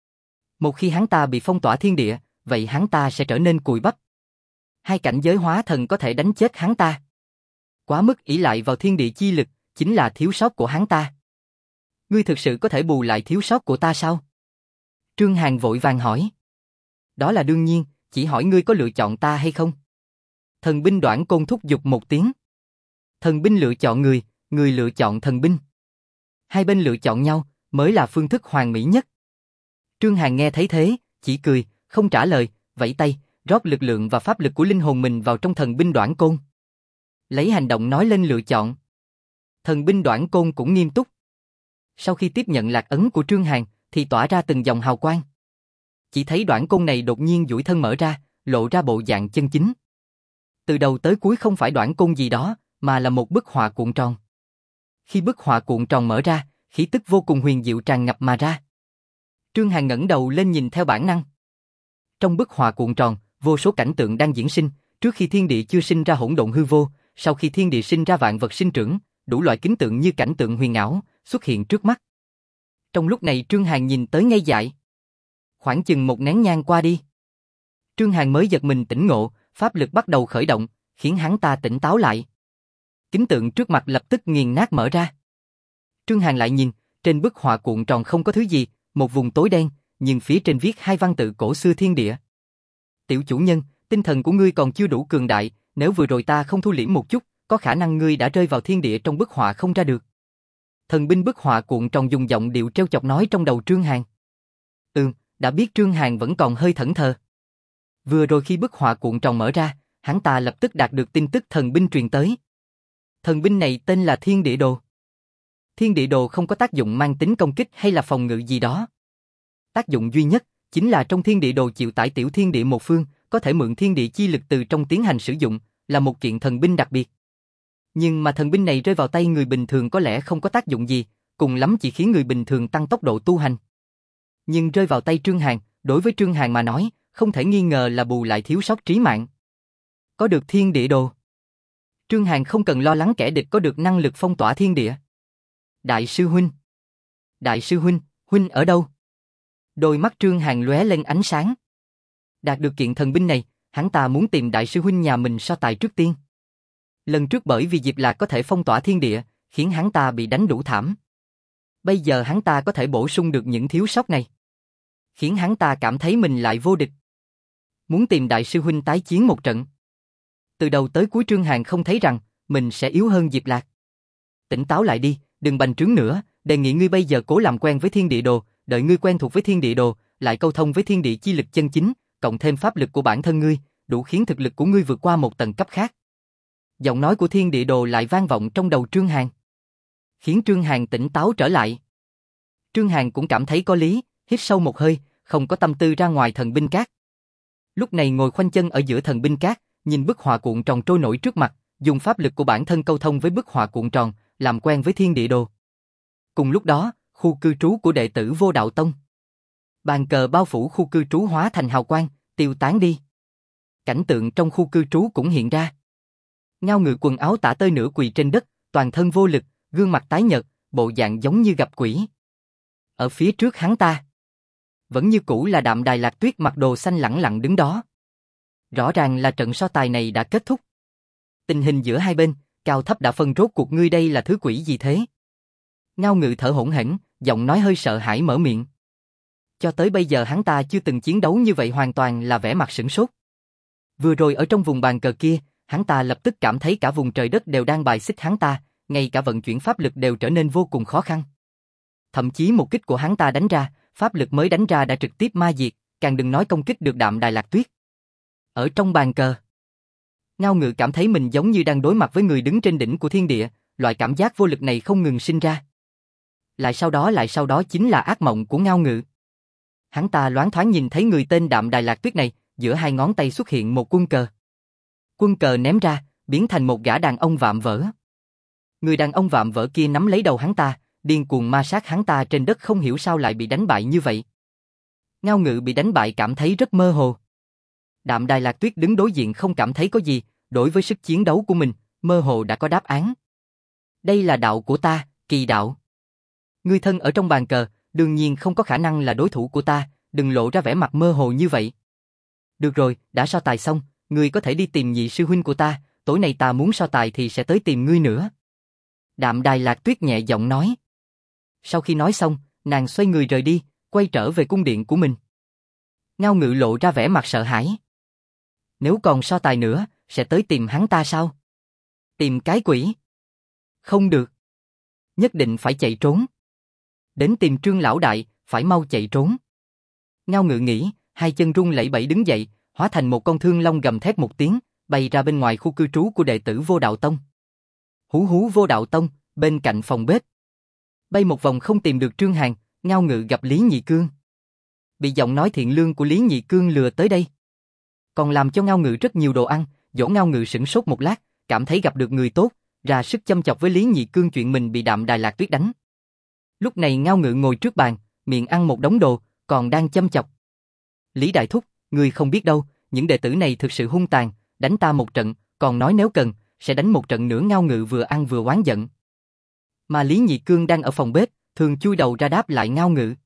Một khi hắn ta bị phong tỏa thiên địa, vậy hắn ta sẽ trở nên cùi bắp. Hai cảnh giới hóa thần có thể đánh chết hắn ta. Quá mức ỷ lại vào thiên địa chi lực, chính là thiếu sót của hắn ta. Ngươi thực sự có thể bù lại thiếu sót của ta sao? Trương Hàn vội vàng hỏi. Đó là đương nhiên, chỉ hỏi ngươi có lựa chọn ta hay không? Thần binh đoản côn thúc giục một tiếng. Thần binh lựa chọn người, người lựa chọn thần binh. Hai bên lựa chọn nhau, mới là phương thức hoàn mỹ nhất. Trương Hàn nghe thấy thế, chỉ cười, không trả lời, vẫy tay, rót lực lượng và pháp lực của linh hồn mình vào trong thần binh Đoản Côn. Lấy hành động nói lên lựa chọn. Thần binh Đoản Côn cũng nghiêm túc. Sau khi tiếp nhận lạc ấn của Trương Hàn, thì tỏa ra từng dòng hào quang. Chỉ thấy Đoản Côn này đột nhiên duỗi thân mở ra, lộ ra bộ dạng chân chính. Từ đầu tới cuối không phải Đoản Côn gì đó, mà là một bức họa cuộn tròn. Khi bức họa cuộn tròn mở ra, khí tức vô cùng huyền diệu tràn ngập mà ra. Trương Hàn ngẩng đầu lên nhìn theo bản năng. Trong bức họa cuộn tròn, vô số cảnh tượng đang diễn sinh, trước khi thiên địa chưa sinh ra hỗn độn hư vô, sau khi thiên địa sinh ra vạn vật sinh trưởng, đủ loại kính tượng như cảnh tượng huyền ảo xuất hiện trước mắt. Trong lúc này Trương Hàn nhìn tới ngây dại. Khoảng chừng một nén nhang qua đi, Trương Hàn mới giật mình tỉnh ngộ, pháp lực bắt đầu khởi động, khiến hắn ta tỉnh táo lại. Kính tượng trước mặt lập tức nghiền nát mở ra. Trương Hàn lại nhìn, trên bức họa cuộn tròn không có thứ gì, một vùng tối đen, nhưng phía trên viết hai văn tự cổ xưa thiên địa. Tiểu chủ nhân, tinh thần của ngươi còn chưa đủ cường đại, nếu vừa rồi ta không thu liễm một chút, có khả năng ngươi đã rơi vào thiên địa trong bức họa không ra được. Thần binh bức họa cuộn tròn dùng giọng điệu trêu chọc nói trong đầu Trương Hàn. Đã biết Trương Hàn vẫn còn hơi thẫn thờ. Vừa rồi khi bức họa cuộn tròn mở ra, hắn ta lập tức đạt được tin tức thần binh truyền tới. Thần binh này tên là Thiên Địa Đồ. Thiên Địa Đồ không có tác dụng mang tính công kích hay là phòng ngự gì đó. Tác dụng duy nhất chính là trong Thiên Địa Đồ chịu tải tiểu thiên địa một phương, có thể mượn thiên địa chi lực từ trong tiến hành sử dụng, là một kiện thần binh đặc biệt. Nhưng mà thần binh này rơi vào tay người bình thường có lẽ không có tác dụng gì, cùng lắm chỉ khiến người bình thường tăng tốc độ tu hành. Nhưng rơi vào tay Trương Hàn, đối với Trương Hàn mà nói, không thể nghi ngờ là bù lại thiếu sót trí mạng. Có được Thiên Địa Đồ, Trương Hàn không cần lo lắng kẻ địch có được năng lực phong tỏa thiên địa. Đại sư huynh, Đại sư huynh, huynh ở đâu? Đôi mắt Trương Hàn lóe lên ánh sáng. Đạt được kiện thần binh này, hắn ta muốn tìm đại sư huynh nhà mình so tài trước tiên. Lần trước bởi vì Diệp Lạc có thể phong tỏa thiên địa, khiến hắn ta bị đánh đủ thảm. Bây giờ hắn ta có thể bổ sung được những thiếu sót này, khiến hắn ta cảm thấy mình lại vô địch. Muốn tìm đại sư huynh tái chiến một trận. Từ đầu tới cuối Trương Hàn không thấy rằng mình sẽ yếu hơn Diệp Lạc. Tỉnh táo lại đi, đừng bành trướng nữa, đề nghị ngươi bây giờ cố làm quen với Thiên Địa Đồ, đợi ngươi quen thuộc với Thiên Địa Đồ, lại câu thông với thiên địa chi lực chân chính, cộng thêm pháp lực của bản thân ngươi, đủ khiến thực lực của ngươi vượt qua một tầng cấp khác. Giọng nói của Thiên Địa Đồ lại vang vọng trong đầu Trương Hàn, khiến Trương Hàn tỉnh táo trở lại. Trương Hàn cũng cảm thấy có lý, hít sâu một hơi, không có tâm tư ra ngoài thần binh cát. Lúc này ngồi khoanh chân ở giữa thần binh cát, nhìn bức họa cuộn tròn trôi nổi trước mặt, dùng pháp lực của bản thân câu thông với bức họa cuộn tròn, làm quen với Thiên Địa Đồ. Cùng lúc đó, khu cư trú của đệ tử Vô Đạo Tông. Bàn cờ bao phủ khu cư trú hóa thành hào quang, tiêu tán đi. Cảnh tượng trong khu cư trú cũng hiện ra. Ngao Ngự quần áo tả tơi nửa quỳ trên đất, toàn thân vô lực, gương mặt tái nhợt, bộ dạng giống như gặp quỷ. Ở phía trước hắn ta, vẫn như cũ là Đạm Đài Lạc Tuyết mặc đồ xanh lẳng lặng đứng đó. Rõ ràng là trận so tài này đã kết thúc. Tình hình giữa hai bên, cao thấp đã phân rốt cuộc ngươi đây là thứ quỷ gì thế? Ngao Ngự thở hổn hển, giọng nói hơi sợ hãi mở miệng. Cho tới bây giờ hắn ta chưa từng chiến đấu như vậy, hoàn toàn là vẻ mặt sửng sốt. Vừa rồi ở trong vùng bàn cờ kia, hắn ta lập tức cảm thấy cả vùng trời đất đều đang bài xích hắn ta, ngay cả vận chuyển pháp lực đều trở nên vô cùng khó khăn. Thậm chí một kích của hắn ta đánh ra, pháp lực mới đánh ra đã trực tiếp ma diệt, càng đừng nói công kích được Đạm Đài Lạc Tuyết. Ở trong bàn cờ, Ngao Ngự cảm thấy mình giống như đang đối mặt với người đứng trên đỉnh của thiên địa, loại cảm giác vô lực này không ngừng sinh ra. Lại sau đó chính là ác mộng của Ngao Ngự. Hắn ta loáng thoáng nhìn thấy người tên Đạm Đài Lạc Tuyết này, giữa hai ngón tay xuất hiện một quân cờ. Quân cờ ném ra, biến thành một gã đàn ông vạm vỡ. Người đàn ông vạm vỡ kia nắm lấy đầu hắn ta, điên cuồng ma sát hắn ta trên đất, không hiểu sao lại bị đánh bại như vậy. Ngao Ngự bị đánh bại cảm thấy rất mơ hồ. Đạm Đài Lạc Tuyết đứng đối diện không cảm thấy có gì, đối với sức chiến đấu của mình, mơ hồ đã có đáp án. Đây là đạo của ta, Kỳ đạo. Ngươi thân ở trong bàn cờ, đương nhiên không có khả năng là đối thủ của ta, đừng lộ ra vẻ mặt mơ hồ như vậy. Được rồi, đã so tài xong, ngươi có thể đi tìm nhị sư huynh của ta, tối nay ta muốn so tài thì sẽ tới tìm ngươi nữa. Đạm Đài Lạc Tuyết nhẹ giọng nói. Sau khi nói xong, nàng xoay người rời đi, quay trở về cung điện của mình. Ngao Ngự lộ ra vẻ mặt sợ hãi. Nếu còn so tài nữa, sẽ tới tìm hắn ta sao? Tìm cái quỷ? Không được. Nhất định phải chạy trốn. Đến tìm Trương lão đại, phải mau chạy trốn. Ngao Ngự nghĩ, hai chân run lẩy bẩy đứng dậy, hóa thành một con thương long gầm thét một tiếng, bay ra bên ngoài khu cư trú của đệ tử Vô Đạo Tông. Hú hú Vô Đạo Tông, bên cạnh phòng bếp. Bay một vòng không tìm được Trương Hàn, Ngao Ngự gặp Lý Nhị Cương. Bị giọng nói thiện lương của Lý Nhị Cương lừa tới đây. Còn làm cho Ngao Ngự rất nhiều đồ ăn, dỗ Ngao Ngự sửng sốt một lát, cảm thấy gặp được người tốt, ra sức châm chọc với Lý Nhị Cương chuyện mình bị Đạm Đài Lạc Tuyết đánh. Lúc này Ngao Ngự ngồi trước bàn, miệng ăn một đống đồ, còn đang châm chọc. Lý Đại Thúc, ngươi không biết đâu, những đệ tử này thực sự hung tàn, đánh ta một trận, còn nói nếu cần, sẽ đánh một trận nữa. Ngao Ngự vừa ăn vừa oán giận. Mà Lý Nhị Cương đang ở phòng bếp, thường chui đầu ra đáp lại Ngao Ngự.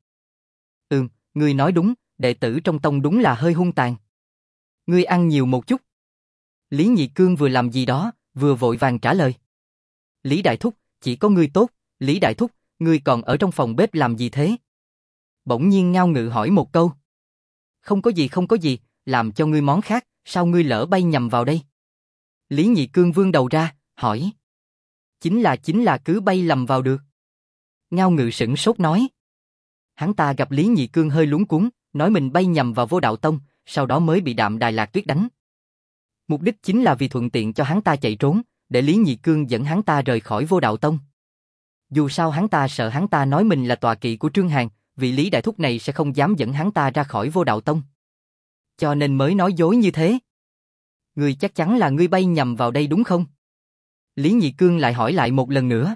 Ngươi nói đúng, đệ tử trong tông đúng là hơi hung tàn. Ngươi ăn nhiều một chút. Lý Nhị Cương vừa làm gì đó, vừa vội vàng trả lời. Lý Đại Thúc, chỉ có ngươi tốt, Lý Đại Thúc, ngươi còn ở trong phòng bếp làm gì thế? Bỗng nhiên Ngao Ngự hỏi một câu. Không có gì, làm cho ngươi món khác, sao ngươi lỡ bay nhầm vào đây? Lý Nhị Cương vươn đầu ra, hỏi. Chính là cứ bay lầm vào được. Ngao Ngự sửng sốt nói. Hắn ta gặp Lý Nhị Cương hơi luống cuống, nói mình bay nhầm vào Vô Đạo Tông, sau đó mới bị Đạm Đài Lạc Tuyết đánh. Mục đích chính là vì thuận tiện cho hắn ta chạy trốn, để Lý Nhị Cương dẫn hắn ta rời khỏi Vô Đạo Tông. Dù sao hắn ta sợ hắn ta nói mình là tọa kỵ của Trương Hàn, vị Lý Đại Thúc này sẽ không dám dẫn hắn ta ra khỏi Vô Đạo Tông. Cho nên mới nói dối như thế. Ngươi chắc chắn là ngươi bay nhầm vào đây đúng không? Lý Nhị Cương lại hỏi lại một lần nữa.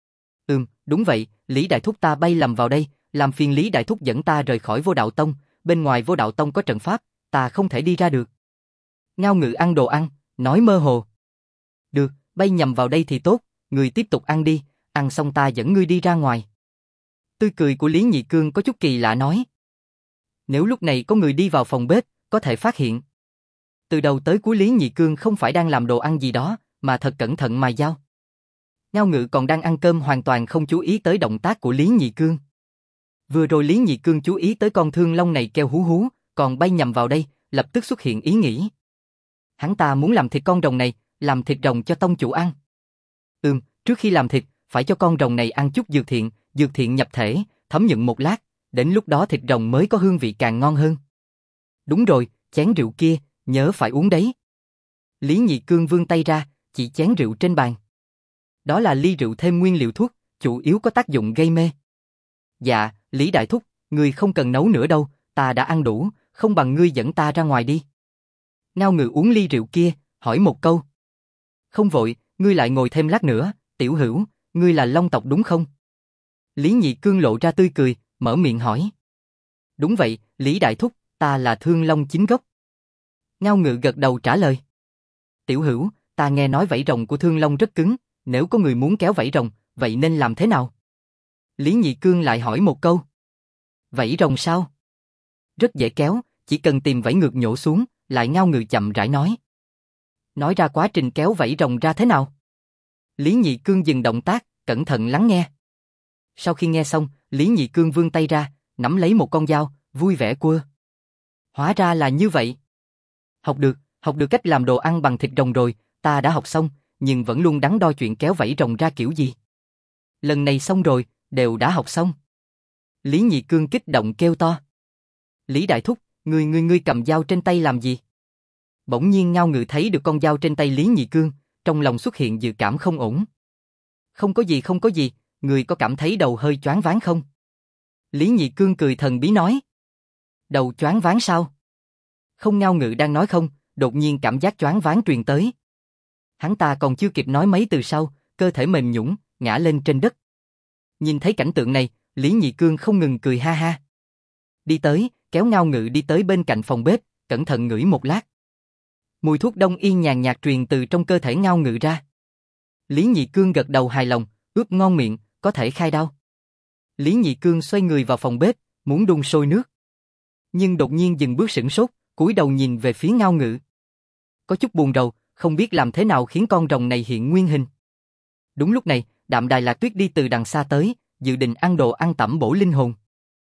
Đúng vậy, Lý Đại Thúc ta bay lầm vào đây, làm phiền Lý Đại Thúc dẫn ta rời khỏi Vô Đạo Tông, bên ngoài Vô Đạo Tông có trận pháp, ta không thể đi ra được. Ngao Ngự ăn đồ ăn, nói mơ hồ. Được, bay nhầm vào đây thì tốt, ngươi tiếp tục ăn đi, ăn xong ta dẫn ngươi đi ra ngoài. Tươi cười của Lý Nhị Cương có chút kỳ lạ nói. Nếu lúc này có người đi vào phòng bếp, có thể phát hiện. Từ đầu tới cuối Lý Nhị Cương không phải đang làm đồ ăn gì đó, mà thật cẩn thận mài dao. Ngao Ngự còn đang ăn cơm hoàn toàn không chú ý tới động tác của Lý Nhị Cương. Vừa rồi Lý Nhị Cương chú ý tới con thương long này kêu hú hú, còn bay nhầm vào đây, lập tức xuất hiện ý nghĩ. Hắn ta muốn làm thịt con rồng này, làm thịt rồng cho tông chủ ăn. Trước khi làm thịt, phải cho con rồng này ăn chút dược thiện nhập thể, thấm nhuận một lát, đến lúc đó thịt rồng mới có hương vị càng ngon hơn. Đúng rồi, chén rượu kia, nhớ phải uống đấy. Lý Nhị Cương vươn tay ra, chỉ chén rượu trên bàn. Đó là ly rượu thêm nguyên liệu thuốc, chủ yếu có tác dụng gây mê. Dạ, Lý Đại Thúc, ngươi không cần nấu nữa đâu, ta đã ăn đủ, không bằng ngươi dẫn ta ra ngoài đi. Ngao Ngự uống ly rượu kia, hỏi một câu. Không vội, ngươi lại ngồi thêm lát nữa, Tiểu Hữu, ngươi là Long tộc đúng không? Lý Nhị Cương lộ ra tươi cười, mở miệng hỏi. Đúng vậy, Lý Đại Thúc, ta là Thương Long chính gốc. Ngao Ngự gật đầu trả lời. Tiểu Hữu, ta nghe nói vảy rồng của Thương Long rất cứng, nếu có người muốn kéo vảy rồng, vậy nên làm thế nào? Lý Nhị Cương lại hỏi một câu. Vảy rồng sao? Rất dễ kéo, chỉ cần tìm vảy ngược nhổ xuống, lại Ngao Ngự chậm rãi nói. Nói ra quá trình kéo vảy rồng ra thế nào? Lý Nhị Cương dừng động tác, cẩn thận lắng nghe. Sau khi nghe xong, Lý Nhị Cương vươn tay ra, nắm lấy một con dao, vui vẻ quơ. Hóa ra là như vậy. Học được cách làm đồ ăn bằng thịt rồng rồi, ta đã học xong, nhưng vẫn luôn đắn đo chuyện kéo vảy rồng ra kiểu gì. Lần này xong rồi, đều đã học xong. Lý Nhị Cương kích động kêu to. Lý Đại Thúc, ngươi cầm dao trên tay làm gì? Bỗng nhiên Ngao Ngự thấy được con dao trên tay Lý Nhị Cương, trong lòng xuất hiện dự cảm không ổn. Không có gì, ngươi có cảm thấy đầu hơi choáng váng không? Lý Nhị Cương cười thần bí nói. Đầu choáng váng sao? Không, Ngao Ngự đang nói không, đột nhiên cảm giác choáng váng truyền tới. Hắn ta còn chưa kịp nói mấy từ sau, cơ thể mềm nhũn, ngã lên trên đất. Nhìn thấy cảnh tượng này, Lý Nhị Cương không ngừng cười ha ha. Đi tới, kéo Ngao Ngự đi tới bên cạnh phòng bếp, cẩn thận ngửi một lát. Mùi thuốc đông y nhàn nhạt truyền từ trong cơ thể Ngao Ngự ra. Lý Nhị Cương gật đầu hài lòng, ướp ngon miệng, có thể khai đao. Lý Nhị Cương xoay người vào phòng bếp, muốn đun sôi nước. Nhưng đột nhiên dừng bước sửng sốt, cúi đầu nhìn về phía Ngao Ngự. Có chút buồn rầu, không biết làm thế nào khiến con rồng này hiện nguyên hình. Đúng lúc này, Đạm Đài Lạc Tuyết đi từ đằng xa tới, dự định ăn đồ ăn tẩm bổ linh hồn.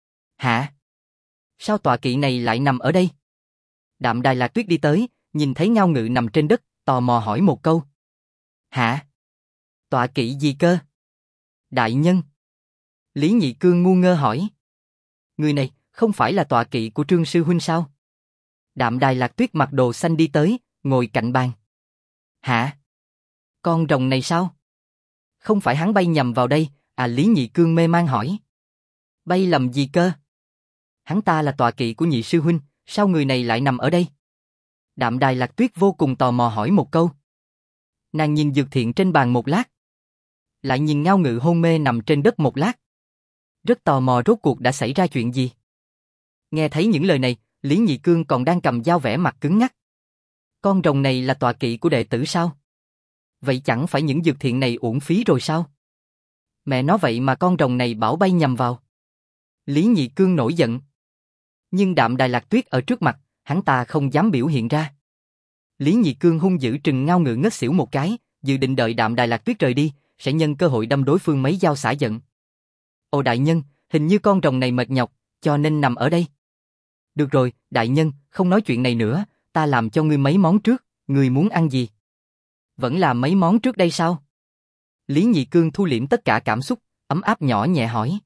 Hả? Sao tọa kỵ này lại nằm ở đây? Đạm Đài Lạc Tuyết đi tới, nhìn thấy Ngao Ngự nằm trên đất, tò mò hỏi một câu. Hả? Tọa kỵ gì cơ? Đại nhân. Lý Nhị Cương ngu ngơ hỏi. Người này không phải là tọa kỵ của Trương sư huynh sao? Đạm Đài Lạc Tuyết mặc đồ xanh đi tới, ngồi cạnh bàn. Hả? Con rồng này sao? Không phải hắn bay nhầm vào đây, à? Lý Nhị Cương mê man hỏi. Bay lầm gì cơ? Hắn ta là tọa kỵ của nhị sư huynh, sao người này lại nằm ở đây? Đạm Đài Lạc Tuyết vô cùng tò mò hỏi một câu. Nàng nhìn Dược Thiện trên bàn một lát. Lại nhìn Ngao Ngự hôn mê nằm trên đất một lát. Rất tò mò rốt cuộc đã xảy ra chuyện gì. Nghe thấy những lời này, Lý Nhị Cương còn đang cầm dao vẻ mặt cứng ngắc. Con rồng này là tọa kỵ của đệ tử sao? Vậy chẳng phải những Dược Thiện này uổng phí rồi sao? Mẹ nói vậy mà con rồng này bảo bay nhầm vào. Lý Nhị Cương nổi giận. Nhưng Đạm Đài Lạc Tuyết ở trước mặt, hắn ta không dám biểu hiện ra. Lý Nhị Cương hung dữ trừng Ngao Ngự ngất xỉu một cái, dự định đợi Đạm Đài Lạc Tuyết rời đi, sẽ nhân cơ hội đâm đối phương mấy dao xả giận. Ồ đại nhân, hình như con rồng này mệt nhọc, cho nên nằm ở đây. Được rồi, đại nhân, không nói chuyện này nữa, ta làm cho ngươi mấy món trước, ngươi muốn ăn gì? Vẫn là mấy món trước đây sao? Lý Nhị Cương thu liễm tất cả cảm xúc, ấm áp nhỏ nhẹ hỏi.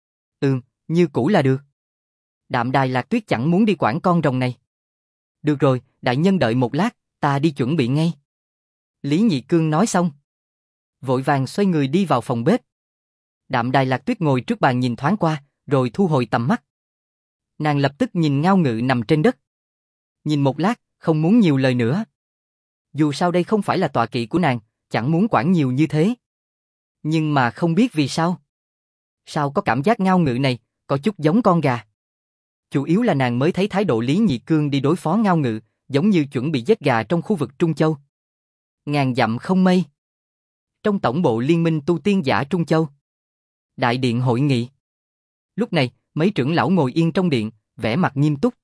Như cũ là được. Đạm Đài Lạc Tuyết chẳng muốn đi quản con rồng này. Được rồi, đại nhân đợi một lát, ta đi chuẩn bị ngay. Lý Nhị Cương nói xong. Vội vàng xoay người đi vào phòng bếp. Đạm Đài Lạc Tuyết ngồi trước bàn nhìn thoáng qua, rồi thu hồi tầm mắt. Nàng lập tức nhìn Ngao Ngự nằm trên đất. Nhìn một lát, không muốn nhiều lời nữa. Dù sao đây không phải là tọa kỵ của nàng, chẳng muốn quản nhiều như thế. Nhưng mà không biết vì sao. Sao có cảm giác Ngao Ngự này, có chút giống con gà. Chủ yếu là nàng mới thấy thái độ Lý Nhị Cương đi đối phó Ngao Ngự, giống như chuẩn bị giết gà trong khu vực Trung Châu. Ngàn dặm không mây. Trong tổng bộ Liên minh tu tiên giả Trung Châu. Đại điện hội nghị. Lúc này, mấy trưởng lão ngồi yên trong điện, vẻ mặt nghiêm túc.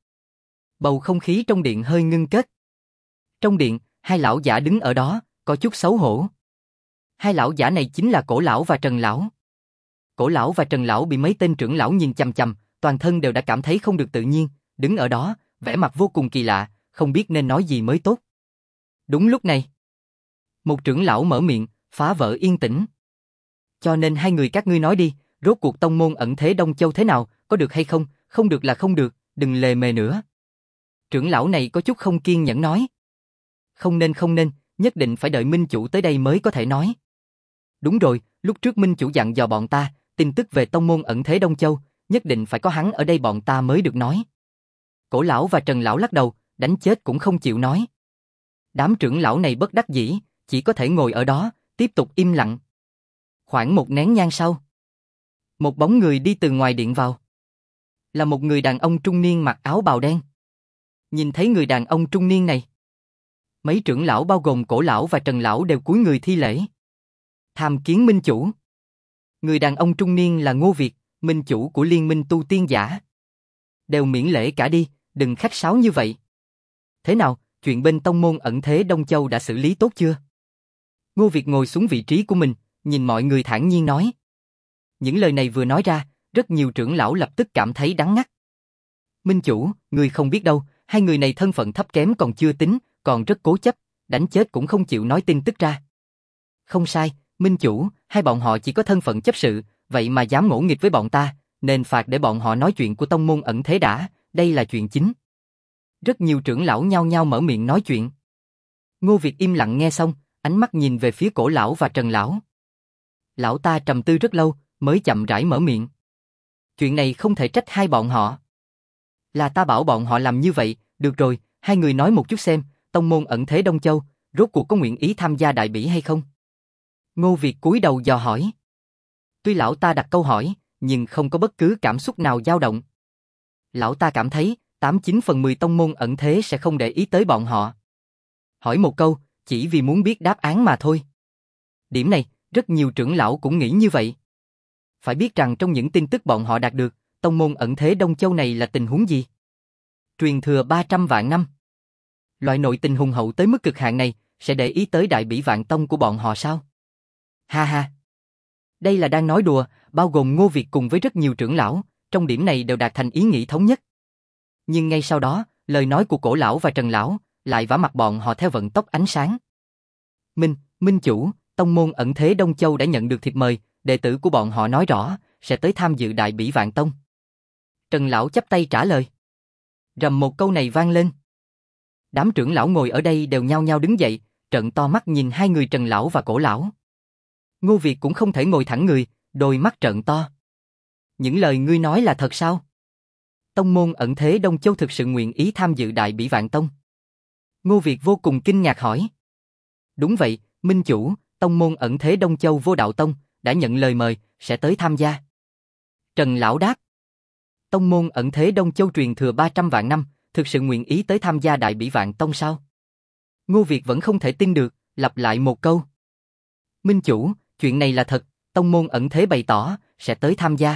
Bầu không khí trong điện hơi ngưng kết. Trong điện, hai lão giả đứng ở đó, có chút xấu hổ. Hai lão giả này chính là Cổ lão và Trần lão. Cổ lão và Trần lão bị mấy tên trưởng lão nhìn chằm chằm, toàn thân đều đã cảm thấy không được tự nhiên, đứng ở đó, vẻ mặt vô cùng kỳ lạ, không biết nên nói gì mới tốt. Đúng lúc này, một trưởng lão mở miệng, phá vỡ yên tĩnh. Cho nên hai người các ngươi nói đi, rốt cuộc tông môn ẩn thế Đông Châu thế nào, có được hay không, không được là không được, đừng lề mề nữa. Trưởng lão này có chút không kiên nhẫn nói. Không nên, nhất định phải đợi minh chủ tới đây mới có thể nói. Đúng rồi, lúc trước minh chủ dặn dò bọn ta, tin tức về tông môn ẩn thế Đông Châu, nhất định phải có hắn ở đây bọn ta mới được nói. Cổ lão và Trần lão lắc đầu, đánh chết cũng không chịu nói. Đám trưởng lão này bất đắc dĩ, chỉ có thể ngồi ở đó, tiếp tục im lặng. Khoảng một nén nhang sau, một bóng người đi từ ngoài điện vào. Là một người đàn ông trung niên mặc áo bào đen. Nhìn thấy người đàn ông trung niên này, mấy trưởng lão bao gồm Cổ lão và Trần lão đều cúi người thi lễ. Tham kiến minh chủ. Người đàn ông trung niên là Ngô Việt, minh chủ của Liên minh tu tiên giả. Đều miễn lễ cả đi, đừng khách sáo như vậy. Thế nào, chuyện bên tông môn ẩn thế Đông Châu đã xử lý tốt chưa? Ngô Việt ngồi xuống vị trí của mình, nhìn mọi người thản nhiên nói. Những lời này vừa nói ra, rất nhiều trưởng lão lập tức cảm thấy đắng ngắt. Minh chủ, người không biết đâu, hai người này thân phận thấp kém còn chưa tính, còn rất cố chấp, đánh chết cũng không chịu nói tin tức ra. Không sai, minh chủ, hai bọn họ chỉ có thân phận chấp sự, vậy mà dám ngỗ nghịch với bọn ta, nên phạt để bọn họ nói chuyện của tông môn ẩn thế đã, đây là chuyện chính. Rất nhiều trưởng lão nhao nhao mở miệng nói chuyện. Ngô Việt im lặng nghe xong, ánh mắt nhìn về phía Cổ lão và Trần lão. Lão ta trầm tư rất lâu, mới chậm rãi mở miệng. Chuyện này không thể trách hai bọn họ. Là ta bảo bọn họ làm như vậy, được rồi, hai người nói một chút xem, tông môn ẩn thế Đông Châu, rốt cuộc có nguyện ý tham gia đại bỉ hay không? Ngô Việt cúi đầu dò hỏi. Tuy lão ta đặt câu hỏi, nhưng không có bất cứ cảm xúc nào dao động. Lão ta cảm thấy, 89 phần 10 tông môn ẩn thế sẽ không để ý tới bọn họ. Hỏi một câu, chỉ vì muốn biết đáp án mà thôi. Điểm này, rất nhiều trưởng lão cũng nghĩ như vậy. Phải biết rằng trong những tin tức bọn họ đạt được, tông môn ẩn thế Đông Châu này là tình huống gì? Truyền thừa 300 vạn năm. Loại nội tình hùng hậu tới mức cực hạn này, sẽ để ý tới đại bỉ vạn tông của bọn họ sao? Ha ha. Đây là đang nói đùa, bao gồm Ngô Việt cùng với rất nhiều trưởng lão, trong điểm này đều đạt thành ý nghĩ thống nhất. Nhưng ngay sau đó, lời nói của Cổ lão và Trần lão lại vả mặt bọn họ theo vận tốc ánh sáng. Minh chủ, tông môn ẩn thế Đông Châu đã nhận được thiệp mời, đệ tử của bọn họ nói rõ, sẽ tới tham dự Đại Bỉ Vạn Tông. Trần lão chắp tay trả lời. Rầm một câu này vang lên. Đám trưởng lão ngồi ở đây đều nhao nhao đứng dậy, trợn to mắt nhìn hai người Trần lão và Cổ lão. Ngô Việt cũng không thể ngồi thẳng người, đôi mắt trợn to. Những lời ngươi nói là thật sao? Tông môn ẩn thế Đông Châu thực sự nguyện ý tham dự Đại Bỉ Vạn Tông? Ngô Việt vô cùng kinh ngạc hỏi. Đúng vậy, minh chủ, tông môn ẩn thế Đông Châu Vô Đạo Tông đã nhận lời mời, sẽ tới tham gia. Trần lão đáp. Tông môn ẩn thế Đông Châu truyền thừa 300 vạn năm, thực sự nguyện ý tới tham gia Đại Bỉ Vạn Tông sao? Ngô Việt vẫn không thể tin được, lặp lại một câu. Minh chủ, chuyện này là thật, tông môn ẩn thế bày tỏ, sẽ tới tham gia.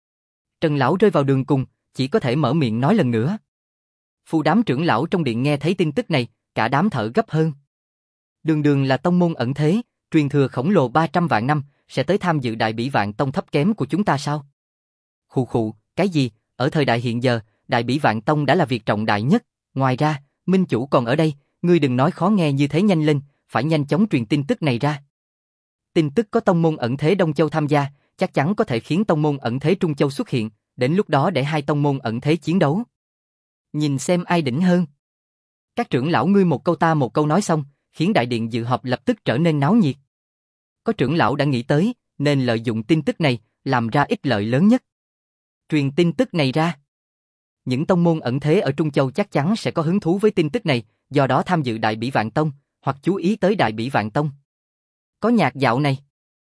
Trần lão rơi vào đường cùng, chỉ có thể mở miệng nói lần nữa. Phù đám trưởng lão trong điện nghe thấy tin tức này, cả đám thở gấp hơn. Đường đường là tông môn ẩn thế, truyền thừa khổng lồ 300 vạn năm, sẽ tới tham dự Đại Bỉ Vạn Tông thấp kém của chúng ta sao? Khụ khụ, cái gì, ở thời đại hiện giờ, Đại Bỉ Vạn Tông đã là việc trọng đại nhất, ngoài ra, minh chủ còn ở đây, ngươi đừng nói khó nghe như thế, nhanh lên, phải nhanh chóng truyền tin tức này ra. Tin tức có tông môn ẩn thế Đông Châu tham gia, chắc chắn có thể khiến tông môn ẩn thế Trung Châu xuất hiện, đến lúc đó để hai tông môn ẩn thế chiến đấu. Nhìn xem ai đỉnh hơn. Các trưởng lão ngươi một câu ta một câu nói xong, khiến đại điện dự họp lập tức trở nên náo nhiệt. Có trưởng lão đã nghĩ tới, nên lợi dụng tin tức này, làm ra ích lợi lớn nhất. Truyền tin tức này ra. Những tông môn ẩn thế ở Trung Châu chắc chắn sẽ có hứng thú với tin tức này, do đó tham dự Đại Bỉ Vạn Tông, hoặc chú ý tới Đại Bỉ Vạn Tông. Có nhạc dạo này,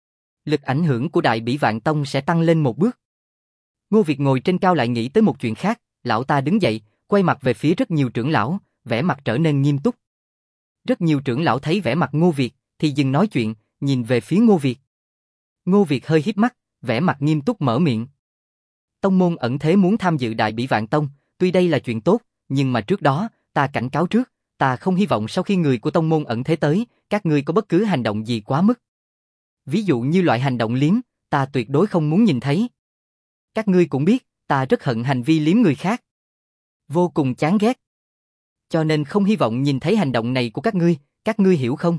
lực ảnh hưởng của Đại Bỉ Vạn Tông sẽ tăng lên một bước. Ngô Việt ngồi trên cao lại nghĩ tới một chuyện khác, lão ta đứng dậy, quay mặt về phía rất nhiều trưởng lão, vẻ mặt trở nên nghiêm túc. Rất nhiều trưởng lão thấy vẻ mặt Ngô Việt, thì dừng nói chuyện, nhìn về phía Ngô Việt. Ngô Việt hơi híp mắt, vẻ mặt nghiêm túc mở miệng. Tông môn ẩn thế muốn tham dự Đại Bỉ Vạn Tông, tuy đây là chuyện tốt, nhưng mà trước đó, ta cảnh cáo trước, ta không hy vọng sau khi người của tông môn ẩn thế tới, các ngươi có bất cứ hành động gì quá mức. Ví dụ như loại hành động liếm, ta tuyệt đối không muốn nhìn thấy. Các ngươi cũng biết, ta rất hận hành vi liếm người khác. Vô cùng chán ghét. Cho nên không hy vọng nhìn thấy hành động này của các ngươi hiểu không?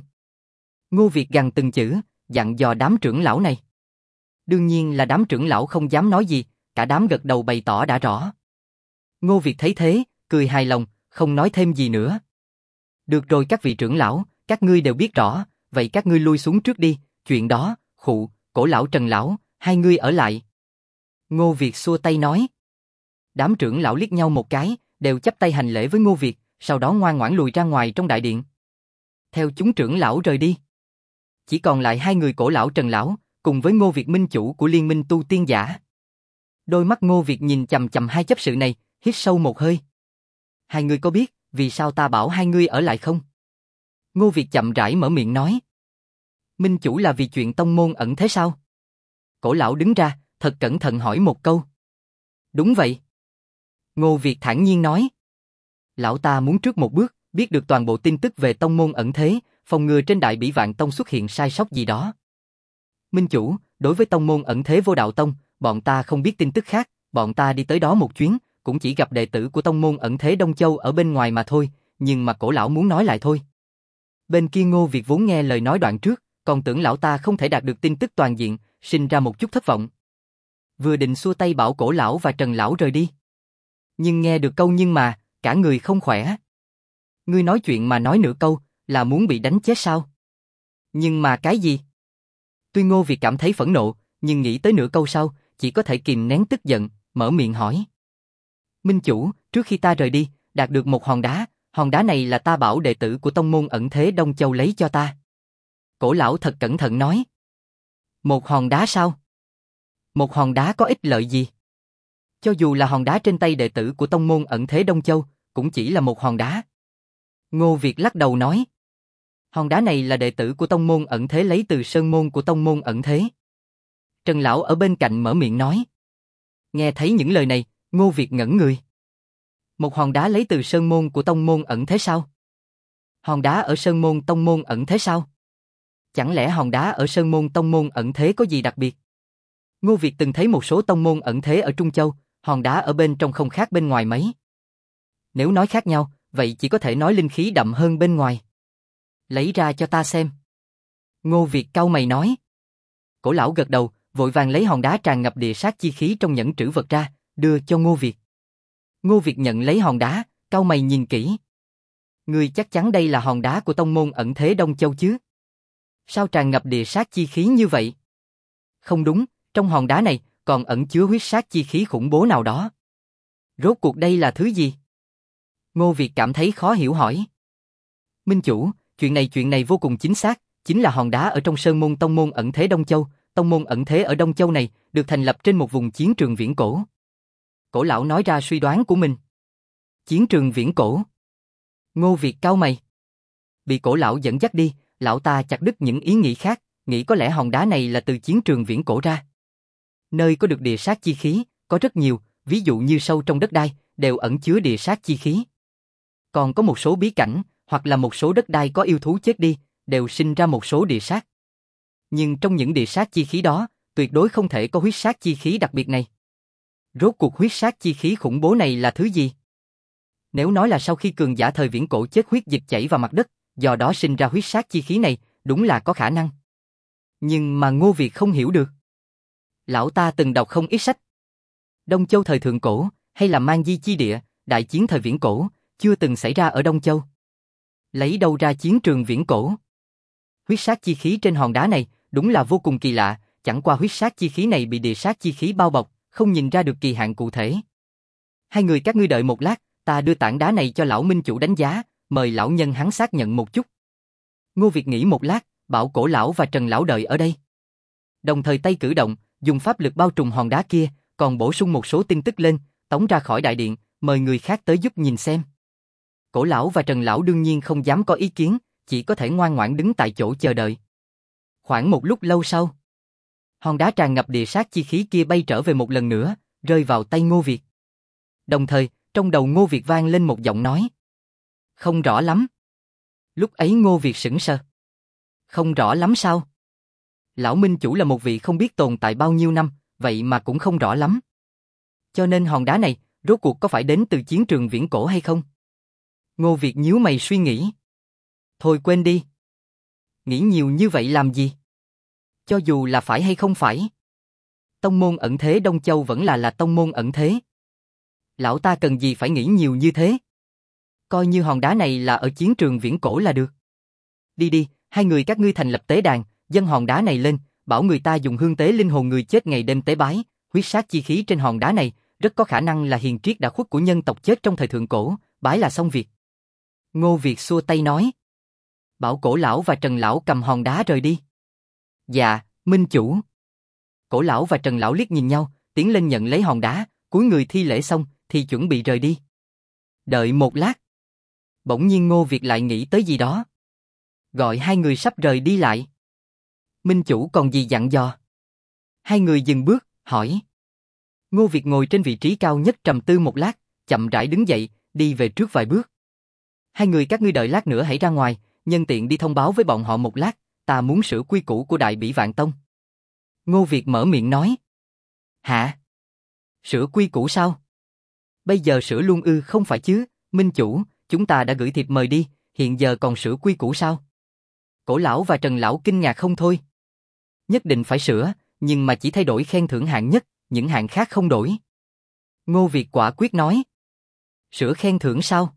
Ngô Việt gằn từng chữ, dặn dò đám trưởng lão này. Đương nhiên là đám trưởng lão không dám nói gì, cả đám gật đầu bày tỏ đã rõ. Ngô Việt thấy thế, cười hài lòng, không nói thêm gì nữa. Được rồi các vị trưởng lão, các ngươi đều biết rõ, vậy các ngươi lui xuống trước đi, chuyện đó, khụ, Cổ lão Trần lão, hai ngươi ở lại. Ngô Việt xua tay nói. Đám trưởng lão liếc nhau một cái, đều chắp tay hành lễ với Ngô Việt, sau đó ngoan ngoãn lùi ra ngoài trong đại điện. Theo chúng trưởng lão rời đi. Chỉ còn lại hai người Cổ lão Trần lão, cùng với Ngô Việt minh chủ của Liên minh tu tiên giả. Đôi mắt Ngô Việt nhìn chằm chằm hai chấp sự này, hít sâu một hơi. Hai người có biết, vì sao ta bảo hai ngươi ở lại không? Ngô Việt chậm rãi mở miệng nói. Minh chủ là vì chuyện tông môn ẩn thế sao? Cổ lão đứng ra, thật cẩn thận hỏi một câu. Đúng vậy. Ngô Việt thản nhiên nói. Lão ta muốn trước một bước, biết được toàn bộ tin tức về tông môn ẩn thế, phòng ngừa trên Đại Bỉ Vạn Tông xuất hiện sai sót gì đó. Minh chủ, đối với tông môn ẩn thế Vô Đạo Tông, bọn ta không biết tin tức khác, bọn ta đi tới đó một chuyến, cũng chỉ gặp đệ tử của tông môn ẩn thế Đông Châu ở bên ngoài mà thôi, nhưng mà Cổ lão muốn nói lại thôi. Bên kia Ngô Việt vốn nghe lời nói đoạn trước, còn tưởng lão ta không thể đạt được tin tức toàn diện, sinh ra một chút thất vọng. Vừa định xua tay bảo Cổ lão và Trần lão rời đi. Nhưng nghe được câu nhưng mà, cả người không khỏe. Ngươi nói chuyện mà nói nửa câu, là muốn bị đánh chết sao? Nhưng mà cái gì? Tuy Ngô Việt cảm thấy phẫn nộ, nhưng nghĩ tới nửa câu sau, chỉ có thể kìm nén tức giận, mở miệng hỏi. Minh chủ, trước khi ta rời đi, đạt được một hòn đá này là ta bảo đệ tử của tông môn ẩn thế Đông Châu lấy cho ta. Cổ lão thật cẩn thận nói. Một hòn đá sao? Một hòn đá có ích lợi gì? Cho dù là hòn đá trên tay đệ tử của tông môn ẩn thế Đông Châu, cũng chỉ là một hòn đá. Ngô Việt lắc đầu nói. Hòn đá này là đệ tử của tông môn ẩn thế lấy từ sơn môn của tông môn ẩn thế. Trần lão ở bên cạnh mở miệng nói. Nghe thấy những lời này, Ngô Việt ngẩn người. Một hòn đá lấy từ sơn môn của tông môn ẩn thế sao? Hòn đá ở sơn môn tông môn ẩn thế sao? Chẳng lẽ hòn đá ở sơn môn tông môn ẩn thế có gì đặc biệt? Ngô Việt từng thấy một số tông môn ẩn thế ở Trung Châu, hòn đá ở bên trong không khác bên ngoài mấy. Nếu nói khác nhau, vậy chỉ có thể nói linh khí đậm hơn bên ngoài. Lấy ra cho ta xem. Ngô Việt cau mày nói. Cổ lão gật đầu, vội vàng lấy hòn đá tràn ngập địa sát chi khí trong nhẫn trữ vật ra, đưa cho Ngô Việt. Ngô Việt nhận lấy hòn đá, cau mày nhìn kỹ. Ngươi chắc chắn đây là hòn đá của tông môn ẩn thế Đông Châu chứ? Sao tràn ngập địa sát chi khí như vậy? Không đúng, trong hòn đá này còn ẩn chứa huyết sát chi khí khủng bố nào đó. Rốt cuộc đây là thứ gì? Ngô Việt cảm thấy khó hiểu hỏi. Minh chủ, chuyện này vô cùng chính xác, chính là hòn đá ở trong sơn môn tông môn ẩn thế Đông Châu. Tông môn ẩn thế ở Đông Châu này được thành lập trên một vùng chiến trường viễn cổ. Cổ lão nói ra suy đoán của mình. Chiến trường viễn cổ. Ngô Việt cau mày. Bị cổ lão dẫn dắt đi, lão ta chặt đứt những ý nghĩ khác, nghĩ có lẽ hòn đá này là từ chiến trường viễn cổ ra. Nơi có được địa sát chi khí, có rất nhiều, ví dụ như sâu trong đất đai, đều ẩn chứa địa sát chi khí. Còn có một số bí cảnh, hoặc là một số đất đai có yêu thú chết đi, đều sinh ra một số địa sát. Nhưng trong những địa sát chi khí đó, tuyệt đối không thể có huyết sát chi khí đặc biệt này. Rốt cuộc huyết sát chi khí khủng bố này là thứ gì? Nếu nói là sau khi cường giả thời viễn cổ chết huyết dịch chảy vào mặt đất, do đó sinh ra huyết sát chi khí này, đúng là có khả năng. Nhưng mà Ngô Việt không hiểu được. Lão ta từng đọc không ít sách. Đông Châu thời thượng cổ, hay là Man Di chi địa, đại chiến thời viễn cổ, chưa từng xảy ra ở Đông Châu. Lấy đâu ra chiến trường viễn cổ? Huyết sát chi khí trên hòn đá này, đúng là vô cùng kỳ lạ, chẳng qua huyết sát chi khí này bị địa sát chi khí bao bọc, không nhìn ra được kỳ hạn cụ thể. Hai người các ngươi đợi một lát, ta đưa tảng đá này cho lão minh chủ đánh giá, mời lão nhân hắn xác nhận một chút. Ngô Việt nghĩ một lát, bảo Cổ lão và Trần lão đợi ở đây. Đồng thời tay cử động, dùng pháp lực bao trùm hòn đá kia, còn bổ sung một số tin tức lên, tống ra khỏi đại điện, mời người khác tới giúp nhìn xem. Cổ lão và Trần lão đương nhiên không dám có ý kiến, chỉ có thể ngoan ngoãn đứng tại chỗ chờ đợi. Khoảng một lúc lâu sau, hòn đá tràn ngập địa sát chi khí kia bay trở về một lần nữa, rơi vào tay Ngô Việt. Đồng thời, trong đầu Ngô Việt vang lên một giọng nói. Không rõ lắm. Lúc ấy Ngô Việt sững sờ. Không rõ lắm sao? Lão Minh chủ là một vị không biết tồn tại bao nhiêu năm, vậy mà cũng không rõ lắm. Cho nên hòn đá này, rốt cuộc có phải đến từ chiến trường viễn cổ hay không? Ngô Việt nhíu mày suy nghĩ. Thôi quên đi. Nghĩ nhiều như vậy làm gì? Cho dù là phải hay không phải. Tông môn ẩn thế Đông Châu vẫn là tông môn ẩn thế. Lão ta cần gì phải nghĩ nhiều như thế? Coi như hòn đá này là ở chiến trường viễn cổ là được. Đi đi, hai người các ngươi thành lập tế đàn, dâng hòn đá này lên, bảo người ta dùng hương tế linh hồn người chết ngày đêm tế bái, huyết sát chi khí trên hòn đá này, rất có khả năng là hiền triết đã khuất của nhân tộc chết trong thời thượng cổ, bái là xong việc. Ngô Việt xua tay nói. Bảo Cổ lão và Trần lão cầm hòn đá rời đi. Dạ, minh chủ. Cổ lão và Trần lão liếc nhìn nhau, tiến lên nhận lấy hòn đá, cúi người thi lễ xong, thì chuẩn bị rời đi. Đợi một lát. Bỗng nhiên Ngô Việt lại nghĩ tới gì đó. Gọi hai người sắp rời đi lại. Minh chủ còn gì dặn dò? Hai người dừng bước, hỏi. Ngô Việt ngồi trên vị trí cao nhất trầm tư một lát, chậm rãi đứng dậy, đi về trước vài bước. Hai người các ngươi đợi lát nữa hãy ra ngoài, nhân tiện đi thông báo với bọn họ một lát, ta muốn sửa quy củ của Đại Bỉ Vạn Tông. Ngô Việt mở miệng nói. Hả? Sửa quy củ sao? Bây giờ sửa luôn ư? Không phải chứ, minh chủ, chúng ta đã gửi thiệp mời đi, hiện giờ còn sửa quy củ sao? Cổ lão và Trần lão kinh ngạc không thôi. Nhất định phải sửa, nhưng mà chỉ thay đổi khen thưởng hạng nhất, những hạng khác không đổi. Ngô Việt quả quyết nói. Sửa khen thưởng sao?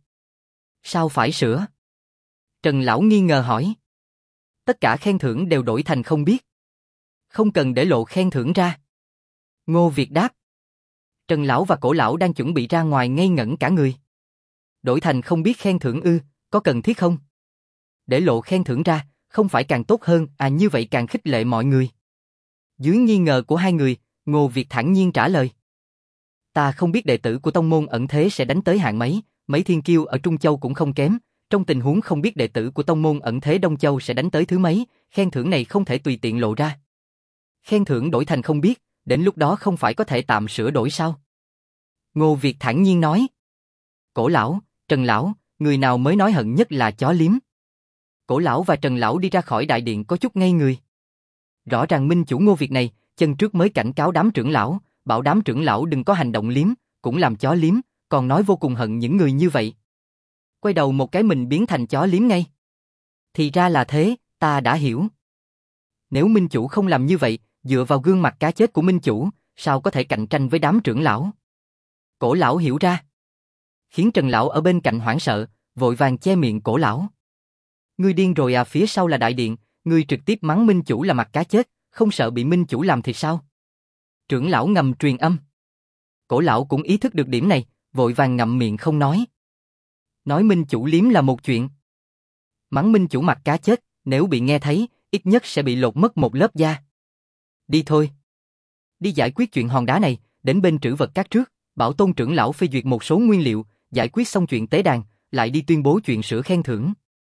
Sao phải sửa? Trần lão nghi ngờ hỏi. Tất cả khen thưởng đều đổi thành không biết. Không cần để lộ khen thưởng ra. Ngô Việt đáp. Trần lão và Cổ lão đang chuẩn bị ra ngoài ngây ngẩn cả người. Đổi thành không biết khen thưởng ư, có cần thiết không? Để lộ khen thưởng ra, không phải càng tốt hơn, như vậy càng khích lệ mọi người. Dưới nghi ngờ của hai người, Ngô Việt thản nhiên trả lời. Ta không biết đệ tử của tông môn ẩn thế sẽ đánh tới hạng mấy thiên kiêu ở Trung Châu cũng không kém, trong tình huống không biết đệ tử của tông môn ẩn thế Đông Châu sẽ đánh tới thứ mấy, khen thưởng này không thể tùy tiện lộ ra. Khen thưởng đổi thành không biết, đến lúc đó không phải có thể tạm sửa đổi sao? Ngô Việt thản nhiên nói. Cổ lão, Trần lão, người nào mới nói hận nhất là chó liếm. Cổ lão và Trần lão đi ra khỏi đại điện có chút ngây người. Rõ ràng minh chủ Ngô Việt này, chân trước mới cảnh cáo đám trưởng lão, bảo đám trưởng lão đừng có hành động liếm, cũng làm chó liếm, còn nói vô cùng hận những người như vậy. Quay đầu một cái mình biến thành chó liếm ngay. Thì ra là thế, ta đã hiểu. Nếu minh chủ không làm như vậy, Dựa vào gương mặt cá chết của minh chủ, sao có thể cạnh tranh với đám trưởng lão? Cổ lão hiểu ra. Khiến Trần lão ở bên cạnh hoảng sợ, vội vàng che miệng cổ lão. Ngươi điên rồi à, phía sau là đại điện, ngươi trực tiếp mắng minh chủ là mặt cá chết, không sợ bị minh chủ làm thịt sao? Trưởng lão ngầm truyền âm. Cổ lão cũng ý thức được điểm này, vội vàng ngậm miệng không nói. Nói minh chủ liếm là một chuyện. Mắng minh chủ mặt cá chết, nếu bị nghe thấy, ít nhất sẽ bị lột mất một lớp da. Đi thôi. Đi giải quyết chuyện hòn đá này, đến bên trữ vật cát trước, bảo Tôn trưởng lão phê duyệt một số nguyên liệu, giải quyết xong chuyện tế đàn, lại đi tuyên bố chuyện sửa khen thưởng.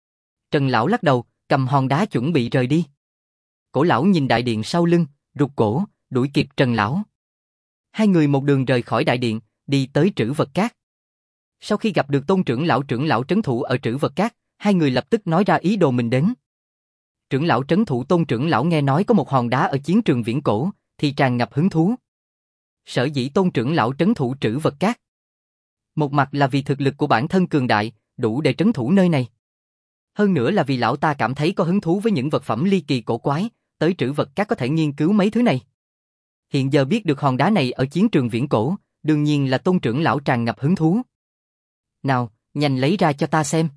Trần lão lắc đầu, cầm hòn đá chuẩn bị rời đi. Cổ lão nhìn đại điện sau lưng, rụt cổ, đuổi kịp Trần lão. Hai người một đường rời khỏi đại điện, đi tới trữ vật cát. Sau khi gặp được Tôn trưởng lão trấn thủ ở trữ vật cát, hai người lập tức nói ra ý đồ mình đến. Trưởng lão trấn thủ Tôn trưởng lão nghe nói có một hòn đá ở chiến trường viễn cổ, thì tràn ngập hứng thú. Sở dĩ Tôn trưởng lão trấn thủ trữ vật cát, một mặt là vì thực lực của bản thân cường đại, đủ để trấn thủ nơi này. Hơn nữa là vì lão ta cảm thấy có hứng thú với những vật phẩm ly kỳ cổ quái, tới trữ vật cát có thể nghiên cứu mấy thứ này. Hiện giờ biết được hòn đá này ở chiến trường viễn cổ, đương nhiên là Tôn trưởng lão tràn ngập hứng thú. Nào, nhanh lấy ra cho ta xem.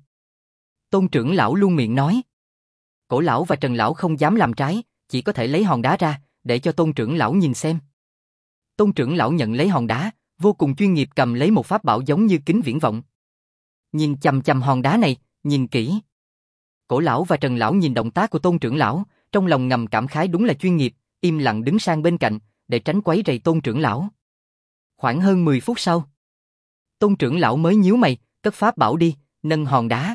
Tôn trưởng lão luôn miệng nói. Cổ lão và Trần lão không dám làm trái, chỉ có thể lấy hòn đá ra, để cho Tôn trưởng lão nhìn xem. Tôn trưởng lão nhận lấy hòn đá, vô cùng chuyên nghiệp cầm lấy một pháp bảo giống như kính viễn vọng. Nhìn chằm chằm hòn đá này, nhìn kỹ. Cổ lão và Trần lão nhìn động tác của Tôn trưởng lão, trong lòng ngầm cảm khái đúng là chuyên nghiệp, im lặng đứng sang bên cạnh, để tránh quấy rầy Tôn trưởng lão. Khoảng hơn 10 phút sau, Tôn trưởng lão mới nhíu mày, cất pháp bảo đi, nâng hòn đá.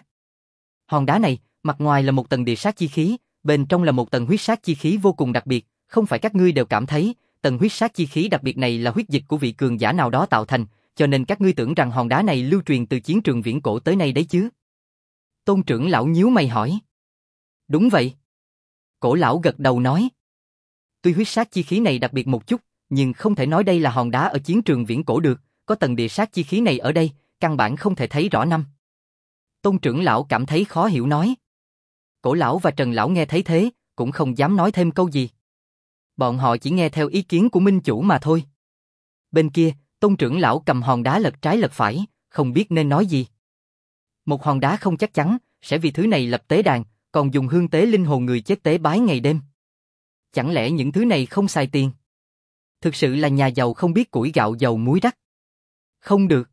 Hòn đá này, mặt ngoài là một tầng địa sát chi khí, bên trong là một tầng huyết sát chi khí vô cùng đặc biệt, không phải các ngươi đều cảm thấy, tầng huyết sát chi khí đặc biệt này là huyết dịch của vị cường giả nào đó tạo thành, cho nên các ngươi tưởng rằng hòn đá này lưu truyền từ chiến trường viễn cổ tới nay đấy chứ? Tôn trưởng lão nhíu mày hỏi. Đúng vậy. Cổ lão gật đầu nói. Tuy huyết sát chi khí này đặc biệt một chút, nhưng không thể nói đây là hòn đá ở chiến trường viễn cổ được, có tầng địa sát chi khí này ở đây, căn bản không thể thấy rõ năm. Tôn trưởng lão cảm thấy khó hiểu nói. Cổ lão và Trần lão nghe thấy thế, cũng không dám nói thêm câu gì. Bọn họ chỉ nghe theo ý kiến của minh chủ mà thôi. Bên kia, Tôn trưởng lão cầm hòn đá lật trái lật phải, không biết nên nói gì. Một hòn đá không chắc chắn, sẽ vì thứ này lập tế đàn, còn dùng hương tế linh hồn người chết tế bái ngày đêm. Chẳng lẽ những thứ này không xài tiền? Thực sự là nhà giàu không biết củi gạo dầu muối đắt. Không được.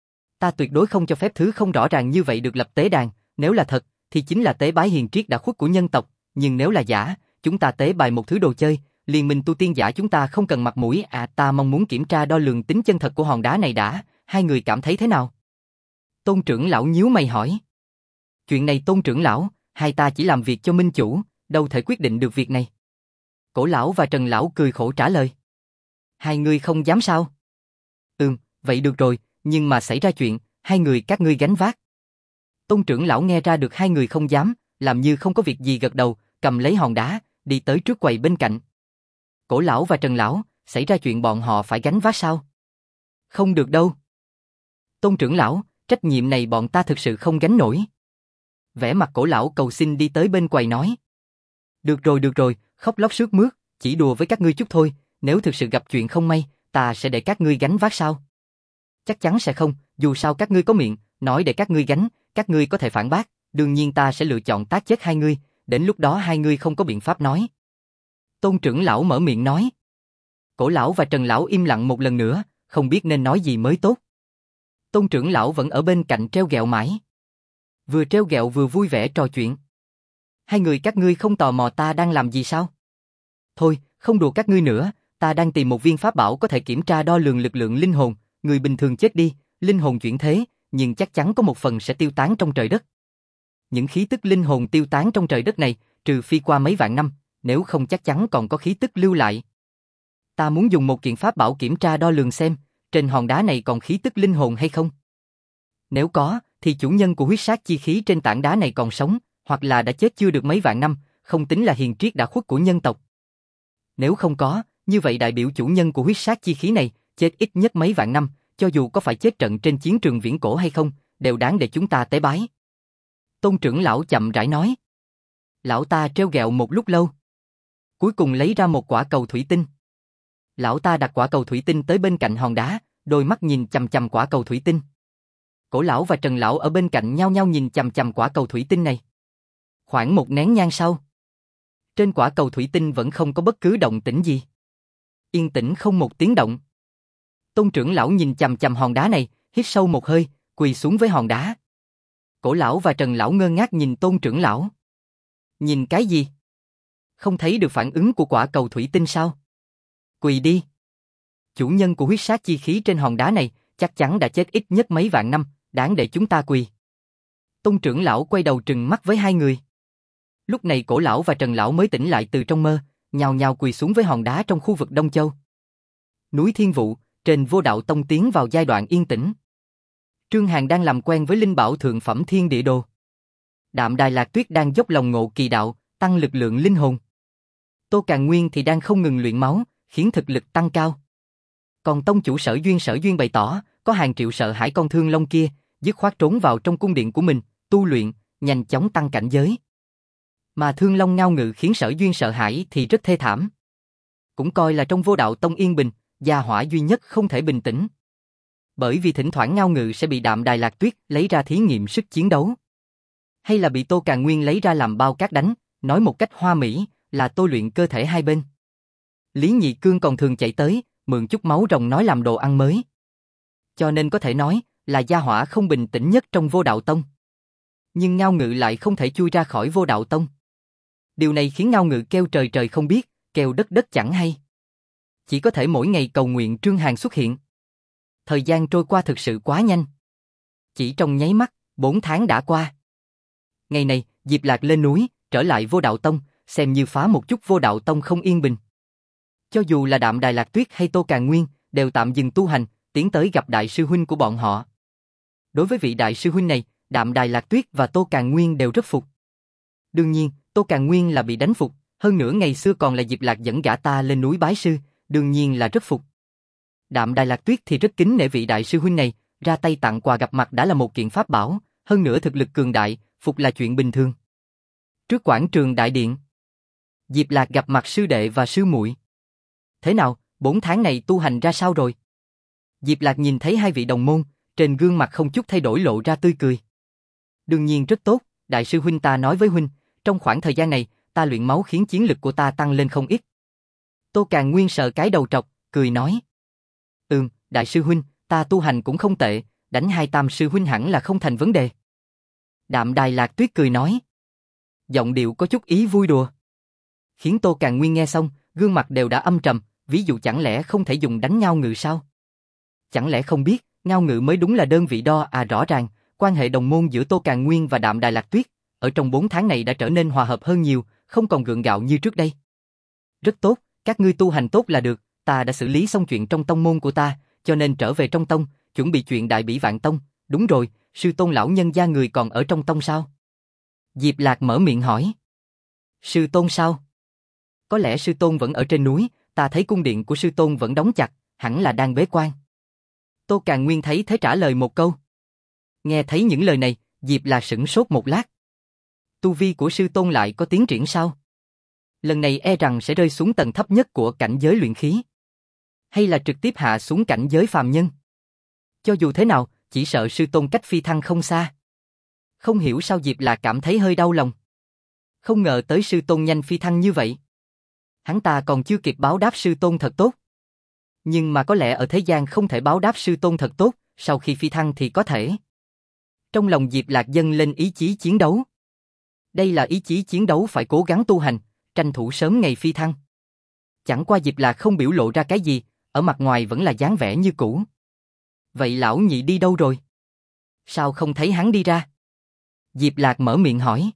Ta tuyệt đối không cho phép thứ không rõ ràng như vậy được lập tế đàn, nếu là thật, thì chính là tế bái hiền triết đã khuất của nhân tộc, nhưng nếu là giả, chúng ta tế bài một thứ đồ chơi, liên minh tu tiên giả chúng ta không cần mặt mũi à. Ta mong muốn kiểm tra đo lường tính chân thật của hòn đá này đã, hai người cảm thấy thế nào? Tôn trưởng lão nhíu mày hỏi. Chuyện này Tôn trưởng lão, hai ta chỉ làm việc cho minh chủ, đâu thể quyết định được việc này. Cổ lão và Trần lão cười khổ trả lời. Hai người không dám sao? Vậy được rồi, nhưng mà xảy ra chuyện, hai người các ngươi gánh vác. Tôn trưởng lão nghe ra được hai người không dám, làm như không có việc gì gật đầu, cầm lấy hòn đá, đi tới trước quầy bên cạnh. Cổ lão và Trần lão, xảy ra chuyện bọn họ phải gánh vác sao? Không được đâu. Tôn trưởng lão, trách nhiệm này bọn ta thực sự không gánh nổi. Vẻ mặt cổ lão cầu xin đi tới bên quầy nói. Được rồi, khóc lóc sướt mướt, chỉ đùa với các ngươi chút thôi, nếu thực sự gặp chuyện không may, ta sẽ để các ngươi gánh vác sao? Chắc chắn sẽ không, dù sao các ngươi có miệng, nói để các ngươi gánh, các ngươi có thể phản bác, đương nhiên ta sẽ lựa chọn tác chết hai ngươi, đến lúc đó hai ngươi không có biện pháp nói. Tôn trưởng lão mở miệng nói. Cổ lão và Trần lão im lặng một lần nữa, không biết nên nói gì mới tốt. Tôn trưởng lão vẫn ở bên cạnh treo gẹo mãi. Vừa treo gẹo vừa vui vẻ trò chuyện. Hai người các ngươi không tò mò ta đang làm gì sao? Thôi, không đùa các ngươi nữa, ta đang tìm một viên pháp bảo có thể kiểm tra đo lường lực lượng linh hồn, người bình thường chết đi, linh hồn chuyển thế, nhưng chắc chắn có một phần sẽ tiêu tán trong trời đất. Những khí tức linh hồn tiêu tán trong trời đất này, trừ phi qua mấy vạn năm, nếu không chắc chắn còn có khí tức lưu lại. Ta muốn dùng một kiện pháp bảo kiểm tra đo lường xem, trên hòn đá này còn khí tức linh hồn hay không? Nếu có, thì chủ nhân của huyết sát chi khí trên tảng đá này còn sống, hoặc là đã chết chưa được mấy vạn năm, không tính là hiền triết đã khuất của nhân tộc. Nếu không có, như vậy đại biểu chủ nhân của huyết sát chi khí này chết ít nhất mấy vạn năm, cho dù có phải chết trận trên chiến trường viễn cổ hay không, đều đáng để chúng ta tế bái. Tôn trưởng lão chậm rãi nói. Lão ta treo gẹo một lúc lâu. Cuối cùng lấy ra một quả cầu thủy tinh. Lão ta đặt quả cầu thủy tinh tới bên cạnh hòn đá, đôi mắt nhìn chằm chằm quả cầu thủy tinh. Cổ lão và Trần lão ở bên cạnh nhau nhau nhìn chằm chằm quả cầu thủy tinh này. Khoảng một nén nhang sau, trên quả cầu thủy tinh vẫn không có bất cứ động tĩnh gì. Yên tĩnh không một tiếng động. Tôn trưởng lão nhìn chằm chằm hòn đá này, hít sâu một hơi, quỳ xuống với hòn đá. Cổ lão và Trần lão ngơ ngác nhìn Tôn trưởng lão. Nhìn cái gì? Không thấy được phản ứng của quả cầu thủy tinh sao? Quỳ đi. Chủ nhân của huyết sát chi khí trên hòn đá này chắc chắn đã chết ít nhất mấy vạn năm, đáng để chúng ta quỳ. Tôn trưởng lão quay đầu trừng mắt với hai người. Lúc này cổ lão và Trần lão mới tỉnh lại từ trong mơ, nhào nhào quỳ xuống với hòn đá trong khu vực Đông Châu. Núi Thiên Vụ, trên Vô Đạo Tông tiến vào giai đoạn yên tĩnh. Trương Hàn đang làm quen với linh bảo thượng phẩm Thiên Địa Đồ. Đạm Đài Lạc Tuyết đang dốc lòng ngộ kỳ đạo, tăng lực lượng linh hồn. Tô Càn Nguyên thì đang không ngừng luyện máu, khiến thực lực tăng cao. Còn tông chủ Sở Duyên bày tỏ, có hàng triệu sợ hãi con thương long kia, dứt khoát trốn vào trong cung điện của mình, tu luyện, nhanh chóng tăng cảnh giới. Mà thương long ngao ngự khiến Sở Duyên sợ hãi thì rất thê thảm. Cũng coi là trong Vô Đạo Tông yên bình, gia hỏa duy nhất không thể bình tĩnh. Bởi vì thỉnh thoảng ngao ngự sẽ bị Đạm Đài Lạc Tuyết lấy ra thí nghiệm sức chiến đấu. Hay là bị Tô Càn Nguyên lấy ra làm bao cát đánh, nói một cách hoa mỹ là tôi luyện cơ thể hai bên. Lý Nhị Cương còn thường chạy tới, mượn chút máu rồng nói làm đồ ăn mới. Cho nên có thể nói là gia hỏa không bình tĩnh nhất trong Vô Đạo Tông. Nhưng ngao ngự lại không thể chui ra khỏi Vô Đạo Tông. Điều này khiến ngao ngự kêu trời trời không biết, kêu đất đất chẳng hay. Chỉ có thể mỗi ngày cầu nguyện Trương Hàn xuất hiện. Thời gian trôi qua thực sự quá nhanh. Chỉ trong nháy mắt, 4 tháng đã qua. Ngày này, Diệp Lạc lên núi, trở lại Vô Đạo Tông, xem như phá một chút Vô Đạo Tông không yên bình. Cho dù là Đạm Đài Lạc Tuyết hay Tô Càn Nguyên, đều tạm dừng tu hành, tiến tới gặp đại sư huynh của bọn họ. Đối với vị đại sư huynh này, Đạm Đài Lạc Tuyết và Tô Càn Nguyên đều rất phục. Đương nhiên, Tô Càn Nguyên là bị đánh phục, hơn nữa ngày xưa còn là Diệp Lạc dẫn gã ta lên núi bái sư, đương nhiên là rất phục. Đạm Đài Lạc Tuyết thì rất kính nể vị đại sư huynh này, ra tay tặng quà gặp mặt đã là một kiện pháp bảo, hơn nữa thực lực cường đại, phục là chuyện bình thường. Trước quảng trường đại điện, Diệp Lạc gặp mặt sư đệ và sư muội. Thế nào, 4 tháng này tu hành ra sao rồi? Diệp Lạc nhìn thấy hai vị đồng môn, trên gương mặt không chút thay đổi lộ ra tươi cười. Đương nhiên rất tốt, đại sư huynh ta nói với huynh, trong khoảng thời gian này, ta luyện máu khiến chiến lực của ta tăng lên không ít. Tô Càn Nguyên sờ cái đầu trọc, cười nói. Đại sư huynh, ta tu hành cũng không tệ, đánh hai tam sư huynh hẳn là không thành vấn đề. Đạm Đài Lạc Tuyết cười nói. Giọng điệu có chút ý vui đùa. Khiến Tô Càn Nguyên nghe xong, gương mặt đều đã âm trầm, ví dụ chẳng lẽ không thể dùng đánh ngao ngự sao? Chẳng lẽ không biết, ngao ngự mới đúng là đơn vị đo rõ ràng, quan hệ đồng môn giữa Tô Càn Nguyên và Đạm Đài Lạc Tuyết, ở trong 4 tháng này đã trở nên hòa hợp hơn nhiều, không còn gượng gạo như trước đây. Rất tốt, các ngươi tu hành tốt là được, ta đã xử lý xong chuyện trong tông môn của ta, cho nên trở về trong tông, chuẩn bị chuyện Đại Bỉ Vạn Tông. Đúng rồi, sư tôn lão nhân gia người còn ở trong tông sao? Diệp Lạc mở miệng hỏi. Sư tôn sao? Có lẽ sư tôn vẫn ở trên núi, ta thấy cung điện của sư tôn vẫn đóng chặt, hẳn là đang bế quan. Tô Càn Nguyên thấy thế trả lời một câu. Nghe thấy những lời này, Diệp Lạc sửng sốt một lát. Tu vi của sư tôn lại có tiến triển sao? Lần này e rằng sẽ rơi xuống tầng thấp nhất của cảnh giới luyện khí. Hay là trực tiếp hạ xuống cảnh giới phàm nhân? Cho dù thế nào, chỉ sợ sư tôn cách phi thăng không xa. Không hiểu sao Diệp Lạc cảm thấy hơi đau lòng. Không ngờ tới sư tôn nhanh phi thăng như vậy. Hắn ta còn chưa kịp báo đáp sư tôn thật tốt. Nhưng mà có lẽ ở thế gian không thể báo đáp sư tôn thật tốt, sau khi phi thăng thì có thể. Trong lòng Diệp Lạc dâng lên ý chí chiến đấu. Đây là ý chí chiến đấu phải cố gắng tu hành, tranh thủ sớm ngày phi thăng. Chẳng qua Diệp Lạc không biểu lộ ra cái gì, ở mặt ngoài vẫn là dáng vẻ như cũ. Vậy lão nhị đi đâu rồi? Sao không thấy hắn đi ra? Diệp Lạc mở miệng hỏi.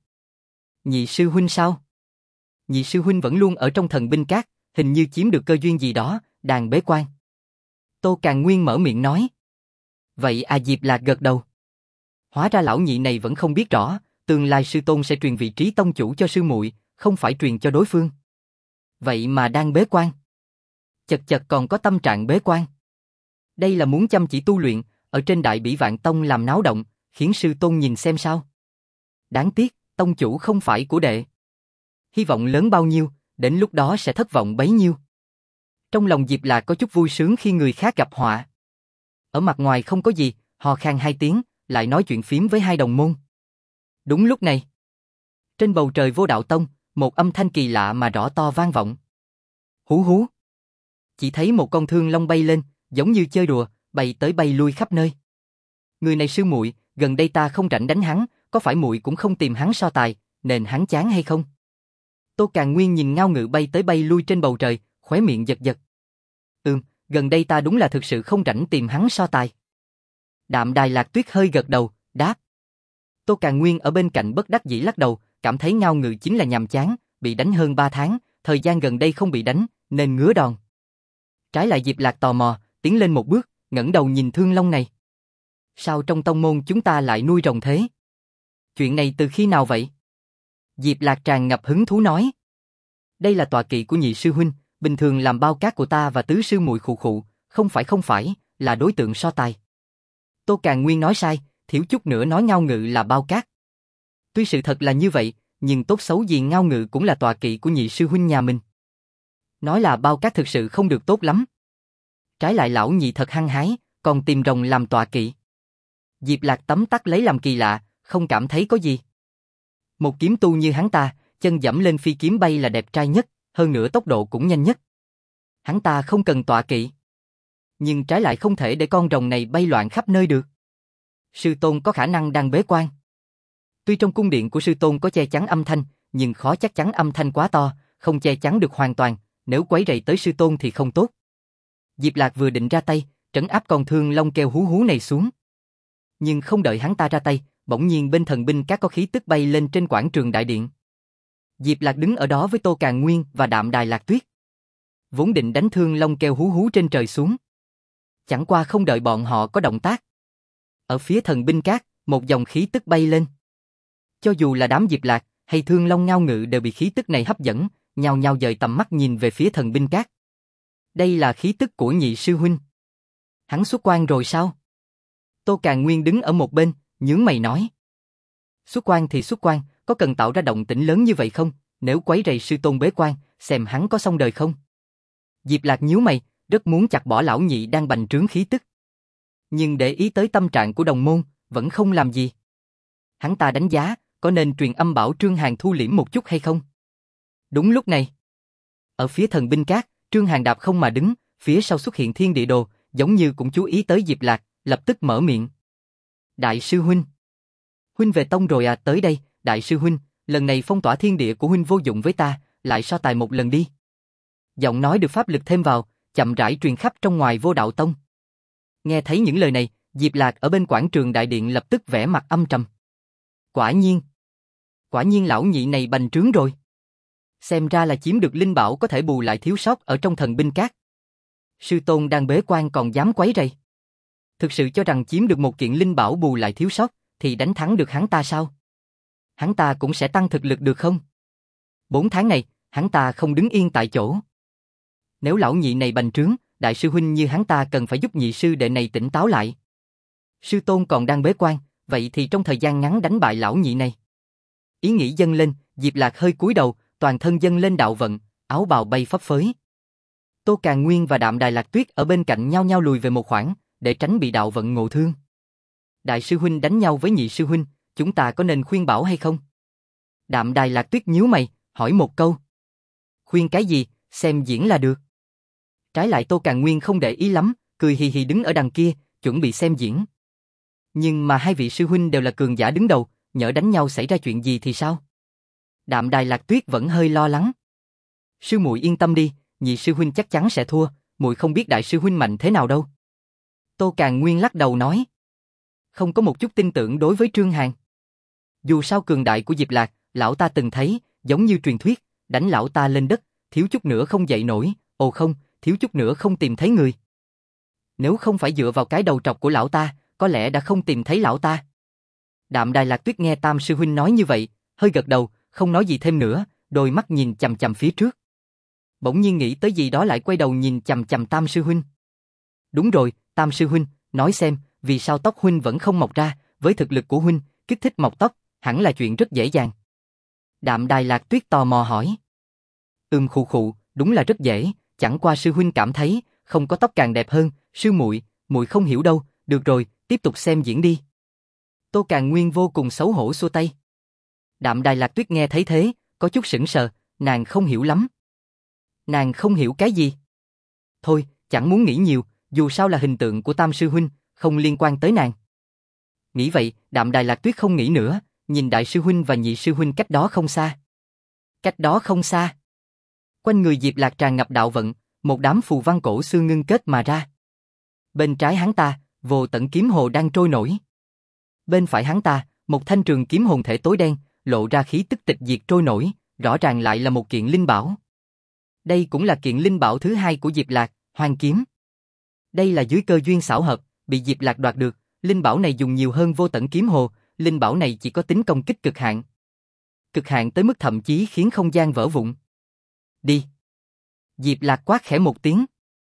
Nhị sư huynh sao? Nhị sư huynh vẫn luôn ở trong thần binh các, hình như chiếm được cơ duyên gì đó, đang bế quan. Tô Càn Nguyên mở miệng nói. Vậy Diệp Lạc gật đầu. Hóa ra lão nhị này vẫn không biết rõ, tương lai sư tôn sẽ truyền vị trí tông chủ cho sư muội, không phải truyền cho đối phương. Vậy mà đang bế quan. Chật chật còn có tâm trạng bế quan. Đây là muốn chăm chỉ tu luyện, ở trên Đại Bỉ Vạn Tông làm náo động, khiến sư tôn nhìn xem sao. Đáng tiếc, tông chủ không phải của đệ. Hy vọng lớn bao nhiêu, đến lúc đó sẽ thất vọng bấy nhiêu. Trong lòng Diệp Lạc có chút vui sướng khi người khác gặp họa. Ở mặt ngoài không có gì, hò khan 2 tiếng, lại nói chuyện phím với 2 đồng môn. Đúng lúc này, trên bầu trời Vô Đạo Tông, một âm thanh kỳ lạ mà rõ to vang vọng. Hú hú. Chỉ thấy một con thương long bay lên, giống như chơi đùa, bay tới bay lui khắp nơi. Người này sư muội, gần đây ta không rảnh đánh hắn, có phải muội cũng không tìm hắn so tài, nên hắn chán hay không? Tô Càn Nguyên nhìn Ngao Ngự bay tới bay lui trên bầu trời, khóe miệng giật giật. Gần đây ta đúng là thực sự không rảnh tìm hắn so tài. Đạm Đài Lạc Tuyết hơi gật đầu, đáp. Tô Càn Nguyên ở bên cạnh bất đắc dĩ lắc đầu, cảm thấy Ngao Ngự chính là nhàm chán, bị đánh hơn 3 tháng, thời gian gần đây không bị đánh, nên ngứa đòn. Trái lại Diệp Lạc tò mò, tiến lên một bước, ngẩng đầu nhìn thương long này. Sao trong tông môn chúng ta lại nuôi rồng thế? Chuyện này từ khi nào vậy? Diệp Lạc tràn ngập hứng thú nói. Đây là tọa kỵ của nhị sư huynh, bình thường làm bao cát của ta và tứ sư muội khụ khụ, không phải, là đối tượng so tài. Tô Càn Nguyên nói sai, thiếu chút nữa nói Ngao Ngự là bao cát. Tuy sự thật là như vậy, nhưng tốt xấu gì Ngao Ngự cũng là tọa kỵ của nhị sư huynh nhà mình. Nói là bao cát thực sự không được tốt lắm. Trái lại lão nhị thật hăng hái, còn tìm rồng làm tọa kỵ. Diệp Lạc tấm tắc lấy làm kỳ lạ, không cảm thấy có gì. Một kiếm tu như hắn ta, chân dẫm lên phi kiếm bay là đẹp trai nhất, hơn nữa tốc độ cũng nhanh nhất. Hắn ta không cần tọa kỵ. Nhưng trái lại không thể để con rồng này bay loạn khắp nơi được. Sư tôn có khả năng đang bế quan. Tuy trong cung điện của sư tôn có che chắn âm thanh, nhưng khó chắc chắn âm thanh quá to, không che chắn được hoàn toàn, nếu quấy rầy tới sư tôn thì không tốt. Diệp Lạc vừa định ra tay, trấn áp con thương long kêu hú hú này xuống. Nhưng không đợi hắn ta ra tay, bỗng nhiên bên thần binh các có khí tức bay lên trên quảng trường đại điện. Diệp Lạc đứng ở đó với Tô Càn Nguyên và Đạm Đài Lạc Tuyết. Vốn định đánh thương long kêu hú hú trên trời xuống. Chẳng qua không đợi bọn họ có động tác. Ở phía thần binh cát, một dòng khí tức bay lên. Cho dù là đám Diệp Lạc hay thương long Ngao Ngự đều bị khí tức này hấp dẫn, nhao nhao dời tầm mắt nhìn về phía thần binh cát. Đây là khí tức của nhị sư huynh. Hắn xuất quan rồi sao? Tô Càn Nguyên đứng ở một bên, nhướng mày nói. Xuất quan thì xuất quan, có cần tạo ra động tĩnh lớn như vậy không? Nếu quấy rầy sư tôn bế quan, xem hắn có xong đời không? Diệp Lạc nhíu mày, rất muốn chặt bỏ lão nhị đang bành trướng khí tức. Nhưng để ý tới tâm trạng của đồng môn, vẫn không làm gì. Hắn ta đánh giá, có nên truyền âm bảo Trương Hàn thu liễm một chút hay không? Đúng lúc này, ở phía thần binh cát, Trương Hàn đạp không mà đứng, phía sau xuất hiện Thiên Địa Đồ, giống như cũng chú ý tới Diệp Lạc, lập tức mở miệng. Đại sư huynh. Huynh về tông rồi à, tới đây, đại sư huynh, lần này phong tỏa thiên địa của huynh vô dụng với ta, lại so tài một lần đi. Giọng nói được pháp lực thêm vào, chậm rãi truyền khắp trong ngoài Vô Đạo Tông. Nghe thấy những lời này, Diệp Lạc ở bên quảng trường đại điện lập tức vẻ mặt âm trầm. Quả nhiên lão nhị này bành trướng rồi. Xem ra là chiếm được linh bảo có thể bù lại thiếu sót ở trong thần binh cát. Sư tôn đang bế quan còn dám quấy rầy. Thực sự cho rằng chiếm được một kiện linh bảo bù lại thiếu sót thì đánh thắng được hắn ta sao? Hắn ta cũng sẽ tăng thực lực được không? 4 tháng này, hắn ta không đứng yên tại chỗ. Nếu lão nhị này bành trướng, đại sư huynh như hắn ta cần phải giúp nhị sư đệ này tỉnh táo lại. Sư tôn còn đang bế quan, vậy thì trong thời gian ngắn đánh bại lão nhị này. Ý nghĩ dâng lên, Diệp Lạc hơi cúi đầu, toàn thân dâng lên đạo vận, áo bào bay phấp phới. Tô Càn Nguyên và Đạm Đài Lạc Tuyết ở bên cạnh nhau nhau lùi về một khoảng, để tránh bị đạo vận ngộ thương. Đại sư huynh đánh nhau với nhị sư huynh, chúng ta có nên khuyên bảo hay không? Đạm Đài Lạc Tuyết nhíu mày, hỏi một câu. Khuyên cái gì, xem diễn là được. Trái lại Tô Càn Nguyên không để ý lắm, cười hì hì đứng ở đằng kia, chuẩn bị xem diễn. Nhưng mà hai vị sư huynh đều là cường giả đứng đầu, nhỡ đánh nhau xảy ra chuyện gì thì sao? Đạm Đài Lạc Tuyết vẫn hơi lo lắng. Sư muội yên tâm đi, nhị sư huynh chắc chắn sẽ thua, muội không biết đại sư huynh mạnh thế nào đâu. Tô Càn Nguyên lắc đầu nói. Không có một chút tin tưởng đối với Trương Hàn. Dù sao cường đại của Diệp Lạc, lão ta từng thấy, giống như truyền thuyết, đánh lão ta lên đất, thiếu chút nữa không dậy nổi, ồ không, thiếu chút nữa không tìm thấy người. Nếu không phải dựa vào cái đầu trọc của lão ta, có lẽ đã không tìm thấy lão ta. Đạm Đài Lạc Tuyết nghe Tam sư huynh nói như vậy, hơi gật đầu, không nói gì thêm nữa, đôi mắt nhìn chằm chằm phía trước. Bỗng nhiên nghĩ tới gì đó lại quay đầu nhìn chằm chằm Tam sư huynh. Đúng rồi, Tam sư huynh, nói xem, vì sao tóc huynh vẫn không mọc ra, với thực lực của huynh, kích thích mọc tóc, hẳn là chuyện rất dễ dàng. Đạm Đài Lạc Tuyết tò mò hỏi. Khụ khụ, đúng là rất dễ, chẳng qua sư huynh cảm thấy, không có tóc càng đẹp hơn, sư muội, muội không hiểu đâu, được rồi, tiếp tục xem diễn đi. Tô Càn Nguyên vô cùng xấu hổ xua tay. Đạm Đài Lạc Tuyết nghe thấy thế, có chút sững sờ, nàng không hiểu lắm. Nàng không hiểu cái gì? Thôi, chẳng muốn nghĩ nhiều, dù sao là hình tượng của Tam sư huynh, không liên quan tới nàng. Nghĩ vậy, Đạm Đài Lạc Tuyết không nghĩ nữa, nhìn Đại sư huynh và Nhị sư huynh cách đó không xa. Cách đó không xa. Quanh người Diệp Lạc tràn ngập đạo vận, một đám phù văn cổ xưa ngưng kết mà ra. Bên trái hắn ta, vô tận kiếm hồ đang trôi nổi. Bên phải hắn ta, một thanh trường kiếm hồn thể tối đen, lộ ra khí tức tịch diệt trôi nổi, rõ ràng lại là một kiện linh bảo. Đây cũng là kiện linh bảo thứ hai của Diệp Lạc, Hoang kiếm. Đây là dưới cơ duyên xảo hợp, bị Diệp Lạc đoạt được, linh bảo này dùng nhiều hơn vô tận kiếm hồ, linh bảo này chỉ có tính công kích cực hạn. Cực hạn tới mức thậm chí khiến không gian vỡ vụn. Đi. Diệp Lạc quát khẽ một tiếng.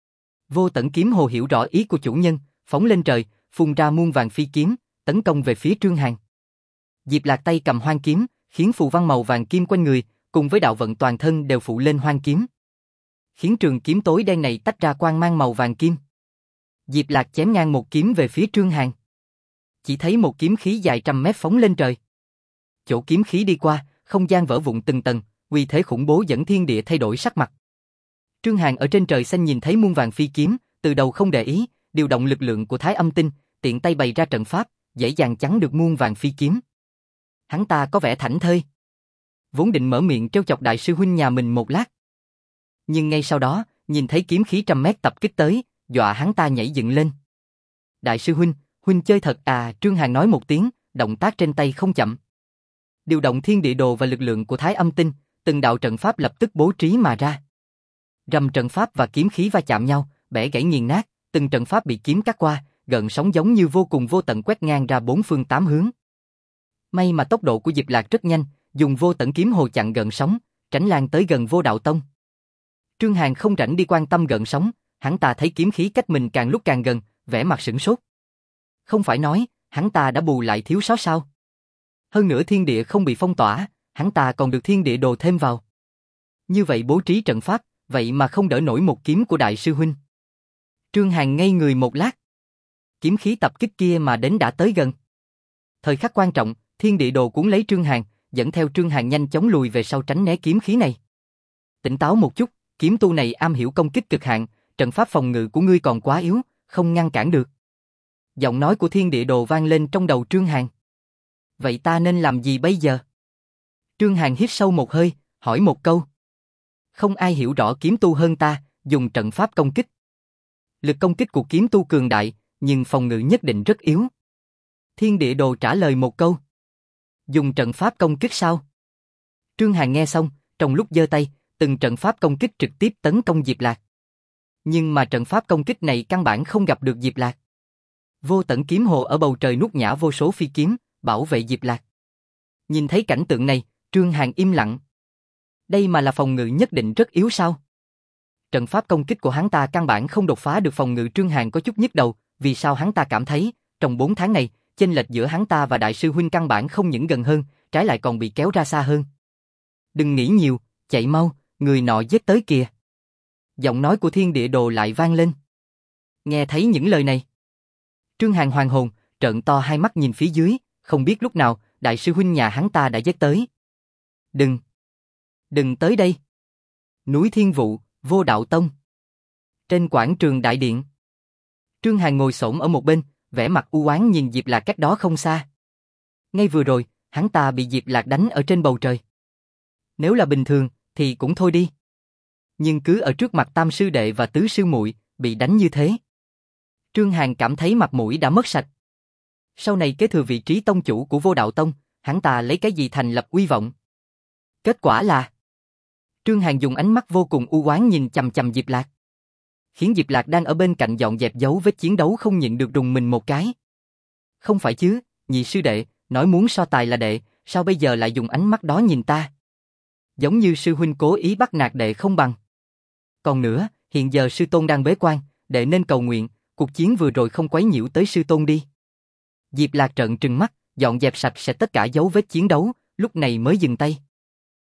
Vô tận kiếm hồ hiểu rõ ý của chủ nhân, phóng lên trời, phun ra muôn vàng phi kiếm, tấn công về phía Trương Hàn. Diệp Lạc tay cầm hoang kiếm, khiến phù văn màu vàng kim quanh người, cùng với đạo vận toàn thân đều phụ lên hoang kiếm. Khiến trường kiếm tối đen này tách ra quang mang màu vàng kim. Diệp Lạc chém ngang một kiếm về phía Trương Hàn. Chỉ thấy một kiếm khí dài trăm mét phóng lên trời. Chỗ kiếm khí đi qua, không gian vỡ vụn từng tầng, uy thế khủng bố dẫn thiên địa thay đổi sắc mặt. Trương Hàn ở trên trời xanh nhìn thấy muôn vàng phi kiếm, từ đầu không để ý, điều động lực lượng của Thái Âm Tinh, tiện tay bày ra trận pháp, dễ dàng chắn được muôn vàng phi kiếm. Hắn ta có vẻ thảnh thơi. Vốn định mở miệng trêu chọc đại sư huynh nhà mình một lát. Nhưng ngay sau đó, nhìn thấy kiếm khí trăm mét tập kích tới, dọa hắn ta nhảy dựng lên. Đại sư huynh, huynh chơi thật à? Trương Hàn nói một tiếng, động tác trên tay không chậm. Điều động thiên địa đồ và lực lượng của Thái Âm Tinh, từng đạo trận pháp lập tức bố trí mà ra. Rầm trận pháp và kiếm khí va chạm nhau, bẻ gãy nghiền nát, từng trận pháp bị kiếm cắt qua, gợn sóng giống như vô cùng vô tận quét ngang ra bốn phương tám hướng. May mà tốc độ của Diệp Lạc rất nhanh, dùng vô tận kiếm hồ chặn gợn sóng, tránh lan tới gần Vô Đạo Tông. Trương Hàn không rảnh đi quan tâm gợn sóng, hắn ta thấy kiếm khí cách mình càng lúc càng gần, vẻ mặt sửng sốt. Không phải nói, hắn ta đã bù lại thiếu sót sao? Hơn nữa thiên địa không bị phong tỏa, hắn ta còn được thiên địa đồ thêm vào. Như vậy bố trí trận pháp, vậy mà không đỡ nổi một kiếm của đại sư huynh. Trương Hàn ngây người một lát. Kiếm khí tập kích kia mà đến đã tới gần. Thời khắc quan trọng, thiên địa đồ cuốn lấy Trương Hàn, dẫn theo Trương Hàn nhanh chóng lùi về sau tránh né kiếm khí này. Tỉnh táo một chút, kiếm tu này am hiểu công kích cực hạn, trận pháp phòng ngự của ngươi còn quá yếu, không ngăn cản được. Giọng nói của thiên địa đồ vang lên trong đầu Trương Hàn. Vậy ta nên làm gì bây giờ? Trương Hàn hít sâu một hơi, hỏi một câu. Không ai hiểu rõ kiếm tu hơn ta, dùng trận pháp công kích. Lực công kích của kiếm tu cường đại, nhưng phòng ngự nhất định rất yếu. Thiên địa đồ trả lời một câu. Dùng trận pháp công kích sao? Trương Hàn nghe xong, trong lúc giơ tay, từng trận pháp công kích trực tiếp tấn công Diệp Lạc. Nhưng mà trận pháp công kích này căn bản không gặp được Diệp Lạc. Vô tận kiếm hồ ở bầu trời nuốt nhả vô số phi kiếm, bảo vệ Diệp Lạc. Nhìn thấy cảnh tượng này, Trương Hàn im lặng. Đây mà là phòng ngự nhất định rất yếu sao? Trận pháp công kích của hắn ta căn bản không đột phá được phòng ngự. Trương Hàn có chút nhức đầu, vì sao hắn ta cảm thấy, trong 4 tháng này, chênh lệch giữa hắn ta và đại sư huynh căn bản không những gần hơn, trái lại còn bị kéo ra xa hơn. Đừng nghĩ nhiều, chạy mau, người nọ giết tới kìa. Giọng nói của thiên địa đồ lại vang lên. Nghe thấy những lời này, Trương Hàn hoàn hồn, trợn to hai mắt nhìn phía dưới, không biết lúc nào, đại sư huynh nhà hắn ta đã giết tới. Đừng tới đây. Núi Thiên Vụ, Vô Đạo Tông. Trên quảng trường đại điện, Trương Hàn ngồi xổm ở một bên, vẻ mặt u oán nhìn Diệp Lạc cách đó không xa. Ngay vừa rồi, hắn ta bị Diệp Lạc đánh ở trên bầu trời. Nếu là bình thường, thì cũng thôi đi. Nhưng cứ ở trước mặt tam sư đệ và tứ sư muội bị đánh như thế. Trương Hàn cảm thấy mặt mũi đã mất sạch. Sau này kế thừa vị trí tông chủ của Vô Đạo Tông, hắn ta lấy cái gì thành lập uy vọng? Kết quả là Trương Hàn dùng ánh mắt vô cùng u oán nhìn chằm chằm Diệp Lạc. Khiến Diệp Lạc đang ở bên cạnh dọn dẹp dấu vết chiến đấu không nhịn được rùng mình một cái. Không phải chứ, nhị sư đệ, nói muốn so tài là đệ, sao bây giờ lại dùng ánh mắt đó nhìn ta? Giống như sư huynh cố ý bắt nạt đệ không bằng. Còn nữa, hiện giờ sư tôn đang bế quan, đệ nên cầu nguyện, cuộc chiến vừa rồi không quấy nhiễu tới sư tôn đi. Diệp Lạc trợn trừng mắt, dọn dẹp sạch sẽ tất cả dấu vết chiến đấu, lúc này mới dừng tay.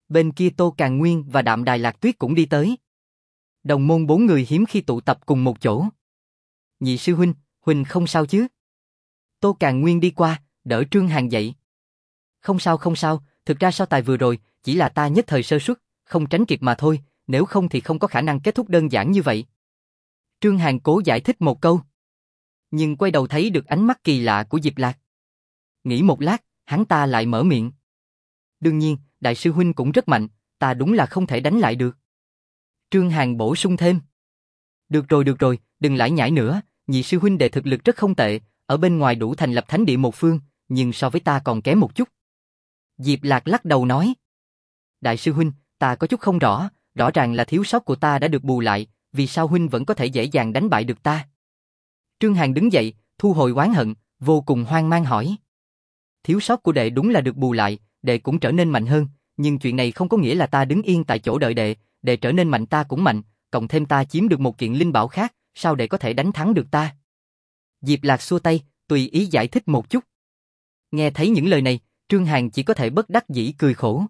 Bên kia Tô Càn Nguyên và Đạm Đài Lạc Tuyết cũng đi tới. Đồng môn 4 người hiếm khi tụ tập cùng một chỗ. Nhị sư huynh, huynh không sao chứ? Tô Càn Nguyên đi qua, đỡ Trương Hàn dậy. Không sao không sao, thực ra so tài vừa rồi, chỉ là ta nhất thời sơ suất, không tránh kịp mà thôi, nếu không thì không có khả năng kết thúc đơn giản như vậy. Trương Hàn cố giải thích một câu. Nhưng quay đầu thấy được ánh mắt kỳ lạ của Diệp Lạc. Nghĩ một lát, hắn ta lại mở miệng. Đương nhiên, đại sư huynh cũng rất mạnh, ta đúng là không thể đánh lại được. Trương Hàn bổ sung thêm. Được rồi, đừng lải nhải nữa, nhị sư huynh đệ thực lực rất không tệ, ở bên ngoài đủ thành lập thánh địa một phương, nhưng so với ta còn kém một chút. Diệp Lạc lắc đầu nói. Đại sư huynh, ta có chút không rõ, rõ ràng là thiếu sót của ta đã được bù lại, vì sao huynh vẫn có thể dễ dàng đánh bại được ta? Trương Hàn đứng dậy, thu hồi oán hận, vô cùng hoang mang hỏi. Thiếu sót của đệ đúng là được bù lại, đệ cũng trở nên mạnh hơn, nhưng chuyện này không có nghĩa là ta đứng yên tại chỗ đợi đệ, đệ trở nên mạnh ta cũng mạnh, cộng thêm ta chiếm được một kiện linh bảo khác, sao đệ có thể đánh thắng được ta? Diệp Lạc xua tay, tùy ý giải thích một chút. Nghe thấy những lời này, Trương Hàn chỉ có thể bất đắc dĩ cười khổ.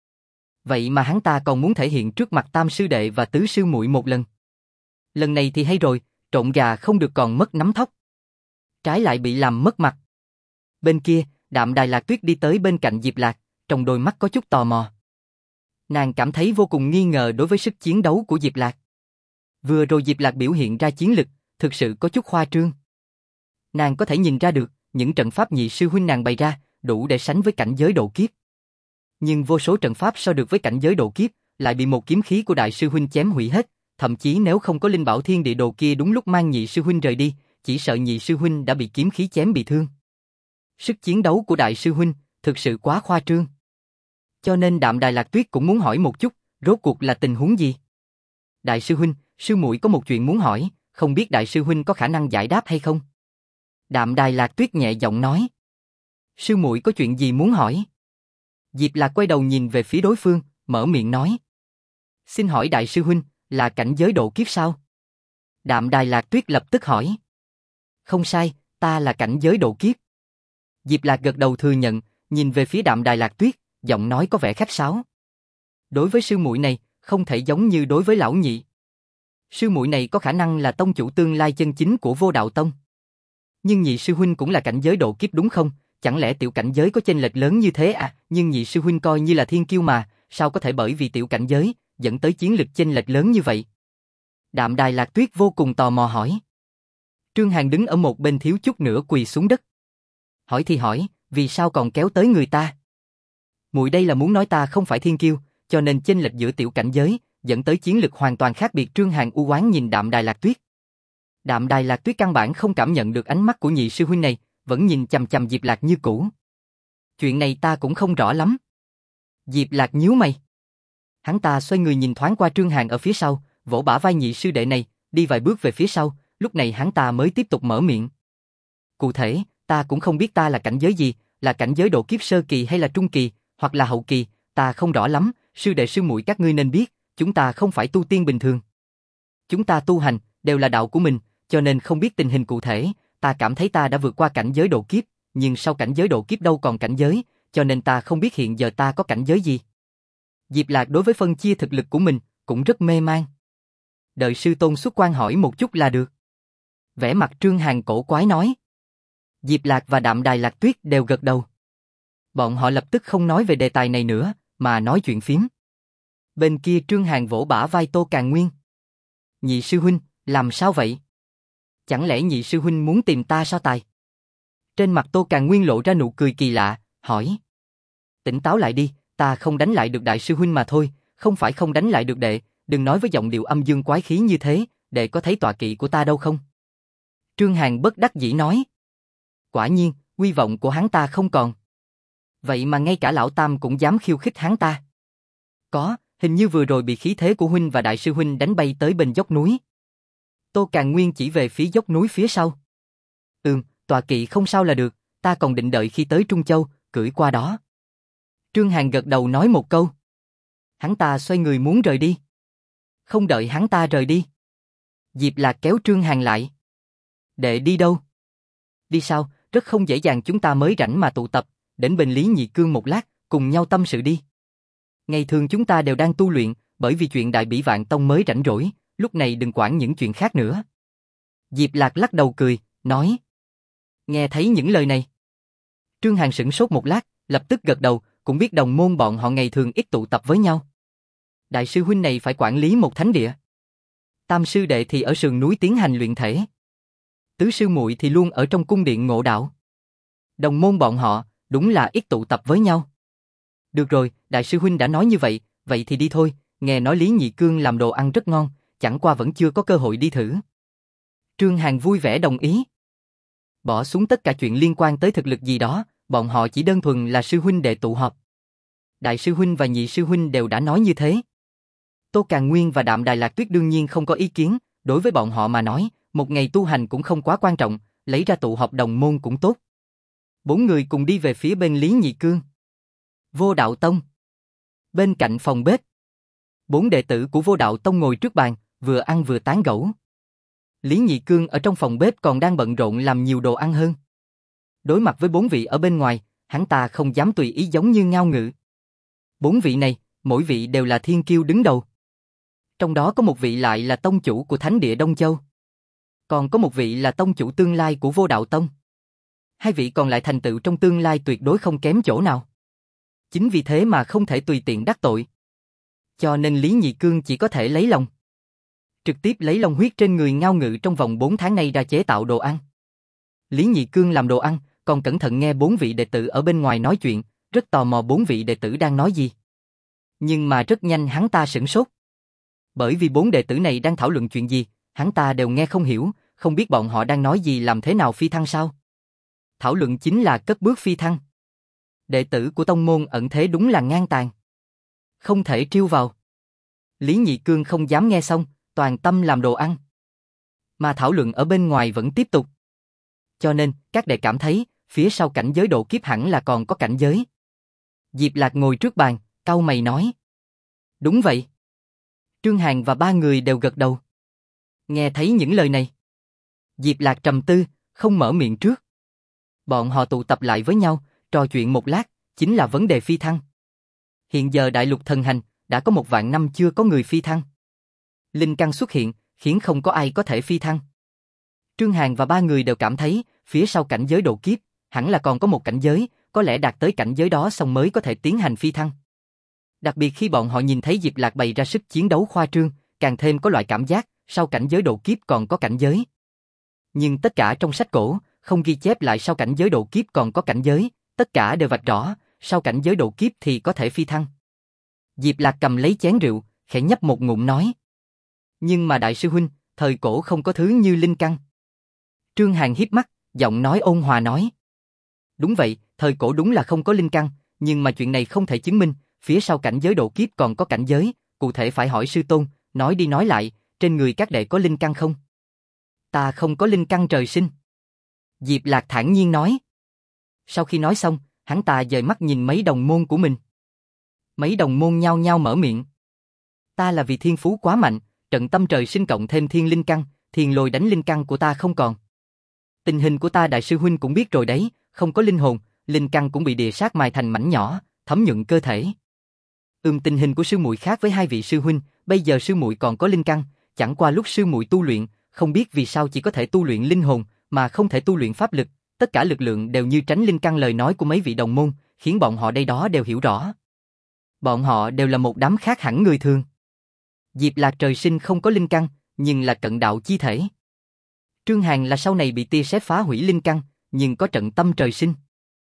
Vậy mà hắn ta còn muốn thể hiện trước mặt tam sư đệ và tứ sư muội một lần. Lần này thì hay rồi, trộn gà không được còn mất nắm thóc. Trái lại bị làm mất mặt. Bên kia, Đạm Đài Lạc Tuyết đi tới bên cạnh Diệp Lạc, trong đôi mắt có chút tò mò. Nàng cảm thấy vô cùng nghi ngờ đối với sức chiến đấu của Diệp Lạc. Vừa rồi Diệp Lạc biểu hiện ra chiến lực, thực sự có chút khoa trương. Nàng có thể nhìn ra được, những trận pháp nhị sư huynh nàng bày ra, đủ để sánh với cảnh giới độ kiếp. Nhưng vô số trận pháp so được với cảnh giới độ kiếp, lại bị một kiếm khí của đại sư huynh chém hủy hết, thậm chí nếu không có linh bảo thiên địa đồ kia đúng lúc mang nhị sư huynh rời đi, chỉ sợ nhị sư huynh đã bị kiếm khí chém bị thương. Sức chiến đấu của đại sư huynh, thực sự quá khoa trương. Cho nên Đạm Đài Lạc Tuyết cũng muốn hỏi một chút, rốt cuộc là tình huống gì? Đại sư huynh, sư muội có một chuyện muốn hỏi, không biết đại sư huynh có khả năng giải đáp hay không? Đạm Đài Lạc Tuyết nhẹ giọng nói. Sư muội có chuyện gì muốn hỏi? Diệp Lạc quay đầu nhìn về phía đối phương, mở miệng nói. Xin hỏi đại sư huynh, là cảnh giới độ kiếp sao? Đạm Đài Lạc Tuyết lập tức hỏi. Không sai, ta là cảnh giới độ kiếp. Diệp Lạc gật đầu thừa nhận, nhìn về phía Đạm Đài Lạc Tuyết, giọng nói có vẻ khách sáo. Đối với sư muội này, không thể giống như đối với lão nhị. Sư muội này có khả năng là tông chủ tương lai chân chính của Vô Đạo Tông. Nhưng nhị sư huynh cũng là cảnh giới độ kiếp đúng không? Chẳng lẽ tiểu cảnh giới có chênh lệch lớn như thế à? Nhưng nhị sư huynh coi như là thiên kiêu mà, sao có thể bởi vì tiểu cảnh giới dẫn tới chiến lực chênh lệch lớn như vậy? Đạm Đài Lạc Tuyết vô cùng tò mò hỏi. Trương Hàn đứng ở một bên thiếu chút nữa quỳ xuống đất. Hỏi thì hỏi, vì sao còn kéo tới người ta? Muội đây là muốn nói ta không phải thiên kiêu, cho nên chênh lệch giữa tiểu cảnh giới dẫn tới chiến lực hoàn toàn khác biệt. Trương Hàn u oán nhìn Đạm Đài Lạc Tuyết. Đạm Đài Lạc Tuyết căn bản không cảm nhận được ánh mắt của nhị sư huynh này, vẫn nhìn chằm chằm Diệp Lạc như cũ. Chuyện này ta cũng không rõ lắm. Diệp Lạc nhíu mày. Hắn ta xoay người nhìn thoáng qua Trương Hàn ở phía sau, vỗ bả vai nhị sư đệ này, đi vài bước về phía sau, lúc này hắn ta mới tiếp tục mở miệng. Cụ thể, ta cũng không biết ta là cảnh giới gì, là cảnh giới độ kiếp sơ kỳ hay là trung kỳ, hoặc là hậu kỳ, ta không rõ lắm, sư đệ sư muội các ngươi nên biết, chúng ta không phải tu tiên bình thường. Chúng ta tu hành, đều là đạo của mình, cho nên không biết tình hình cụ thể, ta cảm thấy ta đã vượt qua cảnh giới độ kiếp, nhưng sau cảnh giới độ kiếp đâu còn cảnh giới, cho nên ta không biết hiện giờ ta có cảnh giới gì. Diệp Lạc đối với phân chia thực lực của mình, cũng rất mê man. Đợi sư tôn xuất quan hỏi một chút là được. Vẻ mặt Trương Hàn cổ quái nói. Diệp Lạc và Đạm Đài Lạc Tuyết đều gật đầu. Bọn họ lập tức không nói về đề tài này nữa, mà nói chuyện phím. Bên kia Trương Hàn vỗ bả vai Tô Càn Nguyên. Nhị sư huynh, làm sao vậy? Chẳng lẽ nhị sư huynh muốn tìm ta so tài? Trên mặt Tô Càn Nguyên lộ ra nụ cười kỳ lạ, hỏi. Tỉnh táo lại đi, ta không đánh lại được đại sư huynh mà thôi, không phải không đánh lại được đệ, đừng nói với giọng điệu âm dương quái khí như thế, đệ có thấy tọa kỵ của ta đâu không? Trương Hàn bất đắc dĩ nói. Quả nhiên, uy vọng của hắn ta không còn. Vậy mà ngay cả lão tam cũng dám khiêu khích hắn ta. Có, hình như vừa rồi bị khí thế của huynh và đại sư huynh đánh bay tới bên dốc núi. Tô Càn Nguyên chỉ về phía dốc núi phía sau. Tọa kỵ không sao là được, ta còn định đợi khi tới Trung Châu, cưỡi qua đó. Trương Hàn gật đầu nói một câu. Hắn ta xoay người muốn rời đi. Không đợi hắn ta rời đi. Diệp Lạc kéo Trương Hàn lại. Đệ đi đâu? Đi sao, rất không dễ dàng, chúng ta mới rảnh mà tụ tập, đến bên Lý Nhị Cương một lát, cùng nhau tâm sự đi. Ngày thường chúng ta đều đang tu luyện, bởi vì chuyện Đại Bỉ Vạn Tông mới rảnh rỗi, lúc này đừng quản những chuyện khác nữa. Diệp Lạc lắc đầu cười, nói. Nghe thấy những lời này, Trương Hàn sửng sốt một lát, lập tức gật đầu, cũng biết đồng môn bọn họ ngày thường ít tụ tập với nhau. Đại sư huynh này phải quản lý một thánh địa. Tam sư đệ thì ở sườn núi tiến hành luyện thể. Tứ sư muội thì luôn ở trong cung điện ngộ đạo. Đồng môn bọn họ, đúng là ít tụ tập với nhau. Được rồi, đại sư huynh đã nói như vậy, vậy thì đi thôi, nghe nói Lý Nhị Cương làm đồ ăn rất ngon, chẳng qua vẫn chưa có cơ hội đi thử. Trương Hàn vui vẻ đồng ý. Bỏ xuống tất cả chuyện liên quan tới thực lực gì đó, bọn họ chỉ đơn thuần là sư huynh đệ tụ họp. Đại sư huynh và nhị sư huynh đều đã nói như thế. Tô Càn Nguyên và Đạm Đài Lạc Tuyết đương nhiên không có ý kiến, đối với bọn họ mà nói, một ngày tu hành cũng không quá quan trọng, lấy ra tụ họp đồng môn cũng tốt. 4 người cùng đi về phía bên Lý Nhị Cương. Vô Đạo Tông. Bên cạnh phòng bếp, 4 đệ tử của Vô Đạo Tông ngồi trước bàn, vừa ăn vừa tán gẫu. Lý Nhị Cương ở trong phòng bếp còn đang bận rộn làm nhiều đồ ăn hơn. Đối mặt với 4 vị ở bên ngoài, hắn ta không dám tùy ý giống như Ngao Ngự. 4 vị này, mỗi vị đều là thiên kiêu đứng đầu. Trong đó có một vị lại là tông chủ của Thánh địa Đông Châu. Còn có một vị là tông chủ tương lai của Vô Đạo Tông. 2 vị còn lại thành tựu trong tương lai tuyệt đối không kém chỗ nào. Chính vì thế mà không thể tùy tiện đắc tội. Cho nên Lý Nhị Cương chỉ có thể lấy lòng. Trực tiếp lấy long huyết trên người Ngao Ngự trong vòng 4 tháng nay ra chế tạo đồ ăn. Lý Nhị Cương làm đồ ăn, còn cẩn thận nghe 4 vị đệ tử ở bên ngoài nói chuyện, rất tò mò 4 vị đệ tử đang nói gì. Nhưng mà rất nhanh hắn ta sửng sốt. Bởi vì 4 đệ tử này đang thảo luận chuyện gì, hắn ta đều nghe không hiểu, không biết bọn họ đang nói gì, làm thế nào phi thăng sao. Thảo luận chính là cất bước phi thăng. Đệ tử của tông môn ẩn thế đúng là ngang tàn. Không thể trêu vào. Lý Nhị Cương không dám nghe xong, toàn tâm làm đồ ăn. Mà thảo luận ở bên ngoài vẫn tiếp tục. Cho nên, các đệ cảm thấy, phía sau cảnh giới độ kiếp hẳn là còn có cảnh giới. Diệp Lạc ngồi trước bàn, cau mày nói. Đúng vậy. Trương Hàn và 3 người đều gật đầu. Nghe thấy những lời này, Diệp Lạc trầm tư, không mở miệng trước. Bọn họ tụ tập lại với nhau, trò chuyện một lát, chính là vấn đề phi thăng. Hiện giờ đại lục thần hành, đã có 1 vạn năm chưa có người phi thăng. Linh căn xuất hiện, khiến không có ai có thể phi thăng. Trương Hàn và 3 người đều cảm thấy, phía sau cảnh giới độ kiếp, hẳn là còn có một cảnh giới, có lẽ đạt tới cảnh giới đó xong mới có thể tiến hành phi thăng. Đặc biệt khi bọn họ nhìn thấy Diệp Lạc bày ra sức chiến đấu khoa trương, càng thêm có loại cảm giác, sau cảnh giới độ kiếp còn có cảnh giới. Nhưng tất cả trong sách cổ, không ghi chép lại sau cảnh giới độ kiếp còn có cảnh giới, tất cả đều vạch rõ, sau cảnh giới độ kiếp thì có thể phi thăng. Diệp Lạc cầm lấy chén rượu, khẽ nhấp một ngụm nói. Nhưng mà đại sư huynh, thời cổ không có thứ như linh căn. Trương Hàn híp mắt, giọng nói ôn hòa nói. Đúng vậy, thời cổ đúng là không có linh căn, nhưng mà chuyện này không thể chứng minh, phía sau cảnh giới độ kiếp còn có cảnh giới, cụ thể phải hỏi sư tôn, nói đi nói lại, trên người các đệ có linh căn không? Ta không có linh căn trời sinh. Diệp Lạc thản nhiên nói. Sau khi nói xong, hắn ta dời mắt nhìn mấy đồng môn của mình. Mấy đồng môn nhao nhao mở miệng. Ta là vì thiên phú quá mạnh, trận tâm trời sinh cộng thêm thiên linh căn, thiên lôi đánh linh căn của ta không còn. Tình hình của ta đại sư huynh cũng biết rồi đấy, không có linh hồn, linh căn cũng bị địa sát mài thành mảnh nhỏ, thấm nhuận cơ thể. Tình hình của sư muội khác với 2 vị sư huynh, bây giờ sư muội còn có linh căn, chẳng qua lúc sư muội tu luyện, không biết vì sao chỉ có thể tu luyện linh hồn, mà không thể tu luyện pháp lực, tất cả lực lượng đều như tránh linh căn. Lời nói của mấy vị đồng môn, khiến bọn họ đây đó đều hiểu rõ. Bọn họ đều là một đám khác hẳn người thường. Diệp Lạc trời sinh không có linh căn, nhưng là cận đạo chi thể. Trương Hàn là sau này bị tia sét phá hủy linh căn, nhưng có trận tâm trời sinh.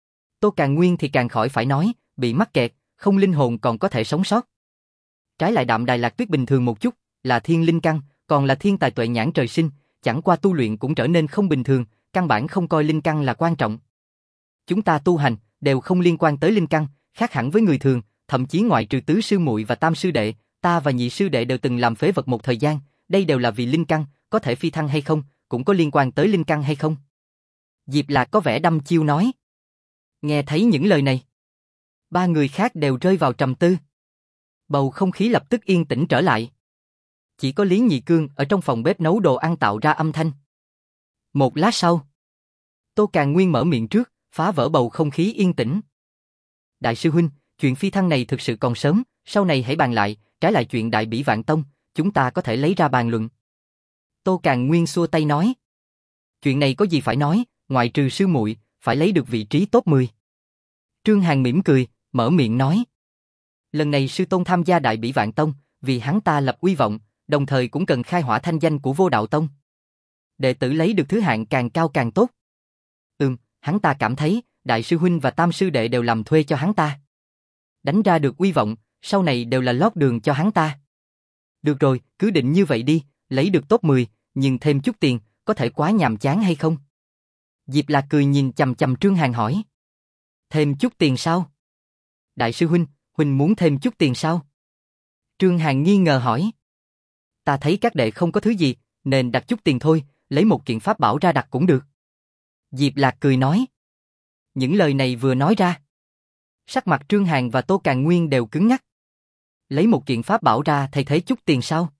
Tô Càn Nguyên thì càng khỏi phải nói, bị mắc kẹt, không linh hồn còn có thể sống sót. Trái lại Đạm Đài Lạc Tuyết bình thường một chút, là thiên linh căn, còn là thiên tài tuệ nhãn trời sinh, chẳng qua tu luyện cũng trở nên không bình thường, căn bản không coi linh căn là quan trọng. Chúng ta tu hành đều không liên quan tới linh căn, khác hẳn với người thường, thậm chí ngoại trừ tứ sư muội và tam sư đệ, ta và nhị sư đệ đều từng làm phế vật một thời gian, đây đều là vì linh căn, có thể phi thăng hay không, cũng có liên quan tới linh căn hay không. Diệp Lạc có vẻ đăm chiêu nói. Nghe thấy những lời này, 3 người khác đều rơi vào trầm tư. Bầu không khí lập tức yên tĩnh trở lại. Chỉ có Lý Nhị Cương ở trong phòng bếp nấu đồ ăn tạo ra âm thanh. Một lát sau, Tô Càn Nguyên mở miệng trước, phá vỡ bầu không khí yên tĩnh. Đại sư huynh, chuyện phi thăng này thực sự còn sớm, Sau này hãy bàn lại, trái lại chuyện Đại Bỉ Vạn Tông, chúng ta có thể lấy ra bàn luận. Tô Càn Nguyên xua tay nói. Chuyện này có gì phải nói, ngoại trừ sư muội, phải lấy được vị trí top 10. Trương Hàn mỉm cười, mở miệng nói. Lần này sư tôn tham gia Đại Bỉ Vạn Tông, vì hắn ta lập uy vọng, đồng thời cũng cần khai hỏa thanh danh của Vô Đạo Tông. Đệ tử lấy được thứ hạng càng cao càng tốt. Hắn ta cảm thấy, đại sư huynh và tam sư đệ đều làm thuê cho hắn ta. Đánh ra được uy vọng, sau này đều là lót đường cho hắn ta. Được rồi, cứ định như vậy đi, lấy được top 10, nhưng thêm chút tiền, có thể quá nhàm chán hay không? Diệp Lạc cười nhìn chằm chằm Trương Hàn hỏi. Thêm chút tiền sao? Đại sư huynh muốn thêm chút tiền sao? Trương Hàn nghi ngờ hỏi. Ta thấy các đệ không có thứ gì, nên đặt chút tiền thôi, lấy một kiện pháp bảo ra đặt cũng được. Diệp Lạc cười nói. Những lời này vừa nói ra, sắc mặt Trương Hàn và Tô Càn Nguyên đều cứng ngắc. Lấy một kiện pháp bảo ra thay thế chút tiền sao?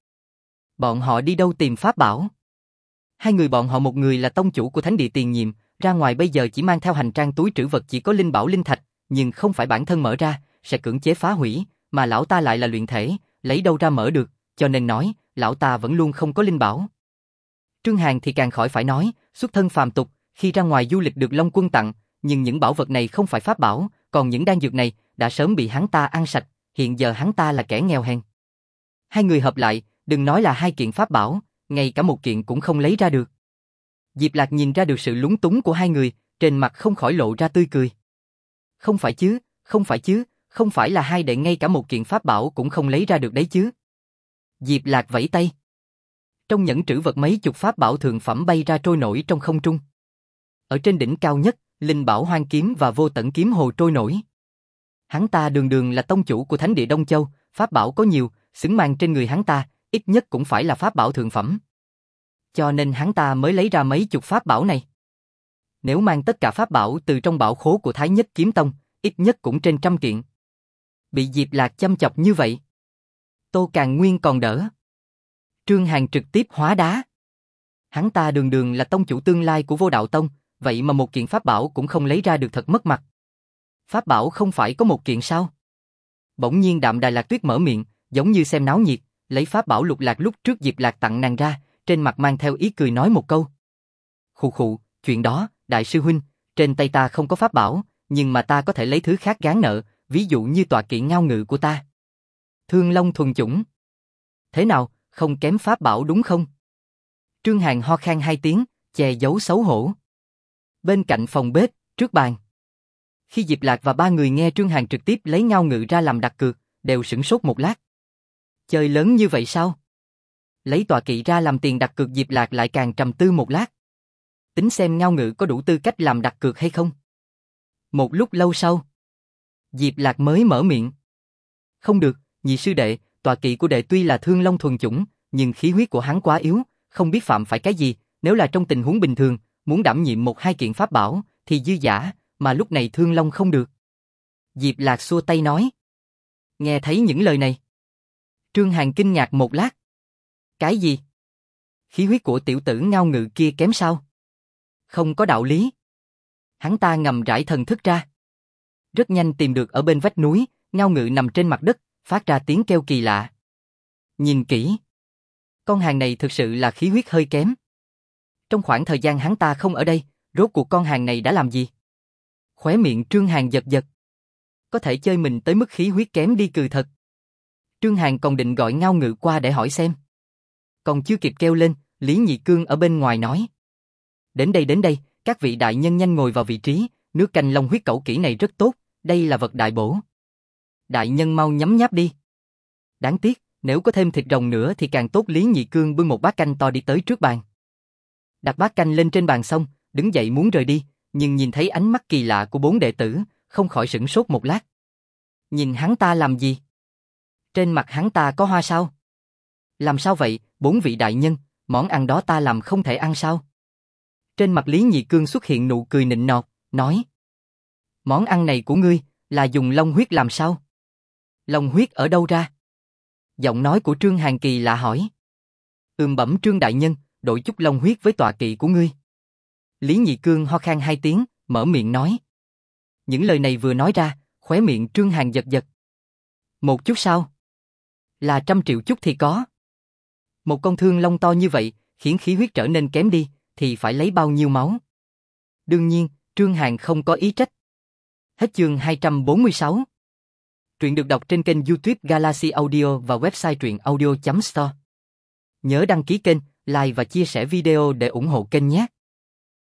Bọn họ đi đâu tìm pháp bảo? Hai người bọn họ, một người là tông chủ của Thánh Địa Tiền Nhiệm, ra ngoài bây giờ chỉ mang theo hành trang túi trữ vật chỉ có linh bảo linh thạch, nhưng không phải bản thân mở ra, sẽ cưỡng chế phá hủy, mà lão ta lại là luyện thể, lấy đâu ra mở được, cho nên nói, lão ta vẫn luôn không có linh bảo. Trương Hàn thì càng khỏi phải nói, xuất thân phàm tục, khi ra ngoài du lịch được Long Quân tặng, nhưng những bảo vật này không phải pháp bảo, còn những đan dược này đã sớm bị hắn ta ăn sạch, hiện giờ hắn ta là kẻ nghèo hèn. Hai người hợp lại, đừng nói là hai kiện pháp bảo, ngay cả một kiện cũng không lấy ra được. Diệp Lạc nhìn ra được sự lúng túng của hai người, trên mặt không khỏi lộ ra tươi cười. Không phải chứ, không phải là hai đệ ngay cả một kiện pháp bảo cũng không lấy ra được đấy chứ. Diệp Lạc vẫy tay. Trong nhẫn trữ vật mấy chục pháp bảo thượng phẩm bay ra trôi nổi trong không trung. Ở trên đỉnh cao nhất, linh bảo hoang kiếm và vô tận kiếm hồ trôi nổi. Hắn ta đường là tông chủ của Thánh Địa Đông Châu, pháp bảo có nhiều, xứng mang trên người hắn ta, ít nhất cũng phải là pháp bảo thượng phẩm. Cho nên hắn ta mới lấy ra mấy chục pháp bảo này. Nếu mang tất cả pháp bảo từ trong bảo khố của Thái Nhất Kiếm Tông, ít nhất cũng trên 100 kiện. Bị Diệp Lạc châm chọc như vậy, Tô Càn Nguyên còn đỡ. Trương Hàn trực tiếp hóa đá. Hắn ta đường là tông chủ tương lai của Vô Đạo Tông, vậy mà một kiện pháp bảo cũng không lấy ra được, thật mất mặt. Pháp bảo không phải có một kiện sao? Bỗng nhiên Đạm Đài Lạc Tuyết mở miệng, giống như xem náo nhiệt, lấy pháp bảo lục lạc lúc trước Diệp Lạc tặng nàng ra, trên mặt mang theo ý cười nói một câu. Khụ khụ, chuyện đó, đại sư huynh, trên tay ta không có pháp bảo, nhưng mà ta có thể lấy thứ khác gán nợ, ví dụ như tọa kỵ ngao ngự của ta. Thương Long thuần chủng. Thế nào, không kém pháp bảo đúng không? Trương Hàn ho khan hai tiếng, che giấu xấu hổ. Bên cạnh phòng bếp, trước bàn. Khi Diệp Lạc và ba người nghe Trương Hàn trực tiếp lấy ngao ngự ra làm đặt cược, đều sửng sốt một lát. Chơi lớn như vậy sao? Lấy tọa kỵ ra làm tiền đặt cược, Diệp Lạc lại càng trầm tư một lát. Tính xem ngao ngự có đủ tư cách làm đặt cược hay không? Một lúc lâu sau, Diệp Lạc mới mở miệng. Không được, nhị sư đệ, tọa kỵ của đệ tuy là Thương Long thuần chủng, nhưng khí huyết của hắn quá yếu, không biết phạm phải cái gì, nếu là trong tình huống bình thường, muốn đảm nhiệm một hai kiện pháp bảo, thì dư dả, mà lúc này Thương Long không được. Diệp Lạc xua tay nói. Nghe thấy những lời này, Trương Hàn kinh ngạc một lát. Cái gì? Khí huyết của tiểu tử ngao ngự kia kém sao? Không có đạo lý. Hắn ta ngầm rải thần thức ra. Rất nhanh tìm được ở bên vách núi, ngao ngự nằm trên mặt đất, phát ra tiếng kêu kỳ lạ. Nhìn kỹ, con hàng này thực sự là khí huyết hơi kém. Trong khoảng thời gian hắn ta không ở đây, rốt cuộc con hàng này đã làm gì? Khóe miệng Trương Hàn giật giật. Có thể chơi mình tới mức khí huyết kém đi cừ thật. Trương Hàn còn định gọi ngao ngự qua để hỏi xem. Còn chưa kịp kêu lên, Lý Nhị Cương ở bên ngoài nói. Đến đây, các vị đại nhân nhanh ngồi vào vị trí, nước canh long huyết cẩu kỹ này rất tốt, đây là vật đại bổ. Đại nhân mau nhấm nháp đi. Đáng tiếc, nếu có thêm thịt rồng nữa thì càng tốt. Lý Nhị Cương bưng một bát canh to đi tới trước bàn. Đặt bát canh lên trên bàn xong, đứng dậy muốn rời đi, nhưng nhìn thấy ánh mắt kỳ lạ của bốn đệ tử, không khỏi sửng sốt một lát. Nhìn hắn ta làm gì? Trên mặt hắn ta có hoa sao? Làm sao vậy, bốn vị đại nhân, món ăn đó ta làm không thể ăn sao? Trên mặt Lý Nhị Cương xuất hiện nụ cười nịnh nọt, nói. Món ăn này của ngươi, là dùng long huyết làm sao? Long huyết ở đâu ra? Giọng nói của Trương Hàn kỳ lạ hỏi. Bẩm Trương đại nhân, đổi chút long huyết với tọa kỵ của ngươi. Lý Nhị Cương ho khan hai tiếng, mở miệng nói. Những lời này vừa nói ra, khóe miệng Trương Hàn giật giật. 1 chút sao? Là 100 triệu chút thì có. Một con thương long to như vậy, khiến khí huyết trở nên kém đi, thì phải lấy bao nhiêu máu? Đương nhiên, Trương Hàn không có ý trách. Hết chương 246. Truyện được đọc trên kênh YouTube Galaxy Audio và website truyện audio.store. Nhớ đăng ký kênh, like và chia sẻ video để ủng hộ kênh nhé.